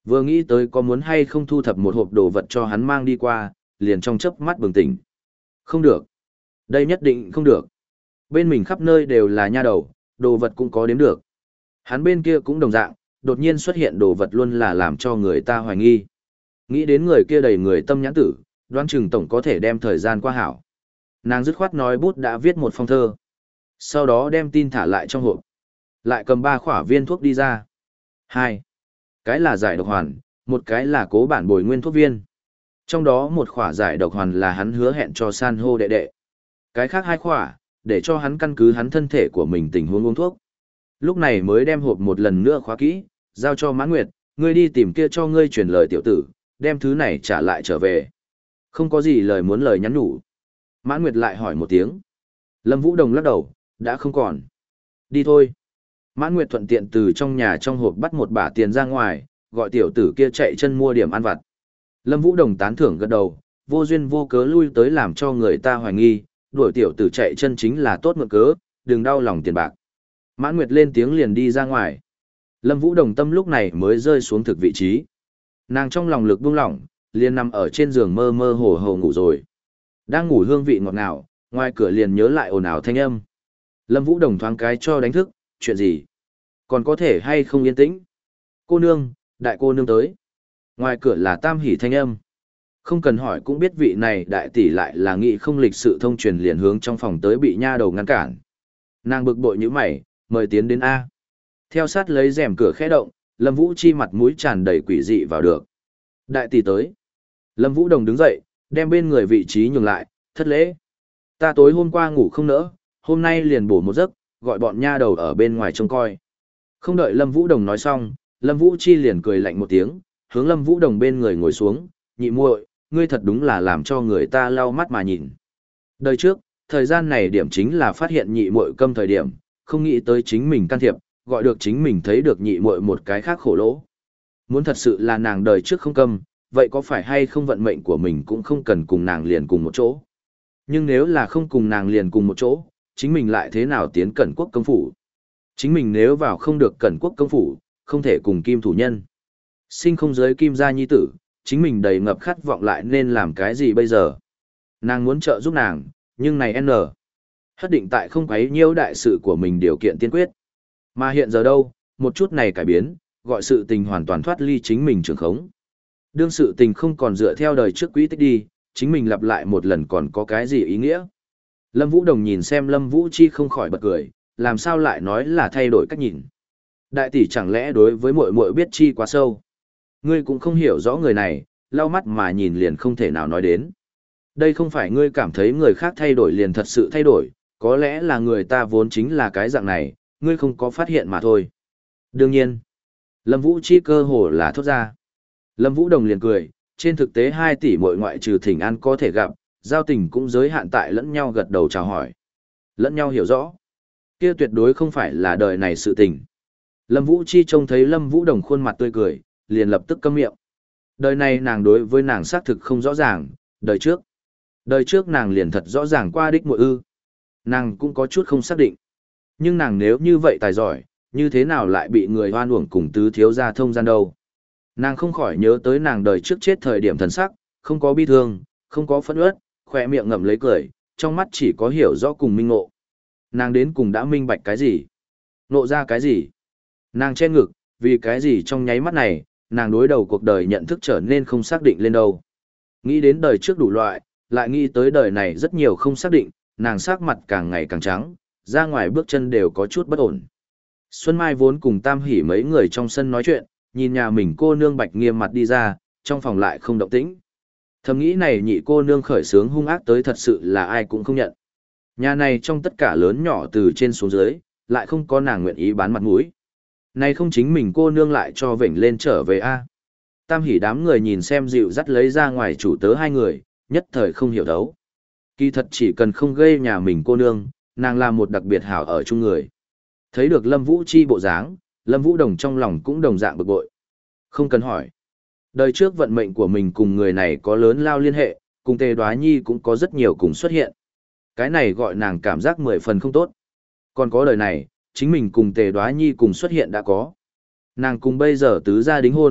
Vừa nghĩ tới có muốn hay không thu thập một hộp đồ vật cho hắn mang đi qua, liền trong chớp mắt bừng tỉnh. Không được. Đây nhất định không được. Bên mình khắp nơi đều là nha đầu, đồ vật cũng có đếm được. Hắn bên kia cũng đồng dạng, đột nhiên xuất hiện đồ vật luôn là làm cho người ta hoài nghi. Nghĩ đến người kia đầy người tâm nhãn tử, đoán chừng tổng có thể đem thời gian qua hảo. Nàng dứt khoát nói bút đã viết một phong thơ. Sau đó đem tin thả lại trong hộp. Lại cầm ba khỏa viên thuốc đi ra. Hai. Cái là giải độc hoàn, một cái là cố bản bồi nguyên thuốc viên. Trong đó một khỏa giải độc hoàn là hắn hứa hẹn cho san hô đệ đệ. Cái khác hai khỏa, để cho hắn căn cứ hắn thân thể của mình tình huống uống thuốc. Lúc này mới đem hộp một lần nữa khóa kỹ, giao cho Mãn Nguyệt, ngươi đi tìm kia cho ngươi truyền lời tiểu tử, đem thứ này trả lại trở về. Không có gì lời muốn lời nhắn nhủ. Mãn Nguyệt lại hỏi một tiếng. Lâm Vũ Đồng lắc đầu, đã không còn. Đi thôi. Mãn Nguyệt thuận tiện từ trong nhà trong hộp bắt một bả tiền ra ngoài, gọi tiểu tử kia chạy chân mua điểm ăn vặt. Lâm Vũ Đồng tán thưởng gật đầu, vô duyên vô cớ lui tới làm cho người ta hoài nghi, đuổi tiểu tử chạy chân chính là tốt mượn cớ, đừng đau lòng tiền bạc. Mãn Nguyệt lên tiếng liền đi ra ngoài. Lâm Vũ Đồng tâm lúc này mới rơi xuống thực vị trí. Nàng trong lòng lực buông lỏng, liền nằm ở trên giường mơ mơ hồ hồ ngủ rồi. Đang ngủ hương vị ngọt ngào, ngoài cửa liền nhớ lại ồn ào thanh âm. Lâm Vũ Đồng thoáng cái cho đánh thức, chuyện gì? Còn có thể hay không yên tĩnh? Cô nương, đại cô nương tới. Ngoài cửa là Tam Hỷ thanh âm. Không cần hỏi cũng biết vị này đại tỷ lại là nghị không lịch sự thông truyền liền hướng trong phòng tới bị nha đầu ngăn cản. Nàng bực bội như mày, mời tiến đến A. Theo sát lấy rèm cửa khẽ động, Lâm Vũ Chi mặt mũi tràn đầy quỷ dị vào được. Đại tỷ tới. Lâm Vũ Đồng đứng dậy, đem bên người vị trí nhường lại, thất lễ. Ta tối hôm qua ngủ không nỡ, hôm nay liền bổ một giấc, gọi bọn nha đầu ở bên ngoài trông coi. Không đợi Lâm Vũ Đồng nói xong, Lâm Vũ Chi liền cười lạnh một tiếng, hướng Lâm Vũ Đồng bên người ngồi xuống, nhị muội, ngươi thật đúng là làm cho người ta lau mắt mà nhìn. Đời trước, thời gian này điểm chính là phát hiện nhị muội câm thời điểm, không nghĩ tới chính mình can thiệp, gọi được chính mình thấy được nhị muội một cái khác khổ lỗ. Muốn thật sự là nàng đời trước không câm, vậy có phải hay không vận mệnh của mình cũng không cần cùng nàng liền cùng một chỗ. Nhưng nếu là không cùng nàng liền cùng một chỗ, chính mình lại thế nào tiến cẩn quốc công phủ? Chính mình nếu vào không được cẩn quốc công phủ, không thể cùng kim thủ nhân. Sinh không giới kim gia nhi tử, chính mình đầy ngập khát vọng lại nên làm cái gì bây giờ? Nàng muốn trợ giúp nàng, nhưng này N. Hất định tại không quấy nhiễu đại sự của mình điều kiện tiên quyết. Mà hiện giờ đâu, một chút này cải biến, gọi sự tình hoàn toàn thoát ly chính mình trường khống. Đương sự tình không còn dựa theo đời trước quỹ tích đi, chính mình lặp lại một lần còn có cái gì ý nghĩa? Lâm Vũ Đồng nhìn xem Lâm Vũ Chi không khỏi bật cười, làm sao lại nói là thay đổi cách nhìn. Đại tỷ chẳng lẽ đối với muội muội biết chi quá sâu. Ngươi cũng không hiểu rõ người này, lau mắt mà nhìn liền không thể nào nói đến. Đây không phải ngươi cảm thấy người khác thay đổi liền thật sự thay đổi, có lẽ là người ta vốn chính là cái dạng này, ngươi không có phát hiện mà thôi. Đương nhiên, Lâm Vũ Chi cơ hồ là thốt ra. Lâm Vũ Đồng liền cười, trên thực tế hai tỷ muội ngoại trừ thỉnh an có thể gặp, giao tình cũng giới hạn tại lẫn nhau gật đầu chào hỏi. Lẫn nhau hiểu rõ. Kia tuyệt đối không phải là đời này sự tình. Lâm Vũ Chi trông thấy Lâm Vũ Đồng khuôn mặt tươi cười, liền lập tức câm miệng. Đời này nàng đối với nàng xác thực không rõ ràng, đời trước. Đời trước nàng liền thật rõ ràng qua đích muội ư. Nàng cũng có chút không xác định. Nhưng nàng nếu như vậy tài giỏi, như thế nào lại bị người hoan uổng cùng tứ thiếu gia thông gian đâu. Nàng không khỏi nhớ tới nàng đời trước chết thời điểm thần sắc, không có bi thương, không có phẫn uất, khỏe miệng ngậm lấy cười, trong mắt chỉ có hiểu rõ cùng minh ngộ. Nàng đến cùng đã minh bạch cái gì? Ngộ ra cái gì? Nàng che ngực, vì cái gì trong nháy mắt này, nàng đối đầu cuộc đời nhận thức trở nên không xác định lên đâu. Nghĩ đến đời trước đủ loại, lại nghĩ tới đời này rất nhiều không xác định, nàng sắc mặt càng ngày càng trắng, ra ngoài bước chân đều có chút bất ổn. Xuân Mai vốn cùng Tam Hỷ mấy người trong sân nói chuyện, nhìn nhà mình cô nương Bạch Nghiêm mặt đi ra, trong phòng lại không động tĩnh. Thầm nghĩ này nhị cô nương khởi sướng hung ác tới thật sự là ai cũng không nhận. Nhà này trong tất cả lớn nhỏ từ trên xuống dưới, lại không có nàng nguyện ý bán mặt mũi. Này không chính mình cô nương lại cho vểnh lên trở về a. Tam Hỷ đám người nhìn xem dịu dắt lấy ra ngoài chủ tớ hai người, nhất thời không hiểu đấu. Kỳ thật chỉ cần không gây nhà mình cô nương, nàng là một đặc biệt hảo ở chung người. Thấy được Lâm Vũ Chi bộ dáng, Lâm Vũ Đồng trong lòng cũng đồng dạng bực bội. Không cần hỏi. Đời trước vận mệnh của mình cùng người này có lớn lao liên hệ, cùng Tề Đoá Nhi cũng có rất nhiều cùng xuất hiện. Cái này gọi nàng cảm giác mười phần không tốt. Còn có đời này, chính mình cùng Tề Đoá Nhi cùng xuất hiện đã có. Nàng cùng bây giờ tứ gia đính hôn,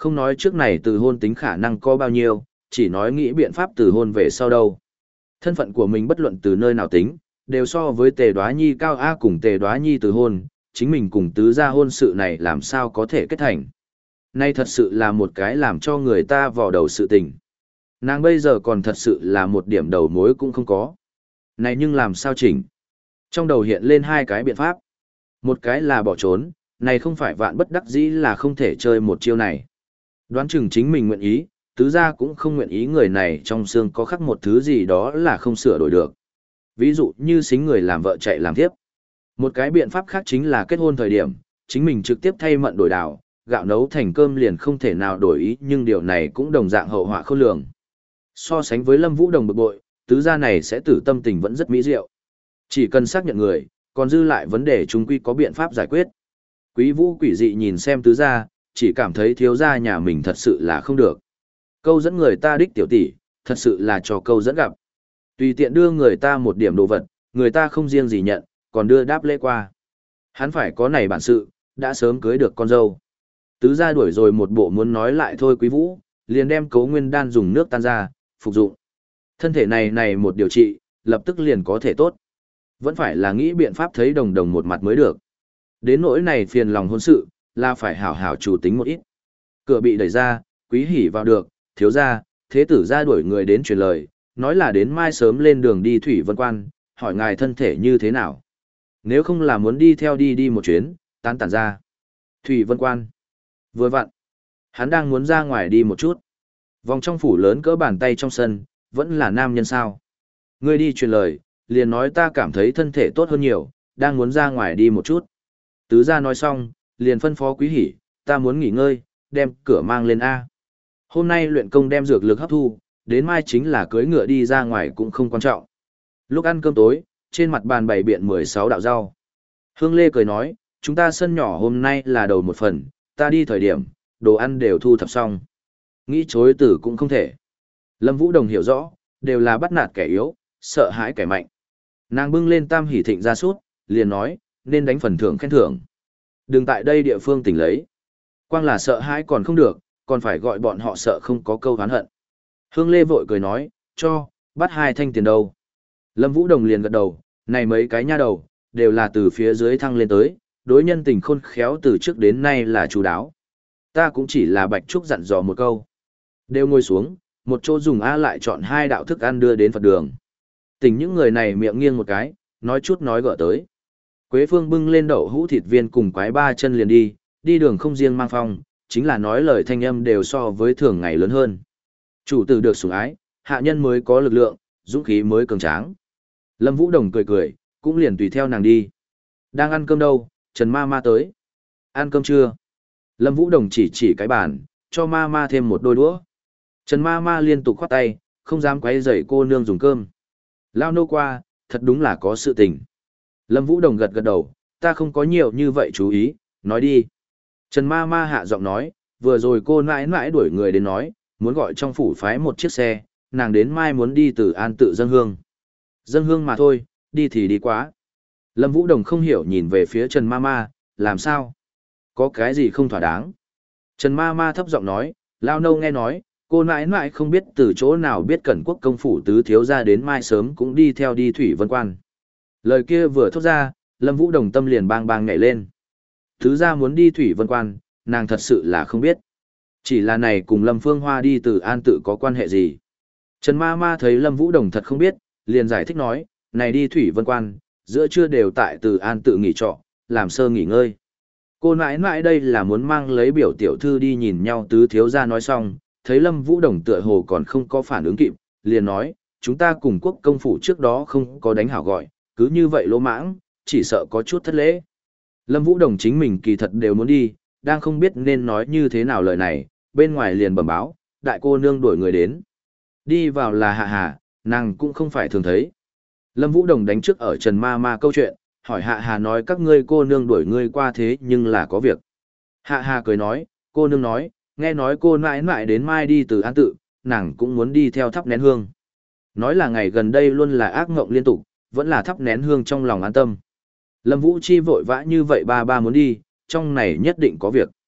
Không nói trước này từ hôn tính khả năng có bao nhiêu, chỉ nói nghĩ biện pháp từ hôn về sau đâu. Thân phận của mình bất luận từ nơi nào tính, đều so với Tề Đoá Nhi cao A cùng Tề Đoá Nhi từ hôn, chính mình cùng tứ gia hôn sự này làm sao có thể kết thành. Nay thật sự là một cái làm cho người ta vò đầu sự tình. Nàng bây giờ còn thật sự là một điểm đầu mối cũng không có. Này nhưng làm sao chỉnh? Trong đầu hiện lên hai cái biện pháp. Một cái là bỏ trốn, này không phải vạn bất đắc dĩ là không thể chơi một chiêu này. Đoán chừng chính mình nguyện ý, tứ gia cũng không nguyện ý người này trong xương có khắc một thứ gì đó là không sửa đổi được. Ví dụ như xính người làm vợ chạy làm tiếp. Một cái biện pháp khác chính là kết hôn thời điểm, chính mình trực tiếp thay mận đổi đảo, gạo nấu thành cơm liền không thể nào đổi ý, nhưng điều này cũng đồng dạng hậu họa khôn lường. So sánh với Lâm Vũ Đồng bực bội, tứ gia này sẽ tử tâm tình vẫn rất mỹ diệu. Chỉ cần xác nhận người, còn dư lại vấn đề chúng quy có biện pháp giải quyết. Quý Vũ quỷ dị nhìn xem tứ gia, chỉ cảm thấy thiếu gia nhà mình thật sự là không được. Câu dẫn người ta đích tiểu tỷ, thật sự là cho câu dẫn gặp. Tùy tiện đưa người ta một điểm đồ vật, người ta không riêng gì nhận, còn đưa đáp lễ qua. Hắn phải có này bản sự, đã sớm cưới được con dâu. Tứ gia đuổi rồi một bộ muốn nói lại thôi Quý Vũ, liền đem Cấu Nguyên đan dùng nước tan ra, phục dụng. Thân thể này này một điều trị, lập tức liền có thể tốt. Vẫn phải là nghĩ biện pháp thấy đồng đồng một mặt mới được. Đến nỗi này phiền lòng hôn sự, là phải hảo hảo chủ tính một ít. Cửa bị đẩy ra, Quý Hỉ vào được, thiếu gia, thế tử gia đuổi người đến truyền lời, nói là đến mai sớm lên đường đi Thủy Vân Quan, hỏi ngài thân thể như thế nào. Nếu không là muốn đi theo đi đi một chuyến, tán tản ra. Thủy Vân Quan. Vừa vặn. Hắn đang muốn ra ngoài đi một chút. Vòng trong phủ lớn cỡ bàn tay trong sân, vẫn là nam nhân sao. Ngươi đi truyền lời, liền nói ta cảm thấy thân thể tốt hơn nhiều, đang muốn ra ngoài đi một chút. Tứ gia nói xong, liền phân phó Quý Hỉ, ta muốn nghỉ ngơi, đem cửa mang lên A. Hôm nay luyện công đem dược lực hấp thu, đến mai chính là cưới ngựa đi ra ngoài cũng không quan trọng. Lúc ăn cơm tối, trên mặt bàn bày biện mười sáu đạo rau. Hương Lê cười nói, chúng ta sân nhỏ hôm nay là đầu một phần, ta đi thời điểm, đồ ăn đều thu thập xong. Nghĩ chối tử cũng không thể. Lâm Vũ Đồng hiểu rõ, đều là bắt nạt kẻ yếu, sợ hãi kẻ mạnh. Nàng bưng lên tam hỷ thịnh ra sút, liền nói, nên đánh phần thưởng khen thưởng. Đừng tại đây địa phương tỉnh lấy. Quang là sợ hãi còn không được, còn phải gọi bọn họ sợ không có câu hán hận. Hương Lê vội cười nói, cho, bắt hai thanh tiền đâu. Lâm Vũ Đồng liền gật đầu, này mấy cái nha đầu, đều là từ phía dưới thăng lên tới, đối nhân tình khôn khéo từ trước đến nay là chú đáo. Ta cũng chỉ là Bạch Trúc dặn dò một câu. Đều ngồi xuống, một chỗ dùng A lại chọn hai đạo thức ăn đưa đến Phật đường. Tình những người này miệng nghiêng một cái, nói chút nói gỡ tới. Quế Phương bưng lên đậu hũ thịt viên cùng quái ba chân liền đi, đi đường không riêng mang phong, chính là nói lời thanh âm đều so với thường ngày lớn hơn. Chủ tử được sủng ái, hạ nhân mới có lực lượng, dũng khí mới cường tráng. Lâm Vũ Đồng cười cười, cũng liền tùy theo nàng đi. Đang ăn cơm đâu, Trần Ma Ma tới. Ăn cơm chưa? Lâm Vũ Đồng chỉ chỉ cái bàn, cho Ma Ma thêm một đôi đũa. Trần Ma Ma liên tục khoát tay, không dám quấy rầy cô nương dùng cơm. Lao nô qua, thật đúng là có sự tình. Lâm Vũ Đồng gật gật đầu, ta không có nhiều như vậy chú ý, nói đi. Trần Ma Ma hạ giọng nói, vừa rồi cô nãi nãi đuổi người đến nói, muốn gọi trong phủ phái một chiếc xe, nàng đến mai muốn đi từ An tự dâng hương. Dâng hương mà thôi, đi thì đi quá. Lâm Vũ Đồng không hiểu nhìn về phía Trần Ma Ma, làm sao? Có cái gì không thỏa đáng? Trần Ma Ma thấp giọng nói, Lao nâu nghe nói, cô nãi nãi không biết từ chỗ nào biết Cẩn Quốc công phủ tứ thiếu ra đến mai sớm cũng đi theo đi Thủy Vân Quan. Lời kia vừa thốt ra, Lâm Vũ Đồng tâm liền bang bang nhảy lên. Tứ ra muốn đi Thủy Vân Quan, nàng thật sự là không biết. Chỉ là này cùng Lâm Phương Hoa đi từ An tự có quan hệ gì? Trần Ma Ma thấy Lâm Vũ Đồng thật không biết, liền giải thích nói, này đi Thủy Vân Quan, giữa trưa đều tại từ An tự nghỉ trọ, làm sơ nghỉ ngơi. Cô nãi nãi đây là muốn mang lấy biểu tiểu thư đi nhìn nhau tứ thiếu ra nói xong, thấy Lâm Vũ Đồng tựa hồ còn không có phản ứng kịp, liền nói, chúng ta cùng quốc công phủ trước đó không có đánh hảo gọi, cứ như vậy lỗ mãng, chỉ sợ có chút thất lễ. Lâm Vũ Đồng chính mình kỳ thật đều muốn đi, đang không biết nên nói như thế nào lời này, bên ngoài liền bẩm báo, đại cô nương đuổi người đến. Đi vào là Hạ Hà, nàng cũng không phải thường thấy. Lâm Vũ Đồng đánh trước ở Trần Ma Ma câu chuyện, hỏi Hạ Hà nói các ngươi cô nương đuổi ngươi qua thế nhưng là có việc. Hạ Hà cười nói, cô nương nói, nghe nói cô nãi nãi đến mai đi từ An tự, nàng cũng muốn đi theo thắp nén hương. Nói là ngày gần đây luôn là ác ngộng liên tục, vẫn là thắp nén hương trong lòng an tâm. Lâm Vũ Chi vội vã như vậy ba ba muốn đi, trong này nhất định có việc.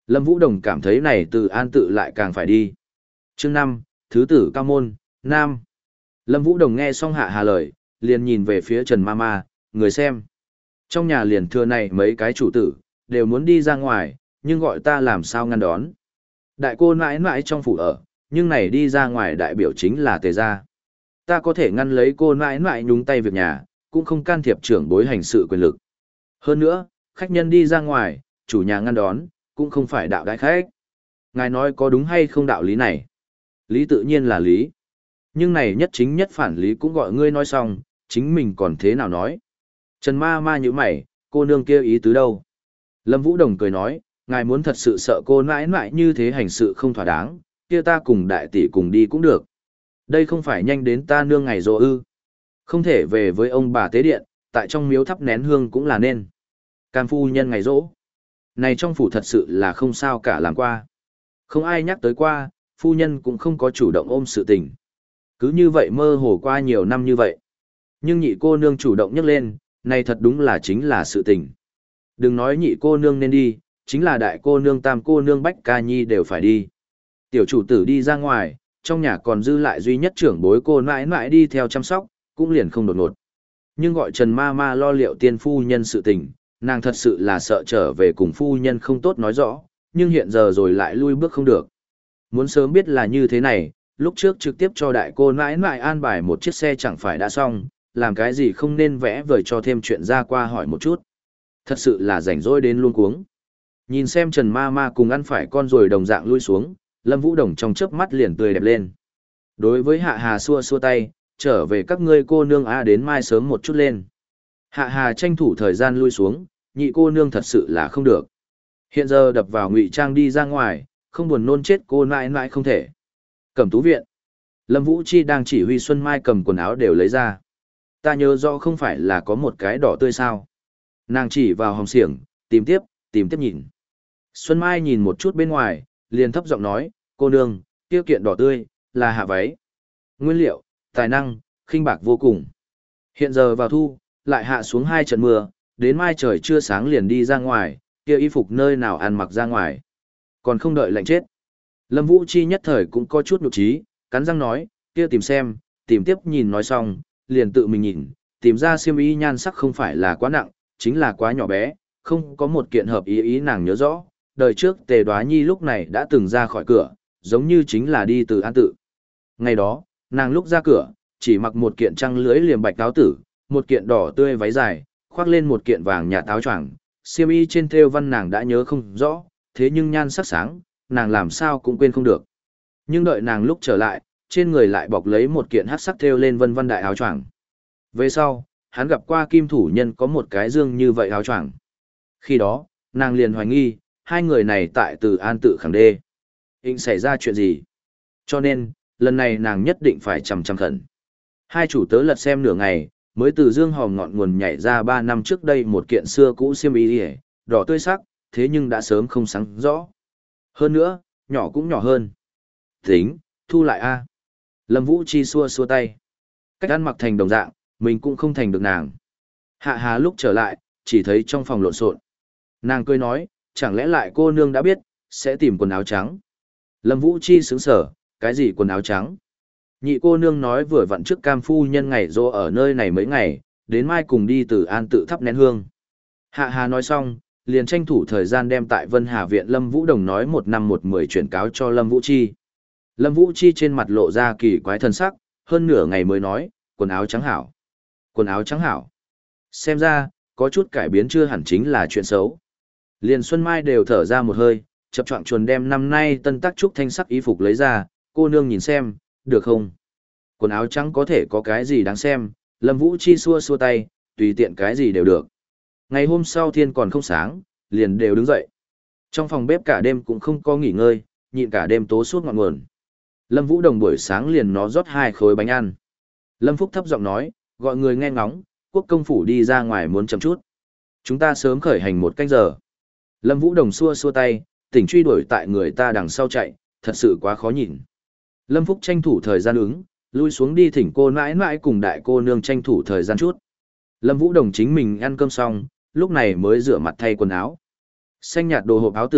Lâm Vũ Đồng cảm thấy này từ an tự lại càng phải đi. Chương năm, Thứ tử Cao Môn, Nam. Lâm Vũ Đồng nghe xong Hạ Hà lời, liền nhìn về phía Trần Mama, người xem. Trong nhà liền thừa này mấy cái chủ tử, đều muốn đi ra ngoài, nhưng gọi ta làm sao ngăn đón. Đại cô mãi mãi trong phủ ở, nhưng này đi ra ngoài đại biểu chính là Tề gia. Ta có thể ngăn lấy cô mãi mãi nhúng tay việc nhà, cũng không can thiệp trưởng bối hành sự quyền lực. Hơn nữa, khách nhân đi ra ngoài, chủ nhà ngăn đón, cũng không phải đạo đại khách. Ngài nói có đúng hay không đạo lý này? Lý tự nhiên là lý. Nhưng này nhất chính nhất phản lý cũng gọi ngươi nói xong, chính mình còn thế nào nói? Trần ma ma như mày, cô nương kia ý tứ đâu? Lâm Vũ Đồng cười nói, ngài muốn thật sự sợ cô mãi mãi như thế hành sự không thỏa đáng, kia ta cùng đại tỷ cùng đi cũng được. Đây không phải nhanh đến ta nương ngày rồi ư. Không thể về với ông bà tế điện, tại trong miếu thắp nén hương cũng là nên. Cam phu nhân ngày rỗ. Này trong phủ thật sự là không sao cả làm qua. Không ai nhắc tới qua, phu nhân cũng không có chủ động ôm sự tình. Cứ như vậy mơ hồ qua nhiều năm như vậy. Nhưng nhị cô nương chủ động nhắc lên, này thật đúng là chính là sự tình. Đừng nói nhị cô nương nên đi, chính là đại cô nương tam cô nương Bách Ca Nhi đều phải đi. Tiểu chủ tử đi ra ngoài, trong nhà còn dư lại duy nhất trưởng bối cô mãi mãi đi theo chăm sóc, cũng liền không đột ngột. Nhưng gọi Trần ma ma lo liệu tiên phu nhân sự tình, nàng thật sự là sợ trở về cùng phu nhân không tốt nói rõ, nhưng hiện giờ rồi lại lui bước không được. Muốn sớm biết là như thế này, lúc trước trực tiếp cho đại cô mãi mãi an bài một chiếc xe chẳng phải đã xong, làm cái gì không nên vẽ vời cho thêm chuyện ra qua hỏi một chút. Thật sự là rảnh rỗi đến luôn cuống. Nhìn xem Trần ma ma cùng ăn phải con rồi đồng dạng lui xuống, Lâm Vũ Đồng trong chớp mắt liền tươi đẹp lên. Đối với Hạ Hà xua xua tay, trở về các ngươi cô nương a đến mai sớm một chút lên. Hạ Hà tranh thủ thời gian lui xuống, nhị cô nương thật sự là không được. Hiện giờ đập vào ngụy trang đi ra ngoài, không buồn nôn chết cô nãi nãi không thể. Cẩm tú viện. Lâm Vũ Chi đang chỉ huy Xuân Mai cầm quần áo đều lấy ra. Ta nhớ rõ không phải là có một cái đỏ tươi sao. Nàng chỉ vào hồng xiềng, tìm tiếp, tìm tiếp nhìn. Xuân Mai nhìn một chút bên ngoài, liền thấp giọng nói, cô nương, tiêu kiện đỏ tươi, là hạ váy. Nguyên liệu, tài năng, khinh bạc vô cùng. Hiện giờ vào thu, lại hạ xuống hai trận mưa, đến mai trời chưa sáng liền đi ra ngoài, kia y phục nơi nào ăn mặc ra ngoài. Còn không đợi lạnh chết. Lâm Vũ Chi nhất thời cũng có chút nhục trí, cắn răng nói, kia tìm xem, tìm tiếp nhìn nói xong, liền tự mình nhìn, tìm ra xiêm y nhan sắc không phải là quá nặng, chính là quá nhỏ bé, không có một kiện hợp ý ý nàng nhớ rõ. Đời trước Tề Đoá Nhi lúc này đã từng ra khỏi cửa, giống như chính là đi từ an tự. Ngày đó, nàng lúc ra cửa, chỉ mặc một kiện trăng lưới liềm bạch áo tử, một kiện đỏ tươi váy dài, khoác lên một kiện vàng nhạt áo choàng, xiêm y trên thêu văn nàng đã nhớ không rõ, thế nhưng nhan sắc sáng, nàng làm sao cũng quên không được. Nhưng đợi nàng lúc trở lại, trên người lại bọc lấy một kiện hắc sắc thêu lên vân vân đại áo choàng. Về sau, hắn gặp qua kim thủ nhân có một cái dương như vậy áo choàng. Khi đó, nàng liền hoài nghi, hai người này tại từ an tự khẳng đê. Hình xảy ra chuyện gì? Cho nên, lần này nàng nhất định phải chằm chằm khẩn. Hai chủ tớ lật xem nửa ngày, mới từ dương hòm ngọn nguồn nhảy ra ba năm trước đây một kiện xưa cũ xiêm y đi đỏ tươi sắc, thế nhưng đã sớm không sáng rõ. Hơn nữa, nhỏ cũng nhỏ hơn. Tính, thu lại a. Lâm Vũ Chi xua xua tay. Cách ăn mặc thành đồng dạng, mình cũng không thành được nàng. Hạ Hà lúc trở lại, chỉ thấy trong phòng lộn xộn. Nàng cười nói, chẳng lẽ lại cô nương đã biết, sẽ tìm quần áo trắng. Lâm Vũ Chi sững sở, cái gì quần áo trắng? Nhị cô nương nói vừa vặn trước cam phu nhân ngày rỗ ở nơi này mấy ngày, đến mai cùng đi từ an tự thắp nén hương. Hạ Hà nói xong, liền tranh thủ thời gian đem tại Vân Hà Viện Lâm Vũ Đồng nói một năm một mười chuyển cáo cho Lâm Vũ Chi. Lâm Vũ Chi trên mặt lộ ra kỳ quái thân sắc, hơn nửa ngày mới nói, quần áo trắng hảo. Quần áo trắng hảo. Xem ra, có chút cải biến chưa hẳn chính là chuyện xấu. Liền Xuân Mai đều thở ra một hơi, chập choạng chuồn đem năm nay tân tác trúc thanh sắc y phục lấy ra, cô nương nhìn xem, được không? Quần áo trắng có thể có cái gì đáng xem, Lâm Vũ Chi xua xua tay, tùy tiện cái gì đều được. Ngày hôm sau thiên còn không sáng, liền đều đứng dậy. Trong phòng bếp cả đêm cũng không có nghỉ ngơi, nhịn cả đêm tố suốt ngọn nguồn. Lâm Vũ Đồng buổi sáng liền nó rót hai khối bánh ăn. Lâm Phúc thấp giọng nói, gọi người nghe ngóng, quốc công phủ đi ra ngoài muốn chậm chút. Chúng ta sớm khởi hành một canh giờ. Lâm Vũ Đồng xua xua tay, tỉnh truy đuổi tại người ta đằng sau chạy, thật sự quá khó nhìn. Lâm Phúc tranh thủ thời gian ứng, lui xuống đi thỉnh cô nãi nãi cùng đại cô nương tranh thủ thời gian chút. Lâm Vũ Đồng chính mình ăn cơm xong, lúc này mới rửa mặt thay quần áo. Xanh nhạt đồ hộp áo tử,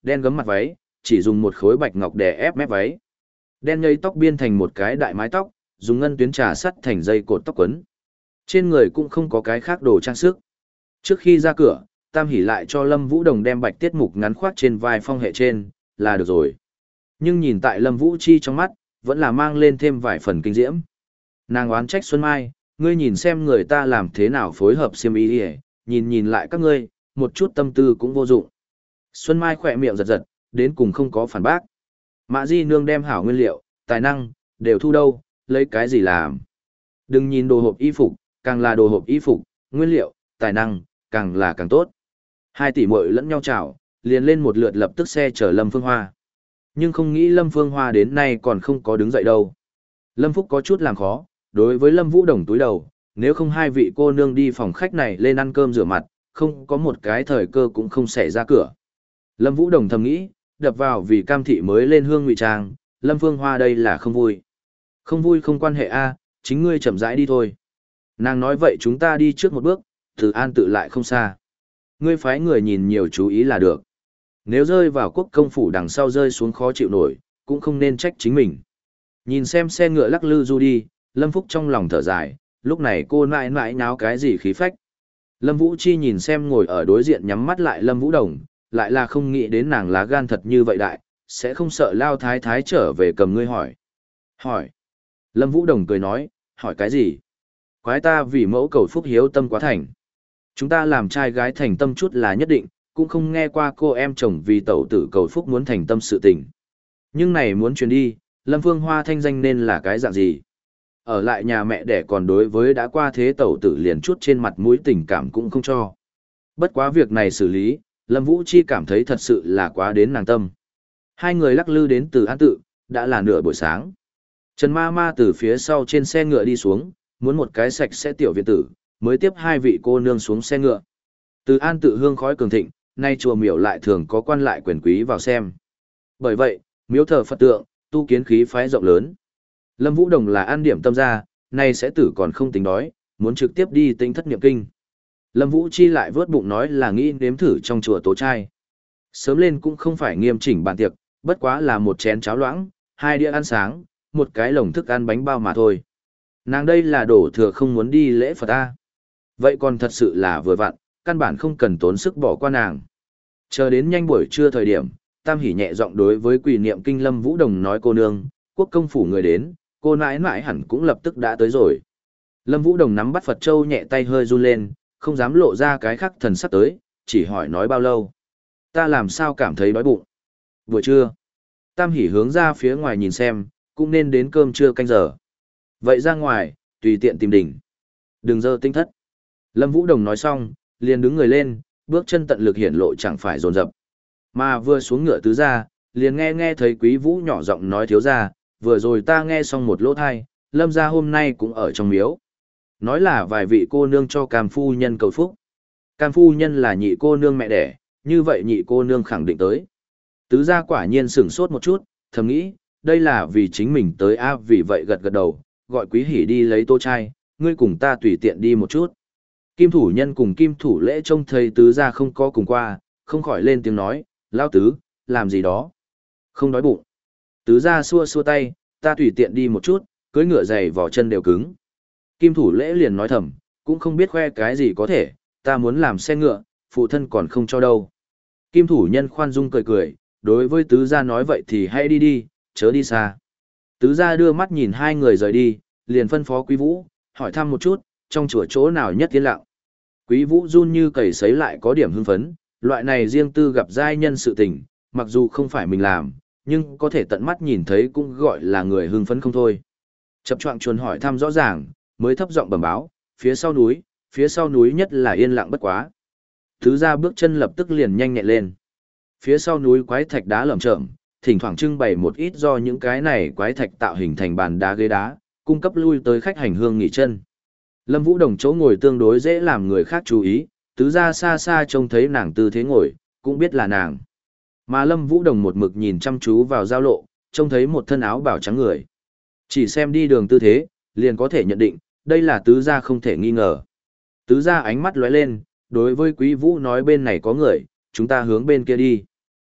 đen gấm mặt váy, chỉ dùng một khối bạch ngọc đè ép mép váy. Đen nhây tóc biên thành một cái đại mái tóc, dùng ngân tuyến trà sắt thành dây cột tóc quấn. Trên người cũng không có cái khác đồ trang sức. Trước khi ra cửa, Tam Hỷ lại cho Lâm Vũ Đồng đem bạch tiết mục ngắn khoác trên vai phong hệ trên, là được rồi. Nhưng nhìn tại Lâm Vũ Chi trong mắt, vẫn là mang lên thêm vài phần kinh diễm. Nàng oán trách Xuân Mai, ngươi nhìn xem người ta làm thế nào phối hợp xiêm y đi, nhìn nhìn lại các ngươi, một chút tâm tư cũng vô dụng. Xuân Mai khỏe miệng giật giật, đến cùng không có phản bác. Mã Di Nương đem hảo nguyên liệu, tài năng, đều thu đâu, lấy cái gì làm. Đừng nhìn đồ hộp y phục, càng là đồ hộp y phục, nguyên liệu, tài năng, càng là càng tốt. Hai tỷ muội lẫn nhau chào, liền lên một lượt lập tức xe chở Lâm Phương Hoa. Nhưng không nghĩ Lâm Phương Hoa đến nay còn không có đứng dậy đâu. Lâm Phúc có chút làm khó, đối với Lâm Vũ Đồng túi đầu, nếu không hai vị cô nương đi phòng khách này lên ăn cơm rửa mặt, không có một cái thời cơ cũng không xảy ra cửa. Lâm Vũ Đồng thầm nghĩ, đập vào vì cam thị mới lên hương ngụy trang, Lâm Phương Hoa đây là không vui. Không vui không quan hệ a, chính ngươi chậm rãi đi thôi. Nàng nói vậy chúng ta đi trước một bước, từ an tự lại không xa. Ngươi phái người nhìn nhiều chú ý là được. Nếu rơi vào quốc công phủ đằng sau rơi xuống khó chịu nổi, cũng không nên trách chính mình. Nhìn xem xe ngựa lắc lư du đi, Lâm Phúc trong lòng thở dài, lúc này cô nãi nãi náo cái gì khí phách. Lâm Vũ Chi nhìn xem ngồi ở đối diện nhắm mắt lại Lâm Vũ Đồng, lại là không nghĩ đến nàng lá gan thật như vậy đại, sẽ không sợ lao thái thái trở về cầm ngươi hỏi. Hỏi. Lâm Vũ Đồng cười nói, hỏi cái gì? Quái ta vì mẫu cầu phúc hiếu tâm quá thành. Chúng ta làm trai gái thành tâm chút là nhất định, cũng không nghe qua cô em chồng vì tẩu tử cầu phúc muốn thành tâm sự tình. Nhưng này muốn truyền đi, Lâm Phương Hoa thanh danh nên là cái dạng gì? Ở lại nhà mẹ đẻ còn đối với đã qua thế tẩu tử liền chút trên mặt mũi tình cảm cũng không cho. Bất quá việc này xử lý, Lâm Vũ Chi cảm thấy thật sự là quá đến nàng tâm. Hai người lắc lư đến từ an tự, đã là nửa buổi sáng. Trần Ma Ma từ phía sau trên xe ngựa đi xuống, muốn một cái sạch sẽ tiểu viện tử, mới tiếp hai vị cô nương xuống xe ngựa. Từ an tự hương khói cường thịnh, nay chùa miểu lại thường có quan lại quyền quý vào xem. Bởi vậy, miếu thờ Phật tượng, tu kiến khí phái rộng lớn. Lâm Vũ Đồng là an điểm tâm ra, nay sẽ tử còn không tính đói, muốn trực tiếp đi tinh thất niệm kinh. Lâm Vũ Chi lại vớt bụng nói là nghĩ nếm thử trong chùa tố trai. Sớm lên cũng không phải nghiêm chỉnh bàn tiệc, bất quá là một chén cháo loãng, hai đĩa ăn sáng, một cái lồng thức ăn bánh bao mà thôi. Nàng đây là đổ thừa không muốn đi lễ Phật ta. Vậy còn thật sự là vừa vặn, căn bản không cần tốn sức bỏ qua nàng. Chờ đến nhanh buổi trưa thời điểm, Tam Hỷ nhẹ giọng đối với quỷ niệm kinh Lâm Vũ Đồng nói cô nương, quốc công phủ người đến, cô nãi nãi hẳn cũng lập tức đã tới rồi. Lâm Vũ Đồng nắm bắt Phật Châu nhẹ tay hơi run lên, không dám lộ ra cái khắc thần sắc tới, chỉ hỏi nói bao lâu. Ta làm sao cảm thấy đói bụng. Buổi trưa. Tam Hỷ hướng ra phía ngoài nhìn xem, cũng nên đến cơm trưa canh giờ. Vậy ra ngoài, tùy tiện tìm đỉnh. Đừng dơ tinh thất. Lâm Vũ Đồng nói xong, liền đứng người lên, bước chân tận lực hiển lộ chẳng phải dồn dập. Mà vừa xuống ngựa tứ ra, liền nghe nghe thấy Quý Vũ nhỏ giọng nói thiếu ra, vừa rồi ta nghe xong một lỗ thai, Lâm gia hôm nay cũng ở trong miếu. Nói là vài vị cô nương cho Cam phu nhân cầu phúc. Cam phu nhân là nhị cô nương mẹ đẻ, như vậy nhị cô nương khẳng định tới. Tứ gia quả nhiên sửng sốt một chút, thầm nghĩ, đây là vì chính mình tới a, vì vậy gật gật đầu, gọi Quý Hỉ đi lấy tô chai, ngươi cùng ta tùy tiện đi một chút. Kim thủ nhân cùng kim thủ lễ trông thấy tứ gia không có cùng qua, không khỏi lên tiếng nói, lao tứ, làm gì đó. Không đói bụng. Tứ gia xua xua tay, ta tùy tiện đi một chút, cưới ngựa giày vỏ chân đều cứng. Kim thủ lễ liền nói thầm, cũng không biết khoe cái gì có thể, ta muốn làm xe ngựa, phụ thân còn không cho đâu. Kim thủ nhân khoan dung cười cười, đối với tứ gia nói vậy thì hãy đi đi, chớ đi xa. Tứ gia đưa mắt nhìn hai người rời đi, liền phân phó Quý Vũ, hỏi thăm một chút, trong chùa chỗ nào nhất yên lặng. Quý Vũ run như cầy sấy lại có điểm hưng phấn, loại này riêng tư gặp giai nhân sự tình, mặc dù không phải mình làm, nhưng có thể tận mắt nhìn thấy cũng gọi là người hưng phấn không thôi. Chập choạng chuồn hỏi thăm rõ ràng, mới thấp giọng bẩm báo, phía sau núi, phía sau núi nhất là yên lặng bất quá. Tứ gia bước chân lập tức liền nhanh nhẹn lên. Phía sau núi quái thạch đá lởm chởm, thỉnh thoảng trưng bày một ít do những cái này quái thạch tạo hình thành bàn đá ghế đá, cung cấp lui tới khách hành hương nghỉ chân. Lâm Vũ Đồng chỗ ngồi tương đối dễ làm người khác chú ý, tứ gia xa xa trông thấy nàng tư thế ngồi, cũng biết là nàng. Mà Lâm Vũ Đồng một mực nhìn chăm chú vào giao lộ, trông thấy một thân áo bảo trắng người. Chỉ xem đi đường tư thế, liền có thể nhận định, đây là tứ gia không thể nghi ngờ. Tứ gia ánh mắt lóe lên, đối với Quý Vũ nói bên này có người, chúng ta hướng bên kia đi.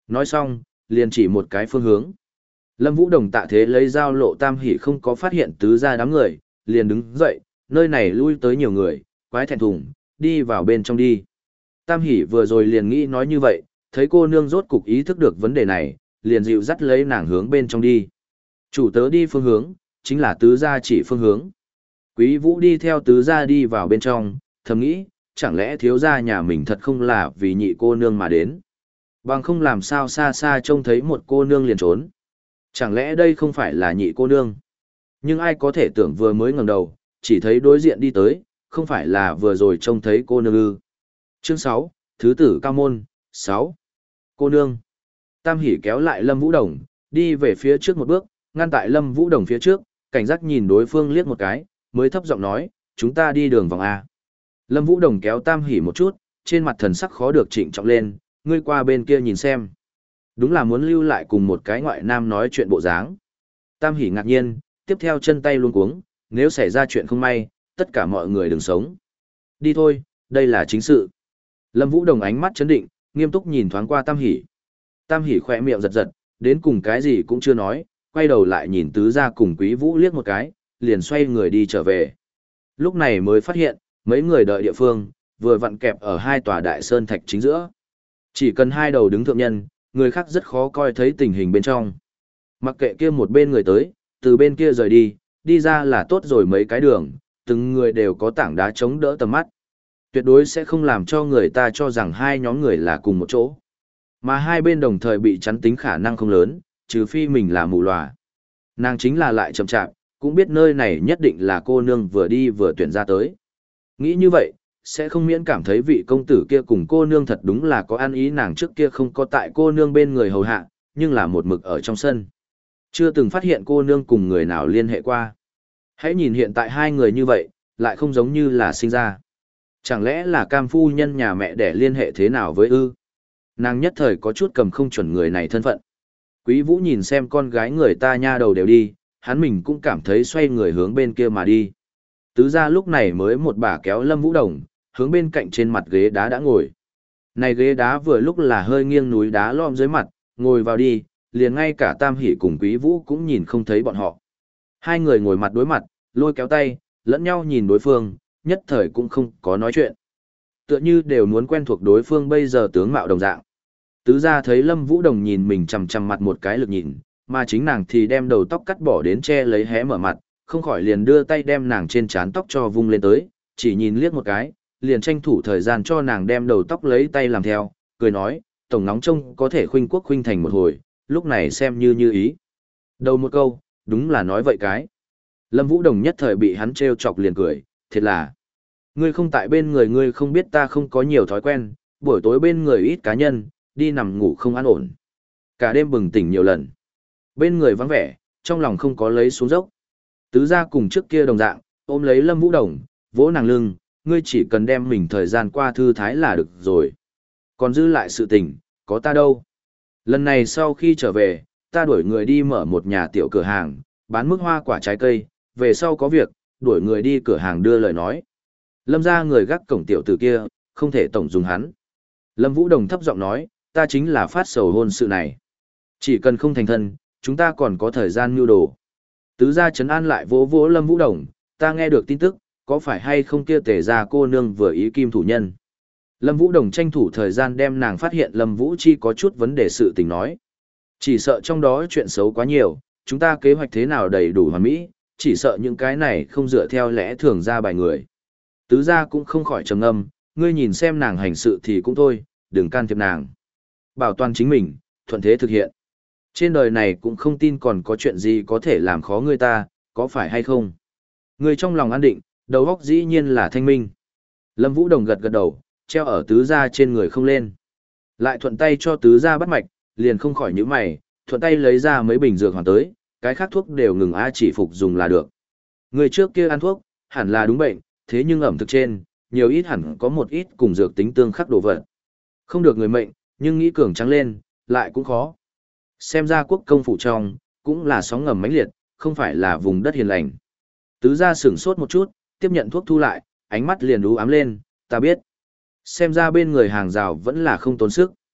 Nói xong, liền chỉ một cái phương hướng. Lâm Vũ Đồng tạ thế lấy dao lộ Tam Hỷ không có phát hiện tứ gia đám người, liền đứng dậy, nơi này lui tới nhiều người, quái thẹn thùng, đi vào bên trong đi. Tam Hỷ vừa rồi liền nghĩ nói như vậy, thấy cô nương rốt cục ý thức được vấn đề này, liền dịu dắt lấy nàng hướng bên trong đi. Chủ tớ đi phương hướng, chính là tứ gia chỉ phương hướng. Quý Vũ đi theo tứ gia đi vào bên trong, thầm nghĩ, chẳng lẽ thiếu gia nhà mình thật không là vì nhị cô nương mà đến. Bằng không làm sao xa xa trông thấy một cô nương liền trốn. Chẳng lẽ đây không phải là nhị cô nương? Nhưng ai có thể tưởng vừa mới ngẩng đầu, chỉ thấy đối diện đi tới, không phải là vừa rồi trông thấy cô nương ư. Chương sáu, Thứ tử Cao Môn, sáu. Cô nương. Tam Hỷ kéo lại Lâm Vũ Đồng, đi về phía trước một bước, ngăn tại Lâm Vũ Đồng phía trước, cảnh giác nhìn đối phương liếc một cái, mới thấp giọng nói, chúng ta đi đường vòng A. Lâm Vũ Đồng kéo Tam Hỷ một chút, trên mặt thần sắc khó được trịnh trọng lên, ngươi qua bên kia nhìn xem. Đúng là muốn lưu lại cùng một cái ngoại nam nói chuyện bộ dáng. Tam Hỷ ngạc nhiên, tiếp theo chân tay luôn cuống, nếu xảy ra chuyện không may, tất cả mọi người đừng sống. Đi thôi, đây là chính sự. Lâm Vũ Đồng ánh mắt chấn định, nghiêm túc nhìn thoáng qua Tam Hỷ. Tam Hỷ khỏe miệng giật giật, đến cùng cái gì cũng chưa nói, quay đầu lại nhìn tứ gia cùng Quý Vũ liếc một cái, liền xoay người đi trở về. Lúc này mới phát hiện, mấy người đợi địa phương, vừa vặn kẹp ở hai tòa đại sơn thạch chính giữa. Chỉ cần hai đầu đứng thượng nhân, người khác rất khó coi thấy tình hình bên trong. Mặc kệ kia một bên người tới, từ bên kia rời đi, đi ra là tốt rồi mấy cái đường, từng người đều có tảng đá chống đỡ tầm mắt. Tuyệt đối sẽ không làm cho người ta cho rằng hai nhóm người là cùng một chỗ. Mà hai bên đồng thời bị chắn tính khả năng không lớn, trừ phi mình là mù lòa. Nàng chính là lại chậm chạp, cũng biết nơi này nhất định là cô nương vừa đi vừa tuyển ra tới. Nghĩ như vậy, sẽ không miễn cảm thấy vị công tử kia cùng cô nương thật đúng là có ăn ý, nàng trước kia không có tại cô nương bên người hầu hạ, nhưng là một mực ở trong sân. Chưa từng phát hiện cô nương cùng người nào liên hệ qua. Hãy nhìn hiện tại hai người như vậy, lại không giống như là sinh ra. Chẳng lẽ là cam phu nhân nhà mẹ để liên hệ thế nào với ư? Nàng nhất thời có chút cầm không chuẩn người này thân phận. Quý Vũ nhìn xem con gái người ta nha đầu đều đi, hắn mình cũng cảm thấy xoay người hướng bên kia mà đi. Tứ gia lúc này mới một bà kéo Lâm Vũ Đồng, hướng bên cạnh trên mặt ghế đá đã ngồi. Này ghế đá vừa lúc là hơi nghiêng núi đá lom dưới mặt, ngồi vào đi, liền ngay cả Tam Hỷ cùng Quý Vũ cũng nhìn không thấy bọn họ. Hai người ngồi mặt đối mặt, lôi kéo tay, lẫn nhau nhìn đối phương, nhất thời cũng không có nói chuyện. Tựa như đều muốn quen thuộc đối phương bây giờ tướng mạo đồng dạng. Tứ gia thấy Lâm Vũ Đồng nhìn mình chằm chằm mặt một cái lực nhìn, mà chính nàng thì đem đầu tóc cắt bỏ đến che lấy hé mở mặt, không khỏi liền đưa tay đem nàng trên trán tóc cho vung lên tới, chỉ nhìn liếc một cái, liền tranh thủ thời gian cho nàng đem đầu tóc lấy tay làm theo, cười nói, tổng nóng trông có thể khuynh quốc khuynh thành một hồi, lúc này xem như như ý. Đầu một câu, đúng là nói vậy cái. Lâm Vũ Đồng nhất thời bị hắn trêu chọc liền cười, thiệt là, ngươi không tại bên người ngươi không biết ta không có nhiều thói quen, buổi tối bên người ít cá nhân, đi nằm ngủ không an ổn. Cả đêm bừng tỉnh nhiều lần. Bên người vắng vẻ, trong lòng không có lấy xuống dốc. Tứ gia cùng trước kia đồng dạng, ôm lấy Lâm Vũ Đồng, vỗ nàng lưng, ngươi chỉ cần đem mình thời gian qua thư thái là được rồi. Còn giữ lại sự tình, có ta đâu. Lần này sau khi trở về, ta đuổi người đi mở một nhà tiểu cửa hàng, bán mức hoa quả trái cây, về sau có việc, đuổi người đi cửa hàng đưa lời nói. Lâm ra người gác cổng tiểu tử kia, không thể tổng dùng hắn. Lâm Vũ Đồng thấp giọng nói, ta chính là phát sầu hôn sự này. Chỉ cần không thành thân, chúng ta còn có thời gian mưu đồ. Tứ gia trấn an lại vỗ vỗ Lâm Vũ Đồng, ta nghe được tin tức, có phải hay không kia tề gia cô nương vừa ý kim thủ nhân. Lâm Vũ Đồng tranh thủ thời gian đem nàng phát hiện Lâm Vũ Chi có chút vấn đề sự tình nói. Chỉ sợ trong đó chuyện xấu quá nhiều, chúng ta kế hoạch thế nào đầy đủ hoàn mỹ, chỉ sợ những cái này không dựa theo lẽ thường ra bài người. Tứ gia cũng không khỏi trầm ngâm, ngươi nhìn xem nàng hành sự thì cũng thôi, đừng can thiệp nàng. Bảo toàn chính mình, thuận thế thực hiện. Trên đời này cũng không tin còn có chuyện gì có thể làm khó ngươi ta, có phải hay không? Ngươi trong lòng an định, đầu óc dĩ nhiên là thanh minh. Lâm Vũ Đồng gật gật đầu, treo ở tứ gia trên người không lên. Lại thuận tay cho tứ gia bắt mạch, liền không khỏi nhíu mày, thuận tay lấy ra mấy bình dược hoàn tới, cái khác thuốc đều ngừng a chỉ phục dùng là được. Người trước kia ăn thuốc, hẳn là đúng bệnh, thế nhưng ẩm thực trên, nhiều ít hẳn có một ít cùng dược tính tương khắc đồ vật. Không được người mệnh, nhưng nghĩ cường trắng lên, lại cũng khó. Xem ra quốc công phủ trong, cũng là sóng ngầm mãnh liệt, không phải là vùng đất hiền lành. Tứ gia sửng sốt một chút, tiếp nhận thuốc thu lại, ánh mắt liền u ám lên, ta biết. Xem ra bên người hàng rào vẫn là không tốn sức.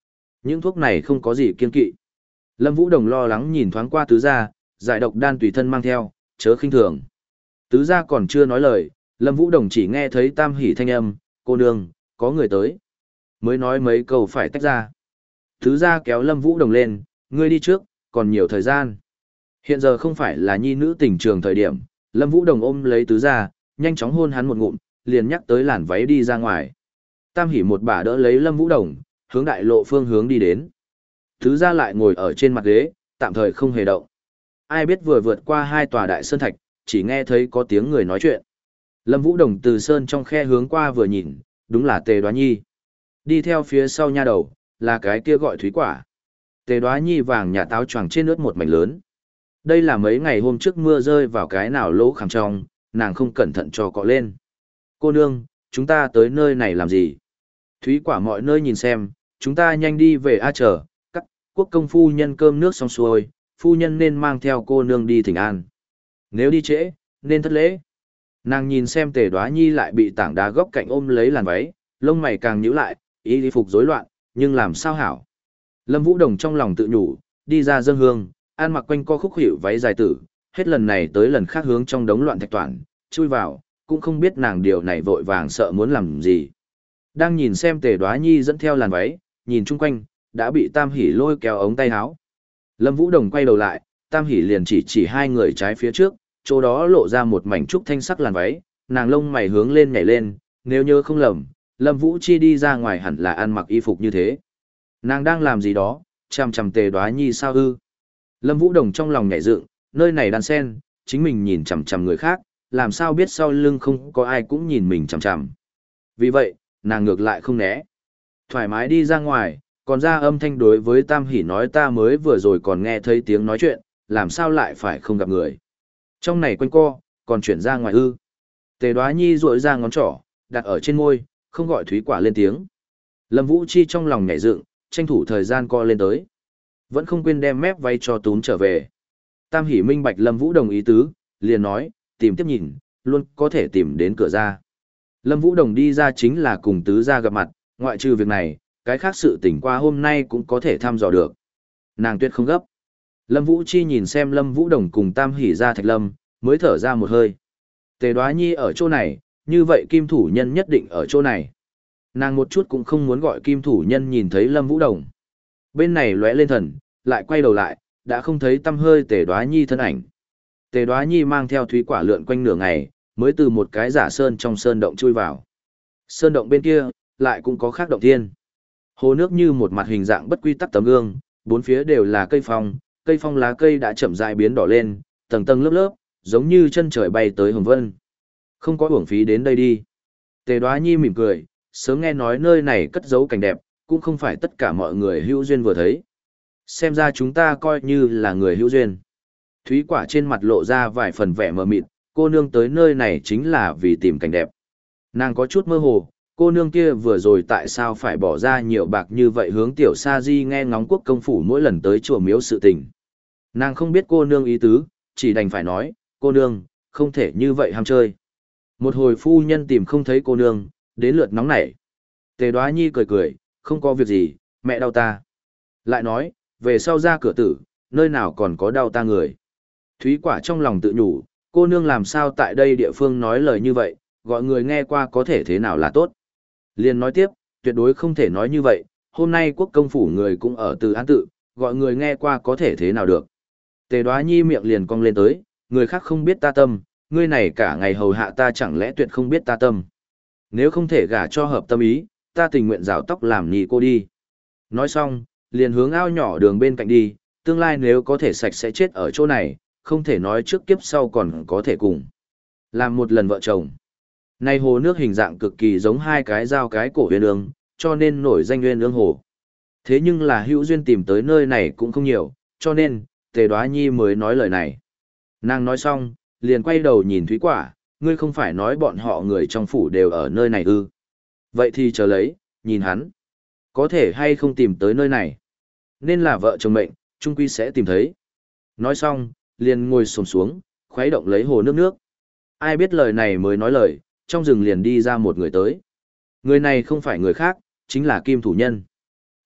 Những thuốc này không có gì kiên kỵ. Lâm Vũ Đồng lo lắng nhìn thoáng qua tứ gia, giải độc đan tùy thân mang theo, chớ khinh thường. Tứ gia còn chưa nói lời, Lâm Vũ Đồng chỉ nghe thấy Tam Hỷ thanh âm, cô nương, có người tới. Mới nói mấy câu phải tách ra. Tứ gia kéo Lâm Vũ Đồng lên, ngươi đi trước, còn nhiều thời gian. Hiện giờ không phải là nhi nữ tình trường thời điểm, Lâm Vũ Đồng ôm lấy tứ gia, nhanh chóng hôn hắn một ngụm, liền nhắc tới làn váy đi ra ngoài. Tam Hỷ một bà đỡ lấy Lâm Vũ Đồng, hướng đại lộ phương hướng đi đến. Tứ gia lại ngồi ở trên mặt ghế, tạm thời không hề động. Ai biết vừa vượt qua hai tòa đại sơn thạch, chỉ nghe thấy có tiếng người nói chuyện. Lâm Vũ Đồng từ sơn trong khe hướng qua vừa nhìn, đúng là Tề Đoá Nhi. Đi theo phía sau nha đầu, là cái kia gọi Thúy Quả. Tề Đoá Nhi vàng nhà táo choàng trên ướt một mảnh lớn. Đây là mấy ngày hôm trước mưa rơi vào cái nào lỗ khảm trong, nàng không cẩn thận cho cọ lên. Cô nương, chúng ta tới nơi này làm gì? Thúy Quả mọi nơi nhìn xem, chúng ta nhanh đi về a chờ, các quốc công phu nhân cơm nước xong xuôi, phu nhân nên mang theo cô nương đi thỉnh an. Nếu đi trễ, nên thất lễ. Nàng nhìn xem Tề Đoá Nhi lại bị tảng đá góc cạnh ôm lấy làn váy, lông mày càng nhíu lại, ý đi phục rối loạn, nhưng làm sao hảo. Lâm Vũ Đồng trong lòng tự nhủ, đi ra dâng hương, an mặc quanh co khúc hiệu váy dài tử, hết lần này tới lần khác hướng trong đống loạn thạch toản, chui vào, cũng không biết nàng điều này vội vàng sợ muốn làm gì. Đang nhìn xem Tề Đoá Nhi dẫn theo làn váy, nhìn chung quanh, đã bị Tam Hỷ lôi kéo ống tay áo. Lâm Vũ Đồng quay đầu lại, Tam Hỷ liền chỉ chỉ hai người trái phía trước, chỗ đó lộ ra một mảnh trúc thanh sắc làn váy, nàng lông mày hướng lên nhảy lên, nếu nhớ không lầm, Lâm Vũ Chi đi ra ngoài hẳn là ăn mặc y phục như thế. Nàng đang làm gì đó, chằm chằm Tề Đoá Nhi sao ư? Lâm Vũ Đồng trong lòng nhảy dựng, nơi này đan sen, chính mình nhìn chằm chằm người khác, làm sao biết sau lưng không có ai cũng nhìn mình chằm chằm. Vì vậy, nàng ngược lại không né. Thoải mái đi ra ngoài, còn ra âm thanh đối với Tam Hỷ nói ta mới vừa rồi còn nghe thấy tiếng nói chuyện, làm sao lại phải không gặp người. Trong này quanh co, còn chuyển ra ngoài ư. Tề Đoá Nhi duỗi ra ngón trỏ, đặt ở trên môi, không gọi Thúy Quả lên tiếng. Lâm Vũ Chi trong lòng nhảy dựng, tranh thủ thời gian co lên tới. Vẫn không quên đem mép váy cho túm trở về. Tam Hỷ minh bạch Lâm Vũ Đồng ý tứ, liền nói, tìm tiếp nhìn, luôn có thể tìm đến cửa ra. Lâm Vũ Đồng đi ra chính là cùng tứ gia gặp mặt, ngoại trừ việc này, cái khác sự tỉnh qua hôm nay cũng có thể thăm dò được. Nàng tuyệt không gấp. Lâm Vũ Chi nhìn xem Lâm Vũ Đồng cùng Tam Hỷ ra Thạch Lâm, mới thở ra một hơi. Tề Đoá Nhi ở chỗ này, như vậy Kim Thủ Nhân nhất định ở chỗ này. Nàng một chút cũng không muốn gọi Kim Thủ Nhân nhìn thấy Lâm Vũ Đồng. Bên này lóe lên thần, lại quay đầu lại, đã không thấy tăm hơi Tề Đoá Nhi thân ảnh. Tề Đoá Nhi mang theo Thúy Quả lượn quanh nửa ngày, mới từ một cái giả sơn trong sơn động chui vào. Sơn động bên kia, lại cũng có khác động thiên. Hồ nước như một mặt hình dạng bất quy tắc tấm gương, bốn phía đều là cây phong, cây phong lá cây đã chậm rãi biến đỏ lên, tầng tầng lớp lớp, giống như chân trời bay tới hồng vân. Không có uổng phí đến đây đi. Tề Đoá Nhi mỉm cười, sớm nghe nói nơi này cất giấu cảnh đẹp, cũng không phải tất cả mọi người hữu duyên vừa thấy. Xem ra chúng ta coi như là người hữu duyên. Thúy Quả trên mặt lộ ra vài phần vẻ mờ mịt, cô nương tới nơi này chính là vì tìm cảnh đẹp. Nàng có chút mơ hồ, cô nương kia vừa rồi tại sao phải bỏ ra nhiều bạc như vậy hướng tiểu sa di nghe ngóng quốc công phủ mỗi lần tới chùa miếu sự tình. Nàng không biết cô nương ý tứ, chỉ đành phải nói, cô nương, không thể như vậy ham chơi. Một hồi phu nhân tìm không thấy cô nương, đến lượt nóng nảy. Tề Đoá Nhi cười cười, không có việc gì, mẹ đau ta. Lại nói, về sau ra cửa tử, nơi nào còn có đau ta người. Thúy Quả trong lòng tự nhủ, cô nương làm sao tại đây địa phương nói lời như vậy, gọi người nghe qua có thể thế nào là tốt. Liền nói tiếp, tuyệt đối không thể nói như vậy, hôm nay quốc công phủ người cũng ở từ án tự, gọi người nghe qua có thể thế nào được. Tề Đoá Nhi miệng liền cong lên tới, người khác không biết ta tâm, ngươi này cả ngày hầu hạ ta chẳng lẽ tuyệt không biết ta tâm. Nếu không thể gả cho hợp tâm ý, ta tình nguyện rào tóc làm nhị cô đi. Nói xong, liền hướng ao nhỏ đường bên cạnh đi, tương lai nếu có thể sạch sẽ chết ở chỗ này, không thể nói trước kiếp sau còn có thể cùng. Làm một lần vợ chồng. Này hồ nước hình dạng cực kỳ giống hai cái dao cái cổ uyên ương, cho nên nổi danh uyên ương hồ. Thế nhưng là hữu duyên tìm tới nơi này cũng không nhiều, cho nên, Tề Đoá Nhi mới nói lời này. Nàng nói xong, liền quay đầu nhìn Thúy Quả, ngươi không phải nói bọn họ người trong phủ đều ở nơi này ư. Vậy thì chờ lấy, nhìn hắn. Có thể hay không tìm tới nơi này. Nên là vợ chồng mệnh, chung quy sẽ tìm thấy. Nói xong, liền ngồi xổm xuống, khuấy động lấy hồ nước nước. Ai biết lời này mới nói lời, trong rừng liền đi ra một người tới. Người này không phải người khác, chính là Kim Thủ Nhân.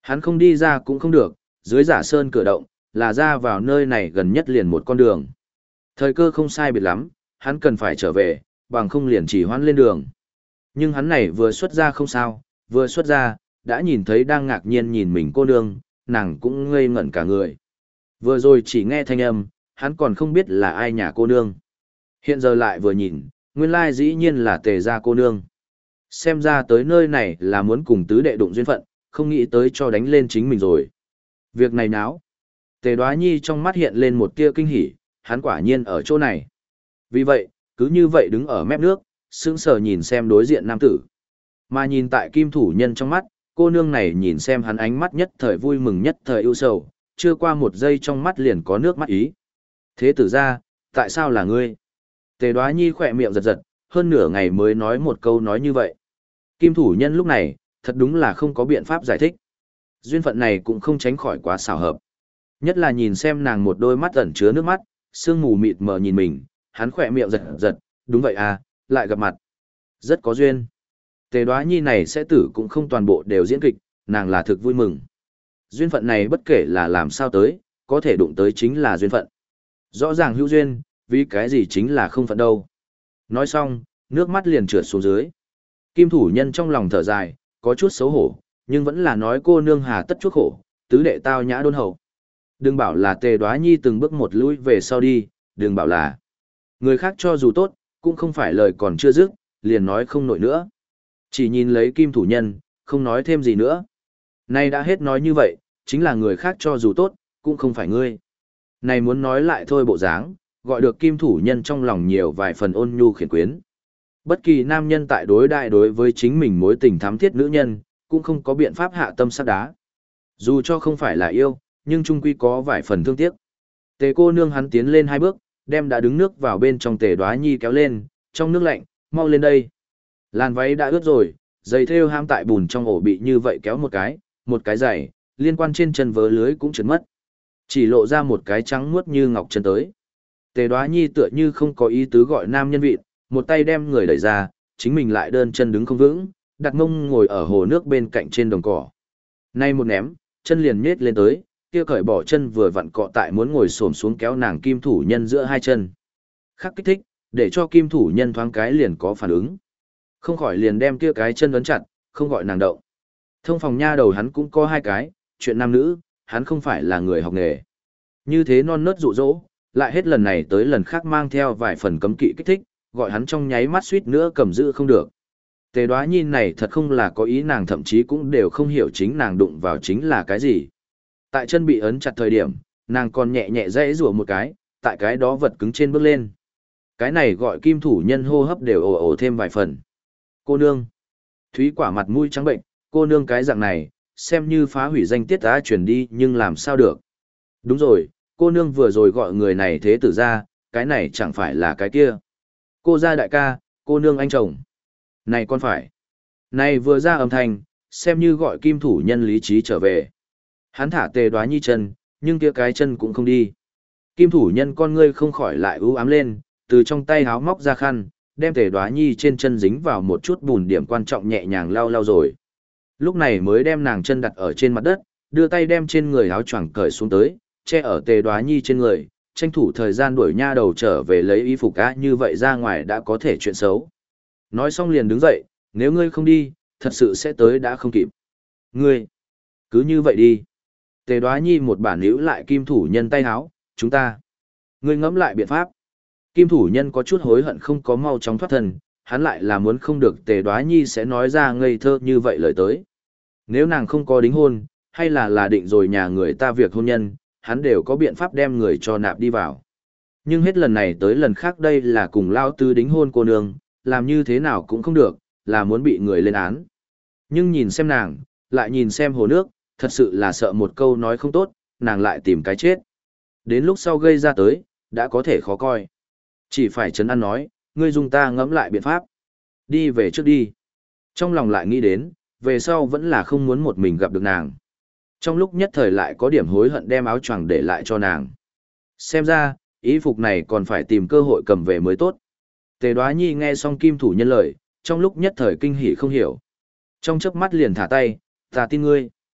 Hắn không đi ra cũng không được, dưới giả sơn cửa động, là ra vào nơi này gần nhất liền một con đường. Thời cơ không sai biệt lắm, hắn cần phải trở về, bằng không liền chỉ hoãn lên đường. Nhưng hắn này vừa xuất ra không sao, vừa xuất ra, đã nhìn thấy đang ngạc nhiên nhìn mình cô nương, nàng cũng ngây ngẩn cả người. Vừa rồi chỉ nghe thanh âm, hắn còn không biết là ai nhà cô nương. Hiện giờ lại vừa nhìn, nguyên lai dĩ nhiên là tề gia cô nương. Xem ra tới nơi này là muốn cùng tứ đệ đụng duyên phận, không nghĩ tới cho đánh lên chính mình rồi. Việc này náo. Tề Đoá Nhi trong mắt hiện lên một tia kinh hỉ, hắn quả nhiên ở chỗ này. Vì vậy, cứ như vậy đứng ở mép nước, sững sờ nhìn xem đối diện nam tử. Mà nhìn tại kim thủ nhân trong mắt, cô nương này nhìn xem hắn ánh mắt nhất thời vui mừng nhất thời ưu sầu, chưa qua một giây trong mắt liền có nước mắt ý. Thế tử ra, tại sao là ngươi? Tề Đoá Nhi khỏe miệng giật giật, hơn nửa ngày mới nói một câu nói như vậy. Kim thủ nhân lúc này, thật đúng là không có biện pháp giải thích. Duyên phận này cũng không tránh khỏi quá xảo hợp. Nhất là nhìn xem nàng một đôi mắt ẩn chứa nước mắt, sương mù mịt mờ nhìn mình, hắn khỏe miệng giật giật, đúng vậy à, lại gặp mặt. Rất có duyên. Tề Đoá Nhi này sẽ tử cũng không toàn bộ đều diễn kịch, nàng là thực vui mừng. Duyên phận này bất kể là làm sao tới, có thể đụng tới chính là duyên phận. Rõ ràng hữu duyên, vì cái gì chính là không phận đâu. Nói xong, nước mắt liền trượt xuống dưới. Kim thủ nhân trong lòng thở dài, có chút xấu hổ, nhưng vẫn là nói cô nương hà tất chuốc khổ, tứ đệ tao nhã đôn hậu. Đừng bảo là Tề Đoá Nhi từng bước một lui về sau đi, đừng bảo là người khác cho dù tốt, cũng không phải lời còn chưa dứt, liền nói không nổi nữa. Chỉ nhìn lấy kim thủ nhân, không nói thêm gì nữa. Nay đã hết nói như vậy, chính là người khác cho dù tốt, cũng không phải ngươi. Này muốn nói lại thôi bộ dáng, gọi được kim thủ nhân trong lòng nhiều vài phần ôn nhu khiển quyến. Bất kỳ nam nhân tại đối đại đối với chính mình mối tình thắm thiết nữ nhân, cũng không có biện pháp hạ tâm sắc đá. Dù cho không phải là yêu, nhưng trung quy có vài phần thương tiếc. Tề cô nương hắn tiến lên hai bước, đem đã đứng nước vào bên trong Tề Đoá Nhi kéo lên, trong nước lạnh, mau lên đây. Làn váy đã ướt rồi, giày thêu ham tại bùn trong ổ bị như vậy kéo một cái, một cái giày, liên quan trên chân vớ lưới cũng trượt mất. Chỉ lộ ra một cái trắng muốt như ngọc chân tới. Tề Đoá Nhi tựa như không có ý tứ gọi nam nhân vịt, một tay đem người đẩy ra, chính mình lại đơn chân đứng không vững, đặt mông ngồi ở hồ nước bên cạnh trên đồng cỏ. Nay một ném, chân liền nhết lên tới, kia cởi bỏ chân vừa vặn cọ tại muốn ngồi xổm xuống kéo nàng kim thủ nhân giữa hai chân. Khắc kích thích, để cho kim thủ nhân thoáng cái liền có phản ứng. Không khỏi liền đem kia cái chân ấn chặt, không gọi nàng động. Thông phòng nha đầu hắn cũng có hai cái, chuyện nam nữ, hắn không phải là người học nghề. Như thế non nớt dụ dỗ, lại hết lần này tới lần khác mang theo vài phần cấm kỵ kích thích, gọi hắn trong nháy mắt suýt nữa cầm giữ không được. Tề Đoá Nhi này thật không là có ý, nàng thậm chí cũng đều không hiểu chính nàng đụng vào chính là cái gì. Tại chân bị ấn chặt thời điểm, nàng còn nhẹ nhẹ dãy rủa một cái, tại cái đó vật cứng trên bước lên. Cái này gọi kim thủ nhân hô hấp đều ồ ồ thêm vài phần. Cô nương. Thúy Quả mặt mũi trắng bệnh, cô nương cái dạng này, xem như phá hủy danh tiết đã chuyển đi nhưng làm sao được. Đúng rồi, cô nương vừa rồi gọi người này thế tử ra, cái này chẳng phải là cái kia. Cô gia đại ca, cô nương anh chồng. Này con phải. Này vừa ra âm thanh, xem như gọi kim thủ nhân lý trí trở về. Hắn thả Tề Đoá Nhi chân, nhưng kia cái chân cũng không đi. Kim thủ nhân con ngươi không khỏi lại ưu ám lên, từ trong tay háo móc ra khăn, đem Tề Đoá Nhi trên chân dính vào một chút bùn điểm quan trọng nhẹ nhàng lau lau rồi. Lúc này mới đem nàng chân đặt ở trên mặt đất, đưa tay đem trên người áo choàng cởi xuống tới, che ở Tề Đoá Nhi trên người, tranh thủ thời gian đuổi nha đầu trở về lấy y phục á, như vậy ra ngoài đã có thể chuyện xấu. Nói xong liền đứng dậy, nếu ngươi không đi, thật sự sẽ tới đã không kịp. Ngươi, cứ như vậy đi. Tề Đoá Nhi một bản níu lại kim thủ nhân tay háo, chúng ta. Ngươi ngẫm lại biện pháp. Kim thủ nhân có chút hối hận không có mau chóng thoát thân, hắn lại là muốn không được Tề Đoá Nhi sẽ nói ra ngây thơ như vậy lời tới. Nếu nàng không có đính hôn, hay là là định rồi nhà người ta việc hôn nhân, hắn đều có biện pháp đem người cho nạp đi vào. Nhưng hết lần này tới lần khác đây là cùng lao tư đính hôn cô nương, làm như thế nào cũng không được, là muốn bị người lên án. Nhưng nhìn xem nàng, lại nhìn xem hồ nước, thật sự là sợ một câu nói không tốt, nàng lại tìm cái chết. Đến lúc sau gây ra tới, đã có thể khó coi. Chỉ phải chấn an nói, ngươi dùng ta ngẫm lại biện pháp. Đi về trước đi. Trong lòng lại nghĩ đến, về sau vẫn là không muốn một mình gặp được nàng. Trong lúc nhất thời lại có điểm hối hận đem áo choàng để lại cho nàng. Xem ra, ý phục này còn phải tìm cơ hội cầm về mới tốt. Tề Đoá Nhi nghe xong kim thủ nhân lời, trong lúc nhất thời kinh hỉ không hiểu. Trong chớp mắt liền thả tay, ta tin ngươi.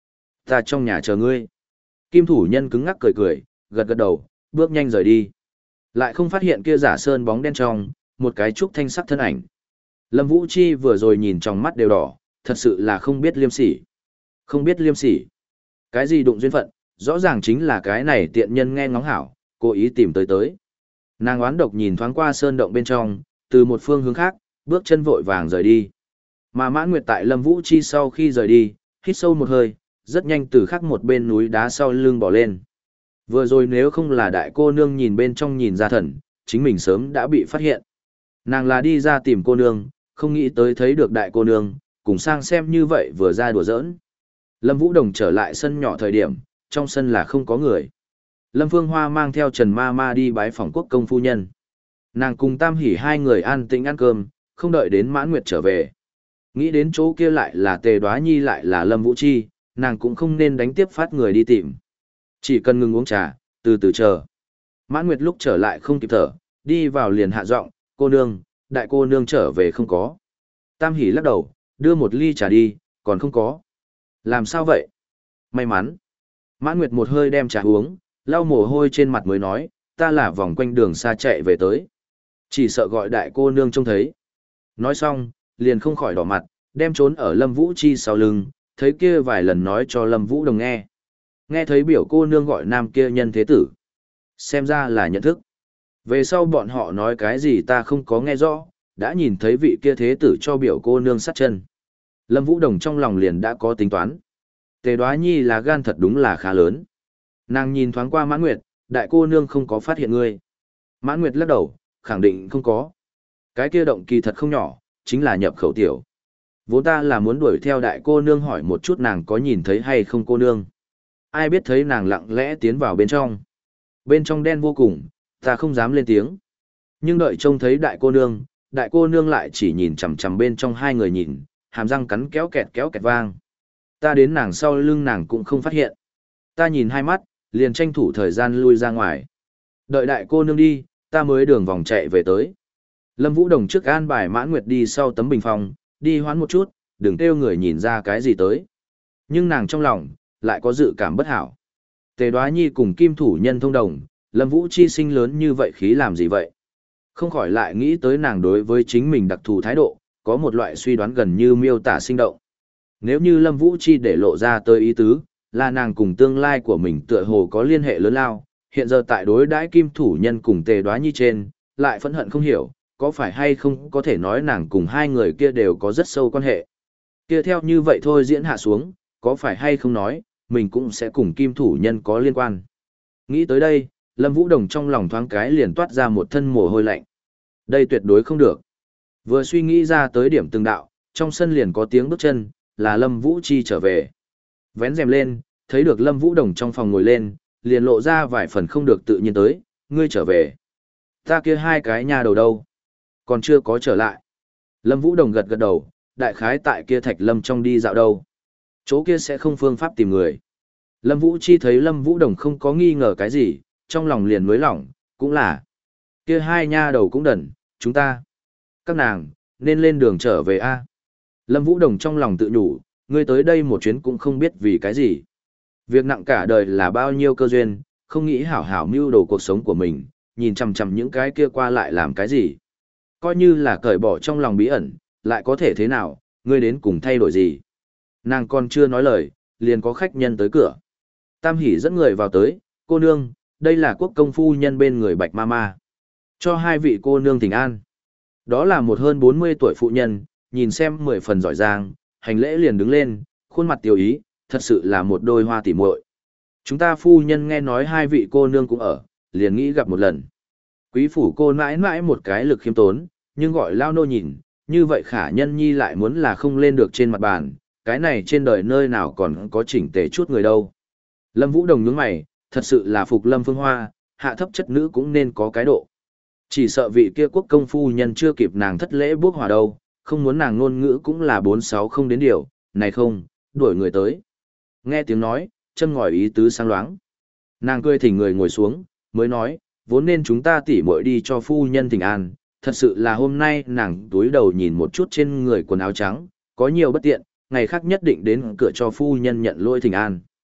Ta trong nhà chờ ngươi. Kim thủ nhân cứng ngắc cười cười, gật gật đầu, bước nhanh rời đi. Lại không phát hiện kia giả sơn bóng đen trong, một cái trúc thanh sắc thân ảnh. Lâm Vũ Chi vừa rồi nhìn trong mắt đều đỏ, thật sự là không biết liêm sỉ. Không biết liêm sỉ. Cái gì đụng duyên phận, rõ ràng chính là cái này tiện nhân nghe ngóng hảo, cố ý tìm tới tới. Nàng oán độc nhìn thoáng qua sơn động bên trong, từ một phương hướng khác, bước chân vội vàng rời đi. Mà Mãn Nguyệt tại Lâm Vũ Chi sau khi rời đi, hít sâu một hơi, rất nhanh từ khắc một bên núi đá sau lưng bỏ lên. Vừa rồi nếu không là đại cô nương nhìn bên trong nhìn ra thần, chính mình sớm đã bị phát hiện. Nàng là đi ra tìm cô nương, không nghĩ tới thấy được đại cô nương, cùng sang xem như vậy vừa ra đùa giỡn. Lâm Vũ Đồng trở lại sân nhỏ thời điểm, trong sân là không có người. Lâm Phương Hoa mang theo Trần Ma Ma đi bái phỏng quốc công phu nhân. Nàng cùng Tam Hỷ hai người an tĩnh ăn cơm, không đợi đến Mãn Nguyệt trở về. Nghĩ đến chỗ kia lại là Tề Đoá Nhi lại là Lâm Vũ Chi, nàng cũng không nên đánh tiếp phát người đi tìm. Chỉ cần ngừng uống trà, từ từ chờ. Mãn Nguyệt lúc trở lại không kịp thở, đi vào liền hạ giọng, cô nương, đại cô nương trở về không có. Tam Hỷ lắc đầu, đưa một ly trà đi, còn không có. Làm sao vậy? May mắn. Mãn Nguyệt một hơi đem trà uống, lau mồ hôi trên mặt mới nói, ta là vòng quanh đường xa chạy về tới. Chỉ sợ gọi đại cô nương trông thấy. Nói xong, liền không khỏi đỏ mặt, đem trốn ở Lâm Vũ Chi sau lưng, thấy kia vài lần nói cho Lâm Vũ Đồng nghe. Nghe thấy biểu cô nương gọi nam kia nhân thế tử. Xem ra là nhận thức. Về sau bọn họ nói cái gì ta không có nghe rõ, đã nhìn thấy vị kia thế tử cho biểu cô nương sát chân. Lâm Vũ Đồng trong lòng liền đã có tính toán. Tề Đoá Nhi là gan thật đúng là khá lớn. Nàng nhìn thoáng qua Mãn Nguyệt, đại cô nương không có phát hiện ngươi. Mãn Nguyệt lắc đầu, khẳng định không có. Cái kia động kỳ thật không nhỏ, chính là nhập khẩu tiểu. Vốn ta là muốn đuổi theo đại cô nương hỏi một chút nàng có nhìn thấy hay không cô nương. Ai biết thấy nàng lặng lẽ tiến vào bên trong. Bên trong đen vô cùng, ta không dám lên tiếng. Nhưng đợi trông thấy đại cô nương, đại cô nương lại chỉ nhìn chằm chằm bên trong hai người nhìn, hàm răng cắn kéo kẹt kéo kẹt vang. Ta đến nàng sau lưng nàng cũng không phát hiện. Ta nhìn hai mắt, liền tranh thủ thời gian lui ra ngoài. Đợi đại cô nương đi, ta mới đường vòng chạy về tới. Lâm Vũ Đồng trước an bài Mãn Nguyệt đi sau tấm bình phong, đi hoán một chút, đừng kêu người nhìn ra cái gì tới. Nhưng nàng trong lòng, lại có dự cảm bất hảo. Tề Đoá Nhi cùng Kim thủ nhân thông đồng, Lâm Vũ Chi sinh lớn như vậy khí làm gì vậy? Không khỏi lại nghĩ tới nàng đối với chính mình đặc thù thái độ, có một loại suy đoán gần như miêu tả sinh động. Nếu như Lâm Vũ Chi để lộ ra tới ý tứ, là nàng cùng tương lai của mình tựa hồ có liên hệ lớn lao, hiện giờ tại đối đãi Kim thủ nhân cùng Tề Đoá Nhi trên, lại phẫn hận không hiểu, có phải hay không có thể nói nàng cùng hai người kia đều có rất sâu quan hệ. Kia theo như vậy thôi diễn hạ xuống, có phải hay không nói, mình cũng sẽ cùng Kim thủ nhân có liên quan. Nghĩ tới đây, Lâm Vũ Đồng trong lòng thoáng cái liền toát ra một thân mồ hôi lạnh. Đây tuyệt đối không được. Vừa suy nghĩ ra tới điểm từng đạo, trong sân liền có tiếng bước chân, là Lâm Vũ Chi trở về. Vén rèm lên, thấy được Lâm Vũ Đồng trong phòng ngồi lên, liền lộ ra vài phần không được tự nhiên tới, ngươi trở về. Ta kia hai cái nhà đầu đâu? Còn chưa có trở lại. Lâm Vũ Đồng gật gật đầu, đại khái tại kia Thạch Lâm trong đi dạo đâu. Chỗ kia sẽ không phương pháp tìm người. Lâm Vũ Chi thấy Lâm Vũ Đồng không có nghi ngờ cái gì, trong lòng liền nối lỏng, cũng là. Kia hai nha đầu cũng đần, chúng ta. Các nàng, nên lên đường trở về a. Lâm Vũ Đồng trong lòng tự nhủ, ngươi tới đây một chuyến cũng không biết vì cái gì. Việc nặng cả đời là bao nhiêu cơ duyên, không nghĩ hảo hảo mưu đồ cuộc sống của mình, nhìn chằm chằm những cái kia qua lại làm cái gì. Coi như là cởi bỏ trong lòng bí ẩn, lại có thể thế nào, ngươi đến cùng thay đổi gì. Nàng còn chưa nói lời, liền có khách nhân tới cửa. Tam Hỷ dẫn người vào tới, cô nương, đây là quốc công phu nhân bên người Bạch Ma Ma. Cho hai vị cô nương thỉnh an. Đó là một hơn bốn mươi tuổi phụ nhân, nhìn xem mười phần giỏi giang, hành lễ liền đứng lên, khuôn mặt tiểu ý, thật sự là một đôi hoa tỉ muội. Chúng ta phu nhân nghe nói hai vị cô nương cũng ở, liền nghĩ gặp một lần. Quý phủ cô mãi mãi một cái lực khiêm tốn, nhưng gọi lao nô nhìn, như vậy khả nhân nhi lại muốn là không lên được trên mặt bàn, cái này trên đời nơi nào còn có chỉnh tề chút người đâu. Lâm Vũ Đồng nhướng mày, thật sự là phục Lâm Phương Hoa, hạ thấp chất nữ cũng nên có cái độ. Chỉ sợ vị kia quốc công phu nhân chưa kịp nàng thất lễ bước hòa đâu, không muốn nàng ngôn ngữ cũng là bốn sáu không đến điều, này không, đuổi người tới. Nghe tiếng nói, châm ngòi ý tứ sang loáng. Nàng cười thỉnh người ngồi xuống, mới nói, vốn nên chúng ta tỉ muội đi cho phu nhân thỉnh an, thật sự là hôm nay nàng túi đầu nhìn một chút trên người quần áo trắng, có nhiều bất tiện, ngày khác nhất định đến cửa cho phu nhân nhận lỗi thỉnh an.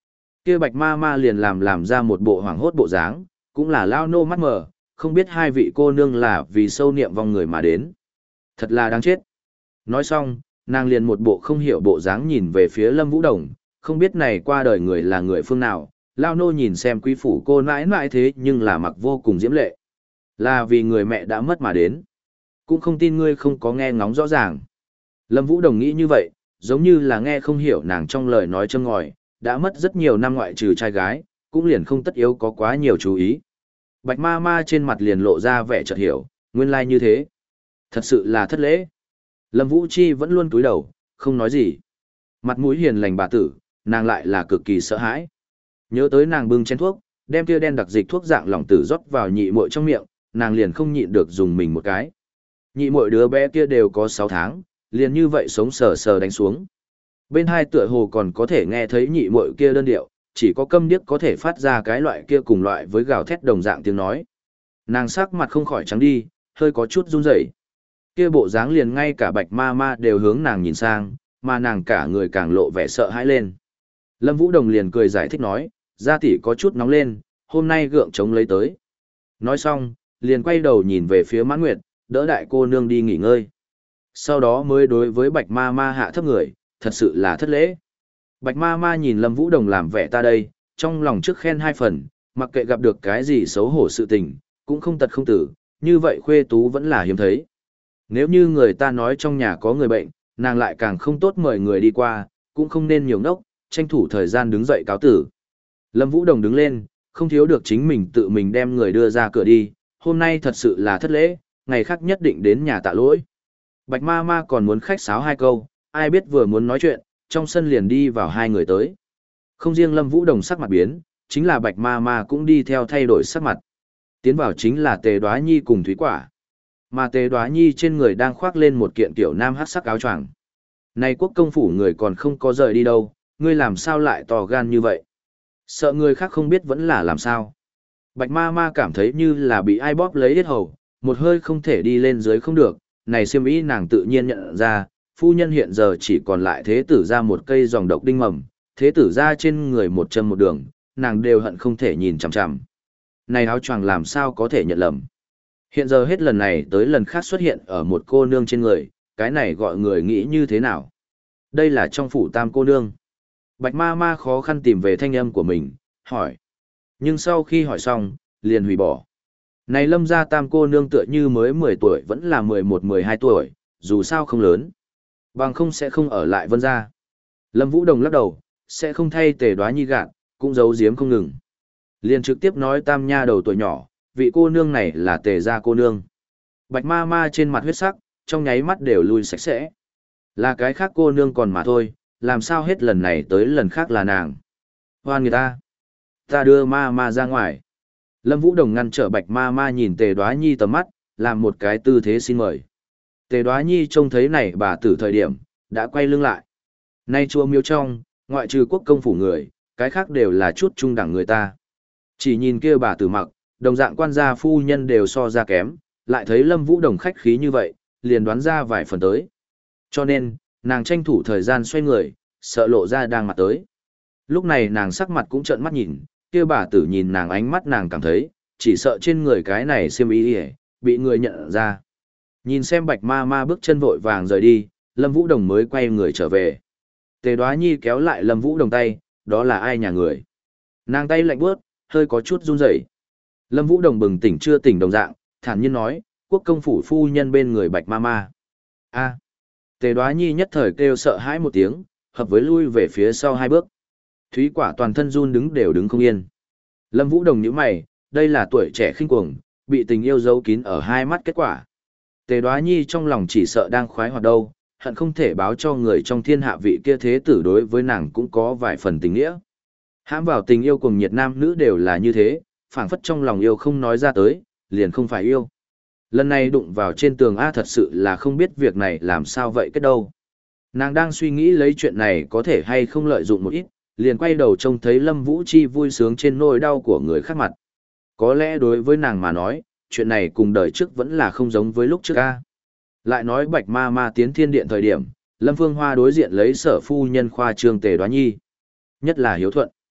Kia bạch ma ma liền làm làm ra một bộ hoảng hốt bộ dáng, cũng là lao nô mắt mờ, không biết hai vị cô nương là vì sâu niệm vong người mà đến. Thật là đáng chết. Nói xong, nàng liền một bộ không hiểu bộ dáng nhìn về phía Lâm Vũ Đồng, không biết này qua đời người là người phương nào, lao nô nhìn xem quý phủ cô nãi nãi thế nhưng là mặc vô cùng diễm lệ. Là vì người mẹ đã mất mà đến. Cũng không tin ngươi không có nghe ngóng rõ ràng. Lâm Vũ Đồng nghĩ như vậy, giống như là nghe không hiểu nàng trong lời nói châm ngòi, đã mất rất nhiều năm ngoại trừ trai gái, cũng liền không tất yếu có quá nhiều chú ý. Bạch ma ma trên mặt liền lộ ra vẻ chợt hiểu, nguyên lai like như thế. Thật sự là thất lễ. Lâm Vũ Chi vẫn luôn cúi đầu, không nói gì. Mặt mũi hiền lành bà tử, nàng lại là cực kỳ sợ hãi. Nhớ tới nàng bưng chén thuốc, đem tia đen đặc dịch thuốc dạng lỏng tử rót vào nhị muội trong miệng, nàng liền không nhịn được dùng mình một cái. Nhị muội đứa bé kia đều có sáu tháng, liền như vậy sống sờ sờ đánh xuống. Bên hai tựa hồ còn có thể nghe thấy nhị muội kia đơn điệu, chỉ có câm điếc có thể phát ra cái loại kia cùng loại với gào thét đồng dạng tiếng nói. Nàng sắc mặt không khỏi trắng đi, hơi có chút run rẩy. Kia bộ dáng liền ngay cả bạch ma ma đều hướng nàng nhìn sang, mà nàng cả người càng lộ vẻ sợ hãi lên. Lâm Vũ Đồng liền cười giải thích nói, gia tỷ có chút nóng lên, hôm nay gượng chống lấy tới. Nói xong, liền quay đầu nhìn về phía Mãn Nguyệt, đỡ đại cô nương đi nghỉ ngơi. Sau đó mới đối với bạch ma ma hạ thấp người, thật sự là thất lễ. Bạch ma ma nhìn Lâm Vũ Đồng làm vẻ ta đây, trong lòng trước khen hai phần, mặc kệ gặp được cái gì xấu hổ sự tình, cũng không tật không tử, như vậy khuê tú vẫn là hiếm thấy. Nếu như người ta nói trong nhà có người bệnh, nàng lại càng không tốt mời người đi qua, cũng không nên nhiều ngốc, tranh thủ thời gian đứng dậy cáo tử. Lâm Vũ Đồng đứng lên, không thiếu được chính mình tự mình đem người đưa ra cửa đi, hôm nay thật sự là thất lễ, ngày khác nhất định đến nhà tạ lỗi. Bạch ma ma còn muốn khách sáo hai câu, ai biết vừa muốn nói chuyện, trong sân liền đi vào hai người tới. Không riêng Lâm Vũ Đồng sắc mặt biến, chính là bạch ma ma cũng đi theo thay đổi sắc mặt. Tiến vào chính là Tề Đoá Nhi cùng Thúy Quả. Mà Tề Đoá Nhi trên người đang khoác lên một kiện kiểu nam hắc sắc áo choàng. Này quốc công phủ người còn không có rời đi đâu, ngươi làm sao lại to gan như vậy? Sợ người khác không biết vẫn là làm sao. Bạch ma ma cảm thấy như là bị ai bóp lấy yết hầu, một hơi không thể đi lên dưới không được, này xiêm y nàng tự nhiên nhận ra, phu nhân hiện giờ chỉ còn lại thế tử ra một cây dòng độc đinh mầm, thế tử ra trên người một chân một đường, nàng đều hận không thể nhìn chằm chằm. Này áo choàng làm sao có thể nhận lầm. Hiện giờ hết lần này tới lần khác xuất hiện ở một cô nương trên người, cái này gọi người nghĩ như thế nào? Đây là trong phủ tam cô nương. Bạch ma ma khó khăn tìm về thanh âm của mình, hỏi. Nhưng sau khi hỏi xong, liền hủy bỏ. Này lâm gia tam cô nương tựa như mới mười tuổi vẫn là mười một mười hai tuổi, dù sao không lớn. Bằng không sẽ không ở lại vân gia. Lâm Vũ Đồng lắc đầu, sẽ không thay Tề Đoá Nhi gạn, cũng giấu giếm không ngừng. Liền trực tiếp nói tam nha đầu tuổi nhỏ, vị cô nương này là Tề gia cô nương. Bạch ma ma trên mặt huyết sắc, trong nháy mắt đều lui sạch sẽ. Là cái khác cô nương còn mà thôi, làm sao hết lần này tới lần khác là nàng. Hoan người ta. Ta đưa ma ma ra ngoài. Lâm Vũ Đồng ngăn trở bạch ma ma nhìn Tề Đoá Nhi tầm mắt, làm một cái tư thế xin mời. Tề Đoá Nhi trông thấy này bà tử thời điểm, đã quay lưng lại. Nay chùa miếu trong, ngoại trừ quốc công phủ người, cái khác đều là chút trung đẳng người ta. Chỉ nhìn kia bà tử mặc, đồng dạng quan gia phu nhân đều so ra kém, lại thấy Lâm Vũ Đồng khách khí như vậy, liền đoán ra vài phần tới. Cho nên, nàng tranh thủ thời gian xoay người, sợ lộ ra đang mặt tới. Lúc này nàng sắc mặt cũng trợn mắt nhìn, kia bà tử nhìn nàng ánh mắt nàng cảm thấy, chỉ sợ trên người cái này xiêm y hề, bị người nhận ra. Nhìn xem bạch ma ma bước chân vội vàng rời đi, Lâm Vũ Đồng mới quay người trở về. Tề Đoá Nhi kéo lại Lâm Vũ Đồng tay, đó là ai nhà người. Nàng tay lạnh bước, hơi có chút run rẩy. Lâm Vũ Đồng bừng tỉnh chưa tỉnh đồng dạng, thản nhiên nói, quốc công phủ phu nhân bên người bạch ma ma. A. Tề Đoá Nhi nhất thời kêu sợ hãi một tiếng, hợp với lui về phía sau hai bước. Thúy Quả toàn thân run đứng đều đứng không yên. Lâm Vũ Đồng nhíu mày, đây là tuổi trẻ khinh cuồng, bị tình yêu giấu kín ở hai mắt kết quả. Tề Đoá Nhi trong lòng chỉ sợ đang khoái hoạt đâu, hận không thể báo cho người trong thiên hạ vị kia thế tử đối với nàng cũng có vài phần tình nghĩa. Hãm vào tình yêu cùng nhiệt nam nữ đều là như thế, phảng phất trong lòng yêu không nói ra tới, liền không phải yêu. Lần này đụng vào trên tường A thật sự là không biết việc này làm sao vậy kết đâu. Nàng đang suy nghĩ lấy chuyện này có thể hay không lợi dụng một ít, liền quay đầu trông thấy Lâm Vũ Chi vui sướng trên nỗi đau của người khác mặt. Có lẽ đối với nàng mà nói, chuyện này cùng đời trước vẫn là không giống với lúc trước A. Lại nói bạch ma ma tiến thiên điện thời điểm, Lâm Phương Hoa đối diện lấy sở phu nhân khoa trương Tề Đoá Nhi. Nhất là hiếu thuận.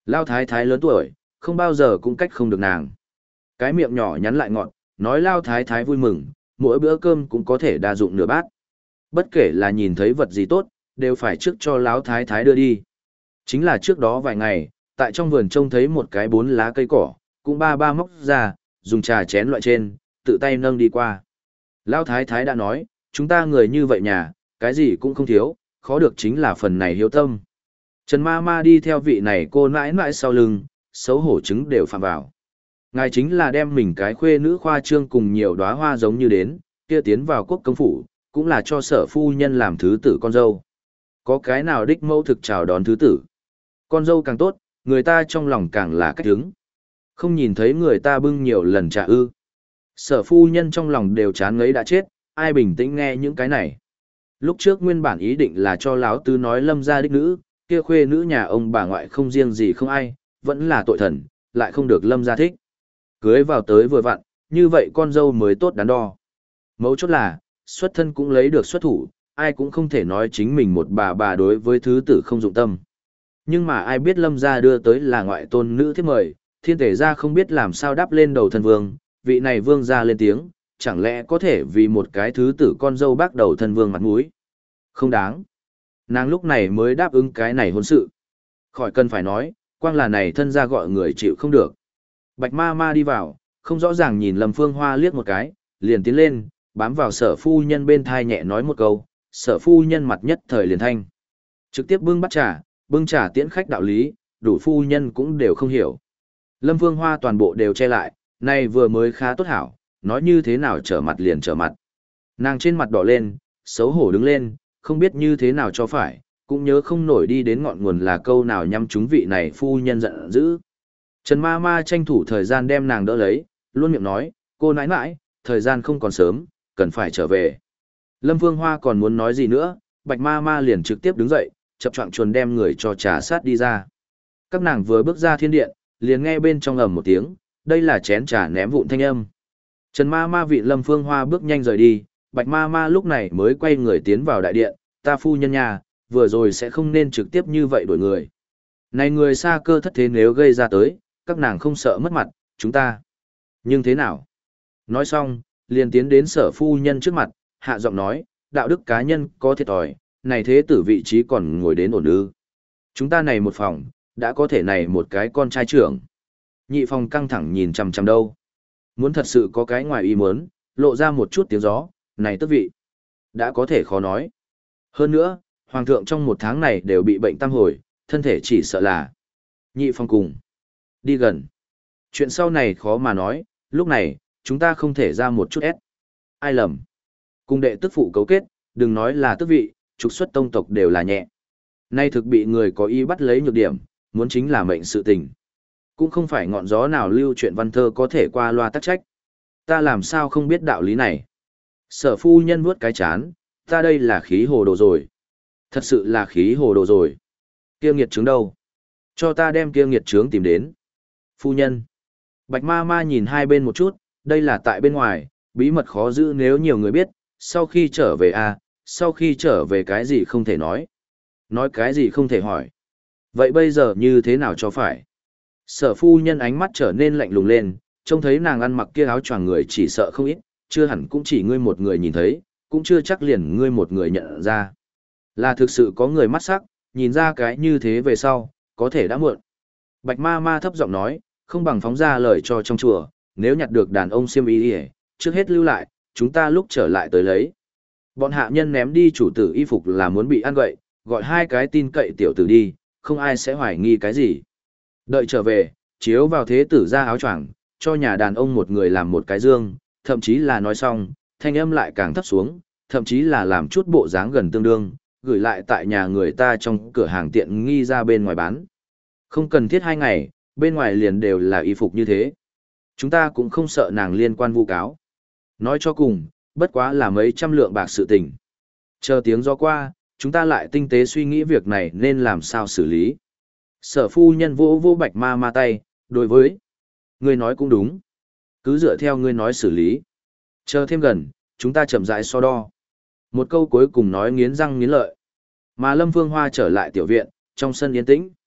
Lao thái thái lớn tuổi, không bao giờ cũng cách không được nàng. Cái miệng nhỏ nhắn lại ngọn, nói Lao thái thái vui mừng, mỗi bữa cơm cũng có thể đa dụng nửa bát. Bất kể là nhìn thấy vật gì tốt, đều phải trước cho Lão thái thái đưa đi. Chính là trước đó vài ngày, tại trong vườn trông thấy một cái bốn lá cây cỏ, cũng ba ba móc ra, dùng trà chén loại trên, tự tay nâng đi qua. Lão thái thái đã nói, chúng ta người như vậy nhà, cái gì cũng không thiếu, khó được chính là phần này hiếu tâm. Trần ma ma đi theo vị này cô nãi nãi sau lưng, xấu hổ chứng đều phạm vào. Ngài chính là đem mình cái khuê nữ khoa trương cùng nhiều đóa hoa giống như đến, kia tiến vào quốc công phủ, cũng là cho sở phu nhân làm thứ tử con dâu. Có cái nào đích mẫu thực chào đón thứ tử. Con dâu càng tốt, người ta trong lòng càng là cách hứng. Không nhìn thấy người ta bưng nhiều lần trà ư. Sở phu nhân trong lòng đều chán ngấy đã chết, ai bình tĩnh nghe những cái này. Lúc trước nguyên bản ý định là cho Lão Tứ nói Lâm gia đích nữ, kia khuê nữ nhà ông bà ngoại không riêng gì không ai, vẫn là tội thần, lại không được Lâm gia thích. Cưới vào tới vừa vặn, như vậy con dâu mới tốt đắn đo. Mấu chốt là, xuất thân cũng lấy được xuất thủ, ai cũng không thể nói chính mình một bà bà đối với thứ tử không dụng tâm. Nhưng mà ai biết Lâm gia đưa tới là ngoại tôn nữ thiếp mời, thiên thể gia không biết làm sao đáp lên đầu thân vương, vị này vương gia lên tiếng, chẳng lẽ có thể vì một cái thứ tử con dâu bác đầu thân vương mặt mũi. Không đáng. Nàng lúc này mới đáp ứng cái này hôn sự. Khỏi cần phải nói, quang là này thân gia gọi người chịu không được. Bạch ma ma đi vào, không rõ ràng nhìn Lâm Phương Hoa liếc một cái, liền tiến lên, bám vào sở phu nhân bên thai nhẹ nói một câu, sở phu nhân mặt nhất thời liền thanh. Trực tiếp bưng bắt trà, bưng trà tiễn khách đạo lý, đủ phu nhân cũng đều không hiểu. Lâm Phương Hoa toàn bộ đều che lại, nay vừa mới khá tốt hảo, nói như thế nào trở mặt liền trở mặt. Nàng trên mặt đỏ lên, xấu hổ đứng lên, không biết như thế nào cho phải, cũng nhớ không nổi đi đến ngọn nguồn là câu nào nhằm chúng vị này phu nhân giận dữ. Trần ma ma tranh thủ thời gian đem nàng đỡ lấy, luôn miệng nói, cô nãi nãi, thời gian không còn sớm, cần phải trở về. Lâm Phương Hoa còn muốn nói gì nữa, bạch ma ma liền trực tiếp đứng dậy, chập choạng chuồn đem người cho trà sát đi ra. Các nàng vừa bước ra thiên điện, liền nghe bên trong ầm một tiếng, đây là chén trà ném vụn thanh âm. Trần ma ma vị Lâm Phương Hoa bước nhanh rời đi, bạch ma ma lúc này mới quay người tiến vào đại điện, ta phu nhân nhà, vừa rồi sẽ không nên trực tiếp như vậy đuổi người. Này người xa cơ thất thế nếu gây ra tới, các nàng không sợ mất mặt, chúng ta. Nhưng thế nào? Nói xong, liền tiến đến sở phu nhân trước mặt, hạ giọng nói, đạo đức cá nhân có thiệt thòi, này thế tử vị trí còn ngồi đến ổn ư. Chúng ta này một phòng, đã có thể này một cái con trai trưởng. Nhị phòng căng thẳng nhìn chằm chằm đâu. Muốn thật sự có cái ngoài ý muốn, lộ ra một chút tiếng gió, này tức vị. Đã có thể khó nói. Hơn nữa, hoàng thượng trong một tháng này đều bị bệnh tam hồi, thân thể chỉ sợ là. Nhị phòng cùng. Đi gần. Chuyện sau này khó mà nói, lúc này, chúng ta không thể ra một chút ép. Ai lầm. Cùng đệ tức phụ cấu kết, đừng nói là tức vị, trục xuất tông tộc đều là nhẹ. Nay thực bị người có ý bắt lấy nhược điểm, muốn chính là mệnh sự tình. Cũng không phải ngọn gió nào lưu chuyện văn thơ có thể qua loa tắc trách. Ta làm sao không biết đạo lý này. Sở phu nhân vuốt cái chán, ta đây là khí hồ đồ rồi. Thật sự là khí hồ đồ rồi. Kia nghiệt trướng đâu? Cho ta đem kia nghiệt trướng tìm đến. Phu nhân. Bạch ma ma nhìn hai bên một chút, đây là tại bên ngoài, bí mật khó giữ nếu nhiều người biết, sau khi trở về à, sau khi trở về cái gì không thể nói. Nói cái gì không thể hỏi. Vậy bây giờ như thế nào cho phải? Sở phu nhân ánh mắt trở nên lạnh lùng lên, trông thấy nàng ăn mặc kia áo choàng người chỉ sợ không ít, chưa hẳn cũng chỉ ngươi một người nhìn thấy, cũng chưa chắc liền ngươi một người nhận ra. Là thực sự có người mắt sắc, nhìn ra cái như thế về sau, có thể đã muộn. Bạch ma ma thấp giọng nói, không bằng phóng ra lời cho trong chùa, nếu nhặt được đàn ông xiêm y đi trước hết lưu lại, chúng ta lúc trở lại tới lấy. Bọn hạ nhân ném đi chủ tử y phục là muốn bị ăn gậy, gọi hai cái tin cậy tiểu tử đi, không ai sẽ hoài nghi cái gì. Đợi trở về, chiếu vào thế tử ra áo choàng, cho nhà đàn ông một người làm một cái dương, thậm chí là nói xong, thanh âm lại càng thấp xuống, thậm chí là làm chút bộ dáng gần tương đương, gửi lại tại nhà người ta trong cửa hàng tiện nghi ra bên ngoài bán. Không cần thiết hai ngày, bên ngoài liền đều là y phục như thế. Chúng ta cũng không sợ nàng liên quan vu cáo. Nói cho cùng, bất quá là mấy trăm lượng bạc sự tình. Chờ tiếng gió qua, chúng ta lại tinh tế suy nghĩ việc này nên làm sao xử lý. Sở phu nhân vô vô bạch ma ma tay, đối với. Ngươi nói cũng đúng. Cứ dựa theo ngươi nói xử lý. Chờ thêm gần, chúng ta chậm rãi so đo. Một câu cuối cùng nói nghiến răng nghiến lợi. Mà Lâm Phương Hoa trở lại tiểu viện, trong sân yên tĩnh.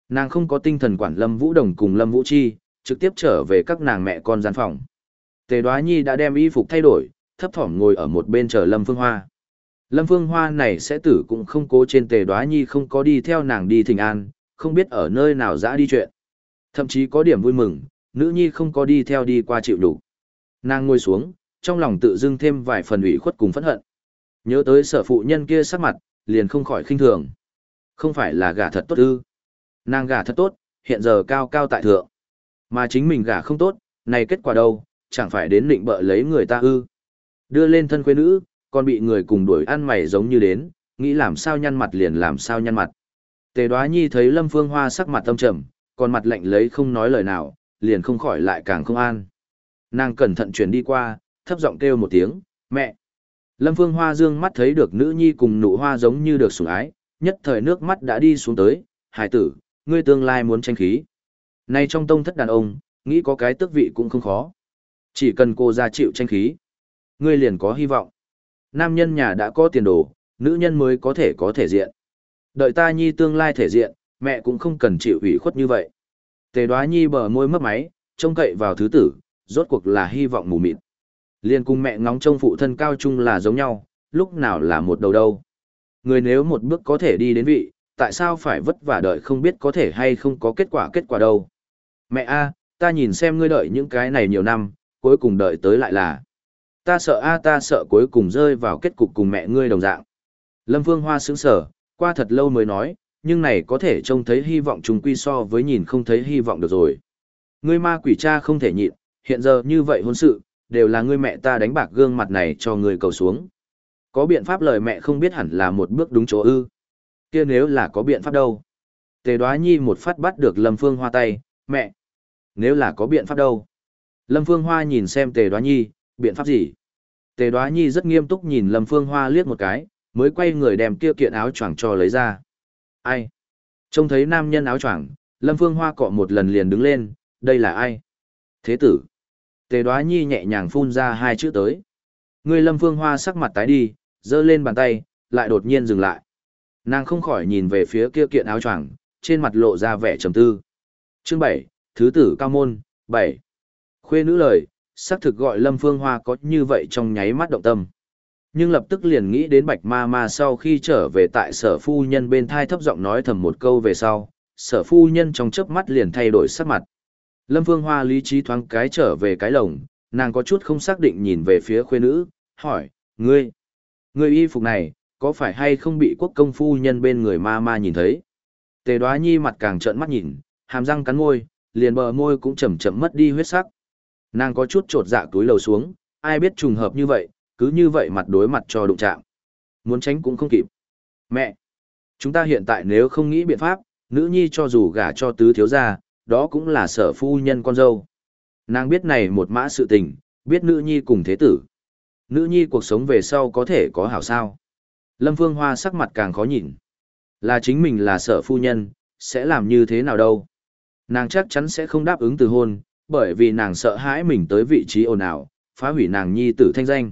Nàng không có tinh thần quản Lâm Vũ Đồng cùng Lâm Vũ Chi, trực tiếp trở về các nàng mẹ con gian phòng. Tề Đoá Nhi đã đem y phục thay đổi, thấp thỏm ngồi ở một bên chờ Lâm Phương Hoa. Lâm Phương Hoa này sẽ tử cũng không cố trên Tề Đoá Nhi không có đi theo nàng đi thỉnh an, không biết ở nơi nào dã đi chuyện. Thậm chí có điểm vui mừng, nữ nhi không có đi theo đi qua chịu đủ. Nàng ngồi xuống, trong lòng tự dưng thêm vài phần ủy khuất cùng phẫn hận. Nhớ tới sở phụ nhân kia sắc mặt, liền không khỏi khinh thường. Không phải là gả thật tốt ư? Nàng gả thật tốt, hiện giờ cao cao tại thượng. Mà chính mình gả không tốt, này kết quả đâu, chẳng phải đến định bợ lấy người ta ư? Đưa lên thân quê nữ, còn bị người cùng đuổi ăn mày giống như đến, nghĩ làm sao nhăn mặt liền làm sao nhăn mặt. Tề Đoá Nhi thấy Lâm Phương Hoa sắc mặt tâm trầm, còn mặt lạnh lấy không nói lời nào, liền không khỏi lại càng không an. Nàng cẩn thận chuyển đi qua, thấp giọng kêu một tiếng, mẹ. Lâm Phương Hoa dương mắt thấy được nữ nhi cùng nụ hoa giống như được sủng ái, nhất thời nước mắt đã đi xuống tới, hải tử, ngươi tương lai muốn tranh khí. Nay trong tông thất đàn ông, nghĩ có cái tước vị cũng không khó. Chỉ cần cô ra chịu tranh khí, ngươi liền có hy vọng. Nam nhân nhà đã có tiền đồ, nữ nhân mới có thể có thể diện. Đợi ta nhi tương lai thể diện, mẹ cũng không cần chịu ủy khuất như vậy. Tề Đoá Nhi bờ môi mấp máy, trông cậy vào thứ tử, rốt cuộc là hy vọng mù mịt. Liên cùng mẹ ngóng trông phụ thân cao trung là giống nhau, lúc nào là một đầu đâu. Người nếu một bước có thể đi đến vị, tại sao phải vất vả đợi không biết có thể hay không có kết quả kết quả đâu. Mẹ a, ta nhìn xem ngươi đợi những cái này nhiều năm, cuối cùng đợi tới lại là. Ta sợ a ta sợ cuối cùng rơi vào kết cục cùng mẹ ngươi đồng dạng. Lâm Phương Hoa sững sờ, qua thật lâu mới nói, nhưng này có thể trông thấy hy vọng trùng quy so với nhìn không thấy hy vọng được rồi. Ngươi ma quỷ cha không thể nhịn, hiện giờ như vậy hôn sự, đều là ngươi mẹ ta đánh bạc gương mặt này cho ngươi cầu xuống. Có biện pháp lời mẹ không biết hẳn là một bước đúng chỗ ư. Kia nếu là có biện pháp đâu? Tề Đoá Nhi một phát bắt được Lâm Phương Hoa tay, mẹ. Nếu là có biện pháp đâu? Lâm Phương Hoa nhìn xem Tề Đoá Nhi, biện pháp gì? Tề Đoá Nhi rất nghiêm túc nhìn Lâm Phương Hoa liếc một cái, mới quay người đem kia kiện áo choàng cho lấy ra. Ai? Trông thấy nam nhân áo choàng, Lâm Phương Hoa cọ một lần liền đứng lên, đây là ai? Thế tử. Tề Đoá Nhi nhẹ nhàng phun ra hai chữ tới. Người Lâm Phương Hoa sắc mặt tái đi, giơ lên bàn tay, lại đột nhiên dừng lại. Nàng không khỏi nhìn về phía kia kiện áo choàng, trên mặt lộ ra vẻ trầm tư. Chương bảy, Thứ tử cao môn, bảy. Khuê nữ lời, xác thực gọi Lâm Phương Hoa có như vậy trong nháy mắt động tâm. Nhưng lập tức liền nghĩ đến Bạch Ma Ma sau khi trở về tại sở phu nhân bên thai thấp giọng nói thầm một câu về sau, sở phu nhân trong chớp mắt liền thay đổi sắc mặt. Lâm Phương Hoa lý trí thoáng cái trở về cái lồng, nàng có chút không xác định nhìn về phía khuê nữ, hỏi, ngươi, ngươi y phục này, có phải hay không bị quốc công phu nhân bên người ma ma nhìn thấy? Tề Đoá Nhi mặt càng trợn mắt nhìn, hàm răng cắn môi, liền bờ môi cũng chậm chậm mất đi huyết sắc. Nàng có chút trột dạ túi lầu xuống, ai biết trùng hợp như vậy, cứ như vậy mặt đối mặt cho đụng chạm. Muốn tránh cũng không kịp. Mẹ, chúng ta hiện tại nếu không nghĩ biện pháp, nữ nhi cho dù gả cho tứ thiếu gia, đó cũng là sở phu nhân con dâu. Nàng biết này một mã sự tình, biết nữ nhi cùng thế tử. Nữ nhi cuộc sống về sau có thể có hảo sao. Lâm Phương Hoa sắc mặt càng khó nhìn. Là chính mình là sở phu nhân, sẽ làm như thế nào đâu. Nàng chắc chắn sẽ không đáp ứng từ hôn, bởi vì nàng sợ hãi mình tới vị trí ồn ào, phá hủy nàng nhi tử thanh danh.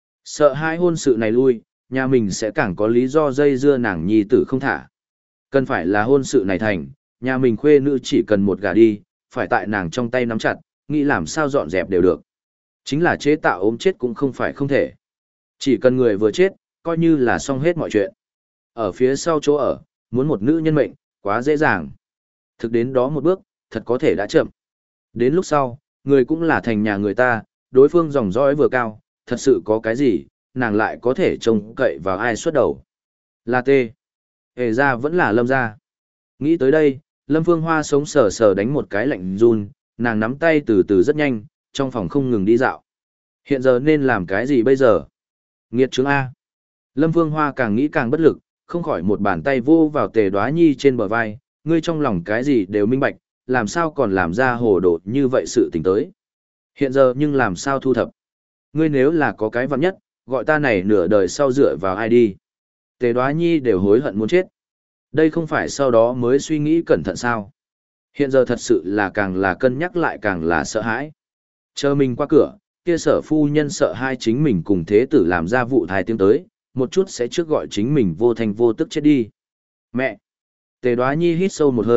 Sợ hãi hôn sự này lui, nhà mình sẽ càng có lý do dây dưa nàng nhi tử không thả. Cần phải là hôn sự này thành, nhà mình khuê nữ chỉ cần một gà đi, phải tại nàng trong tay nắm chặt, nghĩ làm sao dọn dẹp đều được. Chính là chế tạo ốm chết cũng không phải không thể. Chỉ cần người vừa chết, coi như là xong hết mọi chuyện. Ở phía sau chỗ ở, muốn một nữ nhân mệnh, quá dễ dàng. Thực đến đó một bước, thật có thể đã chậm. Đến lúc sau, người cũng là thành nhà người ta, đối phương dòng dõi vừa cao, thật sự có cái gì, nàng lại có thể trông cậy vào ai xuất đầu. Là tê. Hề ra vẫn là Lâm ra. Nghĩ tới đây, Lâm Phương Hoa sống sờ sờ đánh một cái lạnh run, nàng nắm tay từ từ rất nhanh, trong phòng không ngừng đi dạo. Hiện giờ nên làm cái gì bây giờ? Nghiệt chứng A. Lâm Phương Hoa càng nghĩ càng bất lực, không khỏi một bàn tay vô vào Tề Đoá Nhi trên bờ vai, ngươi trong lòng cái gì đều minh bạch, làm sao còn làm ra hồ đồ như vậy sự tình tới. Hiện giờ nhưng làm sao thu thập? Ngươi nếu là có cái vặn nhất, gọi ta này nửa đời sau dựa vào ai đi? Tề Đoá Nhi đều hối hận muốn chết. Đây không phải sau đó mới suy nghĩ cẩn thận sao? Hiện giờ thật sự là càng là cân nhắc lại càng là sợ hãi. Chờ mình qua cửa, kia sở phu nhân sợ hai chính mình cùng thế tử làm ra vụ thai tiếng tới, một chút sẽ trước gọi chính mình vô thành vô tức chết đi. Mẹ! Tề Đoá Nhi hít sâu một hơi,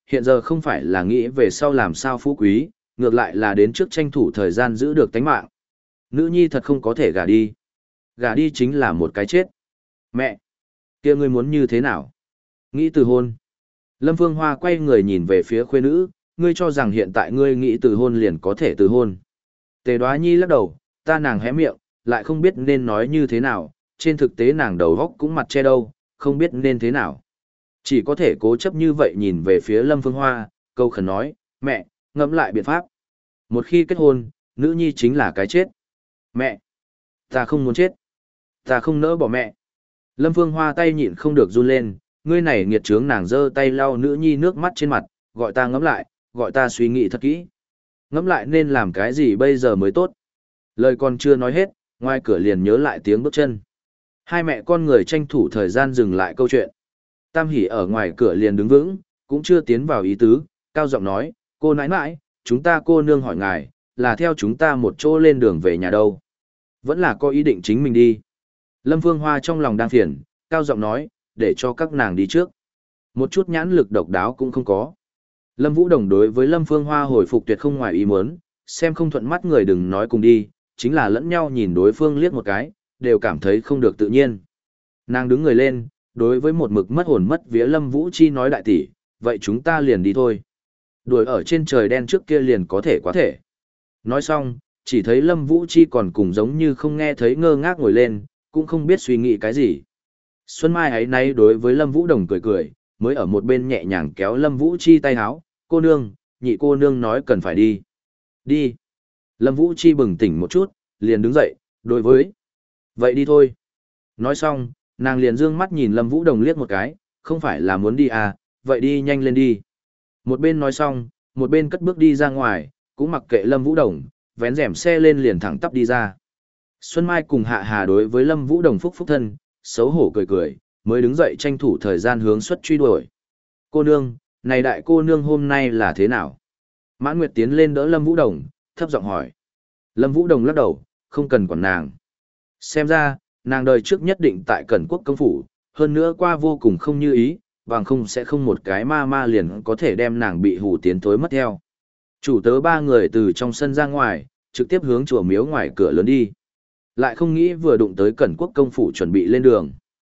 hiện giờ không phải là nghĩ về sau làm sao phú quý, ngược lại là đến trước tranh thủ thời gian giữ được tánh mạng. Nữ nhi thật không có thể gả đi. Gả đi chính là một cái chết. Mẹ! Kia ngươi muốn như thế nào? Nghĩ từ hôn. Lâm Phương Hoa quay người nhìn về phía khuê nữ, ngươi cho rằng hiện tại ngươi nghĩ từ hôn liền có thể từ hôn. Tề Đoá Nhi lắc đầu, ta nàng hé miệng, lại không biết nên nói như thế nào, trên thực tế nàng đầu góc cũng mặt che đâu, không biết nên thế nào. Chỉ có thể cố chấp như vậy nhìn về phía Lâm Phương Hoa, câu khẩn nói, mẹ, ngẫm lại biện pháp. Một khi kết hôn, nữ nhi chính là cái chết. Mẹ, ta không muốn chết. Ta không nỡ bỏ mẹ. Lâm Phương Hoa tay nhịn không được run lên, ngươi này nghiệt trướng, nàng giơ tay lau nữ nhi nước mắt trên mặt, gọi ta ngẫm lại, gọi ta suy nghĩ thật kỹ. Ngẫm lại nên làm cái gì bây giờ mới tốt. Lời còn chưa nói hết, ngoài cửa liền nhớ lại tiếng bước chân. Hai mẹ con người tranh thủ thời gian dừng lại câu chuyện. Tam Hỷ ở ngoài cửa liền đứng vững, cũng chưa tiến vào ý tứ, cao giọng nói, cô nãi nãi, chúng ta cô nương hỏi ngài, là theo chúng ta một chỗ lên đường về nhà đâu. Vẫn là có ý định chính mình đi. Lâm Phương Hoa trong lòng đang phiền, cao giọng nói, để cho các nàng đi trước. Một chút nhãn lực độc đáo cũng không có. Lâm Vũ Đồng đối với Lâm Phương Hoa hồi phục tuyệt không ngoài ý muốn, xem không thuận mắt người đừng nói cùng đi, chính là lẫn nhau nhìn đối phương liếc một cái, đều cảm thấy không được tự nhiên. Nàng đứng người lên, đối với một mực mất hồn mất vía Lâm Vũ Chi nói đại tỷ, vậy chúng ta liền đi thôi. Đuổi ở trên trời đen trước kia liền có thể quá thể. Nói xong, chỉ thấy Lâm Vũ Chi còn cùng giống như không nghe thấy ngơ ngác ngồi lên, cũng không biết suy nghĩ cái gì. Xuân Mai ấy nay đối với Lâm Vũ Đồng cười cười, mới ở một bên nhẹ nhàng kéo Lâm Vũ Chi tay háo, cô nương, nhị cô nương nói cần phải đi. Đi. Lâm Vũ Chi bừng tỉnh một chút, liền đứng dậy, đối với. Vậy đi thôi. Nói xong, nàng liền dương mắt nhìn Lâm Vũ Đồng liếc một cái, không phải là muốn đi à, vậy đi nhanh lên đi. Một bên nói xong, một bên cất bước đi ra ngoài, cũng mặc kệ Lâm Vũ Đồng, vén rèm xe lên liền thẳng tắp đi ra. Xuân Mai cùng Hạ Hà đối với Lâm Vũ Đồng phúc phúc thân, xấu hổ cười cười, mới đứng dậy tranh thủ thời gian hướng xuất truy đuổi. Cô nương, này đại cô nương hôm nay là thế nào? Mãn Nguyệt tiến lên đỡ Lâm Vũ Đồng, thấp giọng hỏi. Lâm Vũ Đồng lắc đầu, không cần quản nàng. Xem ra, nàng đời trước nhất định tại Cẩn Quốc công phủ, hơn nữa qua vô cùng không như ý, bằng không sẽ không một cái ma ma liền có thể đem nàng bị hù tiến tối mất theo. Chủ tớ ba người từ trong sân ra ngoài, trực tiếp hướng chùa miếu ngoài cửa lớn đi. Lại không nghĩ vừa đụng tới Cẩn Quốc công phủ chuẩn bị lên đường.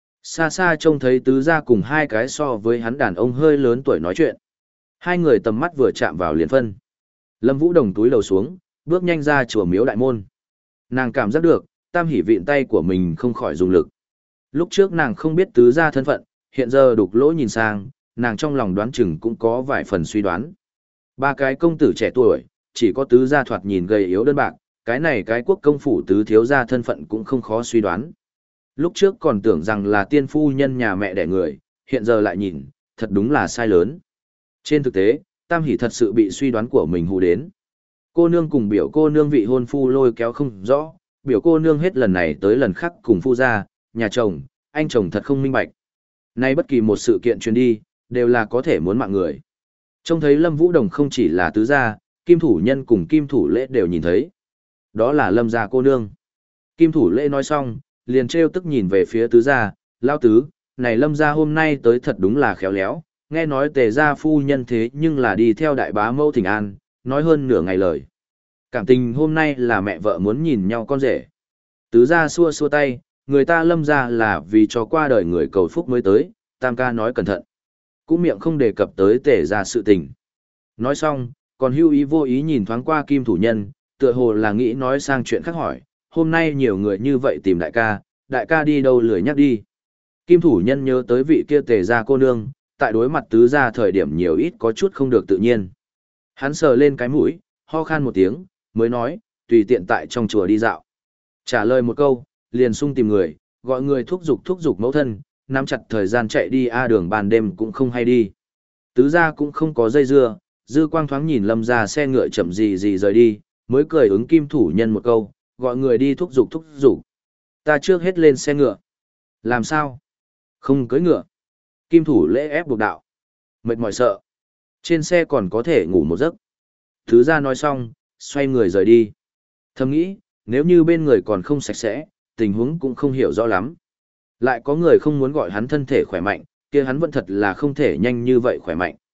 Xa xa trông thấy tứ gia cùng hai cái so với hắn đàn ông hơi lớn tuổi nói chuyện. Hai người tầm mắt vừa chạm vào liền phân. Lâm Vũ Đồng túi đầu xuống, bước nhanh ra chùa miếu đại môn. Nàng cảm giác được, Tam Hỷ vịn tay của mình không khỏi dùng lực. Lúc trước nàng không biết tứ gia thân phận, hiện giờ đục lỗ nhìn sang, nàng trong lòng đoán chừng cũng có vài phần suy đoán. Ba cái công tử trẻ tuổi, chỉ có tứ gia thoạt nhìn gầy yếu đơn bạc, cái này cái quốc công phủ tứ thiếu gia thân phận cũng không khó suy đoán. Lúc trước còn tưởng rằng là tiên phu nhân nhà mẹ đẻ người, hiện giờ lại nhìn, thật đúng là sai lớn. Trên thực tế, Tam Hỷ thật sự bị suy đoán của mình hù đến. Cô nương cùng biểu cô nương vị hôn phu lôi kéo không rõ, biểu cô nương hết lần này tới lần khác cùng phu gia, nhà chồng, anh chồng thật không minh bạch. Nay bất kỳ một sự kiện truyền đi, đều là có thể muốn mạng người. Trông thấy Lâm Vũ Đồng không chỉ là tứ gia, Kim Thủ Nhân cùng Kim Thủ Lễ đều nhìn thấy. Đó là Lâm gia cô nương. Kim Thủ Lễ nói xong, liền trêu tức nhìn về phía tứ gia, lao tứ, này Lâm gia hôm nay tới thật đúng là khéo léo, nghe nói Tề gia phu nhân thế nhưng là đi theo đại bá mẫu thỉnh an, nói hơn nửa ngày lời. Cảm tình hôm nay là mẹ vợ muốn nhìn nhau con rể. Tứ gia xua xua tay, người ta Lâm gia là vì cho qua đời người cầu phúc mới tới, Tam ca nói cẩn thận. Cũng miệng không đề cập tới Tề gia sự tình. Nói xong, còn hưu ý vô ý nhìn thoáng qua Kim Thủ Nhân, tựa hồ là nghĩ nói sang chuyện khác hỏi, hôm nay nhiều người như vậy tìm đại ca, đại ca đi đâu lười nhắc đi. Kim Thủ Nhân nhớ tới vị kia Tề gia cô nương, tại đối mặt tứ gia thời điểm nhiều ít có chút không được tự nhiên. Hắn sờ lên cái mũi, ho khan một tiếng, mới nói, tùy tiện tại trong chùa đi dạo. Trả lời một câu, liền sung tìm người, gọi người thúc giục thúc giục mẫu thân, nắm chặt thời gian chạy đi a đường ban đêm cũng không hay đi. Tứ gia cũng không có dây dưa, dư quang thoáng nhìn Lâm gia xe ngựa chậm gì gì rời đi, mới cười ứng Kim Thủ Nhân một câu, gọi người đi thúc giục thúc giục. Ta trước hết lên xe ngựa. Làm sao? Không cưỡi ngựa. Kim Thủ Lễ ép buộc đạo. Mệt mỏi sợ. Trên xe còn có thể ngủ một giấc. Tứ gia nói xong, xoay người rời đi. Thầm nghĩ, nếu như bên người còn không sạch sẽ, tình huống cũng không hiểu rõ lắm. Lại có người không muốn gọi hắn thân thể khỏe mạnh, kia hắn vẫn thật là không thể nhanh như vậy khỏe mạnh.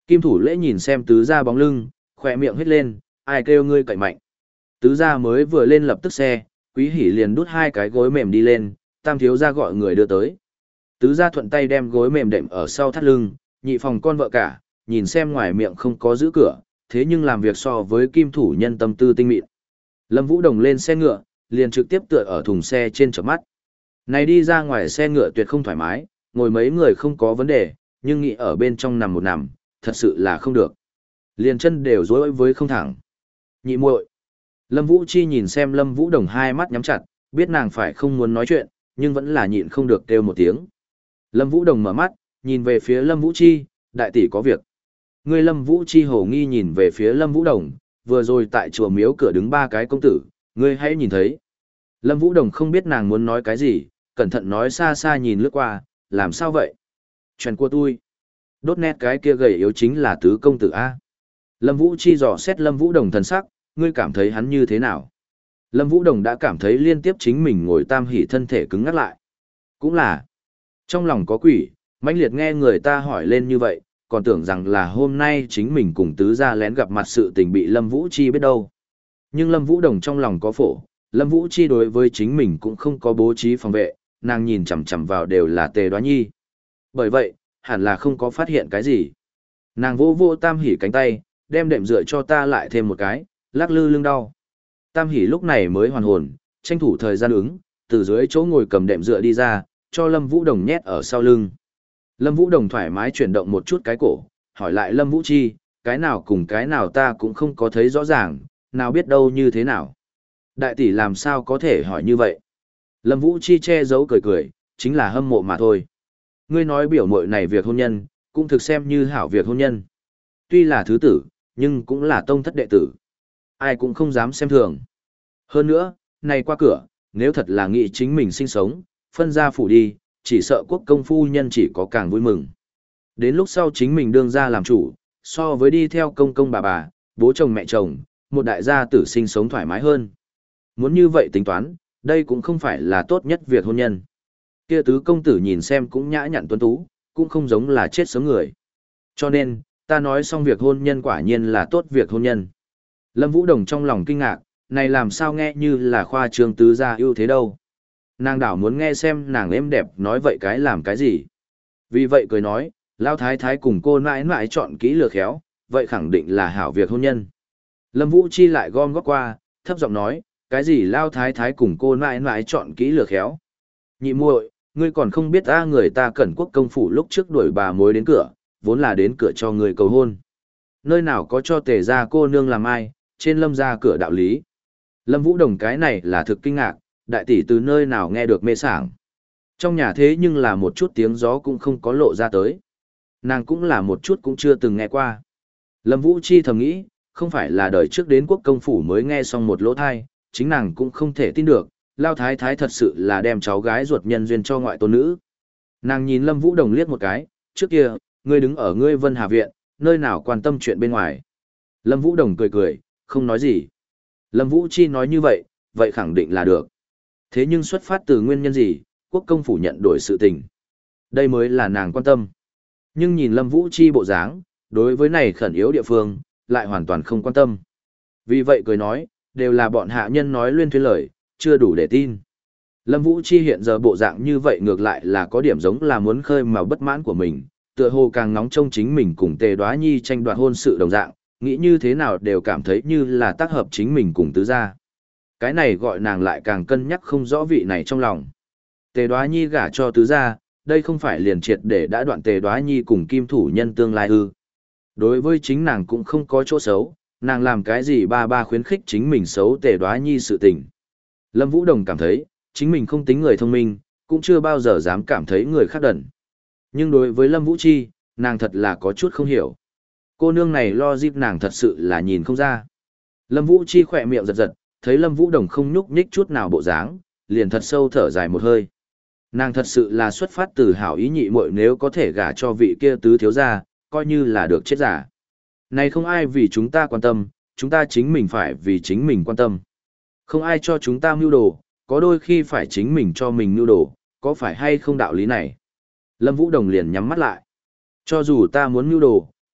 Kim thủ lễ nhìn xem tứ gia bóng lưng, khỏe miệng hết lên, ai kêu ngươi cậy mạnh. Tứ gia mới vừa lên lập tức xe, Quý Hỷ liền đút hai cái gối mềm đi lên, tam thiếu gia gọi người đưa tới. Tứ gia thuận tay đem gối mềm đệm ở sau thắt lưng, nhị phòng con vợ cả, nhìn xem ngoài miệng không có giữ cửa, thế nhưng làm việc so với kim thủ nhân tâm tư tinh mịn. Lâm Vũ Đồng lên xe ngựa, liền trực tiếp tựa ở thùng xe trên chợp mắt. Này đi ra ngoài xe ngựa tuyệt không thoải mái, ngồi mấy người không có vấn đề, nhưng nghĩ ở bên trong nằm một nằm, thật sự là không được. Liền chân đều rối với không thẳng. Nhị muội. Lâm Vũ Chi nhìn xem Lâm Vũ Đồng hai mắt nhắm chặt, biết nàng phải không muốn nói chuyện, nhưng vẫn là nhịn không được kêu một tiếng. Lâm Vũ Đồng mở mắt, nhìn về phía Lâm Vũ Chi, đại tỷ có việc. Người Lâm Vũ Chi hồ nghi nhìn về phía Lâm Vũ Đồng, vừa rồi tại chùa miếu cửa đứng ba cái công tử, ngươi hãy nhìn thấy. Lâm Vũ Đồng không biết nàng muốn nói cái gì, cẩn thận nói xa xa nhìn lướt qua, làm sao vậy? Chuyện của tôi. Đốt nét cái kia gầy yếu chính là tứ công tử A. Lâm Vũ Chi dò xét Lâm Vũ Đồng thần sắc, ngươi cảm thấy hắn như thế nào? Lâm Vũ Đồng đã cảm thấy liên tiếp chính mình ngồi tam hỉ thân thể cứng ngắt lại. Cũng là, trong lòng có quỷ, mãnh liệt nghe người ta hỏi lên như vậy, còn tưởng rằng là hôm nay chính mình cùng tứ gia lén gặp mặt sự tình bị Lâm Vũ Chi biết đâu. Nhưng Lâm Vũ Đồng trong lòng có phổ, Lâm Vũ Chi đối với chính mình cũng không có bố trí phòng vệ, nàng nhìn chằm chằm vào đều là Tề Đoá Nhi. Bởi vậy, hẳn là không có phát hiện cái gì. Nàng vô vô tam hỉ cánh tay, đem đệm dựa cho ta lại thêm một cái, lắc lư lưng đau. Tam hỉ lúc này mới hoàn hồn, tranh thủ thời gian ứng, từ dưới chỗ ngồi cầm đệm dựa đi ra, cho Lâm Vũ Đồng nhét ở sau lưng. Lâm Vũ Đồng thoải mái chuyển động một chút cái cổ, hỏi lại Lâm Vũ Chi, cái nào cùng cái nào ta cũng không có thấy rõ ràng, nào biết đâu như thế nào. Đại tỷ làm sao có thể hỏi như vậy? Lâm Vũ Chi che giấu cười cười, chính là hâm mộ mà thôi. Ngươi nói biểu muội này việc hôn nhân, cũng thực xem như hảo việc hôn nhân. Tuy là thứ tử, nhưng cũng là tông thất đệ tử. Ai cũng không dám xem thường. Hơn nữa, này qua cửa, nếu thật là nghĩ chính mình sinh sống, phân ra phủ đi, chỉ sợ quốc công phu nhân chỉ có càng vui mừng. Đến lúc sau chính mình đương ra làm chủ, so với đi theo công công bà bà, bố chồng mẹ chồng, một đại gia tử sinh sống thoải mái hơn. Muốn như vậy tính toán, đây cũng không phải là tốt nhất việc hôn nhân. Kia tứ công tử nhìn xem cũng nhã nhặn tuấn tú, cũng không giống là chết sớm người. Cho nên, ta nói xong việc hôn nhân quả nhiên là tốt việc hôn nhân. Lâm Vũ Đồng trong lòng kinh ngạc, này làm sao nghe như là khoa trương tứ gia ưu thế đâu. Nàng đảo muốn nghe xem nàng êm đẹp nói vậy cái làm cái gì. Vì vậy cười nói, Lao Thái Thái cùng cô nãi nãi chọn kỹ lừa khéo, vậy khẳng định là hảo việc hôn nhân. Lâm Vũ Chi lại gom góp qua, thấp giọng nói, cái gì Lao Thái Thái cùng cô nãi nãi chọn kỹ lừa khéo. Nhị muội, ngươi còn không biết a, người ta Cẩn Quốc công phủ lúc trước đuổi bà mối đến cửa, vốn là đến cửa cho người cầu hôn. Nơi nào có cho Tề gia cô nương làm ai, trên Lâm gia cửa đạo lý. Lâm Vũ Đồng cái này là thực kinh ngạc, đại tỷ từ nơi nào nghe được mê sảng. Trong nhà thế nhưng là một chút tiếng gió cũng không có lộ ra tới. Nàng cũng là một chút cũng chưa từng nghe qua. Lâm Vũ Chi thầm nghĩ, không phải là đời trước đến quốc công phủ mới nghe xong một lỗ thai, chính nàng cũng không thể tin được, Lao Thái Thái thật sự là đem cháu gái ruột nhân duyên cho ngoại tôn nữ. Nàng nhìn Lâm Vũ Đồng liếc một cái, trước kia, ngươi đứng ở ngươi Vân Hà Viện, nơi nào quan tâm chuyện bên ngoài. Lâm Vũ Đồng cười cười, không nói gì. Lâm Vũ Chi nói như vậy, vậy khẳng định là được. Thế nhưng xuất phát từ nguyên nhân gì, quốc công phủ nhận đổi sự tình. Đây mới là nàng quan tâm. Nhưng nhìn Lâm Vũ Chi bộ dáng, đối với này khẩn yếu địa phương, lại hoàn toàn không quan tâm. Vì vậy cười nói, đều là bọn hạ nhân nói luyên thuyên lời, chưa đủ để tin. Lâm Vũ Chi hiện giờ bộ dạng như vậy ngược lại là có điểm giống là muốn khơi mào bất mãn của mình, tựa hồ càng nóng trong chính mình cùng Tề Đoá Nhi tranh đoạt hôn sự đồng dạng, nghĩ như thế nào đều cảm thấy như là tác hợp chính mình cùng tứ gia. Cái này gọi nàng lại càng cân nhắc không rõ vị này trong lòng. Tề Đoá Nhi gả cho tứ gia, đây không phải liền triệt để đã đoạn Tề Đoá Nhi cùng kim thủ nhân tương lai ư. Đối với chính nàng cũng không có chỗ xấu, nàng làm cái gì ba ba khuyến khích chính mình xấu Tề Đoá Nhi sự tình. Lâm Vũ Đồng cảm thấy, chính mình không tính người thông minh, cũng chưa bao giờ dám cảm thấy người khác đần. Nhưng đối với Lâm Vũ Chi, nàng thật là có chút không hiểu. Cô nương này lo dịp nàng thật sự là nhìn không ra. Lâm Vũ Chi khỏe miệng giật giật, thấy Lâm Vũ Đồng không nhúc nhích chút nào bộ dáng, liền thật sâu thở dài một hơi. Nàng thật sự là xuất phát từ hảo ý nhị muội, nếu có thể gả cho vị kia tứ thiếu gia, coi như là được chết giả. Này không ai vì chúng ta quan tâm, chúng ta chính mình phải vì chính mình quan tâm. Không ai cho chúng ta mưu đồ, có đôi khi phải chính mình cho mình mưu đồ, có phải hay không đạo lý này? Lâm Vũ Đồng liền nhắm mắt lại. Cho dù ta muốn mưu đồ,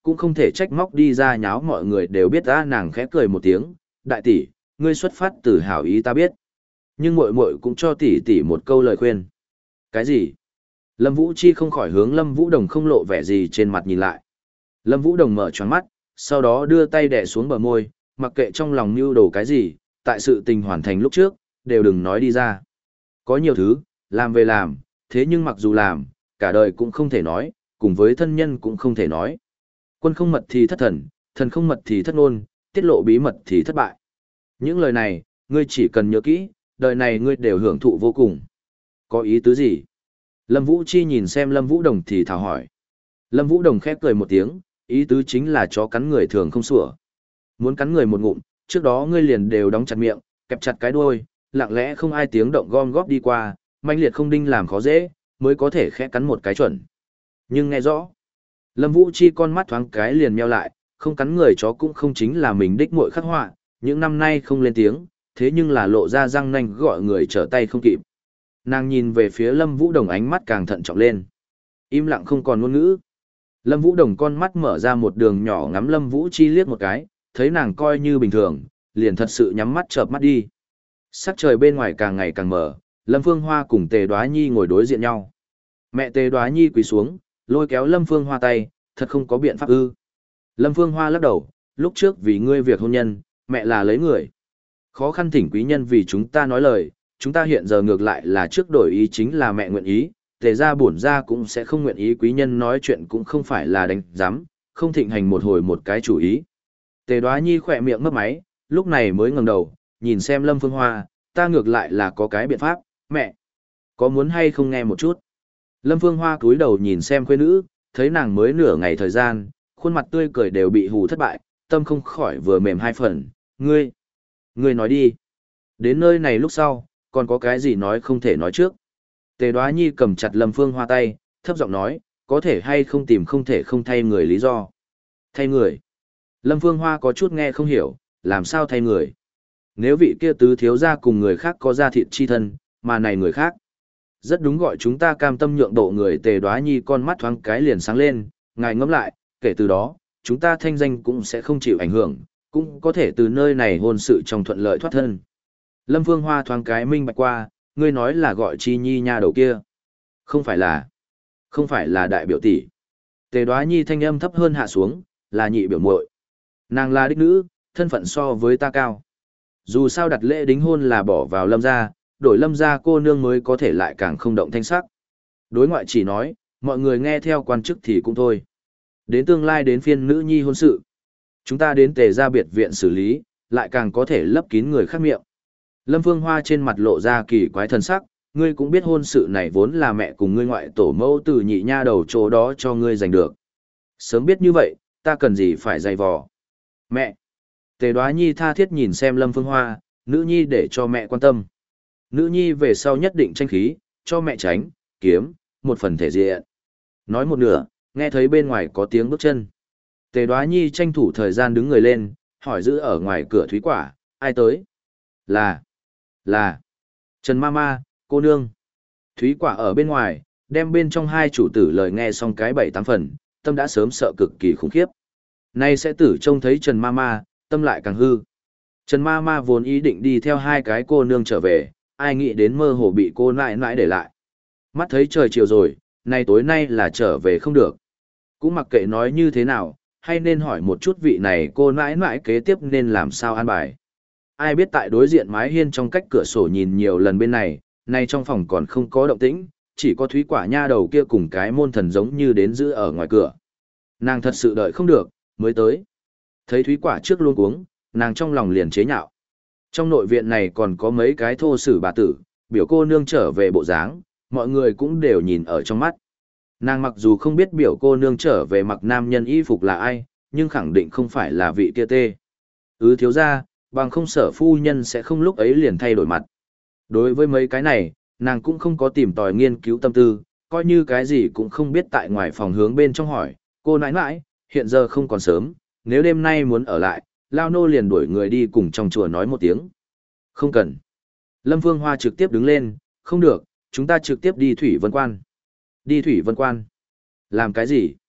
cũng không thể trách móc đi ra nháo mọi người đều biết ta. Nàng khẽ cười một tiếng, đại tỷ, ngươi xuất phát từ hảo ý ta biết. Nhưng muội muội cũng cho tỷ tỷ một câu lời khuyên. Cái gì? Lâm Vũ Chi không khỏi hướng Lâm Vũ Đồng không lộ vẻ gì trên mặt nhìn lại. Lâm Vũ Đồng mở choáng mắt, sau đó đưa tay đè xuống bờ môi, mặc kệ trong lòng mưu đồ cái gì, tại sự tình hoàn thành lúc trước, đều đừng nói đi ra. Có nhiều thứ, làm về làm, thế nhưng mặc dù làm, cả đời cũng không thể nói, cùng với thân nhân cũng không thể nói. Quân không mật thì thất thần, thần không mật thì thất ngôn, tiết lộ bí mật thì thất bại. Những lời này, ngươi chỉ cần nhớ kỹ, đời này ngươi đều hưởng thụ vô cùng. Có ý tứ gì? Lâm Vũ Chi nhìn xem Lâm Vũ Đồng thì thào hỏi. Lâm Vũ Đồng khép cười một tiếng, ý tứ chính là chó cắn người thường không sủa. Muốn cắn người một ngụm, trước đó ngươi liền đều đóng chặt miệng, kẹp chặt cái đuôi, lặng lẽ không ai tiếng động gom góp đi qua, manh liệt không đinh làm khó dễ, mới có thể khẽ cắn một cái chuẩn. Nhưng nghe rõ, Lâm Vũ Chi con mắt thoáng cái liền nheo lại, không cắn người chó cũng không chính là mình đích muội khắc họa, những năm nay không lên tiếng, thế nhưng là lộ ra răng nanh gọi người trở tay không kịp. Nàng nhìn về phía Lâm Vũ Đồng ánh mắt càng thận trọng lên. Im lặng không còn ngôn ngữ. Lâm Vũ Đồng con mắt mở ra một đường nhỏ ngắm Lâm Vũ Chi liếc một cái, thấy nàng coi như bình thường, liền thật sự nhắm mắt chợp mắt đi. Sắc trời bên ngoài càng ngày càng mở, Lâm Phương Hoa cùng Tề Đoá Nhi ngồi đối diện nhau. Mẹ Tề Đoá Nhi quỳ xuống, lôi kéo Lâm Phương Hoa tay, thật không có biện pháp ư. Lâm Phương Hoa lắc đầu, lúc trước vì ngươi việc hôn nhân, mẹ là lấy người. Khó khăn thỉnh quý nhân vì chúng ta nói lời, chúng ta hiện giờ ngược lại là trước đổi ý chính là mẹ nguyện ý, Tề ra bổn ra cũng sẽ không nguyện ý, quý nhân nói chuyện cũng không phải là đánh giám, không thịnh hành một hồi một cái chủ ý. Tề Đoá Nhi khỏe miệng mấp máy, lúc này mới ngẩng đầu, nhìn xem Lâm Phương Hoa, ta ngược lại là có cái biện pháp, mẹ. Có muốn hay không nghe một chút? Lâm Phương Hoa cúi đầu nhìn xem khuê nữ, thấy nàng mới nửa ngày thời gian, khuôn mặt tươi cười đều bị hù thất bại, tâm không khỏi vừa mềm hai phần, ngươi, ngươi nói đi. Đến nơi này lúc sau, còn có cái gì nói không thể nói trước. Tề Đoá Nhi cầm chặt Lâm Phương Hoa tay, thấp giọng nói, có thể hay không tìm không thể không thay người lý do. Thay người. Lâm Phương Hoa có chút nghe không hiểu, làm sao thay người. Nếu vị kia tứ thiếu gia cùng người khác có gia thịt chi thân, mà này người khác. Rất đúng gọi chúng ta cam tâm nhượng độ người. Tề Đoá Nhi con mắt thoáng cái liền sáng lên, ngài ngẫm lại, kể từ đó, chúng ta thanh danh cũng sẽ không chịu ảnh hưởng, cũng có thể từ nơi này hôn sự trong thuận lợi thoát thân. Lâm Phương Hoa thoáng cái minh bạch qua, ngươi nói là gọi Chi Nhi nha đầu kia. Không phải là, không phải là đại biểu tỷ. Tề Đoá Nhi thanh âm thấp hơn hạ xuống, là nhị biểu muội. Nàng là đích nữ, thân phận so với ta cao. Dù sao đặt lễ đính hôn là bỏ vào Lâm gia, đổi Lâm gia cô nương mới có thể lại càng không động thanh sắc. Đối ngoại chỉ nói, mọi người nghe theo quan chức thì cũng thôi. Đến tương lai đến phiên nữ nhi hôn sự. Chúng ta đến Tề gia biệt viện xử lý, lại càng có thể lấp kín người khác miệng. Lâm Phương Hoa trên mặt lộ ra kỳ quái thần sắc, ngươi cũng biết hôn sự này vốn là mẹ cùng ngươi ngoại tổ mẫu từ nhị nha đầu chỗ đó cho ngươi giành được. Sớm biết như vậy, ta cần gì phải dày vò. Mẹ! Tề Đoá Nhi tha thiết nhìn xem Lâm Phương Hoa, nữ nhi để cho mẹ quan tâm. Nữ nhi về sau nhất định tranh khí, cho mẹ tránh, kiếm, một phần thể diện. Nói một nửa, nghe thấy bên ngoài có tiếng bước chân. Tề Đoá Nhi tranh thủ thời gian đứng người lên, hỏi giữ ở ngoài cửa Thúy Quả, ai tới? Là, là, Trần Mama, cô nương. Thúy Quả ở bên ngoài, đem bên trong hai chủ tử lời nghe xong cái bảy tám phần, tâm đã sớm sợ cực kỳ khủng khiếp. Nay sẽ tử trông thấy Trần Mama, tâm lại càng hư. Trần Mama vốn ý định đi theo hai cái cô nương trở về, ai nghĩ đến mơ hồ bị cô nãi nãi để lại. Mắt thấy trời chiều rồi, nay tối nay là trở về không được. Cũng mặc kệ nói như thế nào, hay nên hỏi một chút vị này cô nãi nãi kế tiếp nên làm sao an bài. Ai biết tại đối diện mái hiên trong cách cửa sổ nhìn nhiều lần bên này, nay trong phòng còn không có động tĩnh, chỉ có Thúy Quả nha đầu kia cùng cái môn thần giống như đến giữ ở ngoài cửa. Nàng thật sự đợi không được, mới tới. Thấy Thúy Quả trước luôn cuống, nàng trong lòng liền chế nhạo. Trong nội viện này còn có mấy cái thô sử bà tử, biểu cô nương trở về bộ dáng, mọi người cũng đều nhìn ở trong mắt. Nàng mặc dù không biết biểu cô nương trở về mặc nam nhân y phục là ai, nhưng khẳng định không phải là vị kia tê. Ứ thiếu ra, bằng không sở phu nhân sẽ không lúc ấy liền thay đổi mặt. Đối với mấy cái này, nàng cũng không có tìm tòi nghiên cứu tâm tư, coi như cái gì cũng không biết tại ngoài phòng hướng bên trong hỏi, cô nãi nãi, hiện giờ không còn sớm, nếu đêm nay muốn ở lại, Lao Nô liền đuổi người đi cùng trong chùa nói một tiếng. Không cần. Lâm Phương Hoa trực tiếp đứng lên, không được, chúng ta trực tiếp đi Thủy Vân Quan. Đi Thủy Vân Quan. Làm cái gì?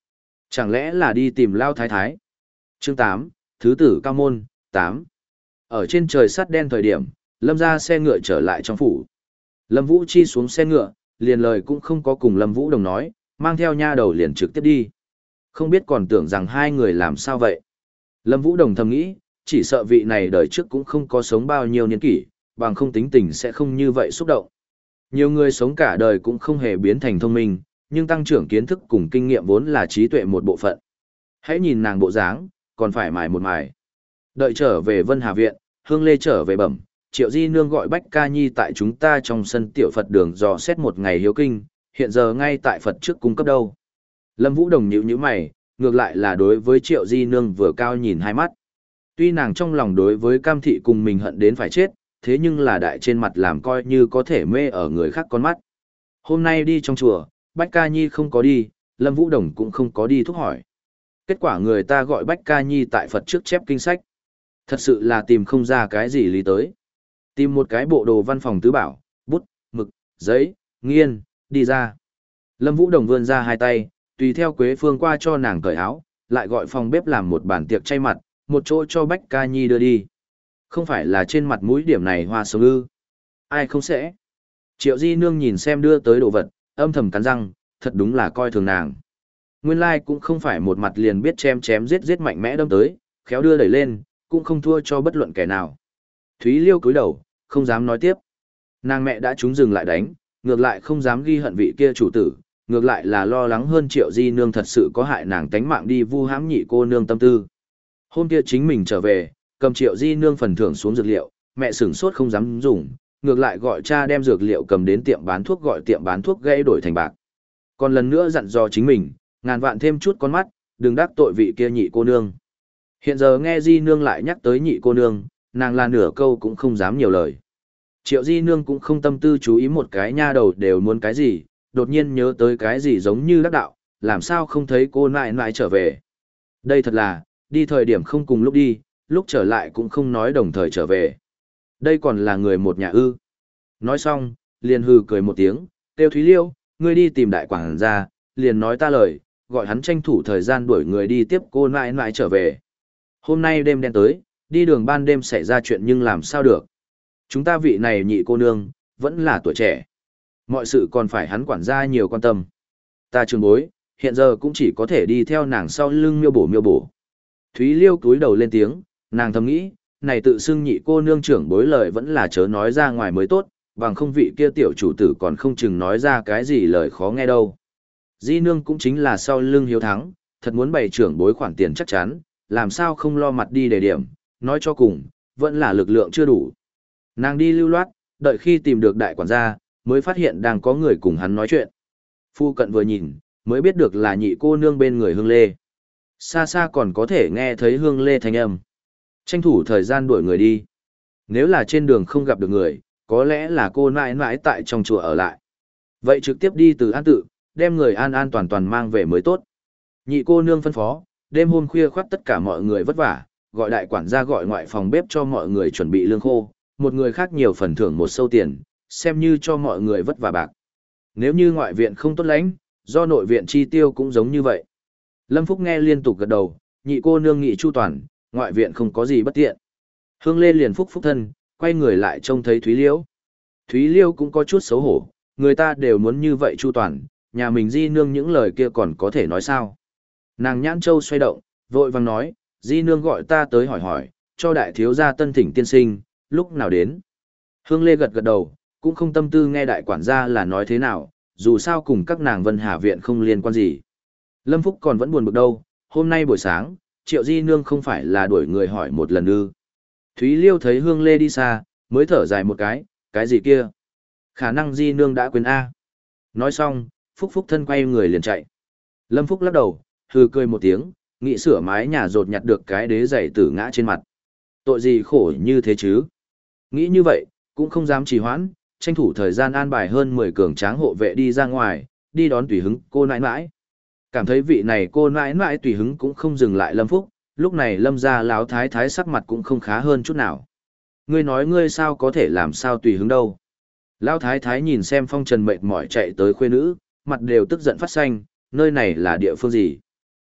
Chẳng lẽ là đi tìm Lao Thái Thái? Chương tám, Thứ tử Cao Môn, tám. Ở trên trời sắt đen thời điểm, Lâm ra xe ngựa trở lại trong phủ. Lâm Vũ Chi xuống xe ngựa, liền lời cũng không có cùng Lâm Vũ Đồng nói, mang theo nha đầu liền trực tiếp đi. Không biết còn tưởng rằng hai người làm sao vậy. Lâm Vũ Đồng thầm nghĩ, chỉ sợ vị này đời trước cũng không có sống bao nhiêu niên kỷ, bằng không tính tình sẽ không như vậy xúc động. Nhiều người sống cả đời cũng không hề biến thành thông minh, nhưng tăng trưởng kiến thức cùng kinh nghiệm vốn là trí tuệ một bộ phận. Hãy nhìn nàng bộ dáng, còn phải mài một mài. Đợi trở về Vân Hà Viện, Hương Lê trở về bẩm, Triệu Di Nương gọi Bách Ca Nhi tại chúng ta trong sân tiểu Phật đường dò xét một ngày hiếu kinh, hiện giờ ngay tại Phật trước cung cấp đâu. Lâm Vũ Đồng nhíu nhíu mày, ngược lại là đối với Triệu Di Nương vừa cao nhìn hai mắt. Tuy nàng trong lòng đối với Cam Thị cùng mình hận đến phải chết, thế nhưng là đại trên mặt làm coi như có thể mê ở người khác con mắt. Hôm nay đi trong chùa, Bách Ca Nhi không có đi, Lâm Vũ Đồng cũng không có đi thúc hỏi. Kết quả người ta gọi Bách Ca Nhi tại Phật trước chép kinh sách. Thật sự là tìm không ra cái gì lý tới. Tìm một cái bộ đồ văn phòng tứ bảo, bút, mực, giấy, nghiên, đi ra. Lâm Vũ Đồng vươn ra hai tay, tùy theo Quế Phương qua cho nàng cởi áo, lại gọi phòng bếp làm một bàn tiệc chay mặt, một chỗ cho Bách Ca Nhi đưa đi. Không phải là trên mặt mũi điểm này hoa sống ư. Ai không sẽ. Triệu Di Nương nhìn xem đưa tới đồ vật, âm thầm cắn răng, thật đúng là coi thường nàng. Nguyên lai cũng không phải một mặt liền biết chém chém giết giết mạnh mẽ đâm tới, khéo đưa đẩy lên, cũng không thua cho bất luận kẻ nào. Thúy Liêu cúi đầu, không dám nói tiếp. Nàng mẹ đã trúng dừng lại đánh, ngược lại không dám ghi hận vị kia chủ tử, ngược lại là lo lắng hơn Triệu Di Nương thật sự có hại nàng tánh mạng đi vu hãm nhị cô nương tâm tư. Hôm kia chính mình trở về, cầm Triệu Di Nương phần thưởng xuống dược liệu, mẹ sửng sốt không dám dùng, ngược lại gọi cha đem dược liệu cầm đến tiệm bán thuốc, gọi tiệm bán thuốc gãy đổi thành bạc. Còn lần nữa dặn dò chính mình, ngàn vạn thêm chút con mắt, đừng đắc tội vị kia nhị cô nương. Hiện giờ nghe Di Nương lại nhắc tới nhị cô nương, nàng là nửa câu cũng không dám nhiều lời. Triệu Di Nương cũng không tâm tư chú ý một cái nha đầu đều muốn cái gì, đột nhiên nhớ tới cái gì giống như đắc đạo, làm sao không thấy cô nại nại trở về. Đây thật là, đi thời điểm không cùng lúc đi, lúc trở lại cũng không nói đồng thời trở về. Đây còn là người một nhà ư. Nói xong, liền hừ cười một tiếng, kêu Thúy Liêu, ngươi đi tìm đại quảng ra, liền nói ta lời, gọi hắn tranh thủ thời gian đuổi người đi tiếp cô nại nại trở về. Hôm nay đêm đen tới, đi đường ban đêm xảy ra chuyện nhưng làm sao được. Chúng ta vị này nhị cô nương, vẫn là tuổi trẻ. Mọi sự còn phải hắn quản gia nhiều quan tâm. Ta trường bối, hiện giờ cũng chỉ có thể đi theo nàng sau lưng miêu bổ miêu bổ. Thúy Liêu cúi đầu lên tiếng, nàng thầm nghĩ, này tự xưng nhị cô nương trưởng bối lời vẫn là chớ nói ra ngoài mới tốt, bằng không vị kia tiểu chủ tử còn không chừng nói ra cái gì lời khó nghe đâu. Di nương cũng chính là sau lưng hiếu thắng, thật muốn bày trưởng bối khoản tiền chắc chắn, làm sao không lo mặt đi đề điểm, nói cho cùng, vẫn là lực lượng chưa đủ. Nàng đi lưu loát, đợi khi tìm được đại quản gia, mới phát hiện đang có người cùng hắn nói chuyện. Phu cận vừa nhìn, mới biết được là nhị cô nương bên người Hương Lê. Xa xa còn có thể nghe thấy Hương Lê thanh âm. Tranh thủ thời gian đuổi người đi. Nếu là trên đường không gặp được người, có lẽ là cô nãi nãi tại trong chùa ở lại. Vậy trực tiếp đi từ an tự, đem người an an toàn toàn mang về mới tốt. Nhị cô nương phân phó, đêm hôm khuya khoắt tất cả mọi người vất vả, gọi đại quản gia gọi ngoại phòng bếp cho mọi người chuẩn bị lương khô, một người khác nhiều phần thưởng một sâu tiền, xem như cho mọi người vất vả bạc. Nếu như ngoại viện không tốt lãnh, do nội viện chi tiêu cũng giống như vậy. Lâm Phúc nghe liên tục gật đầu, nhị cô nương nghị chu toàn, ngoại viện không có gì bất tiện. Hương Lê liền phúc phúc thân, quay người lại trông thấy Thúy Liêu. Thúy Liêu cũng có chút xấu hổ, người ta đều muốn như vậy chu toàn, nhà mình Di nương những lời kia còn có thể nói sao. Nàng nhãn châu xoay động, vội vàng nói, Di nương gọi ta tới hỏi hỏi, cho đại thiếu gia Tân Thỉnh tiên sinh, lúc nào đến. Hương Lê gật gật đầu, cũng không tâm tư nghe đại quản gia là nói thế nào, dù sao cùng các nàng Vân Hà Viện không liên quan gì. Lâm Phúc còn vẫn buồn bực đâu, hôm nay buổi sáng, Triệu Di nương không phải là đuổi người hỏi một lần ư. Thúy Liêu thấy Hương Lê đi xa, mới thở dài một cái, cái gì kia? Khả năng Di nương đã quên A. Nói xong, Phúc Phúc thân quay người liền chạy. Lâm Phúc lắc đầu, hừ cười một tiếng, nghĩ sửa mái nhà rột nhặt được cái đế giày tử ngã trên mặt. Tội gì khổ như thế chứ? Nghĩ như vậy, cũng không dám trì hoãn, tranh thủ thời gian an bài hơn mười cường tráng hộ vệ đi ra ngoài, đi đón tùy hứng cô nãi nãi. Cảm thấy vị này cô nãi nãi tùy hứng cũng không dừng lại Lâm Phúc, lúc này Lâm gia láo thái thái sắc mặt cũng không khá hơn chút nào. Ngươi nói ngươi sao có thể làm sao tùy hứng đâu. Lão thái thái nhìn xem phong trần mệt mỏi chạy tới khuê nữ, mặt đều tức giận phát xanh, nơi này là địa phương gì?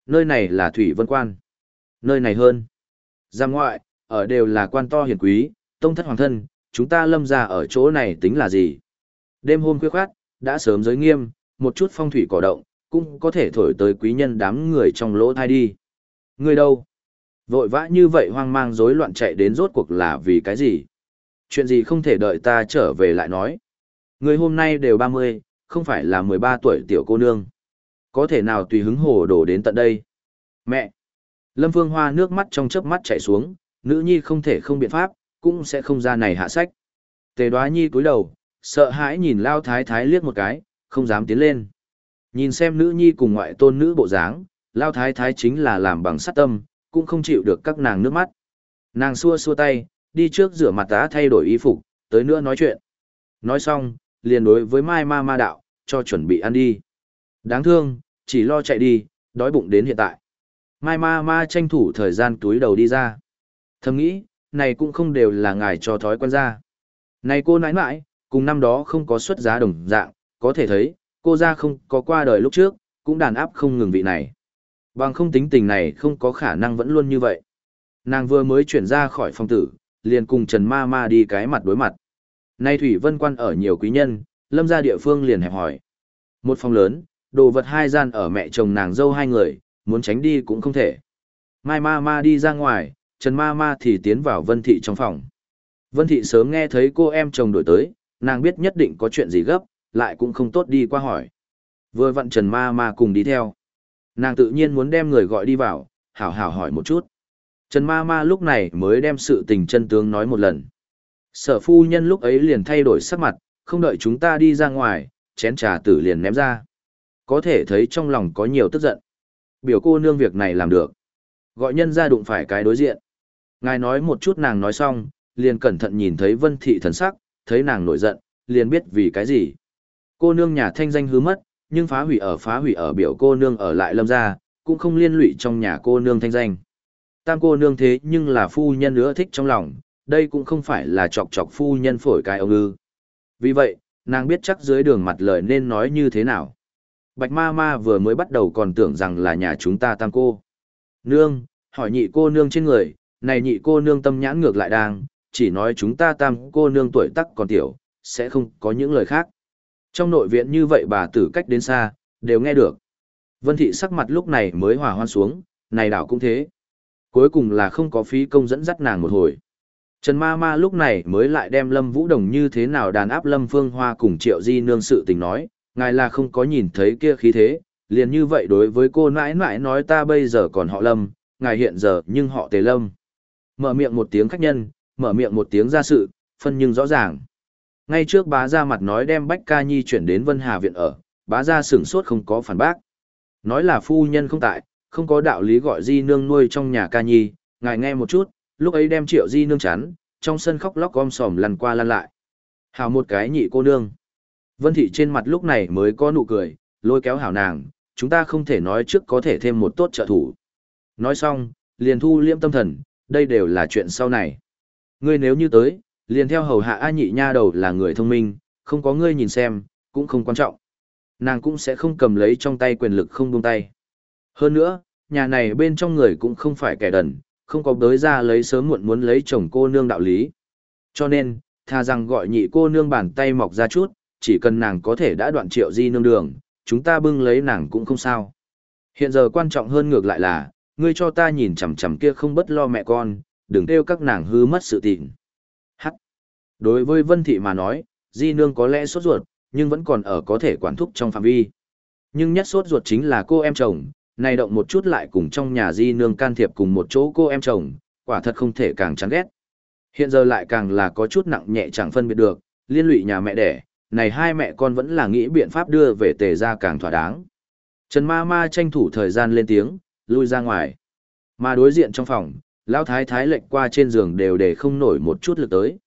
nơi này là Thủy Vân Quan. Nơi này hơn. Giang ngoại, ở đều là quan to hiền quý, tông thất hoàng thân, chúng ta Lâm gia ở chỗ này tính là gì? Đêm hôm khuya khoát, đã sớm giới nghiêm, một chút phong thủy cỏ động, cũng có thể thổi tới quý nhân đám người trong lỗ thai đi. Người đâu? Vội vã như vậy hoang mang rối loạn chạy đến rốt cuộc là vì cái gì? Chuyện gì không thể đợi ta trở về lại nói. Người hôm nay đều ba mươi, không phải là mười ba tuổi tiểu cô nương. Có thể nào tùy hứng hồ đổ đến tận đây? Mẹ! Lâm Phương Hoa nước mắt trong chớp mắt chảy xuống, nữ nhi không thể không biện pháp, cũng sẽ không ra này hạ sách. Tề Đoá Nhi cúi đầu, sợ hãi nhìn Lao Thái Thái liếc một cái, không dám tiến lên. Nhìn xem nữ nhi cùng ngoại tôn nữ bộ dáng, Lao Thái Thái chính là làm bằng sắt tâm, cũng không chịu được các nàng nước mắt. Nàng xua xua tay, đi trước rửa mặt tá thay đổi y phục, tới nữa nói chuyện. Nói xong, liền đối với Mai Ma Ma đạo, cho chuẩn bị ăn đi. Đáng thương, chỉ lo chạy đi, đói bụng đến hiện tại. Mai Ma Ma tranh thủ thời gian túi đầu đi ra. Thầm nghĩ, này cũng không đều là ngài cho thói quen ra. Này cô nãi nãi, cùng năm đó không có xuất giá đồng dạng, có thể thấy, cô ra không có qua đời lúc trước, cũng đàn áp không ngừng vị này. Bằng không tính tình này không có khả năng vẫn luôn như vậy. Nàng vừa mới chuyển ra khỏi phòng tử, liền cùng Trần Ma Ma đi cái mặt đối mặt. Nay Thủy Vân Quan ở nhiều quý nhân, Lâm gia địa phương liền hẹp hỏi. Một phòng lớn, đồ vật hai gian ở mẹ chồng nàng dâu hai người, muốn tránh đi cũng không thể. Mai Ma Ma đi ra ngoài, Trần Ma Ma thì tiến vào Vân Thị trong phòng. Vân Thị sớm nghe thấy cô em chồng đổi tới, nàng biết nhất định có chuyện gì gấp, lại cũng không tốt đi qua hỏi. Vừa vặn Trần Ma Ma cùng đi theo. Nàng tự nhiên muốn đem người gọi đi vào, hảo hảo hỏi một chút. Trần Ma Ma lúc này mới đem sự tình chân tướng nói một lần. Sở phu nhân lúc ấy liền thay đổi sắc mặt, không đợi chúng ta đi ra ngoài, chén trà tử liền ném ra. Có thể thấy trong lòng có nhiều tức giận. Biểu cô nương việc này làm được. Gọi nhân ra đụng phải cái đối diện. Ngài nói một chút nàng nói xong, liền cẩn thận nhìn thấy Vân Thị thần sắc, thấy nàng nổi giận, liền biết vì cái gì. Cô nương nhà thanh danh hư mất, nhưng phá hủy ở phá hủy ở biểu cô nương ở lại Lâm gia, cũng không liên lụy trong nhà cô nương thanh danh. Tam cô nương thế nhưng là phu nhân nữa thích trong lòng, đây cũng không phải là chọc chọc phu nhân phổi cái ông ư. Vì vậy, nàng biết chắc dưới đường mặt lời nên nói như thế nào. Bạch ma ma vừa mới bắt đầu còn tưởng rằng là nhà chúng ta tam cô. Nương, hỏi nhị cô nương trên người, này nhị cô nương tâm nhãn ngược lại đang, chỉ nói chúng ta tam cô nương tuổi tắc còn tiểu, sẽ không có những lời khác. Trong nội viện như vậy bà tử cách đến xa, đều nghe được. Vân Thị sắc mặt lúc này mới hòa hoan xuống, này đảo cũng thế. Cuối cùng là không có phí công dẫn dắt nàng một hồi. Trần Ma Ma lúc này mới lại đem Lâm Vũ Đồng như thế nào đàn áp Lâm Phương Hoa cùng Triệu Di Nương sự tình nói, ngài là không có nhìn thấy kia khí thế, liền như vậy đối với cô nãi nãi nói ta bây giờ còn họ Lâm, ngài hiện giờ nhưng họ Tề Lâm. Mở miệng một tiếng khách nhân, mở miệng một tiếng gia sự, phân nhưng rõ ràng. Ngay trước bá ra mặt nói đem Bách Ca Nhi chuyển đến Vân Hà Viện ở, bá ra sửng sốt không có phản bác. Nói là phu nhân không tại, không có đạo lý gọi Di Nương nuôi trong nhà Ca Nhi, ngài nghe một chút, lúc ấy đem Triệu Di Nương chắn, trong sân khóc lóc gom sòm lăn qua lăn lại. Hảo một cái nhị cô nương. Vân Thị trên mặt lúc này mới có nụ cười, lôi kéo hảo nàng, chúng ta không thể nói trước có thể thêm một tốt trợ thủ. Nói xong, liền thu liêm tâm thần, đây đều là chuyện sau này. Ngươi nếu như tới, liền theo hầu hạ A nhị nha đầu là người thông minh, không có ngươi nhìn xem, cũng không quan trọng. Nàng cũng sẽ không cầm lấy trong tay quyền lực không buông tay. Hơn nữa, nhà này bên trong người cũng không phải kẻ đần, không có đới ra lấy sớm muộn muốn lấy chồng cô nương đạo lý. Cho nên, thà rằng gọi nhị cô nương bàn tay mọc ra chút, chỉ cần nàng có thể đã đoạn Triệu Di Nương đường, chúng ta bưng lấy nàng cũng không sao. Hiện giờ quan trọng hơn ngược lại là, ngươi cho ta nhìn chằm chằm kia không bất lo mẹ con, đừng kêu các nàng hư mất sự tình. Hắc. Đối với Vân Thị mà nói, Di Nương có lẽ sốt ruột, nhưng vẫn còn ở có thể quản thúc trong phạm vi. Nhưng nhất sốt ruột chính là cô em chồng, này động một chút lại cùng trong nhà Di Nương can thiệp cùng một chỗ cô em chồng, quả thật không thể càng chán ghét. Hiện giờ lại càng là có chút nặng nhẹ chẳng phân biệt được, liên lụy nhà mẹ đẻ, này hai mẹ con vẫn là nghĩ biện pháp đưa về Tề ra càng thỏa đáng. Trần Ma Ma tranh thủ thời gian lên tiếng, lui ra ngoài. Mà đối diện trong phòng, lão thái thái lệnh qua trên giường đều để không nổi một chút lực tới.